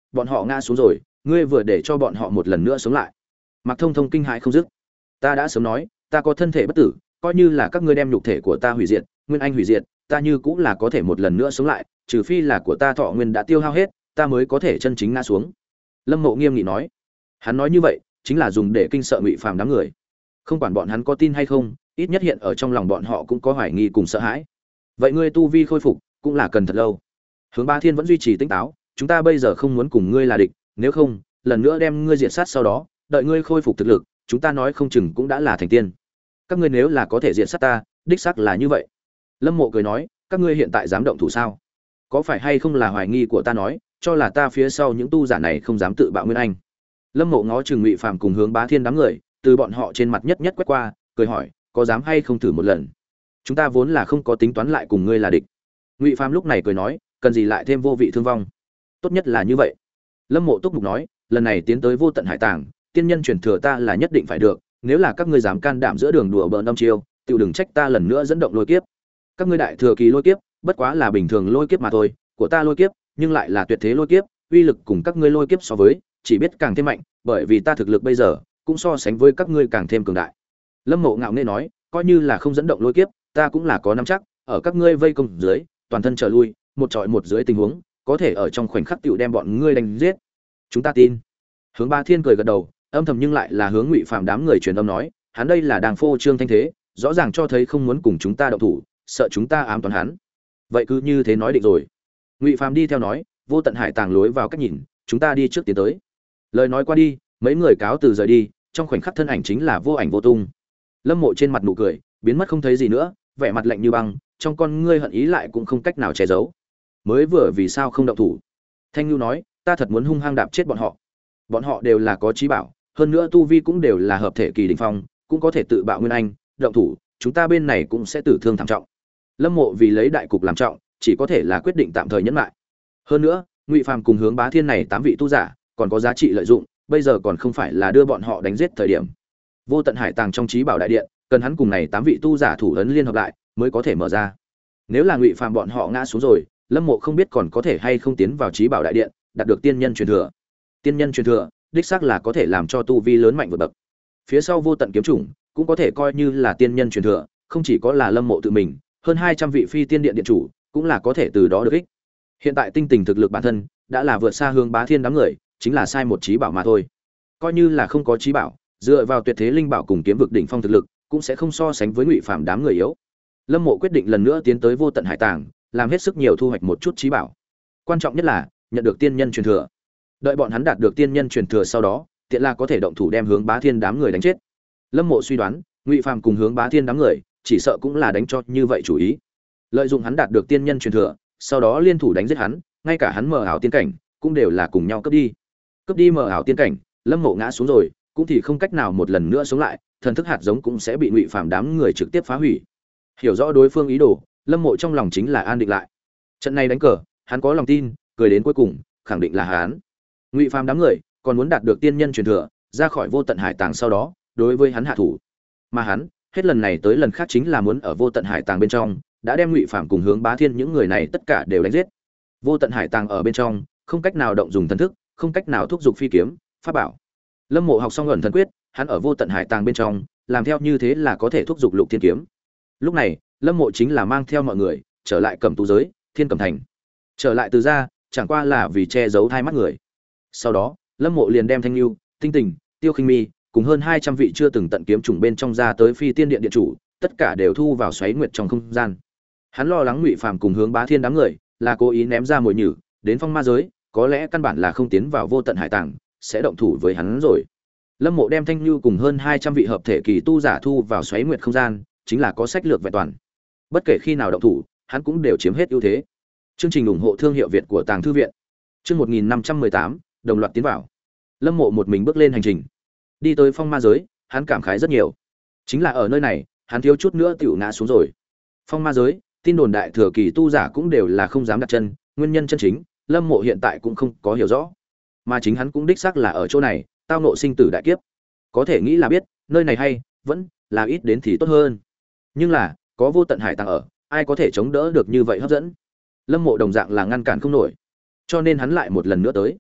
bọn họ ngã xuống rồi, ngươi vừa để cho bọn họ một lần nữa sống lại. Mạc Thông Thông kinh hãi không dứt. Ta đã sớm nói, ta có thân thể bất tử, coi như là các ngươi đem nhục thể của ta hủy diệt, nguyên anh hủy diệt, ta như cũng là có thể một lần nữa sống lại, trừ phi là của ta thọ nguyên đã tiêu hao hết, ta mới có thể chân chính ngã xuống. Lâm Mộ nghiêm nghị nói. Hắn nói như vậy, chính là dùng để kinh sợ Ngụy Phàm đám người. Không quản bọn hắn có tin hay không, ít nhất hiện ở trong lòng bọn họ cũng có hoài nghi cùng sợ hãi. Vậy ngươi tu vi khôi phục, cũng là cần thật lâu. Hướng Bá Thiên vẫn duy trì tỉnh táo, chúng ta bây giờ không muốn cùng ngươi là địch, nếu không, lần nữa đem ngươi diệt sát sau đó, đợi ngươi khôi phục thực lực, chúng ta nói không chừng cũng đã là thành tiên. Các ngươi nếu là có thể diệt sát ta, đích xác là như vậy. Lâm Mộ cười nói, các ngươi hiện tại dám động thủ sao? Có phải hay không là hoài nghi của ta nói, cho là ta phía sau những tu giả này không dám tự bạo nguyên anh. Lâm Mộ ngó chừng Ngụy Phàm cùng Hướng Bá Thiên đám người, từ bọn họ trên mặt nhất nhất quét qua, cười hỏi, có dám hay không thử một lần? Chúng ta vốn là không có tính toán lại cùng ngươi là địch. Ngụy Phàm lúc này cười nói, cần gì lại thêm vô vị thương vong? Tốt nhất là như vậy. Lâm Mộ túc mục nói, lần này tiến tới Vô Tận Hải Tàng, tiên nhân truyền thừa ta là nhất định phải được, nếu là các ngươi dám can đảm giữa đường đùa bỡn đâm chiêu, tiểu đừng trách ta lần nữa dẫn động lôi kiếp. Các ngươi đại thừa kỳ lôi kiếp, bất quá là bình thường lôi kiếp mà thôi, của ta lôi kiếp, nhưng lại là tuyệt thế lôi kiếp, uy lực cùng các ngươi lôi kiếp so với, chỉ biết càng thêm mạnh, bởi vì ta thực lực bây giờ cũng so sánh với các ngươi càng thêm cường đại. Lâm Mộ ngạo nghễ nói, coi như là không dẫn động lôi kiếp, ta cũng là có nắm chắc, ở các ngươi vây công dưới, toàn thân trở lui, một trọi một dưới tình huống, có thể ở trong khoảnh khắc tiểu đem bọn ngươi đánh giết. Chúng ta tin. Hướng Bá Thiên cười gật đầu, âm thầm nhưng lại là hướng Ngụy Phàm đám người truyền âm nói, hắn đây là đang phô trương thanh thế, rõ ràng cho thấy không muốn cùng chúng ta động thủ, sợ chúng ta ám toán hắn. Vậy cứ như thế nói định rồi. Ngụy Phàm đi theo nói, Vô Tận Hải Tàng lối vào cách nhìn, chúng ta đi trước tiến tới. Lời nói qua đi, mấy người cáo từ rời đi, trong khoảnh khắc thân ảnh chính là vô ảnh vô tung. Lâm Mộ trên mặt nụ cười biến mất không thấy gì nữa, vẻ mặt lạnh như băng, trong con ngươi hận ý lại cũng không cách nào che giấu. Mới vừa vì sao không động thủ? Thanh Nhu nói, ta thật muốn hung hăng đạp chết bọn họ. Bọn họ đều là có trí bảo, hơn nữa tu vi cũng đều là hợp thể kỳ đỉnh phong, cũng có thể tự bạo nguyên anh, động thủ, chúng ta bên này cũng sẽ tử thương thảm trọng. Lâm Mộ vì lấy đại cục làm trọng, chỉ có thể là quyết định tạm thời nhẫn lại. Hơn nữa, Ngụy Phàm cùng Hướng Bá Thiên này tám vị tu giả, còn có giá trị lợi dụng, bây giờ còn không phải là đưa bọn họ đánh giết thời điểm. Vô Tận Hải Tàng trong trí bảo đại điện, cần hắn cùng này tám vị tu giả thủ ấn liên hợp lại, mới có thể mở ra. Nếu là Ngụy Phàm bọn họ ngã xuống rồi, Lâm Mộ không biết còn có thể hay không tiến vào trí bảo đại điện, đạt được tiên nhân truyền thừa. Tiên nhân truyền thừa, đích xác là có thể làm cho tu vi lớn mạnh vượt bậc. Phía sau Vô Tận kiếm chủng, cũng có thể coi như là tiên nhân truyền thừa, không chỉ có là Lâm Mộ tự mình, hơn hai trăm vị phi tiên điện điện chủ, cũng là có thể từ đó được ích. Hiện tại tinh tình thực lực bản thân đã là vượt xa Hướng Bá Thiên đám người, chính là sai một trí bảo mà thôi. Coi như là không có trí bảo, dựa vào tuyệt thế linh bảo cùng kiếm vực đỉnh phong thực lực, cũng sẽ không so sánh với Ngụy Phàm đám người yếu. Lâm Mộ quyết định lần nữa tiến tới Vô Tận Hải Tàng, làm hết sức nhiều thu hoạch một chút trí bảo. Quan trọng nhất là nhận được tiên nhân truyền thừa. Đợi bọn hắn đạt được tiên nhân truyền thừa sau đó, tiện là có thể động thủ đem Hướng Bá Thiên đám người đánh chết. Lâm Mộ suy đoán, Ngụy Phàm cùng Hướng Bá Thiên đám người, chỉ sợ cũng là đánh cho như vậy chủ ý. Lợi dụng hắn đạt được tiên nhân truyền thừa, sau đó liên thủ đánh giết hắn, ngay cả hắn mờ ảo tiên cảnh, cũng đều là cùng nhau cướp đi. Cướp đi mờ ảo tiên cảnh, Lâm Mộ ngã xuống rồi, cũng thì không cách nào một lần nữa sống lại, thần thức hạt giống cũng sẽ bị Ngụy Phàm đám người trực tiếp phá hủy. Hiểu rõ đối phương ý đồ, Lâm Mộ trong lòng chính là an định lại. Trận này đánh cờ, hắn có lòng tin, cười đến cuối cùng, khẳng định là hắn. Ngụy Phàm đám người còn muốn đạt được tiên nhân truyền thừa, ra khỏi Vô Tận Hải Tàng sau đó, đối với hắn hạ thủ. Mà hắn, hết lần này tới lần khác chính là muốn ở Vô Tận Hải Tàng bên trong, đã đem Ngụy Phàm cùng Hướng Bá Thiên những người này tất cả đều đánh giết. Vô Tận Hải Tàng ở bên trong, không cách nào động dùng thần thức, không cách nào thúc giục phi kiếm, pháp bảo. Lâm Mộ học xong ẩn thần quyết, hắn ở Vô Tận Hải Tàng bên trong, làm theo như thế là có thể thúc giục Lục Thiên kiếm. Lúc này, Lâm Mộ chính là mang theo mọi người trở lại Cẩm Tú giới, Thiên Cẩm Thành. Trở lại từ ra, chẳng qua là vì che giấu hai mắt người. Sau đó, Lâm Mộ liền đem Thanh Nưu, Tinh Tình, Tiêu Khinh Mi cùng hơn hai trăm vị chưa từng tận kiếm trùng bên trong ra tới Phi Tiên Điện điện chủ, tất cả đều thu vào xoáy nguyệt trong không gian. Hắn lo lắng Ngụy Phàm cùng Hướng Bá Thiên đám người là cố ý ném ra mồi nhử, đến phong ma giới, có lẽ căn bản là không tiến vào Vô Tận Hải Tàng, sẽ động thủ với hắn rồi. Lâm Mộ đem Thanh Nưu cùng hơn hai trăm vị hợp thể kỳ tu giả thu vào xoáy nguyệt không gian, chính là có sách lược vẹn toàn. Bất kể khi nào động thủ, hắn cũng đều chiếm hết ưu thế. Chương trình ủng hộ thương hiệu Việt của Tàng Thư viện. Chương một nghìn năm trăm mười tám, đồng loạt tiến vào. Lâm Mộ một mình bước lên hành trình, đi tới phong ma giới, hắn cảm khái rất nhiều. Chính là ở nơi này, hắn thiếu chút nữa tiểu ngã xuống rồi. Phong ma giới, tin đồn đại thừa kỳ tu giả cũng đều là không dám đặt chân, nguyên nhân chân chính, Lâm Mộ hiện tại cũng không có hiểu rõ. Mà chính hắn cũng đích xác là ở chỗ này, tao ngộ sinh tử đại kiếp. Có thể nghĩ là biết, nơi này hay, vẫn là ít đến thì tốt hơn. Nhưng là, có Vô Tận Hải Tàng ở, ai có thể chống đỡ được như vậy hấp dẫn. Lâm Mộ đồng dạng là ngăn cản không nổi, cho nên hắn lại một lần nữa tới.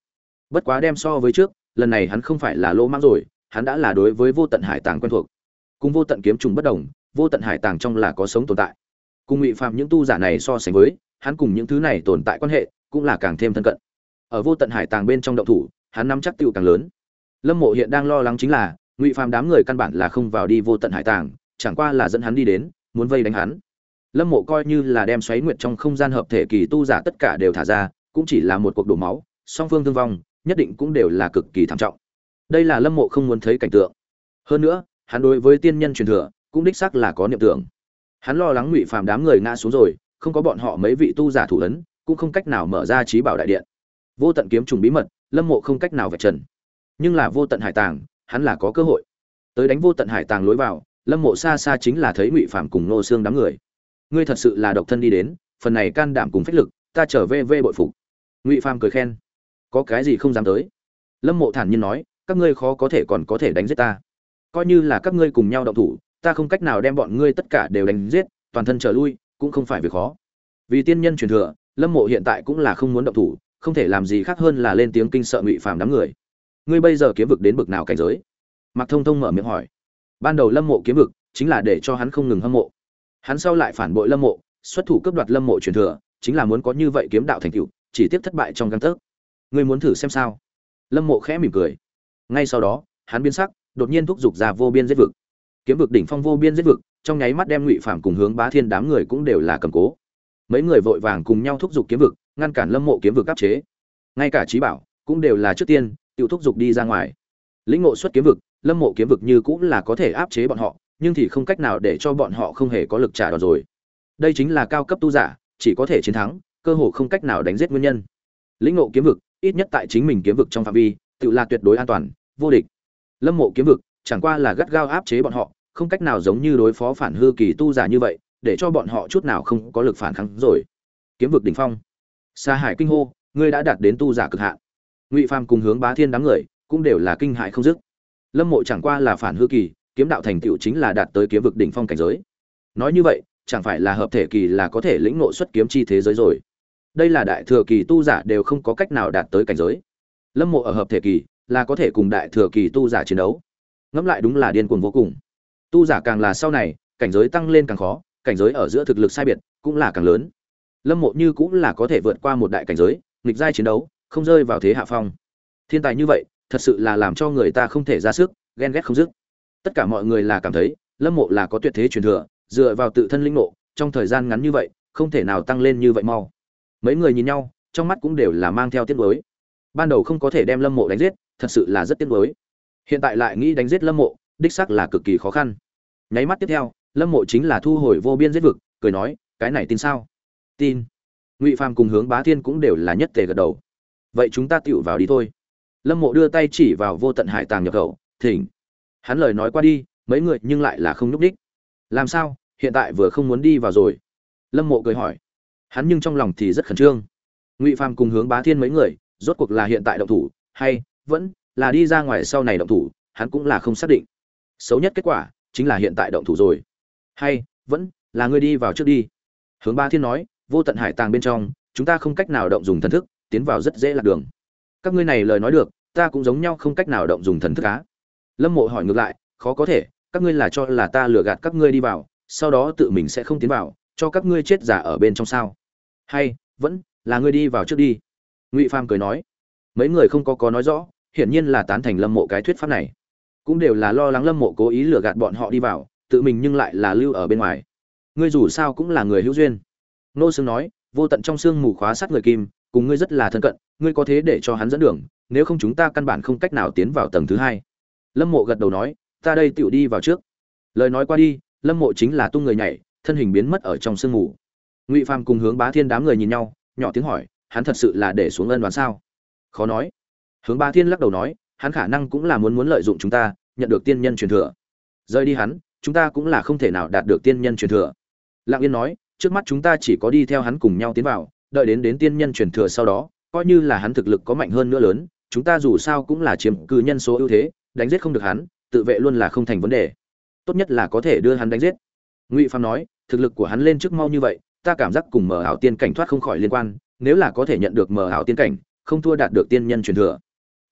Bất quá đem so với trước, lần này hắn không phải là lỗ mãng rồi, hắn đã là đối với vô tận hải tàng quen thuộc. Cùng vô tận kiếm trùng bất đồng, vô tận hải tàng trong là có sống tồn tại. Cùng Ngụy Phàm những tu giả này so sánh với, hắn cùng những thứ này tồn tại quan hệ cũng là càng thêm thân cận. Ở vô tận hải tàng bên trong động thủ, hắn nắm chắc tiêu càng lớn. Lâm Mộ hiện đang lo lắng chính là, Ngụy Phàm đám người căn bản là không vào đi vô tận hải tàng, chẳng qua là dẫn hắn đi đến, muốn vây đánh hắn. Lâm Mộ coi như là đem xoáy nguyệt trong không gian hợp thể kỳ tu giả tất cả đều thả ra, cũng chỉ là một cuộc đổ máu, song phương thương vong, nhất định cũng đều là cực kỳ thảm trọng. Đây là Lâm Mộ không muốn thấy cảnh tượng. Hơn nữa, hắn đối với tiên nhân truyền thừa, cũng đích xác là có niệm tưởng. Hắn lo lắng Ngụy Phàm đám người ngã xuống rồi, không có bọn họ mấy vị tu giả thủ ấn, cũng không cách nào mở ra trí bảo đại điện. Vô tận kiếm trùng bí mật, Lâm Mộ không cách nào vạch trần. Nhưng là vô tận hải tàng, hắn là có cơ hội. Tới đánh vô tận hải tàng lối vào, Lâm Mộ xa xa chính là thấy Ngụy Phàm cùng Nô Xương đám người. Ngươi thật sự là độc thân đi đến, phần này can đảm cùng phách lực, ta trở về về bội phục. Ngụy Phàm cười khen. Có cái gì không dám tới? Lâm Mộ thản nhiên nói, các ngươi khó có thể còn có thể đánh giết ta. Coi như là các ngươi cùng nhau động thủ, ta không cách nào đem bọn ngươi tất cả đều đánh giết, toàn thân trở lui, cũng không phải việc khó. Vì tiên nhân truyền thừa, Lâm Mộ hiện tại cũng là không muốn động thủ, không thể làm gì khác hơn là lên tiếng kinh sợ Ngụy Phàm đám người. Ngươi bây giờ kiếm vực đến bực nào cảnh giới? Mạc Thông Thông mở miệng hỏi. Ban đầu Lâm Mộ kiếm vực chính là để cho hắn không ngừng hâm mộ. Hắn sau lại phản bội Lâm Mộ, xuất thủ cướp đoạt Lâm Mộ truyền thừa, chính là muốn có như vậy kiếm đạo thành tựu, chỉ tiếp thất bại trong gang tấc. Ngươi muốn thử xem sao? Lâm Mộ khẽ mỉm cười. Ngay sau đó, hắn biến sắc, đột nhiên thúc giục ra vô biên giết vực. Kiếm vực đỉnh phong vô biên giết vực, trong nháy mắt đem Ngụy Phàm cùng Hướng Bá Thiên đám người cũng đều là cầm cố. Mấy người vội vàng cùng nhau thúc giục kiếm vực, ngăn cản Lâm Mộ kiếm vực áp chế. Ngay cả Chí Bảo cũng đều là trước tiên tiêu thúc giục đi ra ngoài. Lĩnh ngộ xuất kiếm vực, Lâm Mộ kiếm vực như cũng là có thể áp chế bọn họ, nhưng thì không cách nào để cho bọn họ không hề có lực trả đòn rồi. Đây chính là cao cấp tu giả, chỉ có thể chiến thắng, cơ hồ không cách nào đánh giết nguyên nhân. Lĩnh ngộ kiếm vực, ít nhất tại chính mình kiếm vực trong phạm vi, tự là tuyệt đối an toàn, vô địch. Lâm Mộ kiếm vực chẳng qua là gắt gao áp chế bọn họ, không cách nào giống như đối phó phản hư kỳ tu giả như vậy, để cho bọn họ chút nào không có lực phản kháng rồi. Kiếm vực đỉnh phong. Sa Hải kinh hô, ngươi đã đạt đến tu giả cực hạn. Ngụy Phàm cùng Hướng Bá Thiên đám người cũng đều là kinh hãi không dứt. Lâm Mộ chẳng qua là phản hư kỳ, kiếm đạo thành tựu chính là đạt tới kiếm vực đỉnh phong cảnh giới. Nói như vậy, chẳng phải là hợp thể kỳ là có thể lĩnh ngộ xuất kiếm chi thế giới rồi. Đây là đại thừa kỳ tu giả đều không có cách nào đạt tới cảnh giới. Lâm Mộ ở hợp thể kỳ là có thể cùng đại thừa kỳ tu giả chiến đấu. Ngẫm lại đúng là điên cuồng vô cùng. Tu giả càng là sau này, cảnh giới tăng lên càng khó, cảnh giới ở giữa thực lực sai biệt cũng là càng lớn. Lâm Mộ như cũng là có thể vượt qua một đại cảnh giới, nghịch giai chiến đấu, không rơi vào thế hạ phong. Thiên tài như vậy, thật sự là làm cho người ta không thể ra sức, ghen ghét không dứt. Tất cả mọi người là cảm thấy, Lâm Mộ là có tuyệt thế truyền thừa, dựa vào tự thân linh ngộ, trong thời gian ngắn như vậy, không thể nào tăng lên như vậy mau. Mấy người nhìn nhau, trong mắt cũng đều là mang theo tiếc nuối. Ban đầu không có thể đem Lâm Mộ đánh giết, thật sự là rất tiếc nuối. Hiện tại lại nghĩ đánh giết Lâm Mộ, đích xác là cực kỳ khó khăn. Nháy mắt tiếp theo, Lâm Mộ chính là thu hồi vô biên giết vực, cười nói, cái này tin sao? Tin. Ngụy Phàm cùng Hướng Bá Thiên cũng đều là nhất tề gật đầu. Vậy chúng ta tựu vào đi thôi. Lâm Mộ đưa tay chỉ vào vô tận hải tàng nhập khẩu, thỉnh. Hắn lời nói qua đi, mấy người nhưng lại là không nhúc đích. Làm sao, hiện tại vừa không muốn đi vào rồi? Lâm Mộ cười hỏi. Hắn nhưng trong lòng thì rất khẩn trương. Ngụy Phàm cùng Hướng Bá Thiên mấy người, rốt cuộc là hiện tại động thủ, hay vẫn là đi ra ngoài sau này động thủ, hắn cũng là không xác định. Xấu nhất kết quả chính là hiện tại động thủ rồi, hay vẫn là ngươi đi vào trước đi. Hướng Bá Thiên nói, vô tận hải tàng bên trong, chúng ta không cách nào động dùng thần thức, tiến vào rất dễ lạc đường. Các ngươi này lời nói được, ta cũng giống nhau không cách nào động dùng thần thức á. Lâm Mộ hỏi ngược lại, khó có thể, các ngươi là cho là ta lừa gạt các ngươi đi vào, sau đó tự mình sẽ không tiến vào, cho các ngươi chết giả ở bên trong sao? Hay vẫn là ngươi đi vào trước đi. Ngụy Phàm cười nói. Mấy người không có có nói rõ, hiển nhiên là tán thành Lâm Mộ cái thuyết pháp này, cũng đều là lo lắng Lâm Mộ cố ý lừa gạt bọn họ đi vào, tự mình nhưng lại là lưu ở bên ngoài. Ngươi dù sao cũng là người hữu duyên. Nô Sương nói, vô tận trong xương mù khóa sát người kim, cùng ngươi rất là thân cận, ngươi có thế để cho hắn dẫn đường, nếu không chúng ta căn bản không cách nào tiến vào tầng thứ hai. Lâm Mộ gật đầu nói, ta đây tựu đi vào trước. Lời nói qua đi, Lâm Mộ chính là tung người nhảy, thân hình biến mất ở trong sương mù. Ngụy Phàm cùng Hướng Bá Thiên đám người nhìn nhau, nhỏ tiếng hỏi, hắn thật sự là để xuống ân đoán sao? Khó nói. Hướng Bá Thiên lắc đầu nói, hắn khả năng cũng là muốn muốn lợi dụng chúng ta, nhận được tiên nhân truyền thừa. Rời đi hắn, chúng ta cũng là không thể nào đạt được tiên nhân truyền thừa. Lặng Yên nói, trước mắt chúng ta chỉ có đi theo hắn cùng nhau tiến vào, đợi đến đến tiên nhân truyền thừa sau đó, coi như là hắn thực lực có mạnh hơn nữa lớn, chúng ta dù sao cũng là chiếm cư nhân số ưu thế, đánh giết không được hắn, tự vệ luôn là không thành vấn đề. Tốt nhất là có thể đưa hắn đánh giết. Ngụy Phàm nói, thực lực của hắn lên trước mau như vậy, ta cảm giác cùng mở ảo tiên cảnh thoát không khỏi liên quan, nếu là có thể nhận được mở ảo tiên cảnh, không thua đạt được tiên nhân truyền thừa.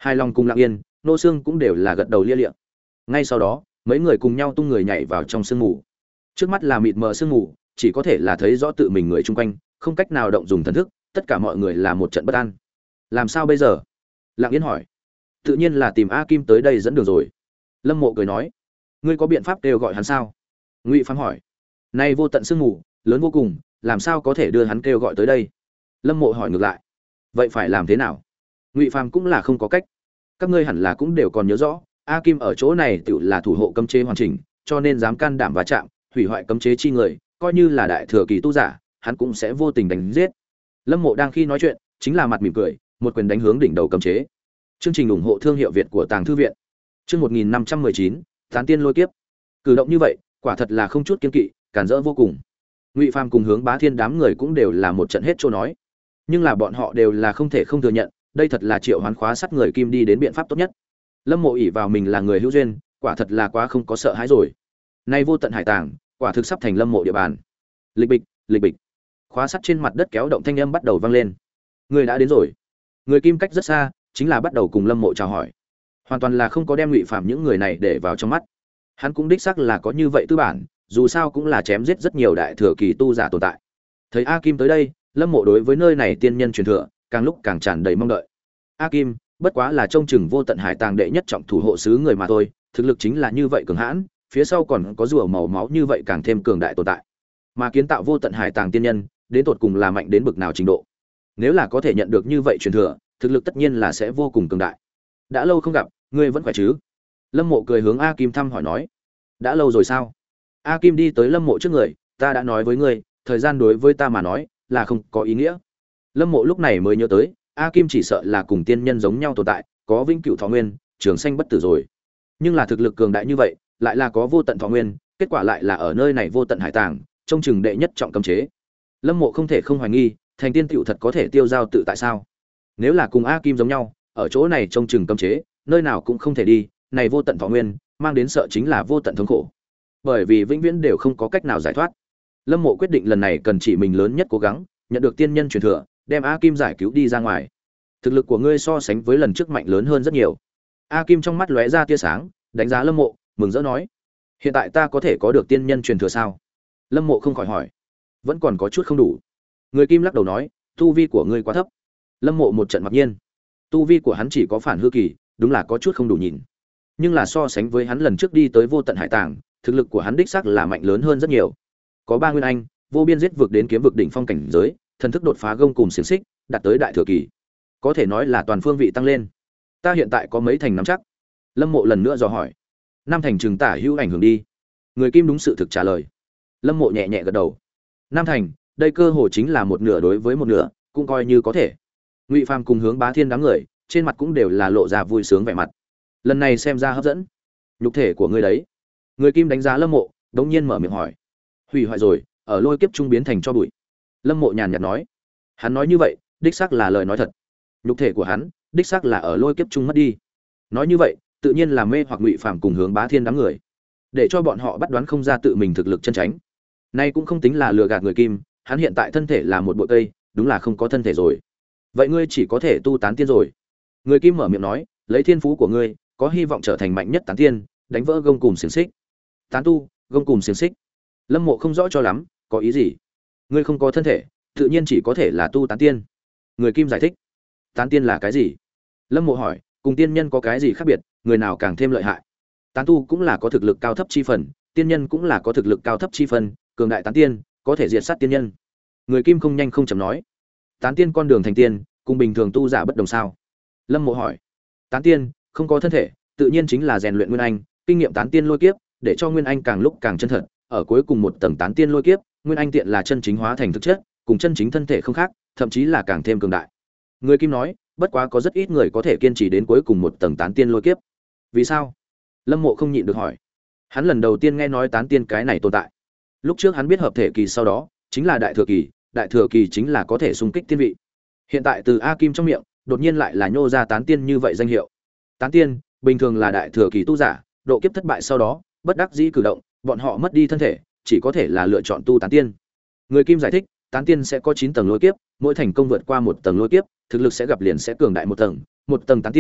Hai Long cùng Lặng Yên, Nô Xương cũng đều là gật đầu lia lịa. Ngay sau đó, mấy người cùng nhau tung người nhảy vào trong sương mù. Trước mắt là mịt mờ sương mù, chỉ có thể là thấy rõ tự mình người chung quanh, không cách nào động dùng thần thức, tất cả mọi người là một trận bất an. Làm sao bây giờ? Lặng Yên hỏi. Tự nhiên là tìm A Kim tới đây dẫn đường rồi. Lâm Mộ cười nói. Ngươi có biện pháp kêu gọi hắn sao? Ngụy Phàm hỏi. Nay vô tận sương mù, lớn vô cùng, làm sao có thể đưa hắn kêu gọi tới đây? Lâm Mộ hỏi ngược lại. Vậy phải làm thế nào? Ngụy Phàm cũng là không có cách. Các ngươi hẳn là cũng đều còn nhớ rõ, A Kim ở chỗ này tự là thủ hộ cấm chế hoàn chỉnh, cho nên dám can đảm va chạm, hủy hoại cấm chế chi người, coi như là đại thừa kỳ tu giả, hắn cũng sẽ vô tình đánh giết. Lâm Mộ đang khi nói chuyện, chính là mặt mỉm cười, một quyền đánh hướng đỉnh đầu cấm chế. Chương trình ủng hộ thương hiệu Việt của Tàng Thư viện. Chương một nghìn năm trăm mười chín, Tán Tiên Lôi Kiếp. Cử động như vậy, quả thật là không chút kiêng kỵ, cản rỡ vô cùng. Ngụy Phàm cùng Hướng Bá Thiên đám người cũng đều là một trận hết trôi nói, nhưng là bọn họ đều là không thể không thừa nhận, đây thật là triệu hoán khóa sắt người kim đi đến biện pháp tốt nhất. Lâm Mộ ỷ vào mình là người hữu duyên, quả thật là quá không có sợ hãi rồi. Nay vô tận hải tàng, quả thực sắp thành Lâm Mộ địa bàn. Lịch bịch, lịch bịch. Khóa sắt trên mặt đất kéo động thanh âm bắt đầu vang lên. Người đã đến rồi. Người kim cách rất xa, chính là bắt đầu cùng Lâm Mộ chào hỏi. Hoàn toàn là không có đem Ngụy Phàm những người này để vào trong mắt. Hắn cũng đích xác là có như vậy tư bản, dù sao cũng là chém giết rất nhiều đại thừa kỳ tu giả tồn tại. Thấy A Kim tới đây, Lâm Mộ đối với nơi này tiên nhân truyền thừa, càng lúc càng tràn đầy mong đợi. A Kim, bất quá là trông chừng vô tận hải tàng đệ nhất trọng thủ hộ sứ người mà thôi, thực lực chính là như vậy cường hãn, phía sau còn có rùa màu máu như vậy càng thêm cường đại tồn tại. Mà kiến tạo vô tận hải tàng tiên nhân, đến tột cùng là mạnh đến bực nào trình độ. Nếu là có thể nhận được như vậy truyền thừa, thực lực tất nhiên là sẽ vô cùng cường đại. Đã lâu không gặp, ngươi vẫn khỏe chứ? Lâm Mộ cười hướng A Kim thăm hỏi nói. Đã lâu rồi sao? A Kim đi tới Lâm Mộ trước người, ta đã nói với ngươi, thời gian đối với ta mà nói là không có ý nghĩa. Lâm Mộ lúc này mới nhớ tới, A Kim chỉ sợ là cùng tiên nhân giống nhau tồn tại, có vĩnh cửu thọ nguyên, trường sanh bất tử rồi. Nhưng là thực lực cường đại như vậy, lại là có vô tận thọ nguyên, kết quả lại là ở nơi này vô tận hải tàng, trông chừng đệ nhất trọng cấm chế. Lâm Mộ không thể không hoài nghi, thành tiên tiểu thật có thể tiêu giao tự tại sao? Nếu là cùng A Kim giống nhau, ở chỗ này trông chừng cấm chế, nơi nào cũng không thể đi, này vô tận thọ nguyên, mang đến sợ chính là vô tận thống khổ. Bởi vì vĩnh viễn đều không có cách nào giải thoát. Lâm Mộ quyết định lần này cần chỉ mình lớn nhất cố gắng, nhận được tiên nhân truyền thừa, đem A Kim giải cứu đi ra ngoài. Thực lực của ngươi so sánh với lần trước mạnh lớn hơn rất nhiều. A Kim trong mắt lóe ra tia sáng, đánh giá Lâm Mộ, mừng rỡ nói: "Hiện tại ta có thể có được tiên nhân truyền thừa sao?" Lâm Mộ không khỏi hỏi: "Vẫn còn có chút không đủ." Người Kim lắc đầu nói: "Tu vi của ngươi quá thấp." Lâm Mộ một trận mặc nhiên. Tu vi của hắn chỉ có phản hư kỳ, đúng là có chút không đủ nhìn. Nhưng là so sánh với hắn lần trước đi tới vô tận hải tàng, thực lực của hắn đích xác là mạnh lớn hơn rất nhiều. Có ba nguyên anh, vô biên giết vực đến kiếm vực đỉnh phong cảnh giới, thần thức đột phá gông cùng xiển xích, đạt tới đại thừa kỳ. Có thể nói là toàn phương vị tăng lên. Ta hiện tại có mấy thành nắm chắc? Lâm Mộ lần nữa dò hỏi. Năm thành chừng tả hữu ảnh hưởng đi. Người Kim đúng sự thực trả lời. Lâm Mộ nhẹ nhẹ gật đầu. Năm thành, đây cơ hồ chính là một nửa đối với một nửa, cũng coi như có thể. Ngụy Phàm cùng Hướng Bá Thiên đám người, trên mặt cũng đều là lộ ra vui sướng vẻ mặt. Lần này xem ra hấp dẫn. Nhục thể của ngươi đấy. Người Kim đánh giá Lâm Mộ, đống nhiên mở miệng hỏi. Hủy hoại rồi, ở lôi kiếp trung biến thành cho bụi. Lâm Mộ nhàn nhạt nói. Hắn nói như vậy, đích xác là lời nói thật. Nhục thể của hắn, đích xác là ở lôi kiếp trung mất đi. Nói như vậy, tự nhiên là mê hoặc Ngụy Phàm cùng Hướng Bá Thiên đám người, để cho bọn họ bắt đoán không ra tự mình thực lực chân tránh. Nay cũng không tính là lừa gạt người Kim, hắn hiện tại thân thể là một bụi cây, đúng là không có thân thể rồi. Vậy ngươi chỉ có thể tu tán tiên rồi. Người Kim mở miệng nói, lấy thiên phú của ngươi, có hy vọng trở thành mạnh nhất tán tiên, đánh vỡ gông cùm xiềng xích. Tán tu, gông cùm xiềng xích. Lâm Mộ không rõ cho lắm, có ý gì? Ngươi không có thân thể, tự nhiên chỉ có thể là tu tán tiên. Người Kim giải thích. Tán tiên là cái gì? Lâm Mộ hỏi, cùng tiên nhân có cái gì khác biệt, người nào càng thêm lợi hại? Tán tu cũng là có thực lực cao thấp chi phần, tiên nhân cũng là có thực lực cao thấp chi phần, cường đại tán tiên, có thể diệt sát tiên nhân. Người Kim không nhanh không chậm nói. Tán tiên con đường thành tiên, cùng bình thường tu giả bất đồng sao? Lâm Mộ hỏi. Tán tiên không có thân thể, tự nhiên chính là rèn luyện nguyên anh, kinh nghiệm tán tiên lôi kiếp, để cho nguyên anh càng lúc càng chân thật, ở cuối cùng một tầng tán tiên lôi kiếp, nguyên anh tiện là chân chính hóa thành thực chất, cùng chân chính thân thể không khác, thậm chí là càng thêm cường đại. Người Kim nói, bất quá có rất ít người có thể kiên trì đến cuối cùng một tầng tán tiên lôi kiếp. Vì sao? Lâm Mộ không nhịn được hỏi. Hắn lần đầu tiên nghe nói tán tiên cái này tồn tại. Lúc trước hắn biết hợp thể kỳ sau đó, chính là đại thừa kỳ, đại thừa kỳ chính là có thể xung kích tiên vị. Hiện tại từ A Kim trong miệng, đột nhiên lại là nhô ra tán tiên như vậy danh hiệu. Tán tiên, bình thường là đại thừa kỳ tu giả, độ kiếp thất bại sau đó, bất đắc dĩ cử động, bọn họ mất đi thân thể, chỉ có thể là lựa chọn tu tán tiên. Người Kim giải thích, tán tiên sẽ có chín tầng lôi kiếp, mỗi thành công vượt qua một tầng lôi kiếp, thực lực sẽ gặp liền sẽ cường đại một tầng, một tầng tán tiên,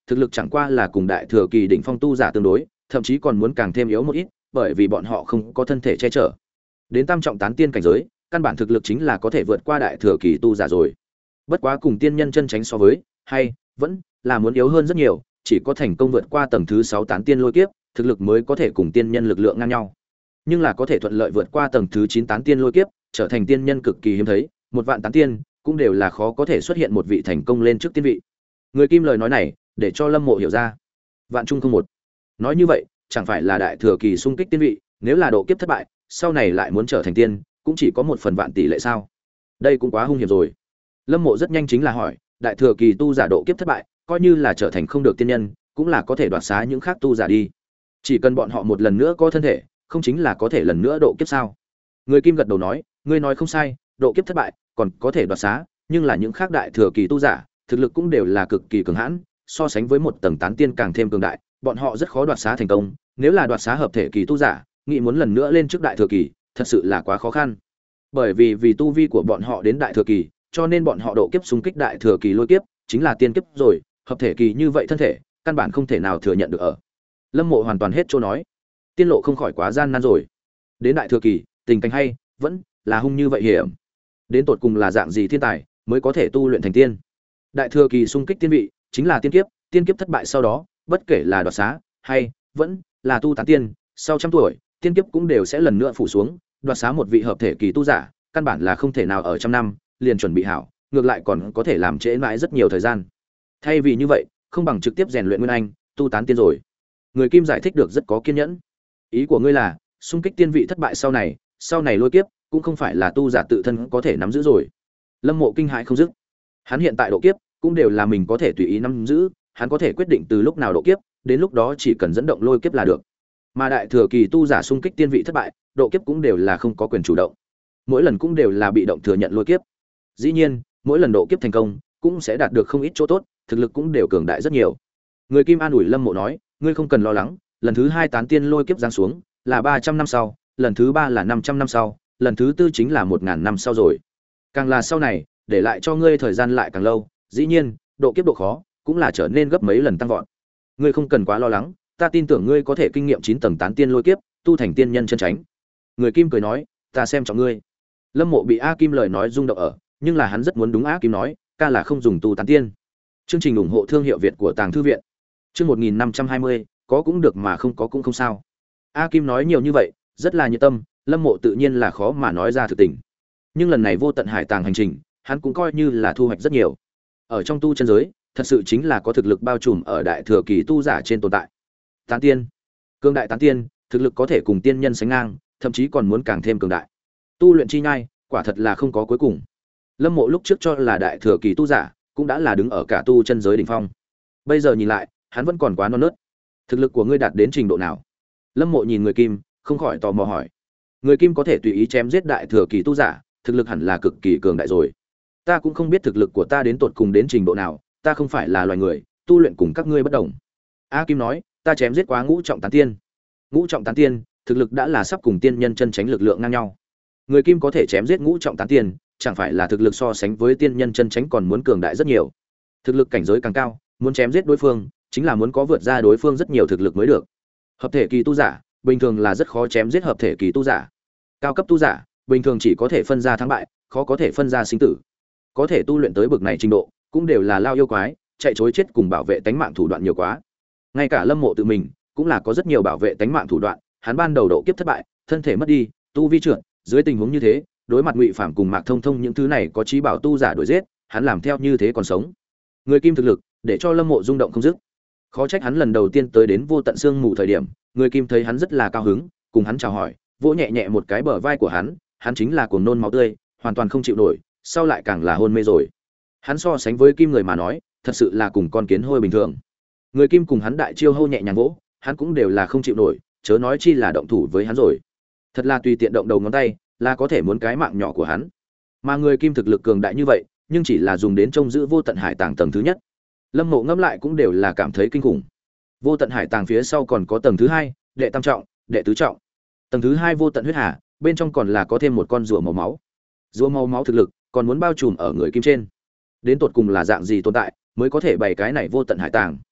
thực lực chẳng qua là cùng đại thừa kỳ đỉnh phong tu giả tương đối, thậm chí còn muốn càng thêm yếu một ít, bởi vì bọn họ không có thân thể che chở. Đến tam trọng tán tiên cảnh giới, căn bản thực lực chính là có thể vượt qua đại thừa kỳ tu giả rồi. Bất quá cùng tiên nhân chân tránh so với, hay vẫn là muốn yếu hơn rất nhiều, chỉ có thành công vượt qua tầng thứ sáu tán tiên lôi kiếp, thực lực mới có thể cùng tiên nhân lực lượng ngang nhau. Nhưng là có thể thuận lợi vượt qua tầng thứ chín tán tiên lôi kiếp, trở thành tiên nhân cực kỳ hiếm thấy, một vạn tán tiên cũng đều là khó có thể xuất hiện một vị thành công lên trước tiên vị. Người Kim lời nói này, để cho Lâm Mộ hiểu ra. Vạn trung không một. Nói như vậy, chẳng phải là đại thừa kỳ xung kích tiên vị, nếu là độ kiếp thất bại, sau này lại muốn trở thành tiên, cũng chỉ có một phần vạn tỷ lệ sao? Đây cũng quá hung hiểm rồi. Lâm Mộ rất nhanh chính là hỏi, đại thừa kỳ tu giả độ kiếp thất bại, coi như là trở thành không được tiên nhân, cũng là có thể đoạt xá những khác tu giả đi. Chỉ cần bọn họ một lần nữa có thân thể, không chính là có thể lần nữa độ kiếp sao? Người Kim gật đầu nói, ngươi nói không sai, độ kiếp thất bại, còn có thể đoạt xá, nhưng là những khác đại thừa kỳ tu giả, thực lực cũng đều là cực kỳ cường hãn, so sánh với một tầng tán tiên càng thêm cường đại, bọn họ rất khó đoạt xá thành công, nếu là đoạt xá hợp thể kỳ tu giả, nghĩ muốn lần nữa lên trước đại thừa kỳ, thật sự là quá khó khăn. Bởi vì vì tu vi của bọn họ đến đại thừa kỳ, cho nên bọn họ độ kiếp xung kích đại thừa kỳ lôi kiếp, chính là tiên kiếp rồi, hợp thể kỳ như vậy thân thể, căn bản không thể nào thừa nhận được ở. Lâm Mộ hoàn toàn hết chỗ nói, tiên lộ không khỏi quá gian nan rồi. Đến đại thừa kỳ, tình cảnh hay vẫn là hung như vậy hiểm. Đến tột cùng là dạng gì thiên tài mới có thể tu luyện thành tiên? Đại thừa kỳ xung kích tiên vị, chính là tiên kiếp, tiên kiếp thất bại sau đó, bất kể là đoạt xá hay vẫn là tu tán tiên, sau trăm tuổi, tiên kiếp cũng đều sẽ lần nữa phủ xuống, đoạt xá một vị hợp thể kỳ tu giả, căn bản là không thể nào ở trăm năm liền chuẩn bị hảo, ngược lại còn có thể làm trễ mãi rất nhiều thời gian. Thay vì như vậy, không bằng trực tiếp rèn luyện nguyên anh, tu tán tiên rồi. Người Kim giải thích được rất có kiên nhẫn. Ý của ngươi là, xung kích tiên vị thất bại sau này, sau này lôi kiếp cũng không phải là tu giả tự thân có thể nắm giữ rồi. Lâm Mộ kinh hãi không dứt. Hắn hiện tại độ kiếp cũng đều là mình có thể tùy ý nắm giữ, hắn có thể quyết định từ lúc nào độ kiếp, đến lúc đó chỉ cần dẫn động lôi kiếp là được. Mà đại thừa kỳ tu giả xung kích tiên vị thất bại, độ kiếp cũng đều là không có quyền chủ động. Mỗi lần cũng đều là bị động thừa nhận lôi kiếp. Dĩ nhiên, mỗi lần độ kiếp thành công, cũng sẽ đạt được không ít chỗ tốt, thực lực cũng đều cường đại rất nhiều. Người Kim an ủi Lâm Mộ nói, ngươi không cần lo lắng, lần thứ hai tán tiên lôi kiếp giáng xuống, là ba trăm năm sau, lần thứ ba là năm trăm năm sau, lần thứ tư chính là một ngàn năm sau rồi. Càng là sau này, để lại cho ngươi thời gian lại càng lâu, dĩ nhiên, độ kiếp độ khó cũng là trở nên gấp mấy lần tăng vọt. Ngươi không cần quá lo lắng, ta tin tưởng ngươi có thể kinh nghiệm chín tầng tán tiên lôi kiếp, tu thành tiên nhân chân chánh. Người Kim cười nói, ta xem trọng ngươi. Lâm Mộ bị A Kim lời nói rung động ở, nhưng là hắn rất muốn đúng A Kim nói, ca là không dùng tu tán tiên. Chương trình ủng hộ thương hiệu Việt của Tàng thư viện. Chương một nghìn năm trăm hai mươi, có cũng được mà không có cũng không sao. A Kim nói nhiều như vậy, rất là nhiệt tâm, Lâm Mộ tự nhiên là khó mà nói ra thực tình. Nhưng lần này vô tận hải tàng hành trình, hắn cũng coi như là thu hoạch rất nhiều. Ở trong tu chân giới, thật sự chính là có thực lực bao trùm ở đại thừa kỳ tu giả trên tồn tại. Tán tiên, cường đại tán tiên, thực lực có thể cùng tiên nhân sánh ngang, thậm chí còn muốn càng thêm cường đại. Tu luyện chi nhai, quả thật là không có cuối cùng. Lâm Mộ lúc trước cho là đại thừa kỳ tu giả, cũng đã là đứng ở cả tu chân giới đỉnh phong. Bây giờ nhìn lại, hắn vẫn còn quá non nớt. Thực lực của ngươi đạt đến trình độ nào? Lâm Mộ nhìn Người Kim, không khỏi tò mò hỏi. Người Kim có thể tùy ý chém giết đại thừa kỳ tu giả, thực lực hẳn là cực kỳ cường đại rồi. Ta cũng không biết thực lực của ta đến tột cùng đến trình độ nào, ta không phải là loài người, tu luyện cùng các ngươi bất đồng. A Kim nói, ta chém giết quá ngũ trọng tán tiên. Ngũ trọng tán tiên, thực lực đã là sắp cùng tiên nhân chân chánh lực lượng ngang nhau. Người Kim có thể chém giết ngũ trọng tán tiên, chẳng phải là thực lực so sánh với tiên nhân chân chánh còn muốn cường đại rất nhiều. Thực lực cảnh giới càng cao, muốn chém giết đối phương, chính là muốn có vượt ra đối phương rất nhiều thực lực mới được. Hợp thể kỳ tu giả, bình thường là rất khó chém giết hợp thể kỳ tu giả. Cao cấp tu giả, bình thường chỉ có thể phân ra thắng bại, khó có thể phân ra sinh tử. Có thể tu luyện tới bậc này trình độ, cũng đều là lao yêu quái, chạy trối chết cùng bảo vệ tánh mạng thủ đoạn nhiều quá. Ngay cả Lâm Mộ tự mình, cũng là có rất nhiều bảo vệ tánh mạng thủ đoạn, hắn ban đầu độ kiếp thất bại, thân thể mất đi, tu vi trượt, dưới tình huống như thế, đối mặt Ngụy Phàm cùng Mạc Thông Thông những thứ này có chí bảo tu giả đuổi giết, hắn làm theo như thế còn sống. Người Kim thực lực, để cho Lâm Mộ rung động không dứt. Khó trách hắn lần đầu tiên tới đến vô tận sương mù thời điểm, Người Kim thấy hắn rất là cao hứng, cùng hắn chào hỏi, vỗ nhẹ nhẹ một cái bờ vai của hắn, hắn chính là cuồng nôn máu tươi, hoàn toàn không chịu nổi, sau lại càng là hôn mê rồi. Hắn so sánh với Kim người mà nói, thật sự là cùng con kiến hôi bình thường. Người Kim cùng hắn đại chiêu hô nhẹ nhàng vỗ, hắn cũng đều là không chịu nổi, chớ nói chi là động thủ với hắn rồi. Thật là tùy tiện động đầu ngón tay, là có thể muốn cái mạng nhỏ của hắn. Mà Người Kim thực lực cường đại như vậy, nhưng chỉ là dùng đến trông giữ vô tận hải tàng tầng thứ nhất. Lâm Mộ ngẫm lại cũng đều là cảm thấy kinh khủng. Vô tận hải tàng phía sau còn có tầng thứ hai, đệ tam trọng, đệ tứ trọng. Tầng thứ hai vô tận huyết hà, bên trong còn là có thêm một con rùa màu máu. Rùa màu máu thực lực còn muốn bao trùm ở Người Kim trên. Đến tột cùng là dạng gì tồn tại mới có thể bày cái này vô tận hải tàng?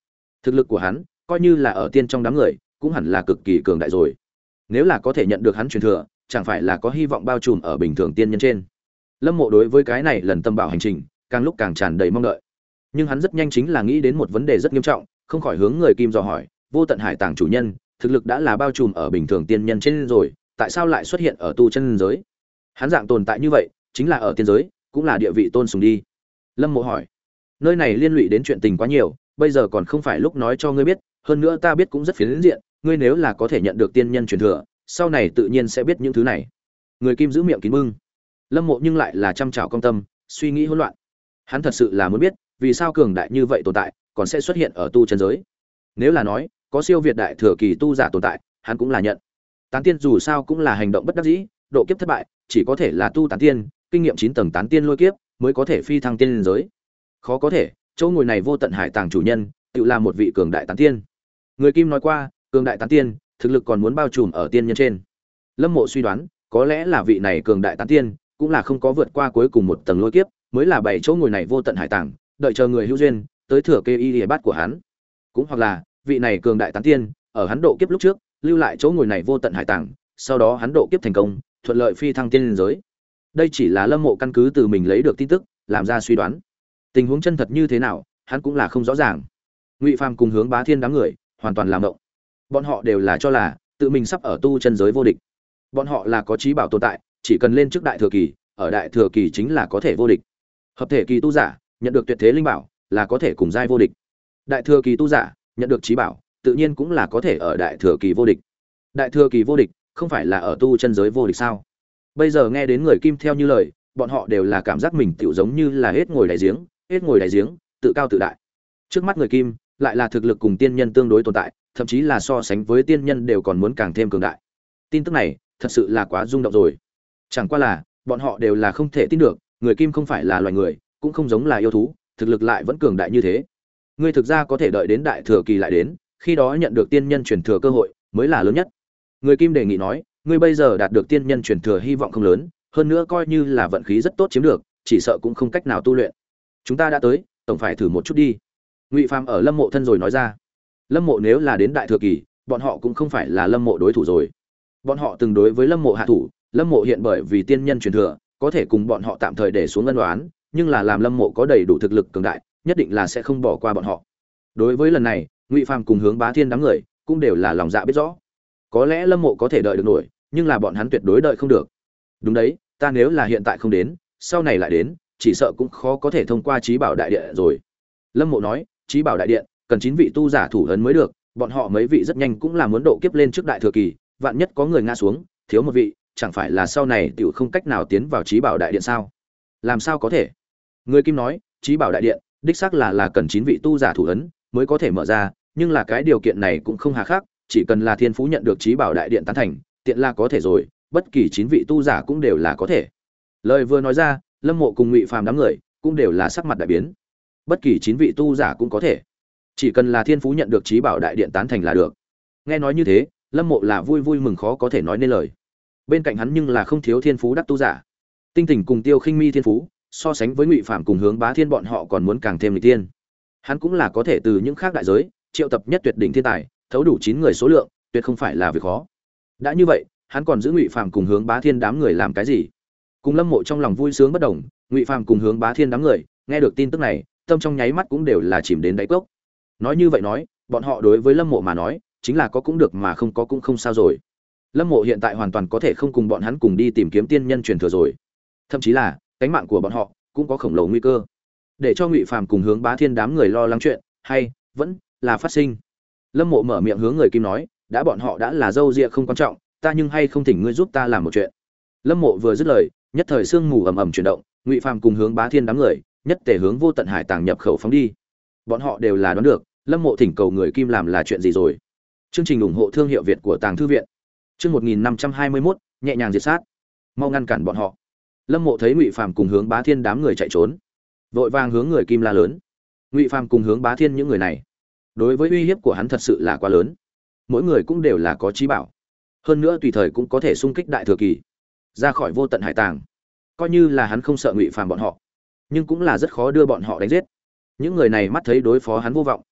thực lực của hắn coi như là ở tiên trong đám người cũng hẳn là cực kỳ cường đại rồi. Nếu là có thể nhận được hắn truyền thừa, chẳng phải là có hy vọng bao trùm ở bình thường tiên nhân trên. Lâm Mộ đối với cái này lần tâm bảo hành trình càng lúc càng tràn đầy mong đợi. Nhưng hắn rất nhanh chính là nghĩ đến một vấn đề rất nghiêm trọng, không khỏi hướng người Kim dò hỏi, Vô Tận Hải Tàng chủ nhân, thực lực đã là bao trùm ở bình thường tiên nhân trên rồi, tại sao lại xuất hiện ở tu chân giới? Hắn dạng tồn tại như vậy, chính là ở tiên giới, cũng là địa vị tôn sùng đi. Lâm Mộ hỏi. Nơi này liên lụy đến chuyện tình quá nhiều, bây giờ còn không phải lúc nói cho ngươi biết, hơn nữa ta biết cũng rất phiến diện, ngươi nếu là có thể nhận được tiên nhân truyền thừa, sau này tự nhiên sẽ biết những thứ này. Người Kim giữ miệng kín bưng. Lâm Mộ nhưng lại là chăm chảo công tâm, suy nghĩ hỗn loạn. Hắn thật sự là muốn biết, vì sao cường đại như vậy tồn tại, còn sẽ xuất hiện ở tu chân giới. Nếu là nói, có siêu việt đại thừa kỳ tu giả tồn tại, hắn cũng là nhận. Tán tiên dù sao cũng là hành động bất đắc dĩ, độ kiếp thất bại, chỉ có thể là tu tán tiên, kinh nghiệm chín tầng tán tiên lôi kiếp, mới có thể phi thăng tiên lên giới. Khó có thể, chỗ ngồi này Vô Tận Hải Tàng chủ nhân, tự là một vị cường đại tán tiên. Người Kim nói qua, cường đại tán tiên, thực lực còn muốn bao trùm ở tiên nhân trên. Lâm Mộ suy đoán, có lẽ là vị này cường đại tán tiên, cũng là không có vượt qua cuối cùng một tầng lôi kiếp, mới là bảy chỗ ngồi này Vô Tận Hải Tàng, đợi chờ người hữu duyên tới thừa kê y lìa bát của hắn. Cũng hoặc là, vị này cường đại tán tiên, ở hắn độ kiếp lúc trước, lưu lại chỗ ngồi này Vô Tận Hải Tàng, sau đó hắn độ kiếp thành công, thuận lợi phi thăng tiên lên giới. Đây chỉ là Lâm Mộ căn cứ từ mình lấy được tin tức, làm ra suy đoán. Tình huống chân thật như thế nào, hắn cũng là không rõ ràng. Ngụy Phàm cùng Hướng Bá Thiên đám người, hoàn toàn làm động. Bọn họ đều là cho là tự mình sắp ở tu chân giới vô địch. Bọn họ là có trí bảo tồn tại, chỉ cần lên trước đại thừa kỳ, ở đại thừa kỳ chính là có thể vô địch. Hợp thể kỳ tu giả, nhận được tuyệt thế linh bảo, là có thể cùng giai vô địch. Đại thừa kỳ tu giả, nhận được trí bảo, tự nhiên cũng là có thể ở đại thừa kỳ vô địch. Đại thừa kỳ vô địch, không phải là ở tu chân giới vô địch sao? Bây giờ nghe đến người Kim theo như lời, bọn họ đều là cảm giác mình tựu giống như là hết ngồi đáy giếng, hết ngồi đáy giếng, tự cao tự đại. Trước mắt người Kim, lại là thực lực cùng tiên nhân tương đối tồn tại, thậm chí là so sánh với tiên nhân đều còn muốn càng thêm cường đại. Tin tức này, thật sự là quá rung động rồi. Chẳng qua là, bọn họ đều là không thể tin được, người Kim không phải là loài người, cũng không giống là yêu thú, thực lực lại vẫn cường đại như thế. Ngươi thực ra có thể đợi đến đại thừa kỳ lại đến, khi đó nhận được tiên nhân truyền thừa cơ hội, mới là lớn nhất. Người Kim đề nghị nói, ngươi bây giờ đạt được tiên nhân truyền thừa hy vọng không lớn, hơn nữa coi như là vận khí rất tốt chiếm được, chỉ sợ cũng không cách nào tu luyện. Chúng ta đã tới, tổng phải thử một chút đi. Ngụy Phàm ở Lâm Mộ thân rồi nói ra. Lâm Mộ nếu là đến đại thừa kỳ, bọn họ cũng không phải là Lâm Mộ đối thủ rồi. Bọn họ từng đối với Lâm Mộ hạ thủ, Lâm Mộ hiện bởi vì tiên nhân truyền thừa, có thể cùng bọn họ tạm thời để xuống ân oán, nhưng là làm Lâm Mộ có đầy đủ thực lực cường đại, nhất định là sẽ không bỏ qua bọn họ. Đối với lần này, Ngụy Phàm cùng Hướng Bá Thiên đám người cũng đều là lòng dạ biết rõ. Có lẽ Lâm Mộ có thể đợi được nổi, nhưng là bọn hắn tuyệt đối đợi không được. Đúng đấy, ta nếu là hiện tại không đến, sau này lại đến, chỉ sợ cũng khó có thể thông qua Chí Bảo Đại Điện rồi. Lâm Mộ nói, Chí Bảo Đại Điện cần chín vị tu giả thủ ấn mới được, bọn họ mấy vị rất nhanh cũng là muốn độ kiếp lên trước đại thừa kỳ, vạn nhất có người ngã xuống, thiếu một vị, chẳng phải là sau này tiểu không cách nào tiến vào Chí Bảo Đại Điện sao? Làm sao có thể? Người Kim nói, Chí Bảo Đại Điện, đích xác là là cần chín vị tu giả thủ ấn mới có thể mở ra, nhưng là cái điều kiện này cũng không hà khắc, chỉ cần là thiên phú nhận được Chí Bảo Đại Điện tán thành, tiện là có thể rồi, bất kỳ chín vị tu giả cũng đều là có thể. Lời vừa nói ra, Lâm Mộ cùng Ngụy Phàm đám người cũng đều là sắc mặt đại biến. Bất kỳ chín vị tu giả cũng có thể, chỉ cần là thiên phú nhận được Chí Bảo Đại Điện tán thành là được. Nghe nói như thế, Lâm Mộ là vui vui mừng khó có thể nói nên lời. Bên cạnh hắn nhưng là không thiếu thiên phú đắc tu giả. Tinh Tỉnh cùng Tiêu Khinh Mi thiên phú, so sánh với Ngụy Phàm cùng Hướng Bá Thiên bọn họ còn muốn càng thêm nghịch tiên. Hắn cũng là có thể từ những khác đại giới, triệu tập nhất tuyệt đỉnh thiên tài, thấu đủ chín người số lượng, tuyệt không phải là việc khó. Đã như vậy, hắn còn giữ Ngụy Phàm cùng Hướng Bá Thiên đám người làm cái gì? Cùng Lâm Mộ trong lòng vui sướng bất đồng, Ngụy Phàm cùng Hướng Bá Thiên đám người, nghe được tin tức này, tâm trong nháy mắt cũng đều là chìm đến đáy cốc. Nói như vậy nói, bọn họ đối với Lâm Mộ mà nói, chính là có cũng được mà không có cũng không sao rồi. Lâm Mộ hiện tại hoàn toàn có thể không cùng bọn hắn cùng đi tìm kiếm tiên nhân truyền thừa rồi. Thậm chí là, cánh mạng của bọn họ cũng có khổng lồ nguy cơ. Để cho Ngụy Phàm cùng Hướng Bá Thiên đám người lo lắng chuyện, hay vẫn là phát sinh. Lâm Mộ mở miệng hướng người Kim nói, đã bọn họ đã là dâu ria không quan trọng, ta nhưng hay không thỉnh ngươi giúp ta làm một chuyện. Lâm Mộ vừa dứt lời, nhất thời sương mù ầm ầm chuyển động, Ngụy Phàm cùng Hướng Bá Thiên đám người, nhất tề hướng Vô Tận Hải Tàng nhập khẩu phóng đi. Bọn họ đều là đoán được, Lâm Mộ thỉnh cầu người Kim làm là chuyện gì rồi. Chương trình ủng hộ thương hiệu Việt của Tàng Thư viện. Chương một nghìn năm trăm hai mươi mốt, nhẹ nhàng diệt sát. Mau ngăn cản bọn họ. Lâm Mộ thấy Ngụy Phàm cùng Hướng Bá Thiên đám người chạy trốn, vội vàng hướng người Kim la lớn. Ngụy Phàm cùng Hướng Bá Thiên những người này, đối với uy hiếp của hắn thật sự là quá lớn. Mỗi người cũng đều là có chí bảo, hơn nữa tùy thời cũng có thể xung kích đại thừa kỳ, ra khỏi Vô Tận Hải Tàng. Coi như là hắn không sợ Ngụy Phàm bọn họ, nhưng cũng là rất khó đưa bọn họ đánh giết. Những người này mắt thấy đối phó hắn vô vọng,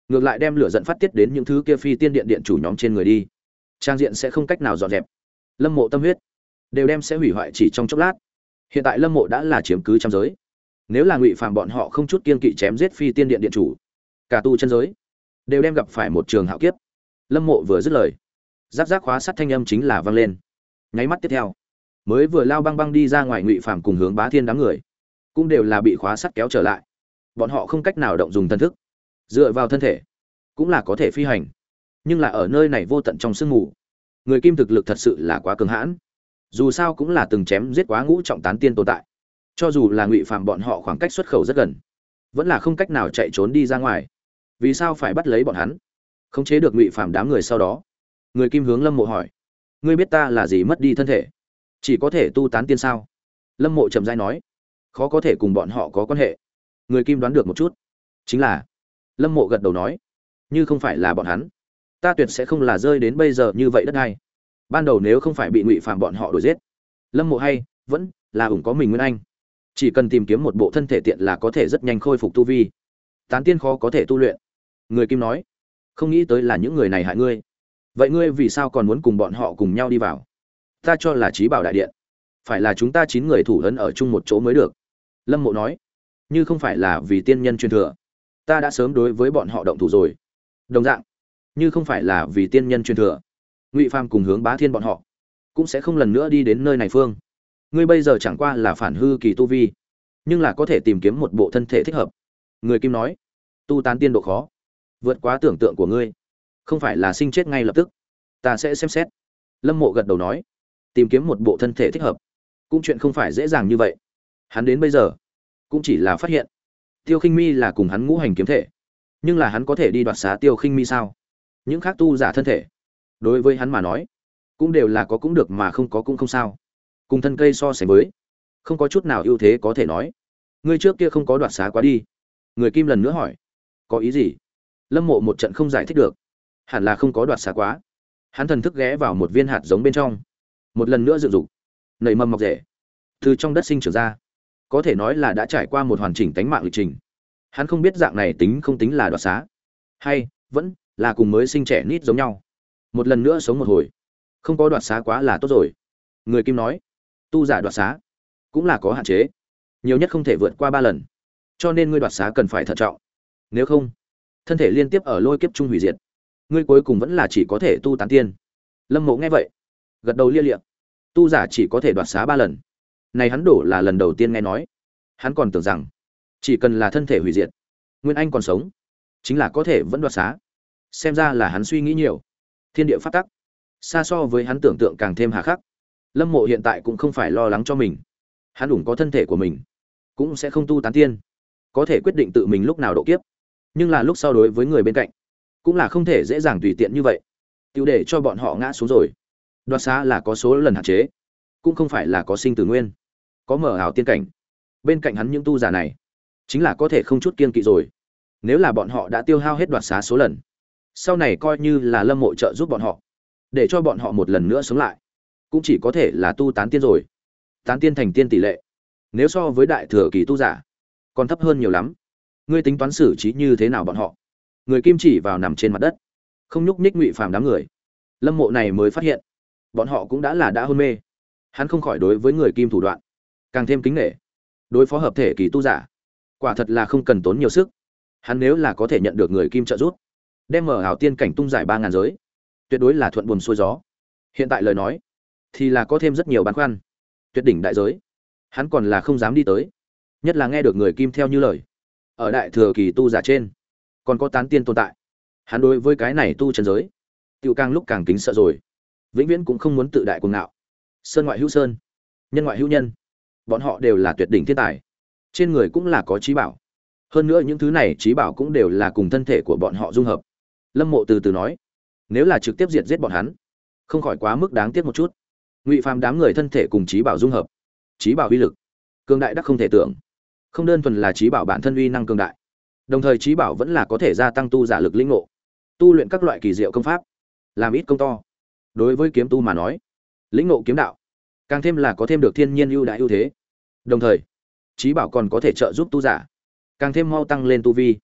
ngược lại đem lửa giận phát tiết đến những thứ kia phi tiên điện điện chủ nhóm trên người đi, trang diện sẽ không cách nào dọn dẹp. Lâm Mộ tâm huyết đều đem sẽ hủy hoại chỉ trong chốc lát. Hiện tại Lâm Mộ đã là chiếm cứ trăm giới, nếu là Ngụy Phàm bọn họ không chút kiên kỵ chém giết phi tiên điện điện chủ, cả tu chân giới đều đem gặp phải một trường hạo kiếp. Lâm Mộ vừa dứt lời, giáp giáp khóa sắt thanh âm chính là vang lên. Nháy mắt tiếp theo, mới vừa lao băng băng đi ra ngoài Ngụy Phàm cùng Hướng Bá Thiên đám người, cũng đều là bị khóa sắt kéo trở lại. Bọn họ không cách nào động dùng thân thức, dựa vào thân thể cũng là có thể phi hành, nhưng là ở nơi này vô tận trong sương mù, người kim thực lực thật sự là quá cường hãn. Dù sao cũng là từng chém giết quá ngũ trọng tán tiên tồn tại, cho dù là Ngụy Phàm bọn họ khoảng cách xuất khẩu rất gần, vẫn là không cách nào chạy trốn đi ra ngoài. Vì sao phải bắt lấy bọn hắn, khống chế được Ngụy Phàm đám người? Sau đó người kim hướng Lâm Mộ hỏi: ngươi biết ta là gì mất đi thân thể, chỉ có thể tu tán tiên sao? Lâm Mộ trầm rãi nói: khó có thể cùng bọn họ có quan hệ. Người kim đoán được một chút, chính là Lâm Mộ gật đầu nói: như không phải là bọn hắn, ta tuyệt sẽ không là rơi đến bây giờ như vậy đất này. Ban đầu nếu không phải bị Ngụy Phàm bọn họ đuổi giết, Lâm Mộ hay vẫn là ủng có mình Nguyên Anh, chỉ cần tìm kiếm một bộ thân thể tiện là có thể rất nhanh khôi phục tu vi. Tán tiên khó có thể tu luyện. Người kim nói: không nghĩ tới là những người này hại ngươi. Vậy ngươi vì sao còn muốn cùng bọn họ cùng nhau đi vào? Ta cho là Chí Bảo đại điện, phải là chúng ta chín người thủ ấn ở chung một chỗ mới được. Lâm Mộ nói: như không phải là vì tiên nhân truyền thừa, ta đã sớm đối với bọn họ động thủ rồi. Đồng dạng, như không phải là vì tiên nhân truyền thừa, Ngụy Phàm cùng Hướng Bá Thiên bọn họ cũng sẽ không lần nữa đi đến nơi này phương. Ngươi bây giờ chẳng qua là phản hư kỳ tu vi, nhưng là có thể tìm kiếm một bộ thân thể thích hợp. Người kim nói: tu tán tiên độ khó vượt quá tưởng tượng của ngươi, không phải là sinh chết ngay lập tức. Ta sẽ xem xét. Lâm Mộ gật đầu nói: tìm kiếm một bộ thân thể thích hợp cũng chuyện không phải dễ dàng như vậy. Hắn đến bây giờ cũng chỉ là phát hiện Tiêu Khinh Mi là cùng hắn ngũ hành kiếm thể, nhưng là hắn có thể đi đoạt xá Tiêu Khinh Mi sao? Những khác tu giả thân thể, đối với hắn mà nói, cũng đều là có cũng được mà không có cũng không sao. Cùng thân cây so sánh với, không có chút nào ưu thế có thể nói. Ngươi trước kia không có đoạt xá quá đi. Người kim lần nữa hỏi: có ý gì? Lâm Mộ một trận không giải thích được. Hẳn là không có đoạt xá quá. Hắn thần thức ghé vào một viên hạt giống bên trong, một lần nữa dựng dục, nảy mầm mọc rễ, từ trong đất sinh trưởng ra. Có thể nói là đã trải qua một hoàn chỉnh tánh mạng lịch trình. Hắn không biết dạng này tính không tính là đoạt xá, hay vẫn là cùng mới sinh trẻ nít giống nhau, một lần nữa sống một hồi. Không có đoạt xá quá là tốt rồi. Người kim nói: tu giả đoạt xá cũng là có hạn chế, nhiều nhất không thể vượt qua ba lần, cho nên ngươi đoạt xá cần phải thận trọng. Nếu không, thân thể liên tiếp ở lôi kiếp chung hủy diệt, ngươi cuối cùng vẫn là chỉ có thể tu tán tiên. Lâm Mộ nghe vậy, gật đầu lia lịa. Tu giả chỉ có thể đoạt xá ba lần, này hắn đổ là lần đầu tiên nghe nói. Hắn còn tưởng rằng chỉ cần là thân thể hủy diệt, Nguyên Anh còn sống, chính là có thể vẫn đoạt xá. Xem ra là hắn suy nghĩ nhiều. Thiên địa pháp tắc xa so với hắn tưởng tượng càng thêm hà khắc. Lâm Mộ hiện tại cũng không phải lo lắng cho mình, hắn đủ có thân thể của mình, cũng sẽ không tu tán tiên, có thể quyết định tự mình lúc nào độ kiếp. Nhưng là lúc sau đối với người bên cạnh, cũng là không thể dễ dàng tùy tiện như vậy, tiêu để cho bọn họ ngã xuống rồi. Đoạt xá là có số lần hạn chế, cũng không phải là có sinh tử nguyên, có mở ảo tiên cảnh. Bên cạnh hắn những tu giả này, chính là có thể không chút kiên kỵ rồi. Nếu là bọn họ đã tiêu hao hết đoạt xá số lần, sau này coi như là Lâm Mộ trợ giúp bọn họ, để cho bọn họ một lần nữa sống lại, cũng chỉ có thể là tu tán tiên rồi. Tán tiên thành tiên tỷ lệ, nếu so với đại thừa kỳ tu giả, còn thấp hơn nhiều lắm. Ngươi tính toán xử trí như thế nào bọn họ? Người kim chỉ vào nằm trên mặt đất, không nhúc nhích Ngụy Phàm đám người. Lâm Mộ này mới phát hiện, bọn họ cũng đã là đã hôn mê. Hắn không khỏi đối với người kim thủ đoạn càng thêm kính nể. Đối phó hợp thể kỳ tu giả, quả thật là không cần tốn nhiều sức. Hắn nếu là có thể nhận được người kim trợ giúp, đem mở ảo tiên cảnh tung giải ba ngàn giới, tuyệt đối là thuận buồm xuôi gió. Hiện tại lời nói thì là có thêm rất nhiều băn khoăn. Tuyệt đỉnh đại giới, hắn còn là không dám đi tới. Nhất là nghe được người kim theo như lời, ở đại thừa kỳ tu giả trên còn có tán tiên tồn tại, hắn đối với cái này tu chân giới tiêu càng lúc càng kính sợ rồi. Vĩnh viễn cũng không muốn tự đại cuồng ngạo. Sơn ngoại hữu sơn, nhân ngoại hữu nhân, bọn họ đều là tuyệt đỉnh thiên tài, trên người cũng là có trí bảo. Hơn nữa những thứ này trí bảo cũng đều là cùng thân thể của bọn họ dung hợp. Lâm Mộ từ từ nói: nếu là trực tiếp diệt giết bọn hắn, không khỏi quá mức đáng tiếc một chút. Ngụy Phàm đám người thân thể cùng trí bảo dung hợp, trí bảo uy lực cường đại đắc không thể tưởng. Không đơn thuần là trí bảo bản thân uy năng cường đại, đồng thời trí bảo vẫn là có thể gia tăng tu giả lực linh ngộ, tu luyện các loại kỳ diệu công pháp, làm ít công to. Đối với kiếm tu mà nói, lĩnh ngộ kiếm đạo càng thêm là có thêm được thiên nhiên ưu đãi ưu thế. Đồng thời, trí bảo còn có thể trợ giúp tu giả càng thêm mau tăng lên tu vi.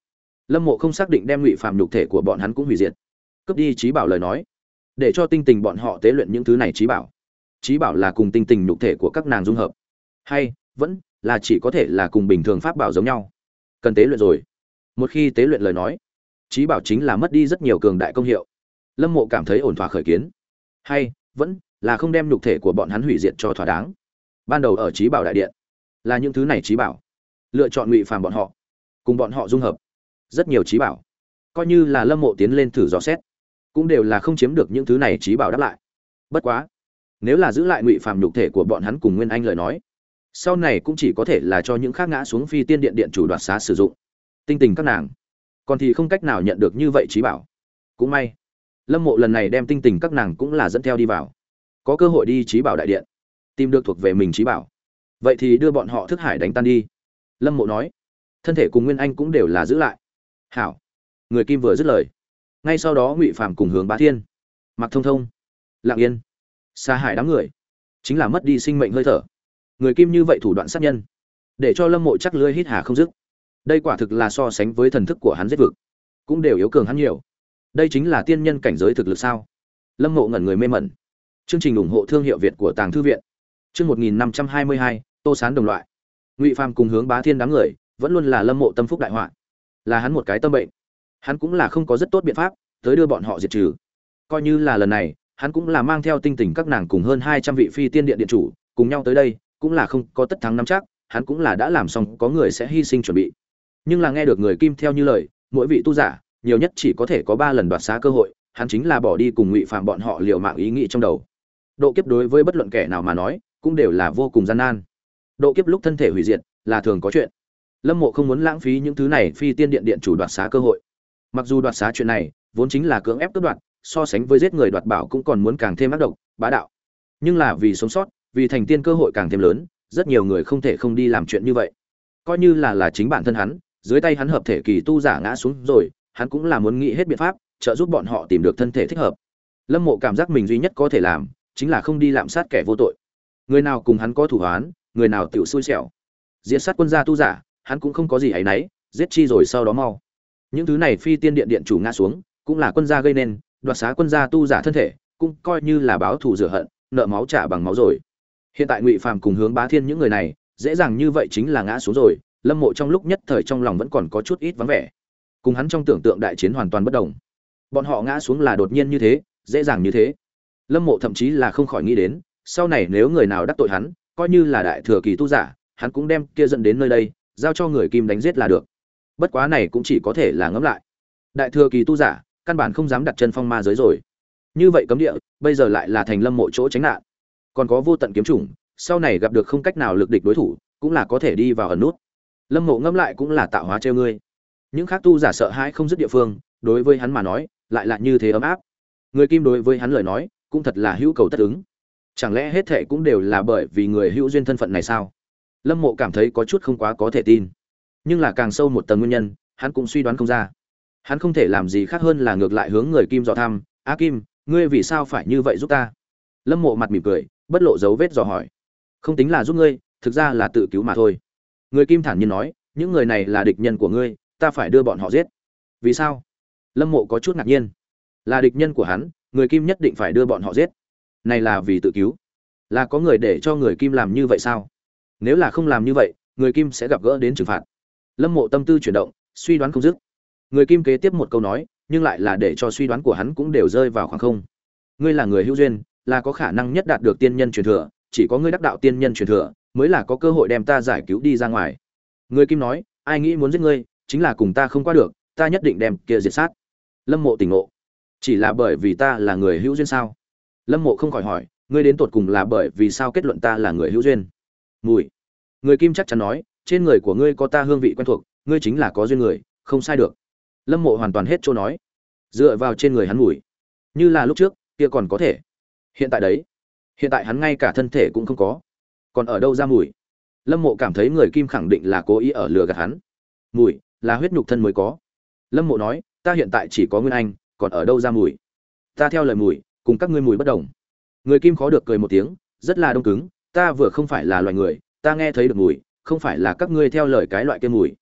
Lâm Mộ không xác định đem Ngụy Phàm nhục thể của bọn hắn cũng hủy diệt. Cướp đi trí bảo lời nói, để cho tinh tình bọn họ tế luyện những thứ này trí bảo. Trí bảo là cùng tinh tình nhục thể của các nàng dung hợp, hay vẫn là chỉ có thể là cùng bình thường pháp bảo giống nhau. Cần tế luyện rồi. Một khi tế luyện lời nói, trí bảo chính là mất đi rất nhiều cường đại công hiệu. Lâm Mộ cảm thấy ổn thỏa khởi kiến, hay vẫn là không đem nhục thể của bọn hắn hủy diệt cho thỏa đáng. Ban đầu ở trí bảo đại điện, là những thứ này trí bảo lựa chọn Ngụy Phàm bọn họ, cùng bọn họ dung hợp. Rất nhiều trí bảo, coi như là Lâm Mộ tiến lên thử dò xét, cũng đều là không chiếm được những thứ này trí bảo đáp lại. Bất quá, nếu là giữ lại Ngụy Phàm nhục thể của bọn hắn cùng Nguyên Anh lời nói, sau này cũng chỉ có thể là cho những khác ngã xuống phi tiên điện điện chủ đoạt xá sử dụng. Tinh tình các nàng, còn thì không cách nào nhận được như vậy trí bảo. Cũng may, Lâm Mộ lần này đem tinh tình các nàng cũng là dẫn theo đi vào, có cơ hội đi trí bảo đại điện, tìm được thuộc về mình trí bảo. Vậy thì đưa bọn họ thức hải đánh tan đi. Lâm Mộ nói, thân thể cùng Nguyên Anh cũng đều là giữ lại. Hảo. Người Kim vừa dứt lời, ngay sau đó Ngụy Phàm cùng Hướng Bá Thiên, Mặc Thông Thông, Lặng Yên, Sa Hải đám người, chính là mất đi sinh mệnh hơi thở. Người Kim như vậy thủ đoạn sát nhân, để cho Lâm Mộ chắc lưỡi hít hà không dứt. Đây quả thực là so sánh với thần thức của hắn giết vực, cũng đều yếu cường hắn nhiều. Đây chính là tiên nhân cảnh giới thực lực sao? Lâm Mộ ngẩn người mê mẩn. Chương trình ủng hộ thương hiệu Việt của Tàng Thư viện. Chương một nghìn năm trăm hai mươi hai, Tô Sán đồng loại. Ngụy Phàm cùng Hướng Bá Thiên đám người, vẫn luôn là Lâm Mộ tâm phúc đại họa. Là hắn một cái tâm bệnh. Hắn cũng là không có rất tốt biện pháp tới đưa bọn họ diệt trừ. Coi như là lần này, hắn cũng là mang theo tinh tình các nàng cùng hơn hai trăm vị phi tiên điện điện chủ, cùng nhau tới đây, cũng là không có tất thắng nắm chắc, hắn cũng là đã làm xong có người sẽ hy sinh chuẩn bị. Nhưng là nghe được người Kim theo như lời, mỗi vị tu giả, nhiều nhất chỉ có thể có ba lần đoạt xá cơ hội, hắn chính là bỏ đi cùng Ngụy Phàm bọn họ liều mạng ý nghĩ trong đầu. Độ kiếp đối với bất luận kẻ nào mà nói, cũng đều là vô cùng gian nan. Độ kiếp lúc thân thể hủy diệt, là thường có chuyện. Lâm Mộ không muốn lãng phí những thứ này phi tiên điện điện chủ đoạt xá cơ hội. Mặc dù đoạt xá chuyện này vốn chính là cưỡng ép cướp đoạt, so sánh với giết người đoạt bảo cũng còn muốn càng thêm ác độc, bá đạo. Nhưng là vì sống sót, vì thành tiên cơ hội càng thêm lớn, rất nhiều người không thể không đi làm chuyện như vậy. Coi như là là chính bản thân hắn, dưới tay hắn hợp thể kỳ tu giả ngã xuống rồi, hắn cũng là muốn nghĩ hết biện pháp, trợ giúp bọn họ tìm được thân thể thích hợp. Lâm Mộ cảm giác mình duy nhất có thể làm, chính là không đi lạm sát kẻ vô tội. Người nào cùng hắn có thủ oán, người nào tiểu xui xẻo. Diệt sát quân gia tu giả, hắn cũng không có gì ấy nấy, giết chi rồi sau đó mau. Những thứ này phi tiên điện điện chủ ngã xuống, cũng là quân gia gây nên, đoạt xá quân gia tu giả thân thể, cũng coi như là báo thù rửa hận, nợ máu trả bằng máu rồi. Hiện tại Ngụy Phàm cùng Hướng Bá Thiên những người này, dễ dàng như vậy chính là ngã xuống rồi, Lâm Mộ trong lúc nhất thời trong lòng vẫn còn có chút ít vắng vẻ. Cùng hắn trong tưởng tượng đại chiến hoàn toàn bất đồng. Bọn họ ngã xuống là đột nhiên như thế, dễ dàng như thế. Lâm Mộ thậm chí là không khỏi nghĩ đến, sau này nếu người nào đắc tội hắn, coi như là đại thừa kỳ tu giả, hắn cũng đem kia dẫn đến nơi đây, giao cho người Kim đánh giết là được. Bất quá này cũng chỉ có thể là ngẫm lại. Đại thừa kỳ tu giả, căn bản không dám đặt chân phong ma giới rồi. Như vậy cấm địa, bây giờ lại là thành Lâm Mộ chỗ tránh nạn. Còn có vô tận kiếm chủng, sau này gặp được không cách nào lực địch đối thủ, cũng là có thể đi vào ẩn nút. Lâm Mộ ngẫm lại cũng là tạo hóa trêu ngươi. Những khác tu giả sợ hãi không dứt địa phương, đối với hắn mà nói, lại là như thế ấm áp. Người Kim đối với hắn lời nói, cũng thật là hữu cầu tất ứng. Chẳng lẽ hết thệ cũng đều là bởi vì người hữu duyên thân phận này sao? Lâm Mộ cảm thấy có chút không quá có thể tin. Nhưng là càng sâu một tầng nguyên nhân, hắn cũng suy đoán không ra. Hắn không thể làm gì khác hơn là ngược lại hướng người Kim dò thăm, "A Kim, ngươi vì sao phải như vậy giúp ta?" Lâm Mộ mặt mỉm cười, bất lộ dấu vết dò hỏi. "Không tính là giúp ngươi, thực ra là tự cứu mà thôi." Người Kim thản nhiên nói, "Những người này là địch nhân của ngươi, ta phải đưa bọn họ giết." "Vì sao?" Lâm Mộ có chút ngạc nhiên. Là địch nhân của hắn, người Kim nhất định phải đưa bọn họ giết. Này là vì tự cứu? Là có người để cho người Kim làm như vậy sao? Nếu là không làm như vậy, người Kim sẽ gặp gỡ đến trừng phạt. Lâm Mộ tâm tư chuyển động, suy đoán không dứt. Người Kim kế tiếp một câu nói, nhưng lại là để cho suy đoán của hắn cũng đều rơi vào khoảng không. Ngươi là người hữu duyên, là có khả năng nhất đạt được tiên nhân truyền thừa, chỉ có ngươi đắc đạo tiên nhân truyền thừa, mới là có cơ hội đem ta giải cứu đi ra ngoài. Người Kim nói, ai nghĩ muốn giết ngươi, chính là cùng ta không qua được, ta nhất định đem kia diệt sát. Lâm Mộ tỉnh ngộ. Chỉ là bởi vì ta là người hữu duyên sao? Lâm Mộ không khỏi hỏi, ngươi đến tột cùng là bởi vì sao kết luận ta là người hữu duyên? Mùi. Người Kim chắc chắn nói, trên người của ngươi có ta hương vị quen thuộc, ngươi chính là có duyên người, không sai được. Lâm Mộ hoàn toàn hết chỗ nói. Dựa vào trên người hắn mùi, như là lúc trước, kia còn có thể. Hiện tại đấy, hiện tại hắn ngay cả thân thể cũng không có, còn ở đâu ra mùi? Lâm Mộ cảm thấy người Kim khẳng định là cố ý ở lừa gạt hắn. Mùi là huyết nhục thân mới có. Lâm Mộ nói, ta hiện tại chỉ có nguyên anh, còn ở đâu ra mùi? Ta theo lời mùi, cùng các ngươi mùi bất đồng. Người Kim khó được cười một tiếng, rất là đông cứng, ta vừa không phải là loài người, ta nghe thấy được mùi, không phải là các ngươi theo lời cái loại kia mùi.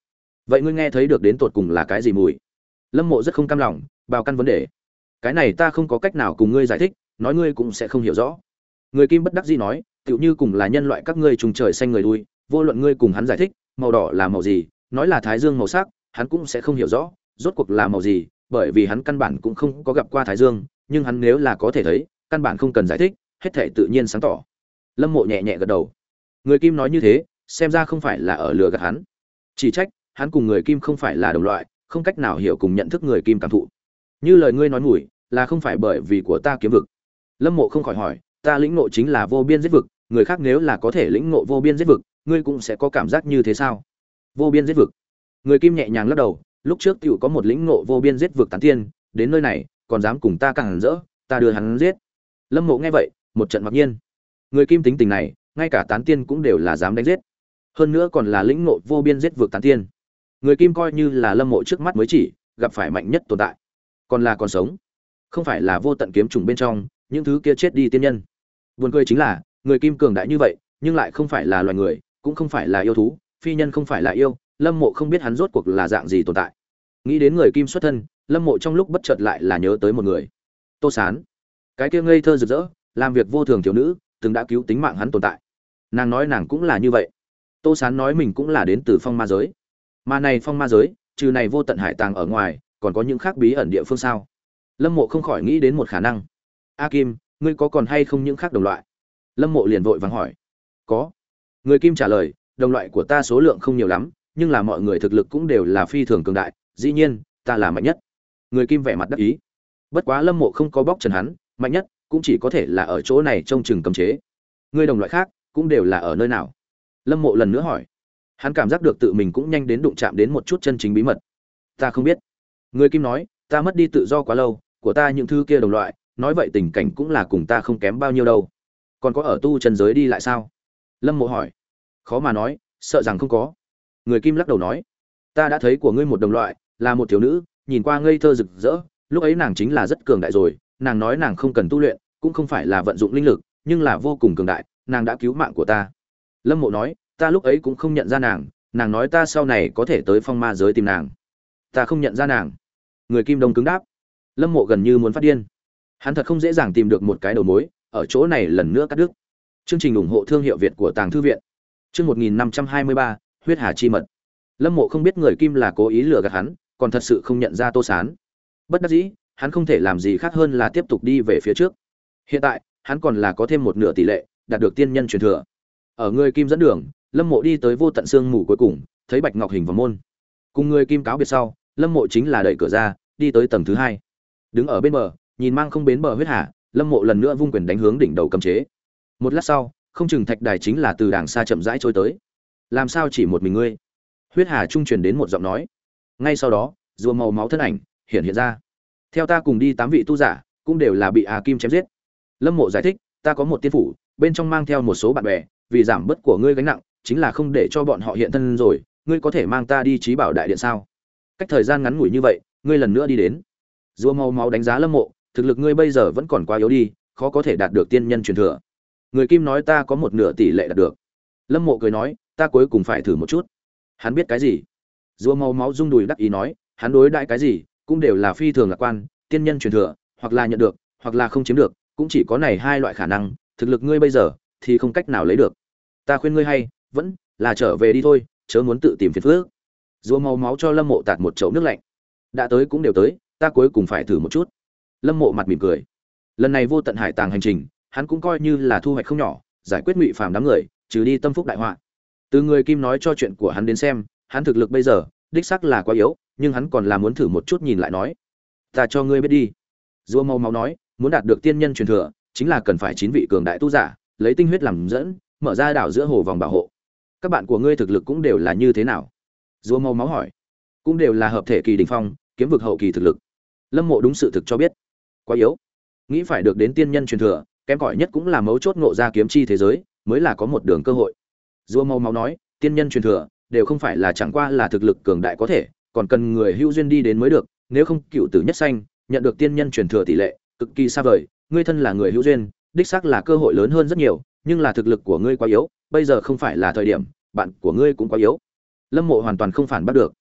vậy ngươi nghe thấy được đến tột cùng là cái gì mùi? Lâm Mộ rất không cam lòng, bào căn vấn đề. Cái này ta không có cách nào cùng ngươi giải thích, nói ngươi cũng sẽ không hiểu rõ. Người Kim bất đắc dĩ nói, tựu như cùng là nhân loại các ngươi trùng trời xanh người đuôi, vô luận ngươi cùng hắn giải thích, màu đỏ là màu gì, nói là thái dương màu sắc, hắn cũng sẽ không hiểu rõ, rốt cuộc là màu gì, bởi vì hắn căn bản cũng không có gặp qua thái dương, nhưng hắn nếu là có thể thấy, căn bản không cần giải thích, hết thảy tự nhiên sáng tỏ. Lâm Mộ nhẹ nhẹ gật đầu. Người Kim nói như thế, xem ra không phải là ở lừa gạt hắn. Chỉ trách, hắn cùng người Kim không phải là đồng loại, không cách nào hiểu cùng nhận thức người Kim cảm thụ. Như lời ngươi nói mùi, là không phải bởi vì của ta kiếm vực. Lâm Mộ không khỏi hỏi, ta lĩnh ngộ chính là vô biên giết vực, người khác nếu là có thể lĩnh ngộ vô biên giết vực, ngươi cũng sẽ có cảm giác như thế sao? Vô biên giết vực. Người Kim nhẹ nhàng lắc đầu, lúc trước tiểu có một lĩnh ngộ vô biên giết vực tán tiên, đến nơi này, còn dám cùng ta càng rỡ, ta đưa hắn giết. Lâm Mộ nghe vậy, một trận mặc nhiên. Người Kim tính tình này, ngay cả tán tiên cũng đều là dám đánh giết. Hơn nữa còn là lĩnh ngộ vô biên giết vực tán tiên. Người Kim coi như là Lâm Mộ trước mắt mới chỉ gặp phải mạnh nhất tồn tại, còn là còn sống, không phải là vô tận kiếm trùng bên trong những thứ kia chết đi tiên nhân. Buồn cười chính là, người Kim cường đại như vậy, nhưng lại không phải là loài người, cũng không phải là yêu thú, phi nhân không phải là yêu, Lâm Mộ không biết hắn rốt cuộc là dạng gì tồn tại. Nghĩ đến người Kim xuất thân, Lâm Mộ trong lúc bất chợt lại là nhớ tới một người. Tô Sán. Cái kia ngây thơ rực rỡ, làm việc vô thường thiếu nữ, từng đã cứu tính mạng hắn tồn tại. Nàng nói nàng cũng là như vậy. Tô Sán nói mình cũng là đến từ phong ma giới. Mà này phong ma giới, trừ này vô tận hải tàng ở ngoài, còn có những khác bí ẩn địa phương sao? Lâm Mộ không khỏi nghĩ đến một khả năng. A Kim, ngươi có còn hay không những khác đồng loại? Lâm Mộ liền vội vàng hỏi. Có. Người Kim trả lời, đồng loại của ta số lượng không nhiều lắm, nhưng là mọi người thực lực cũng đều là phi thường cường đại, dĩ nhiên, ta là mạnh nhất. Người Kim vẻ mặt đắc ý. Bất quá Lâm Mộ không có bóc trần hắn, mạnh nhất cũng chỉ có thể là ở chỗ này trông chừng cấm chế. Ngươi đồng loại khác cũng đều là ở nơi nào? Lâm Mộ lần nữa hỏi. Hắn cảm giác được tự mình cũng nhanh đến đụng chạm đến một chút chân chính bí mật. Ta không biết. Người Kim nói, ta mất đi tự do quá lâu, của ta những thứ kia đồng loại, nói vậy tình cảnh cũng là cùng ta không kém bao nhiêu đâu. Còn có ở tu chân giới đi lại sao? Lâm Mộ hỏi. Khó mà nói, sợ rằng không có. Người Kim lắc đầu nói, ta đã thấy của ngươi một đồng loại, là một thiếu nữ, nhìn qua ngây thơ rực rỡ, lúc ấy nàng chính là rất cường đại rồi, nàng nói nàng không cần tu luyện, cũng không phải là vận dụng linh lực, nhưng là vô cùng cường đại, nàng đã cứu mạng của ta. Lâm Mộ nói, ta lúc ấy cũng không nhận ra nàng, nàng nói ta sau này có thể tới phong ma giới tìm nàng. Ta không nhận ra nàng. Người Kim đông cứng đáp. Lâm Mộ gần như muốn phát điên. Hắn thật không dễ dàng tìm được một cái đầu mối, ở chỗ này lần nữa cắt đứt. Chương trình ủng hộ thương hiệu Việt của Tàng Thư viện. Chương một nghìn năm trăm hai mươi ba, huyết hà chi mật. Lâm Mộ không biết người Kim là cố ý lừa gạt hắn, còn thật sự không nhận ra Tô Sán. Bất đắc dĩ, hắn không thể làm gì khác hơn là tiếp tục đi về phía trước. Hiện tại, hắn còn là có thêm một nửa tỷ lệ đạt được tiên nhân truyền thừa. Ở người Kim dẫn đường, Lâm Mộ đi tới vô tận sương mù cuối cùng, thấy Bạch Ngọc Hình vào môn. Cùng người Kim cáo biệt sau, Lâm Mộ chính là đẩy cửa ra, đi tới tầng thứ hai. Đứng ở bên bờ, nhìn mang không bến bờ huyết hà, Lâm Mộ lần nữa vung quyền đánh hướng đỉnh đầu cấm chế. Một lát sau, không chừng thạch đài chính là từ đàng xa chậm rãi trôi tới. Làm sao chỉ một mình ngươi? Huyết hà trung truyền đến một giọng nói. Ngay sau đó, rùa màu máu thân ảnh hiện hiện ra. Theo ta cùng đi tám vị tu giả, cũng đều là bị Hà Kim chém giết. Lâm Mộ giải thích, ta có một tiên phủ, bên trong mang theo một số bạn bè, vì giảm bớt của ngươi gánh nặng, chính là không để cho bọn họ hiện thân rồi, ngươi có thể mang ta đi Chí Bảo đại điện sao? Cách thời gian ngắn ngủi như vậy, ngươi lần nữa đi đến. Rùa màu máu đánh giá Lâm Mộ, thực lực ngươi bây giờ vẫn còn quá yếu đi, khó có thể đạt được tiên nhân truyền thừa. Người Kim nói ta có một nửa tỷ lệ đạt được. Lâm Mộ cười nói, ta cuối cùng phải thử một chút. Hắn biết cái gì? Rùa màu máu rung đùi đắc ý nói, hắn đối đãi cái gì cũng đều là phi thường lạc quan, tiên nhân truyền thừa, hoặc là nhận được, hoặc là không chiếm được, cũng chỉ có này hai loại khả năng, thực lực ngươi bây giờ thì không cách nào lấy được. Ta khuyên ngươi hay, vẫn là trở về đi thôi, chớ muốn tự tìm phiền phức. Rùa màu máu cho Lâm Mộ tạt một chậu nước lạnh. Đã tới cũng đều tới, ta cuối cùng phải thử một chút. Lâm Mộ mặt mỉm cười. Lần này vô tận hải tàng hành trình, hắn cũng coi như là thu hoạch không nhỏ, giải quyết ngụy phàm đám người, trừ đi tâm phúc đại họa. Từ người Kim nói cho chuyện của hắn đến xem, hắn thực lực bây giờ đích xác là quá yếu, nhưng hắn còn là muốn thử một chút nhìn lại nói. Ta cho ngươi biết đi. Rùa màu máu nói, muốn đạt được tiên nhân truyền thừa, chính là cần phải chín vị cường đại tu giả, lấy tinh huyết làm dẫn, mở ra đảo giữa hồ vòng bảo hộ. Các bạn của ngươi thực lực cũng đều là như thế nào? Rùa màu máu hỏi. Cũng đều là hợp thể kỳ đỉnh phong, kiếm vực hậu kỳ thực lực. Lâm Mộ đúng sự thực cho biết. Quá yếu. Nghĩ phải được đến tiên nhân truyền thừa, kém cỏi nhất cũng là mấu chốt ngộ ra kiếm chi thế giới, mới là có một đường cơ hội. Rùa màu máu nói, tiên nhân truyền thừa đều không phải là chẳng qua là thực lực cường đại có thể, còn cần người hữu duyên đi đến mới được, nếu không cựu tử nhất sanh, nhận được tiên nhân truyền thừa tỷ lệ cực kỳ xa vời, ngươi thân là người hữu duyên, đích xác là cơ hội lớn hơn rất nhiều, nhưng là thực lực của ngươi quá yếu, bây giờ không phải là thời điểm, bạn của ngươi cũng quá yếu. Lâm Mộ hoàn toàn không phản bắt được.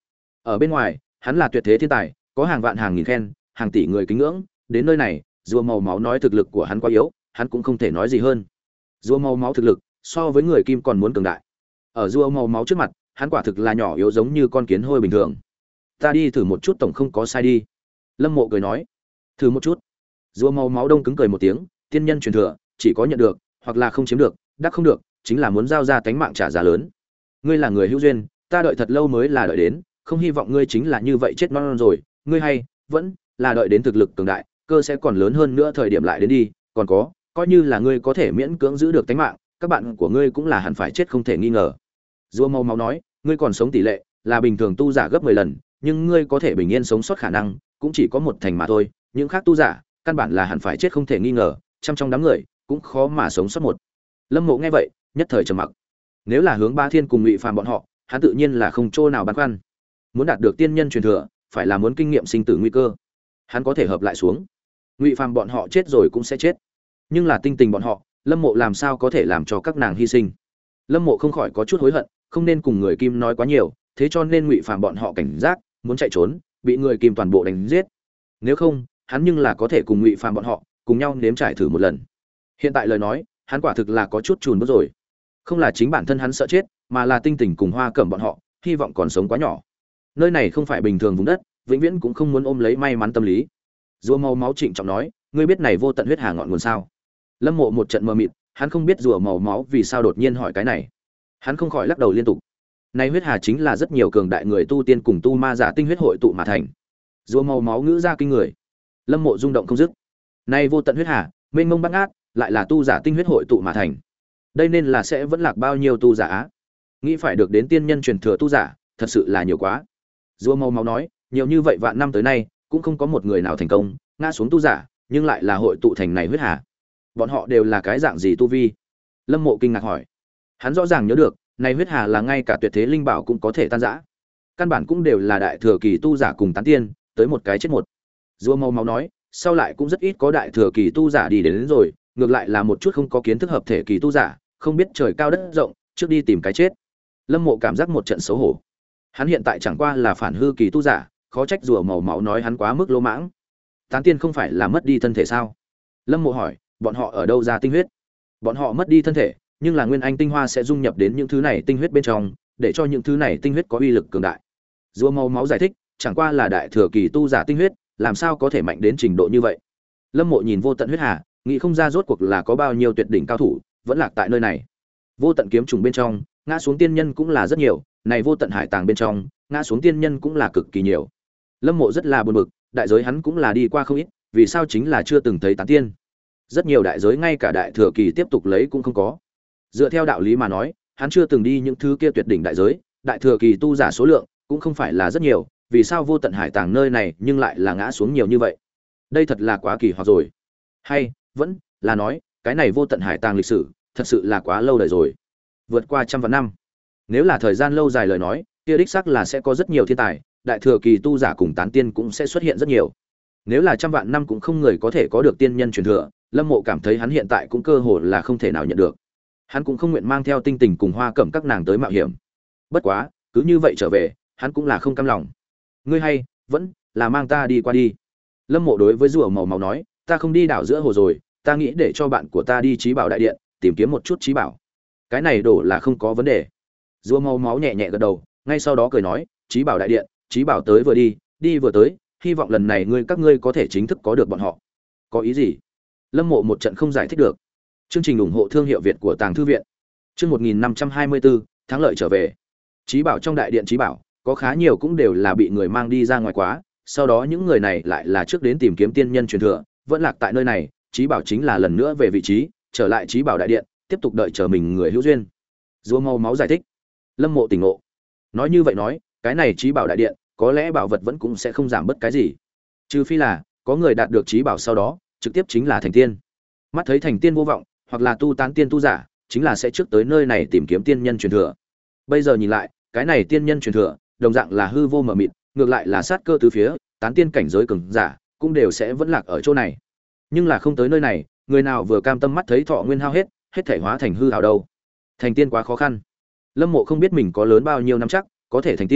Ở bên ngoài, hắn là tuyệt thế thiên tài, có hàng vạn hàng nghìn khen, hàng tỷ người kính ngưỡng, đến nơi này, rùa màu máu nói thực lực của hắn quá yếu, hắn cũng không thể nói gì hơn. Rùa màu máu thực lực so với người kim còn muốn cường đại. Ở rùa màu máu trước mặt, hắn quả thực là nhỏ yếu giống như con kiến hôi bình thường. Ta đi thử một chút tổng không có sai đi. Lâm Mộ cười nói. Thử một chút. Rùa màu máu đông cứng cười một tiếng, tiên nhân truyền thừa, chỉ có nhận được, hoặc là không chiếm được, đắc không được, chính là muốn giao ra tánh mạng trả giá lớn. Ngươi là người hữu duyên, ta đợi thật lâu mới là đợi đến, không hy vọng ngươi chính là như vậy chết non rồi, ngươi hay vẫn là đợi đến thực lực cường đại, cơ sẽ còn lớn hơn nữa thời điểm lại đến đi, còn có, coi như là ngươi có thể miễn cưỡng giữ được tánh mạng, các bạn của ngươi cũng là hẳn phải chết không thể nghi ngờ. Rùa màu máu nói, ngươi còn sống tỷ lệ là bình thường tu giả gấp mười lần, nhưng ngươi có thể bình yên sống sót khả năng cũng chỉ có một thành mà thôi, những khác tu giả căn bản là hẳn phải chết không thể nghi ngờ, trăm trong đám người cũng khó mà sống sót một. Lâm Mộ nghe vậy, nhất thời trầm mặc. Nếu là hướng Ba Thiên cùng Ngụy Phàm bọn họ, hắn tự nhiên là không chỗ nào băn khoăn. Muốn đạt được tiên nhân truyền thừa, phải là muốn kinh nghiệm sinh tử nguy cơ. Hắn có thể hợp lại xuống. Ngụy Phàm bọn họ chết rồi cũng sẽ chết. Nhưng là Tinh Tình bọn họ, Lâm Mộ làm sao có thể làm cho các nàng hy sinh. Lâm Mộ không khỏi có chút hối hận, không nên cùng người Kim nói quá nhiều, thế cho nên Ngụy Phàm bọn họ cảnh giác, muốn chạy trốn, bị người Kim toàn bộ đánh giết. Nếu không, hắn nhưng là có thể cùng Ngụy Phàm bọn họ cùng nhau nếm trải thử một lần. Hiện tại lời nói, hắn quả thực là có chút chùn bước rồi. Không là chính bản thân hắn sợ chết, mà là Tinh Tình cùng Hoa Cẩm bọn họ hy vọng còn sống quá nhỏ. Nơi này không phải bình thường vùng đất, vĩnh viễn cũng không muốn ôm lấy may mắn tâm lý. Rùa màu máu trịnh trọng nói, ngươi biết này vô tận huyết hà ngọn nguồn sao? Lâm Mộ một trận mờ mịt, hắn không biết rùa màu máu vì sao đột nhiên hỏi cái này. Hắn không khỏi lắc đầu liên tục. Này huyết hà chính là rất nhiều cường đại người tu tiên cùng tu ma giả tinh huyết hội tụ mà thành. Rùa màu máu ngữ ra kinh người. Lâm Mộ rung động không dứt. Này vô tận huyết hà, mênh mông bát ngát, lại là tu giả tinh huyết hội tụ mà thành. Đây nên là sẽ vẫn lạc bao nhiêu tu giả á? Nghĩ phải được đến tiên nhân truyền thừa tu giả, thật sự là nhiều quá. Rùa màu máu nói, nhiều như vậy vạn năm tới nay, cũng không có một người nào thành công, ngã xuống tu giả, nhưng lại là hội tụ thành này huyết hà. Bọn họ đều là cái dạng gì tu vi? Lâm Mộ kinh ngạc hỏi. Hắn rõ ràng nhớ được, này huyết hà là ngay cả tuyệt thế linh bảo cũng có thể tan rã. Căn bản cũng đều là đại thừa kỳ tu giả cùng tán tiên, tới một cái chết một. Rùa màu máu nói, sau lại cũng rất ít có đại thừa kỳ tu giả đi đến, đến rồi, ngược lại là một chút không có kiến thức hợp thể kỳ tu giả, không biết trời cao đất rộng, trước đi tìm cái chết. Lâm Mộ cảm giác một trận xấu hổ. Hắn hiện tại chẳng qua là phản hư kỳ tu giả, khó trách rùa màu máu nói hắn quá mức lỗ mãng. Tán tiên không phải là mất đi thân thể sao? Lâm Mộ hỏi, bọn họ ở đâu ra tinh huyết? Bọn họ mất đi thân thể, nhưng là nguyên anh tinh hoa sẽ dung nhập đến những thứ này tinh huyết bên trong, để cho những thứ này tinh huyết có uy lực cường đại. Rùa màu máu giải thích, chẳng qua là đại thừa kỳ tu giả tinh huyết, làm sao có thể mạnh đến trình độ như vậy? Lâm Mộ nhìn vô tận huyết hà, nghĩ không ra rốt cuộc là có bao nhiêu tuyệt đỉnh cao thủ vẫn lạc tại nơi này. Vô tận kiếm trùng bên trong, ngã xuống tiên nhân cũng là rất nhiều, này vô tận hải tàng bên trong, ngã xuống tiên nhân cũng là cực kỳ nhiều. Lâm Mộ rất là buồn bực, đại giới hắn cũng là đi qua không ít, vì sao chính là chưa từng thấy tán tiên? Rất nhiều đại giới ngay cả đại thừa kỳ tiếp tục lấy cũng không có. Dựa theo đạo lý mà nói, hắn chưa từng đi những thứ kia tuyệt đỉnh đại giới, đại thừa kỳ tu giả số lượng cũng không phải là rất nhiều, vì sao vô tận hải tàng nơi này nhưng lại là ngã xuống nhiều như vậy? Đây thật là quá kỳ hoặc rồi. Hay vẫn là nói, cái này vô tận hải tàng lịch sử thật sự là quá lâu đời rồi, vượt qua trăm vạn năm. Nếu là thời gian lâu dài lời nói, kia đích xác là sẽ có rất nhiều thiên tài, đại thừa kỳ tu giả cùng tán tiên cũng sẽ xuất hiện rất nhiều. Nếu là trăm vạn năm cũng không người có thể có được tiên nhân truyền thừa, Lâm Mộ cảm thấy hắn hiện tại cũng cơ hội là không thể nào nhận được. Hắn cũng không nguyện mang theo Tinh Tình cùng Hoa Cẩm các nàng tới mạo hiểm. Bất quá, cứ như vậy trở về, hắn cũng là không cam lòng. Ngươi hay vẫn là mang ta đi qua đi. Lâm Mộ đối với rùa màu máu nói, ta không đi đảo giữa hồ rồi, ta nghĩ để cho bạn của ta đi Chí Bảo đại điện, tìm kiếm một chút chí bảo. Cái này đổ là không có vấn đề. Rùa màu máu nhẹ nhẹ gật đầu, ngay sau đó cười nói, Chí Bảo đại điện, Chí Bảo tới vừa đi, đi vừa tới, hy vọng lần này ngươi các ngươi có thể chính thức có được bọn họ. Có ý gì? Lâm Mộ một trận không giải thích được. Chương trình ủng hộ thương hiệu Việt của Tàng thư viện. Chương một nghìn năm trăm hai mươi bốn, thắng lợi trở về. Chí Bảo trong đại điện Chí Bảo, có khá nhiều cũng đều là bị người mang đi ra ngoài quá, sau đó những người này lại là trước đến tìm kiếm tiên nhân truyền thừa, vẫn lạc tại nơi này, Chí Bảo chính là lần nữa về vị trí, trở lại Chí Bảo đại điện, tiếp tục đợi chờ mình người hữu duyên. Rùa màu máu giải thích. Lâm Mộ tỉnh ngộ. Nói như vậy nói, cái này Chí Bảo đại điện, có lẽ bảo vật vẫn cũng sẽ không giảm bất cái gì. Trừ phi là có người đạt được Chí Bảo sau đó, trực tiếp chính là thành tiên. Mắt thấy thành tiên vô vọng, hoặc là tu tán tiên tu giả, chính là sẽ trước tới nơi này tìm kiếm tiên nhân truyền thừa. Bây giờ nhìn lại, cái này tiên nhân truyền thừa, đồng dạng là hư vô mờ mịt, ngược lại là sát cơ tứ phía, tán tiên cảnh giới cường giả, cũng đều sẽ vẫn lạc ở chỗ này. Nhưng là không tới nơi này, người nào vừa cam tâm mắt thấy thọ nguyên hao hết, hết thể hóa thành hư ảo đâu. Thành tiên quá khó khăn. Lâm Mộ không biết mình có lớn bao nhiêu năm chắc, có thể thành tiên,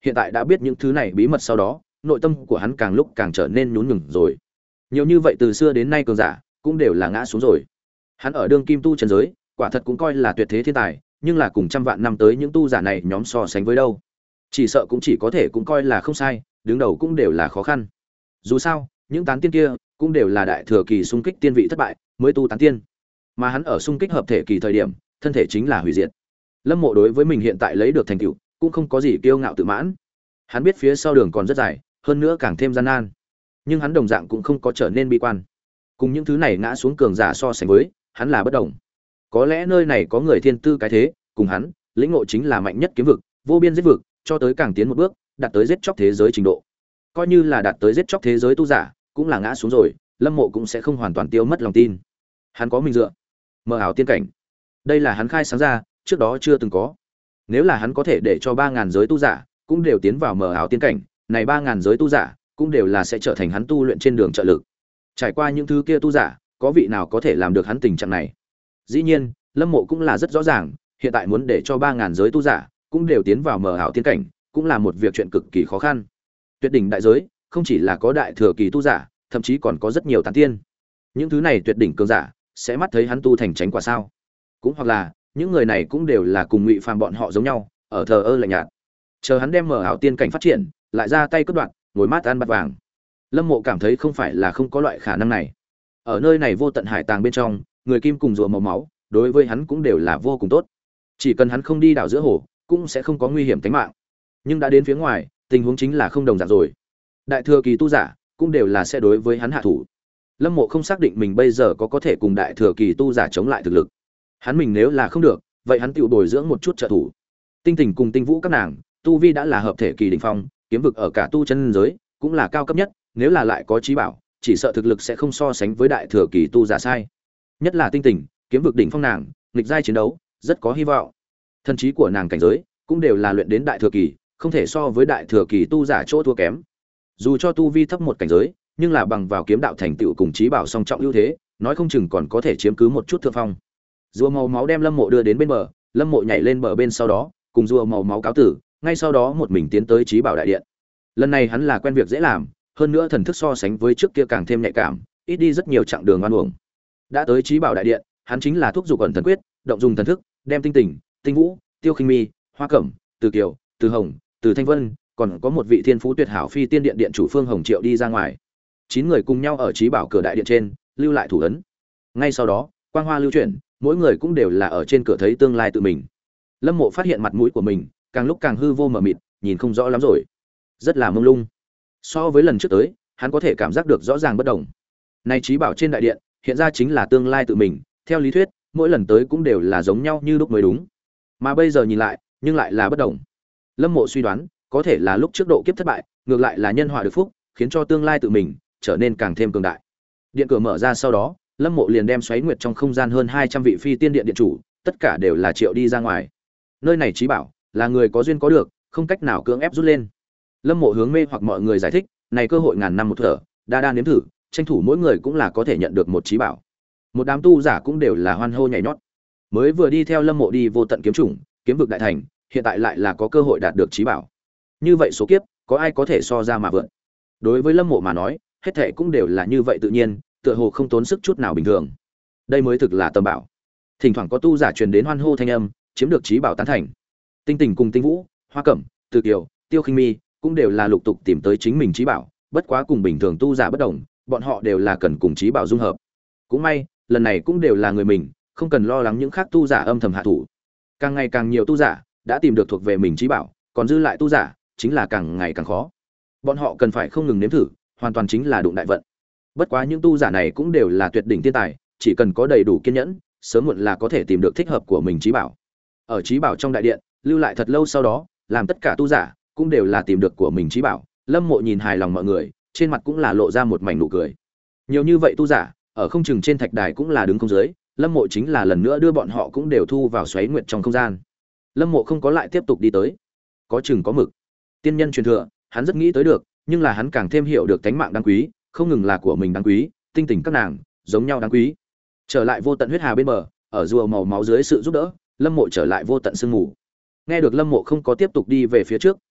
hiện tại đã biết những thứ này bí mật sau đó, nội tâm của hắn càng lúc càng trở nên nhún nhường rồi. Nhiều như vậy từ xưa đến nay cường giả cũng đều là ngã xuống rồi. Hắn ở đương kim tu chân giới, quả thật cũng coi là tuyệt thế thiên tài, nhưng là cùng trăm vạn năm tới những tu giả này nhóm so sánh với đâu, chỉ sợ cũng chỉ có thể cũng coi là không sai, đứng đầu cũng đều là khó khăn. Dù sao, những tán tiên kia cũng đều là đại thừa kỳ xung kích tiên vị thất bại mới tu tán tiên, mà hắn ở xung kích hợp thể kỳ thời điểm, thân thể chính là hủy diệt. Lâm Mộ đối với mình hiện tại lấy được thành tựu, cũng không có gì kiêu ngạo tự mãn. Hắn biết phía sau đường còn rất dài, hơn nữa càng thêm gian nan, nhưng hắn đồng dạng cũng không có trở nên bi quan. Cùng những thứ này ngã xuống cường giả so sánh với, hắn là bất động. Có lẽ nơi này có người thiên tư cái thế, cùng hắn, lĩnh ngộ chính là mạnh nhất kiếm vực, vô biên giết vực, cho tới càng tiến một bước, đạt tới giết chóc thế giới trình độ. Coi như là đạt tới giết chóc thế giới tu giả, cũng là ngã xuống rồi, Lâm Mộ cũng sẽ không hoàn toàn tiêu mất lòng tin. Hắn có mình dựa, mơ ảo tiên cảnh. Đây là hắn khai sáng ra, trước đó chưa từng có. Nếu là hắn có thể để cho ba ngàn giới tu giả cũng đều tiến vào mờ ảo tiên cảnh, này ba ngàn giới tu giả cũng đều là sẽ trở thành hắn tu luyện trên đường trợ lực. Trải qua những thứ kia tu giả, có vị nào có thể làm được hắn tình trạng này? Dĩ nhiên, Lâm Mộ cũng là rất rõ ràng, hiện tại muốn để cho ba ngàn giới tu giả cũng đều tiến vào mờ ảo tiên cảnh, cũng là một việc chuyện cực kỳ khó khăn. Tuyệt đỉnh đại giới, không chỉ là có đại thừa kỳ tu giả, thậm chí còn có rất nhiều tán tiên. Những thứ này tuyệt đỉnh cường giả sẽ mắt thấy hắn tu thành tránh quả sao? Cũng hoặc là, những người này cũng đều là cùng Ngụy Phàm bọn họ giống nhau, ở thờ ơ lạnh nhạt. Chờ hắn đem mở ảo tiên cảnh phát triển, lại ra tay cướp đoạt, ngồi mát ăn bát vàng. Lâm Mộ cảm thấy không phải là không có loại khả năng này. Ở nơi này vô tận hải tàng bên trong, người kim cùng rùa màu máu, đối với hắn cũng đều là vô cùng tốt. Chỉ cần hắn không đi đảo giữa hồ, cũng sẽ không có nguy hiểm tính mạng. Nhưng đã đến phía ngoài, tình huống chính là không đồng dạng rồi. Đại thừa kỳ tu giả cũng đều là sẽ đối với hắn hạ thủ. Lâm Mộ không xác định mình bây giờ có có thể cùng đại thừa kỳ tu giả chống lại thực lực. Hắn mình nếu là không được, vậy hắn tự bồi dưỡng một chút trợ thủ. Tinh Tình cùng Tinh Vũ các nàng, tu vi đã là hợp thể kỳ đỉnh phong, kiếm vực ở cả tu chân giới cũng là cao cấp nhất, nếu là lại có trí bảo, chỉ sợ thực lực sẽ không so sánh với đại thừa kỳ tu giả sai. Nhất là Tinh Tình, kiếm vực đỉnh phong nàng, nghịch giai chiến đấu, rất có hy vọng. Thân trí của nàng cảnh giới cũng đều là luyện đến đại thừa kỳ, không thể so với đại thừa kỳ tu giả chỗ thua kém. Dù cho tu vi thấp một cảnh giới, nhưng là bằng vào kiếm đạo thành tựu cùng trí bảo song trọng ưu thế, nói không chừng còn có thể chiếm cứ một chút thượng phong. Rùa màu máu đem Lâm Mộ đưa đến bên bờ, Lâm Mộ nhảy lên bờ bên sau đó, cùng rùa màu máu cáo tử, ngay sau đó một mình tiến tới trí bảo đại điện. Lần này hắn là quen việc dễ làm, hơn nữa thần thức so sánh với trước kia càng thêm nhạy cảm, ít đi rất nhiều chặng đường oan uổng. Đã tới trí bảo đại điện, hắn chính là thúc giục ẩn thần quyết, động dùng thần thức, đem Tinh Tình, Tinh Vũ, Tiêu Khinh Mi, Hoa Cẩm, Từ Kiều, Từ Hồng, Từ Thanh Vân, còn có một vị thiên phú tuyệt hảo phi tiên điện điện chủ Phương Hồng Triệu đi ra ngoài. Chín người cùng nhau ở trí bảo cửa đại điện trên, lưu lại thủ ấn. Ngay sau đó, quang hoa lưu chuyển, mỗi người cũng đều là ở trên cửa thấy tương lai tự mình. Lâm Mộ phát hiện mặt mũi của mình càng lúc càng hư vô mờ mịt, nhìn không rõ lắm rồi, rất là mông lung. So với lần trước tới, hắn có thể cảm giác được rõ ràng bất đồng. Nay trí bảo trên đại điện, hiện ra chính là tương lai tự mình, theo lý thuyết, mỗi lần tới cũng đều là giống nhau như lúc mới đúng. Mà bây giờ nhìn lại, nhưng lại là bất đồng. Lâm Mộ suy đoán, có thể là lúc trước độ kiếp thất bại, ngược lại là nhân họa được phúc, khiến cho tương lai tự mình trở nên càng thêm cường đại. Điện cửa mở ra sau đó, Lâm Mộ liền đem xoáy nguyệt trong không gian hơn hai trăm vị phi tiên điện điện chủ, tất cả đều là triệu đi ra ngoài. Nơi này trí bảo, là người có duyên có được, không cách nào cưỡng ép rút lên. Lâm Mộ hướng mê hoặc mọi người giải thích, này cơ hội ngàn năm một thở, đa đa nếm thử, tranh thủ mỗi người cũng là có thể nhận được một trí bảo. Một đám tu giả cũng đều là hoan hô nhảy nhót. Mới vừa đi theo Lâm Mộ đi vô tận kiếm chủng, kiếm vực đại thành, hiện tại lại là có cơ hội đạt được trí bảo. Như vậy số kiếp, có ai có thể so ra mà vượn. Đối với Lâm Mộ mà nói, hết thảy cũng đều là như vậy tự nhiên, tựa hồ không tốn sức chút nào bình thường. Đây mới thực là tâm bảo. Thỉnh thoảng có tu giả truyền đến hoan hô thanh âm, chiếm được trí bảo tán thành. Tinh Tình cùng Tinh Vũ, Hoa Cẩm, Từ Kiều, Tiêu Khinh Mi cũng đều là lục tục tìm tới chính mình trí bảo, bất quá cùng bình thường tu giả bất đồng, bọn họ đều là cần cùng trí bảo dung hợp. Cũng may, lần này cũng đều là người mình, không cần lo lắng những khác tu giả âm thầm hạ thủ. Càng ngày càng nhiều tu giả đã tìm được thuộc về mình trí bảo, còn dư lại tu giả chính là càng ngày càng khó. Bọn họ cần phải không ngừng nếm thử, hoàn toàn chính là đụng đại vận. Bất quá những tu giả này cũng đều là tuyệt đỉnh thiên tài, chỉ cần có đầy đủ kiên nhẫn, sớm muộn là có thể tìm được thích hợp của mình trí bảo. Ở trí bảo trong đại điện, lưu lại thật lâu sau đó, làm tất cả tu giả cũng đều là tìm được của mình trí bảo. Lâm Mộ nhìn hài lòng mọi người, trên mặt cũng là lộ ra một mảnh nụ cười. Nhiều như vậy tu giả, ở không chừng trên thạch đài cũng là đứng không dưới, Lâm Mộ chính là lần nữa đưa bọn họ cũng đều thu vào xoáy nguyệt trong không gian. Lâm Mộ không có lại tiếp tục đi tới. Có chừng có mực. Tiên nhân truyền thừa, hắn rất nghĩ tới được, nhưng là hắn càng thêm hiểu được tánh mạng đáng quý, không ngừng là của mình đáng quý, Tinh Tình các nàng giống nhau đáng quý. Trở lại vô tận huyết hà bên bờ, ở rùa màu máu dưới sự giúp đỡ, Lâm Mộ trở lại vô tận sương mù. Nghe được Lâm Mộ không có tiếp tục đi về phía trước,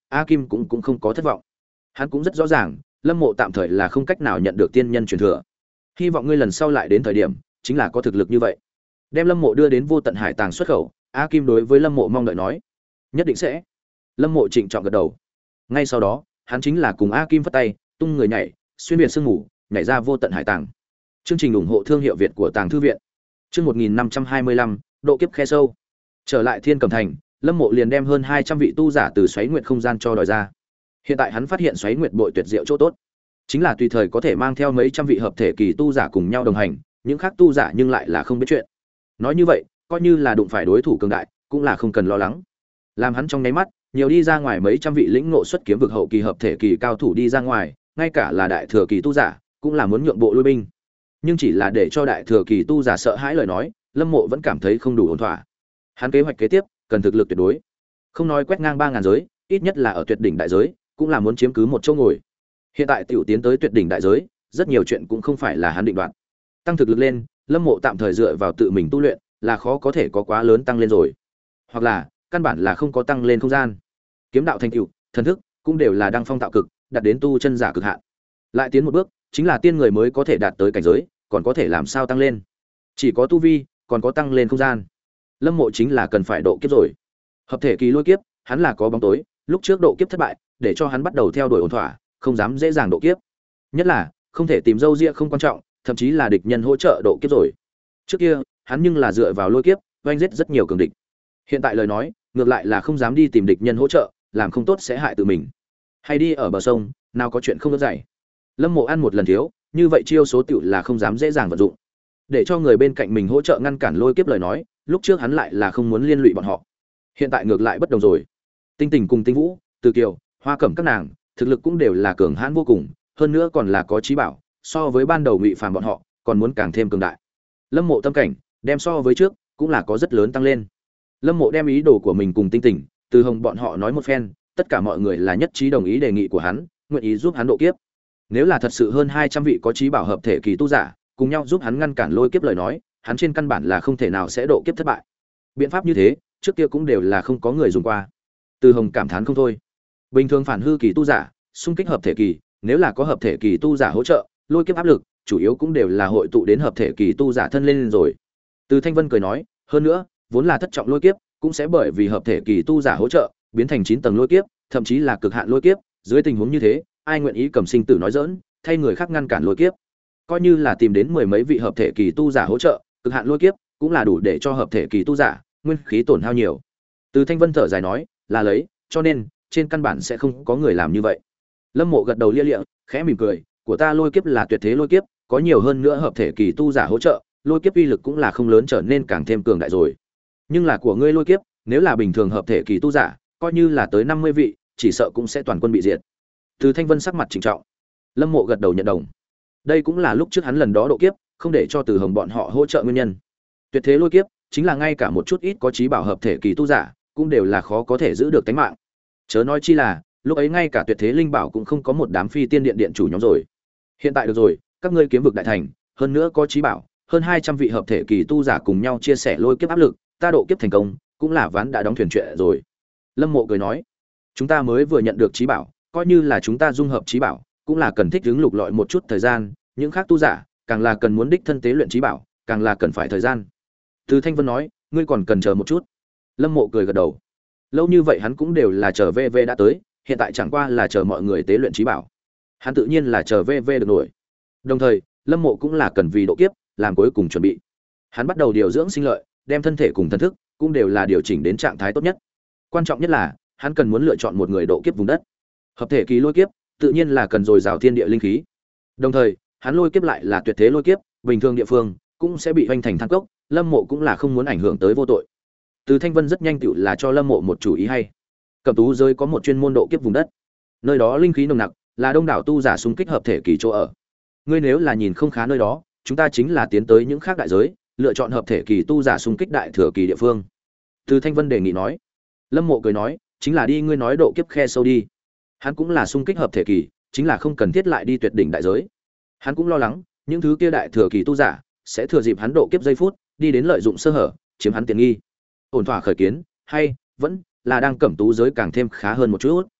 A Kim cũng cũng không có thất vọng. Hắn cũng rất rõ ràng, Lâm Mộ tạm thời là không cách nào nhận được tiên nhân truyền thừa. Hy vọng ngươi lần sau lại đến thời điểm, chính là có thực lực như vậy. Đem Lâm Mộ đưa đến Vô Tận Hải Tàng xuất khẩu, A Kim đối với Lâm Mộ mong đợi nói, nhất định sẽ. Lâm Mộ trịnh trọng gật đầu. Ngay sau đó, hắn chính là cùng A Kim phất tay, tung người nhảy, xuyên biển sương ngủ, nhảy ra Vô Tận Hải Tàng. Chương trình ủng hộ thương hiệu Việt của Tàng thư viện. Chương một nghìn năm trăm hai mươi lăm, độ kiếp khe sâu. Trở lại Thiên Cẩm Thành, Lâm Mộ liền đem hơn hai trăm vị tu giả từ Xoáy Nguyệt không gian cho đòi ra. Hiện tại hắn phát hiện Xoáy Nguyệt bội tuyệt diệu chỗ tốt, chính là tùy thời có thể mang theo mấy trăm vị hợp thể kỳ tu giả cùng nhau đồng hành, những khác tu giả nhưng lại là không biết chuyện. Nói như vậy, coi như là đụng phải đối thủ cường đại, cũng là không cần lo lắng. Làm hắn trong nháy mắt, nhiều đi ra ngoài mấy trăm vị lĩnh ngộ xuất kiếm vực hậu kỳ hợp thể kỳ cao thủ đi ra ngoài, ngay cả là đại thừa kỳ tu giả, cũng là muốn nhượng bộ lui binh. Nhưng chỉ là để cho đại thừa kỳ tu giả sợ hãi lời nói, Lâm Mộ vẫn cảm thấy không đủ ổn thỏa. Hắn kế hoạch kế tiếp cần thực lực tuyệt đối, không nói quét ngang ba ngàn giới, ít nhất là ở tuyệt đỉnh đại giới, cũng là muốn chiếm cứ một chỗ ngồi. Hiện tại tiểu tiến tới tuyệt đỉnh đại giới, rất nhiều chuyện cũng không phải là hắn định đoạt. Tăng thực lực lên, Lâm Mộ tạm thời dựa vào tự mình tu luyện, là khó có thể có quá lớn tăng lên rồi. Hoặc là, căn bản là không có tăng lên không gian. Kiếm đạo thành tựu, thần thức cũng đều là đăng phong tạo cực, đạt đến tu chân giả cực hạn. Lại tiến một bước, chính là tiên người mới có thể đạt tới cảnh giới, còn có thể làm sao tăng lên? Chỉ có tu vi, còn có tăng lên không gian. Lâm Mộ chính là cần phải độ kiếp rồi. Hợp thể kỳ lôi kiếp, hắn là có bóng tối, lúc trước độ kiếp thất bại, để cho hắn bắt đầu theo đuổi ổn thỏa, không dám dễ dàng độ kiếp. Nhất là, không thể tìm dâu ria không quan trọng, thậm chí là địch nhân hỗ trợ độ kiếp rồi. Trước kia, hắn nhưng là dựa vào lôi kiếp, oanh giết rất nhiều cường địch. Hiện tại lời nói, ngược lại là không dám đi tìm địch nhân hỗ trợ, làm không tốt sẽ hại tự mình. Hay đi ở bờ sông, nào có chuyện không đỡ dậy. Lâm Mộ ăn một lần thiếu, như vậy chiêu số tiểu là không dám dễ dàng vận dụng. Để cho người bên cạnh mình hỗ trợ ngăn cản lôi kiếp lời nói, lúc trước hắn lại là không muốn liên lụy bọn họ. Hiện tại ngược lại bất đồng rồi. Tinh Tình cùng Tinh Vũ, Từ Kiều, Hoa Cẩm các nàng, thực lực cũng đều là cường hãn vô cùng, hơn nữa còn là có trí bảo, so với ban đầu Ngụy Phàm bọn họ, còn muốn càng thêm cường đại. Lâm Mộ tâm cảnh, đem so với trước, cũng là có rất lớn tăng lên. Lâm Mộ đem ý đồ của mình cùng Tinh Tình, Từ Hồng bọn họ nói một phen, tất cả mọi người là nhất trí đồng ý đề nghị của hắn, nguyện ý giúp hắn độ kiếp. Nếu là thật sự hơn hai trăm vị có trí bảo hợp thể kỳ tu giả, cùng nhau giúp hắn ngăn cản lôi kiếp lời nói, hắn trên căn bản là không thể nào sẽ độ kiếp thất bại. Biện pháp như thế, trước kia cũng đều là không có người dùng qua. Từ Hồng cảm thán không thôi. Bình thường phản hư kỳ tu giả, xung kích hợp thể kỳ, nếu là có hợp thể kỳ tu giả hỗ trợ, lôi kiếp áp lực, chủ yếu cũng đều là hội tụ đến hợp thể kỳ tu giả thân lên rồi. Từ Thanh Vân cười nói, hơn nữa, vốn là thất trọng lôi kiếp, cũng sẽ bởi vì hợp thể kỳ tu giả hỗ trợ, biến thành chín tầng lôi kiếp, thậm chí là cực hạn lôi kiếp, dưới tình huống như thế, ai nguyện ý cầm sinh tử nói giỡn, thay người khác ngăn cản lôi kiếp. Coi như là tìm đến mười mấy vị hợp thể kỳ tu giả hỗ trợ, cực hạn lôi kiếp, cũng là đủ để cho hợp thể kỳ tu giả nguyên khí tổn hao nhiều. Từ Thanh Vân thở dài nói, là lấy, cho nên trên căn bản sẽ không có người làm như vậy. Lâm Mộ gật đầu lia lịa, khẽ mỉm cười, của ta lôi kiếp là tuyệt thế lôi kiếp, có nhiều hơn nữa hợp thể kỳ tu giả hỗ trợ, lôi kiếp uy lực cũng là không lớn trở nên càng thêm cường đại rồi. Nhưng là của ngươi lôi kiếp, nếu là bình thường hợp thể kỳ tu giả, coi như là tới năm mươi vị, chỉ sợ cũng sẽ toàn quân bị diệt. Từ Thanh Vân sắc mặt trịnh trọng. Lâm Mộ gật đầu nhận đồng. Đây cũng là lúc trước hắn lần đó độ kiếp, không để cho Từ Hồng bọn họ hỗ trợ nguyên nhân. Tuyệt thế lôi kiếp, chính là ngay cả một chút ít có trí bảo hợp thể kỳ tu giả, cũng đều là khó có thể giữ được tính mạng. Chớ nói chi là, lúc ấy ngay cả tuyệt thế linh bảo cũng không có một đám phi tiên điện điện chủ nhóm rồi. Hiện tại được rồi, các ngươi kiếm vực đại thành, hơn nữa có trí bảo, hơn hai trăm vị hợp thể kỳ tu giả cùng nhau chia sẻ lôi kiếp áp lực, ta độ kiếp thành công, cũng là ván đã đóng thuyền chuyện rồi. Lâm Mộ cười nói, chúng ta mới vừa nhận được trí bảo, coi như là chúng ta dung hợp trí bảo, cũng là cần thích ứng lục lọi một chút thời gian, những khác tu giả, càng là cần muốn đích thân tế luyện trí bảo, càng là cần phải thời gian. Từ Thanh Vân nói, ngươi còn cần chờ một chút. Lâm Mộ cười gật đầu. Lâu như vậy hắn cũng đều là chờ vê vê đã tới, hiện tại chẳng qua là chờ mọi người tế luyện trí bảo. Hắn tự nhiên là chờ vê vê được nổi. Đồng thời, Lâm Mộ cũng là cần vì độ kiếp, làm cuối cùng chuẩn bị. Hắn bắt đầu điều dưỡng sinh lợi, đem thân thể cùng thần thức cũng đều là điều chỉnh đến trạng thái tốt nhất. Quan trọng nhất là, hắn cần muốn lựa chọn một người độ kiếp vùng đất. Hợp thể kỳ lôi kiếp, tự nhiên là cần dồi dào thiên địa linh khí. Đồng thời, hắn lôi kiếp lại là tuyệt thế lôi kiếp, bình thường địa phương cũng sẽ bị hoành thành than cốc, Lâm Mộ cũng là không muốn ảnh hưởng tới vô tội. Từ Thanh Vân rất nhanh tựu là cho Lâm Mộ một chủ ý hay. Cẩm Tú giới có một chuyên môn độ kiếp vùng đất. Nơi đó linh khí nồng nặc, là đông đảo tu giả xung kích hợp thể kỳ chỗ ở. Ngươi nếu là nhìn không khá nơi đó, chúng ta chính là tiến tới những khác đại giới, lựa chọn hợp thể kỳ tu giả xung kích đại thừa kỳ địa phương. Từ Thanh Vân đề nghị nói. Lâm Mộ cười nói, chính là đi ngươi nói độ kiếp khe sâu đi. Hắn cũng là xung kích hợp thể kỳ, chính là không cần thiết lại đi tuyệt đỉnh đại giới. Hắn cũng lo lắng, những thứ kia đại thừa kỳ tu giả sẽ thừa dịp hắn độ kiếp giây phút, đi đến lợi dụng sơ hở, chiếm hắn tiện nghi. Ổn thỏa khởi kiến, hay vẫn là đang Cẩm Tú giới càng thêm khá hơn một chút.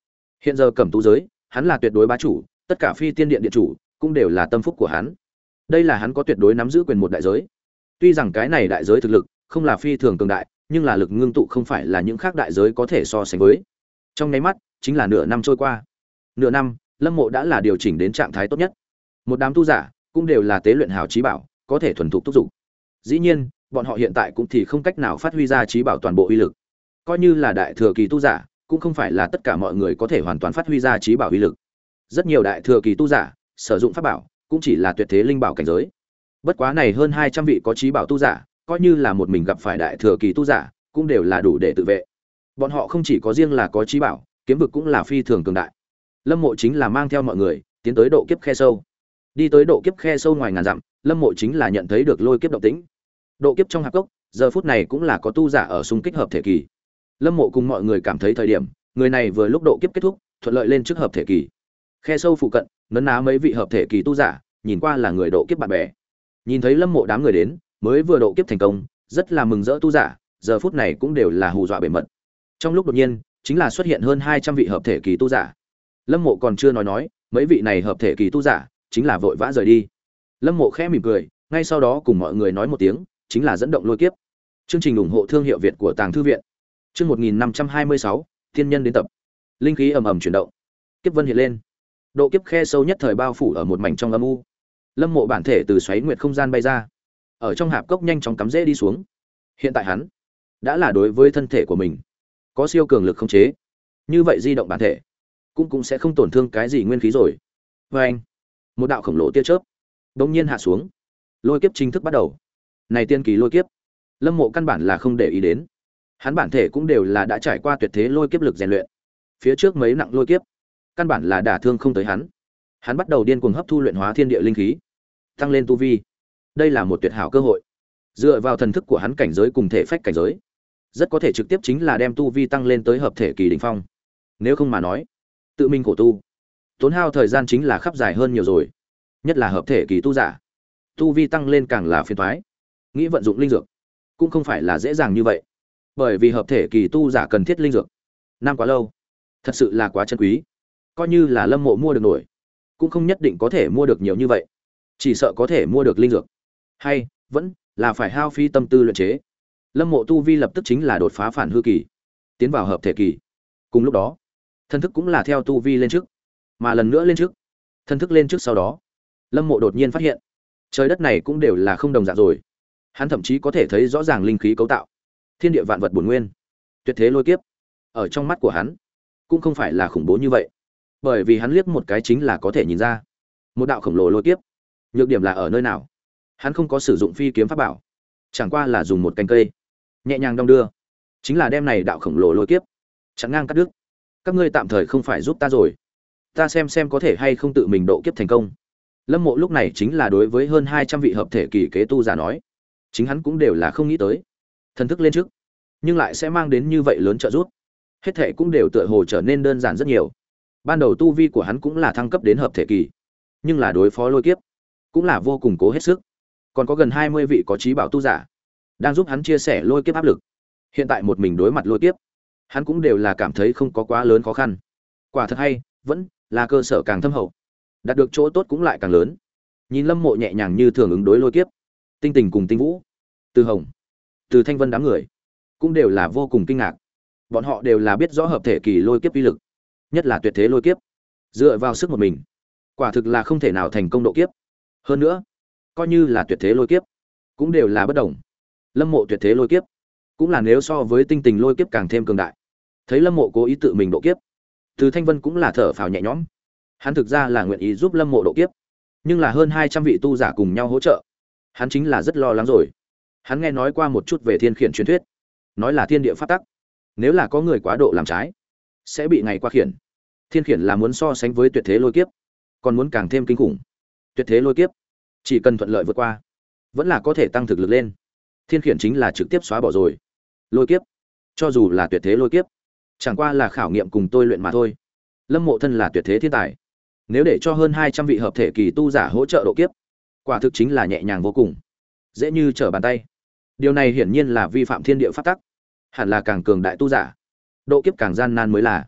Hiện giờ Cẩm Tú giới, hắn là tuyệt đối bá chủ, tất cả phi tiên điện điện chủ cũng đều là tâm phúc của hắn. Đây là hắn có tuyệt đối nắm giữ quyền một đại giới. Tuy rằng cái này đại giới thực lực không là phi thường cường đại, nhưng là lực ngưng tụ không phải là những khác đại giới có thể so sánh với. Trong nháy mắt, chính là nửa năm trôi qua. Nửa năm, Lâm Mộ đã là điều chỉnh đến trạng thái tốt nhất. Một đám tu giả cũng đều là tế luyện hào chí bảo, có thể thuần thục thúc dục. Dĩ nhiên, bọn họ hiện tại cũng thì không cách nào phát huy ra chí bảo toàn bộ uy lực. Coi như là đại thừa kỳ tu giả, cũng không phải là tất cả mọi người có thể hoàn toàn phát huy ra chí bảo uy lực. Rất nhiều đại thừa kỳ tu giả sử dụng pháp bảo, cũng chỉ là tuyệt thế linh bảo cảnh giới. Bất quá này hơn hai trăm vị có chí bảo tu giả, coi như là một mình gặp phải đại thừa kỳ tu giả, cũng đều là đủ để tự vệ. Bọn họ không chỉ có riêng là có chí bảo, kiếm vực cũng là phi thường cường đại. Lâm Mộ chính là mang theo mọi người tiến tới độ kiếp khe sâu. Đi tới độ kiếp khe sâu ngoài ngàn dặm, Lâm Mộ chính là nhận thấy được lôi kiếp động tĩnh. Độ kiếp trong hạp cốc, giờ phút này cũng là có tu giả ở xung kích hợp thể kỳ. Lâm Mộ cùng mọi người cảm thấy thời điểm, người này vừa lúc độ kiếp kết thúc, thuận lợi lên trước hợp thể kỳ. Khe sâu phụ cận, nấn ná mấy vị hợp thể kỳ tu giả, nhìn qua là người độ kiếp bạn bè. Nhìn thấy Lâm Mộ đám người đến, mới vừa độ kiếp thành công, rất là mừng rỡ tu giả, giờ phút này cũng đều là hù dọa bề mật. Trong lúc đột nhiên, chính là xuất hiện hơn hai trăm vị hợp thể kỳ tu giả. Lâm Mộ còn chưa nói nói, mấy vị này hợp thể kỳ tu giả chính là vội vã rời đi. Lâm Mộ khẽ mỉm cười, ngay sau đó cùng mọi người nói một tiếng, chính là dẫn động lôi kiếp. Chương trình ủng hộ thương hiệu Việt của Tàng Thư viện. Chương một nghìn năm trăm hai mươi sáu, thiên nhân đến tập. Linh khí ầm ầm chuyển động. Kiếp vân hiện lên. Độ kiếp khe sâu nhất thời bao phủ ở một mảnh trong âm u. Lâm Mộ bản thể từ xoáy nguyệt không gian bay ra, ở trong hạp cốc nhanh chóng cắm rễ đi xuống. Hiện tại hắn đã là đối với thân thể của mình có siêu cường lực khống chế, như vậy di động bản thể cũng cũng sẽ không tổn thương cái gì nguyên khí rồi. Và anh, một đạo khổng lồ tia chớp đột nhiên hạ xuống, lôi kiếp chính thức bắt đầu. Này tiên kỳ lôi kiếp, Lâm Mộ căn bản là không để ý đến. Hắn bản thể cũng đều là đã trải qua tuyệt thế lôi kiếp lực rèn luyện. Phía trước mấy nặng lôi kiếp, căn bản là đả thương không tới hắn. Hắn bắt đầu điên cuồng hấp thu luyện hóa thiên địa linh khí, tăng lên tu vi. Đây là một tuyệt hảo cơ hội. Dựa vào thần thức của hắn cảnh giới cùng thể phách cảnh giới, rất có thể trực tiếp chính là đem tu vi tăng lên tới hợp thể kỳ đỉnh phong. Nếu không mà nói, tự mình khổ tu, tốn hao thời gian chính là khắp dài hơn nhiều rồi. Nhất là hợp thể kỳ tu giả, tu vi tăng lên càng là phiền toái. Nghĩ vận dụng linh dược, cũng không phải là dễ dàng như vậy. Bởi vì hợp thể kỳ tu giả cần thiết linh dược, năm quá lâu, thật sự là quá chân quý. Coi như là Lâm Mộ mua được nổi, cũng không nhất định có thể mua được nhiều như vậy. Chỉ sợ có thể mua được linh dược, hay vẫn là phải hao phí tâm tư luyện chế. Lâm Mộ tu vi lập tức chính là đột phá phản hư kỳ, tiến vào hợp thể kỳ. Cùng lúc đó, thân thức cũng là theo tu vi lên trước, mà lần nữa lên trước. Thân thức lên trước sau đó, Lâm Mộ đột nhiên phát hiện, trời đất này cũng đều là không đồng dạng rồi. Hắn thậm chí có thể thấy rõ ràng linh khí cấu tạo, thiên địa vạn vật bổn nguyên, tuyệt thế lôi kiếp. Ở trong mắt của hắn, cũng không phải là khủng bố như vậy, bởi vì hắn liếc một cái chính là có thể nhìn ra, một đạo khổng lồ lôi kiếp. Nhược điểm là ở nơi nào? Hắn không có sử dụng phi kiếm pháp bảo, chẳng qua là dùng một cành cây nhẹ nhàng đong đưa, chính là đem này đạo khổng lồ lôi kiếp chặn ngang cắt đứt. Các ngươi tạm thời không phải giúp ta rồi, ta xem xem có thể hay không tự mình độ kiếp thành công. Lâm Mộ lúc này chính là đối với hơn hai trăm vị hợp thể kỳ kế tu giả nói, chính hắn cũng đều là không nghĩ tới, thần thức lên trước, nhưng lại sẽ mang đến như vậy lớn trợ giúp. Hết thể cũng đều tựa hồ trở nên đơn giản rất nhiều. Ban đầu tu vi của hắn cũng là thăng cấp đến hợp thể kỳ, nhưng là đối phó lôi kiếp cũng là vô cùng cố hết sức. Còn có gần hai mươi vị có chí bảo tu giả đang giúp hắn chia sẻ lôi kiếp áp lực. Hiện tại một mình đối mặt lôi kiếp, hắn cũng đều là cảm thấy không có quá lớn khó khăn. Quả thật hay, vẫn là cơ sở càng thâm hậu, đạt được chỗ tốt cũng lại càng lớn. Nhìn Lâm Mộ nhẹ nhàng như thường ứng đối lôi kiếp, Tinh Tình cùng Tinh Vũ, Từ Hồng, Từ Thanh Vân đám người cũng đều là vô cùng kinh ngạc. Bọn họ đều là biết rõ hợp thể kỳ lôi kiếp uy lực, nhất là tuyệt thế lôi kiếp, dựa vào sức một mình, quả thực là không thể nào thành công độ kiếp. Hơn nữa, coi như là tuyệt thế lôi kiếp, cũng đều là bất đồng. Lâm Mộ tuyệt thế lôi kiếp, cũng là nếu so với Tinh Tình lôi kiếp càng thêm cường đại. Thấy Lâm Mộ cố ý tự mình độ kiếp, Từ Thanh Vân cũng là thở phào nhẹ nhõm. Hắn thực ra là nguyện ý giúp Lâm Mộ độ kiếp, nhưng là hơn hai trăm vị tu giả cùng nhau hỗ trợ, hắn chính là rất lo lắng rồi. Hắn nghe nói qua một chút về thiên khiển truyền thuyết, nói là thiên địa pháp tắc, nếu là có người quá độ làm trái, sẽ bị ngày qua khiển. Thiên khiển là muốn so sánh với tuyệt thế lôi kiếp, còn muốn càng thêm kinh khủng. Tuyệt thế lôi kiếp, chỉ cần thuận lợi vượt qua, vẫn là có thể tăng thực lực lên. Thiên khiển chính là trực tiếp xóa bỏ rồi. Lôi kiếp, cho dù là tuyệt thế lôi kiếp, chẳng qua là khảo nghiệm cùng tôi luyện mà thôi. Lâm Mộ thân là tuyệt thế thiên tài, nếu để cho hơn hai trăm vị hợp thể kỳ tu giả hỗ trợ độ kiếp, quả thực chính là nhẹ nhàng vô cùng, dễ như trở bàn tay. Điều này hiển nhiên là vi phạm thiên địa pháp tắc, hẳn là càng cường đại tu giả độ kiếp càng gian nan mới là.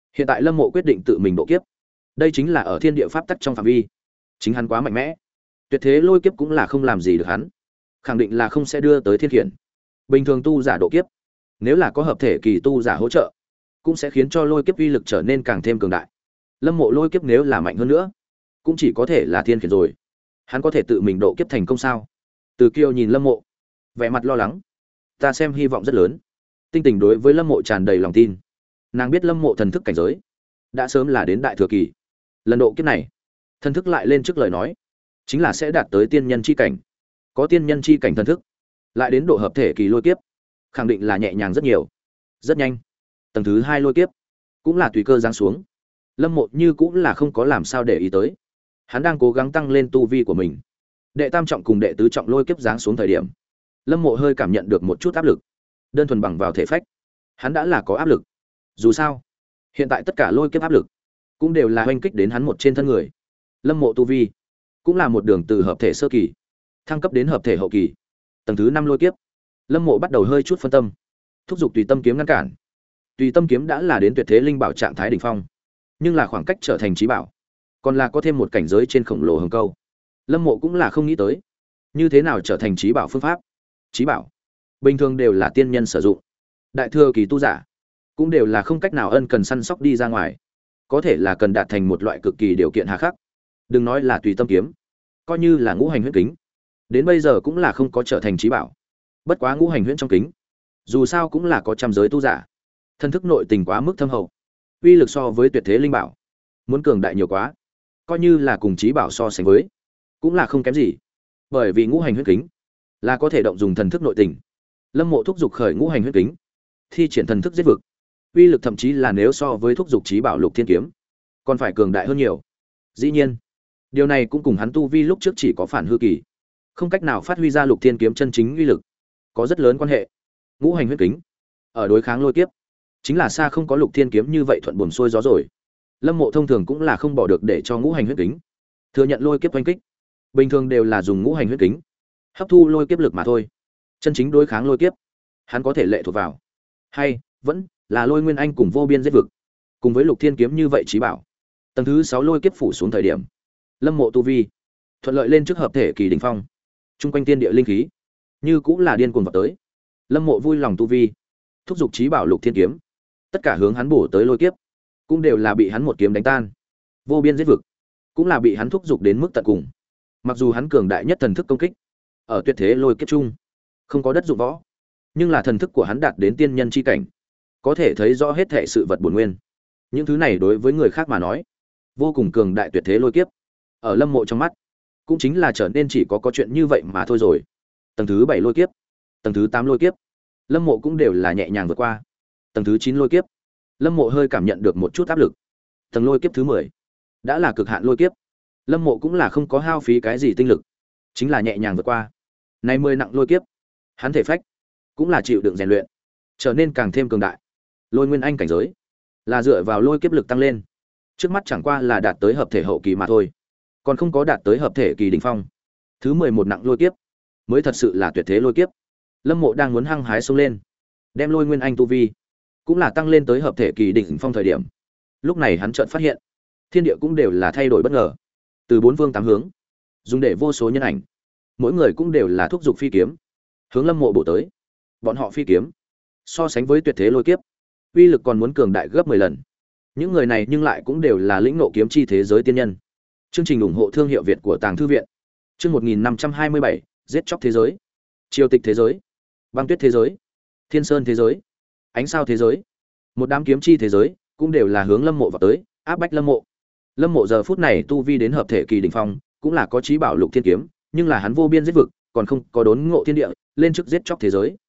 Hiện tại Lâm Mộ quyết định tự mình độ kiếp. Đây chính là ở thiên địa pháp tắc trong phạm vi. Chính hắn quá mạnh mẽ, tuyệt thế lôi kiếp cũng là không làm gì được hắn, khẳng định là không sẽ đưa tới thiên khiển. Bình thường tu giả độ kiếp, nếu là có hợp thể kỳ tu giả hỗ trợ, cũng sẽ khiến cho lôi kiếp uy lực trở nên càng thêm cường đại. Lâm Mộ lôi kiếp nếu là mạnh hơn nữa, cũng chỉ có thể là thiên khiển rồi. Hắn có thể tự mình độ kiếp thành công sao? Từ Kiêu nhìn Lâm Mộ, vẻ mặt lo lắng. Ta xem hy vọng rất lớn. Tinh Tình đối với Lâm Mộ tràn đầy lòng tin. Nàng biết Lâm Mộ thần thức cảnh giới đã sớm là đến đại thừa kỳ. Lần độ kiếp này, thần thức lại lên trước lời nói, chính là sẽ đạt tới tiên nhân chi cảnh. Có tiên nhân chi cảnh thần thức, lại đến độ hợp thể kỳ lôi kiếp, khẳng định là nhẹ nhàng rất nhiều. Rất nhanh, tầng thứ hai lôi kiếp cũng là tùy cơ giáng xuống. Lâm Mộ như cũng là không có làm sao để ý tới. Hắn đang cố gắng tăng lên tu vi của mình. Đệ tam trọng cùng đệ tứ trọng lôi kiếp giáng xuống thời điểm, Lâm Mộ hơi cảm nhận được một chút áp lực. Đơn thuần bằng vào thể phách, hắn đã là có áp lực. Dù sao, hiện tại tất cả lôi kiếp áp lực cũng đều là hoành kích đến hắn một trên thân người. Lâm Mộ tu vi cũng là một đường từ hợp thể sơ kỳ thăng cấp đến hợp thể hậu kỳ. Tầng thứ năm lôi kiếp, Lâm Mộ bắt đầu hơi chút phân tâm, thúc giục Tùy Tâm kiếm ngăn cản. Tùy Tâm kiếm đã là đến tuyệt thế linh bảo trạng thái đỉnh phong, nhưng là khoảng cách trở thành chí bảo, còn là có thêm một cảnh giới trên khổng lồ hừng câu. Lâm Mộ cũng là không nghĩ tới, như thế nào trở thành chí bảo phương pháp. Chí bảo bình thường đều là tiên nhân sử dụng, đại thừa kỳ tu giả cũng đều là không cách nào ân cần săn sóc đi ra ngoài, có thể là cần đạt thành một loại cực kỳ điều kiện hà khắc. Đừng nói là Tùy Tâm kiếm, coi như là Ngũ Hành Huyễn Kính, đến bây giờ cũng là không có trở thành chí bảo. Bất quá Ngũ Hành Huyễn trong kính, dù sao cũng là có trăm giới tu giả, thân thức nội tình quá mức thâm hậu, uy lực so với tuyệt thế linh bảo muốn cường đại nhiều quá, coi như là cùng chí bảo so sánh với, cũng là không kém gì. Bởi vì Ngũ Hành Huyễn Kính là có thể động dùng thần thức nội tình. Lâm Mộ thúc giục khởi Ngũ Hành Huyễn Kính, thi triển thần thức giết vực, uy lực thậm chí là nếu so với thúc giục chí bảo Lục Thiên kiếm còn phải cường đại hơn nhiều. Dĩ nhiên, điều này cũng cùng hắn tu vi lúc trước chỉ có phản hư kỳ, không cách nào phát huy ra Lục Thiên kiếm chân chính uy lực, có rất lớn quan hệ. Ngũ Hành Huyễn Kính ở đối kháng lôi kiếp, chính là xa không có Lục Thiên kiếm như vậy thuận buồm xuôi gió rồi. Lâm Mộ thông thường cũng là không bỏ được để cho Ngũ Hành Huyễn Kính thừa nhận lôi kiếp oanh kích, bình thường đều là dùng Ngũ Hành Huyễn Kính hấp thu lôi kiếp lực mà thôi. Chân chính đối kháng lôi kiếp, hắn có thể lệ thuộc vào, hay vẫn là Lôi Nguyên Anh cùng Vô Biên giết vực, cùng với Lục Thiên kiếm như vậy chí bảo. Tầng thứ sáu lôi kiếp phủ xuống thời điểm, Lâm Mộ tu vi thuận lợi lên trước hợp thể kỳ đỉnh phong. Trung quanh tiên địa linh khí như cũng là điên cuồng vào tới. Lâm Mộ vui lòng tu vi, thúc giục chí bảo Lục Thiên kiếm, tất cả hướng hắn bổ tới lôi kiếp cũng đều là bị hắn một kiếm đánh tan. Vô Biên giết vực cũng là bị hắn thúc giục đến mức tận cùng. Mặc dù hắn cường đại nhất thần thức công kích, ở tuyệt thế lôi kiếp chung không có đất dụng võ, nhưng là thần thức của hắn đạt đến tiên nhân chi cảnh, có thể thấy rõ hết thảy sự vật bổn nguyên. Những thứ này đối với người khác mà nói, vô cùng cường đại tuyệt thế lôi kiếp, ở Lâm Mộ trong mắt, cũng chính là trở nên chỉ có có chuyện như vậy mà thôi rồi. Tầng thứ bảy lôi kiếp, tầng thứ tám lôi kiếp, Lâm Mộ cũng đều là nhẹ nhàng vượt qua. Tầng thứ chín lôi kiếp, Lâm Mộ hơi cảm nhận được một chút áp lực. Tầng lôi kiếp thứ mười, đã là cực hạn lôi kiếp. Lâm Mộ cũng là không có hao phí cái gì tinh lực, chính là nhẹ nhàng vượt qua. Nay mười nặng lôi kiếp, hắn thể phách cũng là chịu đựng rèn luyện, trở nên càng thêm cường đại. Lôi Nguyên Anh cảnh giới là dựa vào lôi kiếp lực tăng lên, trước mắt chẳng qua là đạt tới hợp thể hậu kỳ mà thôi, còn không có đạt tới hợp thể kỳ đỉnh phong. Thứ mười một nặng lôi kiếp mới thật sự là tuyệt thế lôi kiếp. Lâm Mộ đang muốn hăng hái xông lên, đem Lôi Nguyên Anh tu vi cũng là tăng lên tới hợp thể kỳ đỉnh phong thời điểm, lúc này hắn chợt phát hiện, thiên địa cũng đều là thay đổi bất ngờ. Từ bốn phương tám hướng, dùng để vô số nhân ảnh, mỗi người cũng đều là thúc giục phi kiếm, hướng Lâm Mộ bổ tới. Bọn họ phi kiếm, so sánh với tuyệt thế lôi kiếp, uy lực còn muốn cường đại gấp mười lần. Những người này nhưng lại cũng đều là lĩnh ngộ kiếm chi thế giới tiên nhân. Chương trình ủng hộ thương hiệu Việt của Tàng Thư viện. Chương một nghìn năm trăm hai mươi bảy, giết chóc thế giới, triều tịch thế giới, băng tuyết thế giới, thiên sơn thế giới, ánh sao thế giới. Một đám kiếm chi thế giới cũng đều là hướng Lâm Mộ vào tới, áp bách Lâm Mộ. Lâm Mộ giờ phút này tu vi đến hợp thể kỳ đỉnh phong, cũng là có chí bảo Lục Thiên kiếm, nhưng là hắn vô biên giết vực, còn không có đốn ngộ thiên địa, lên trước giết chóc thế giới.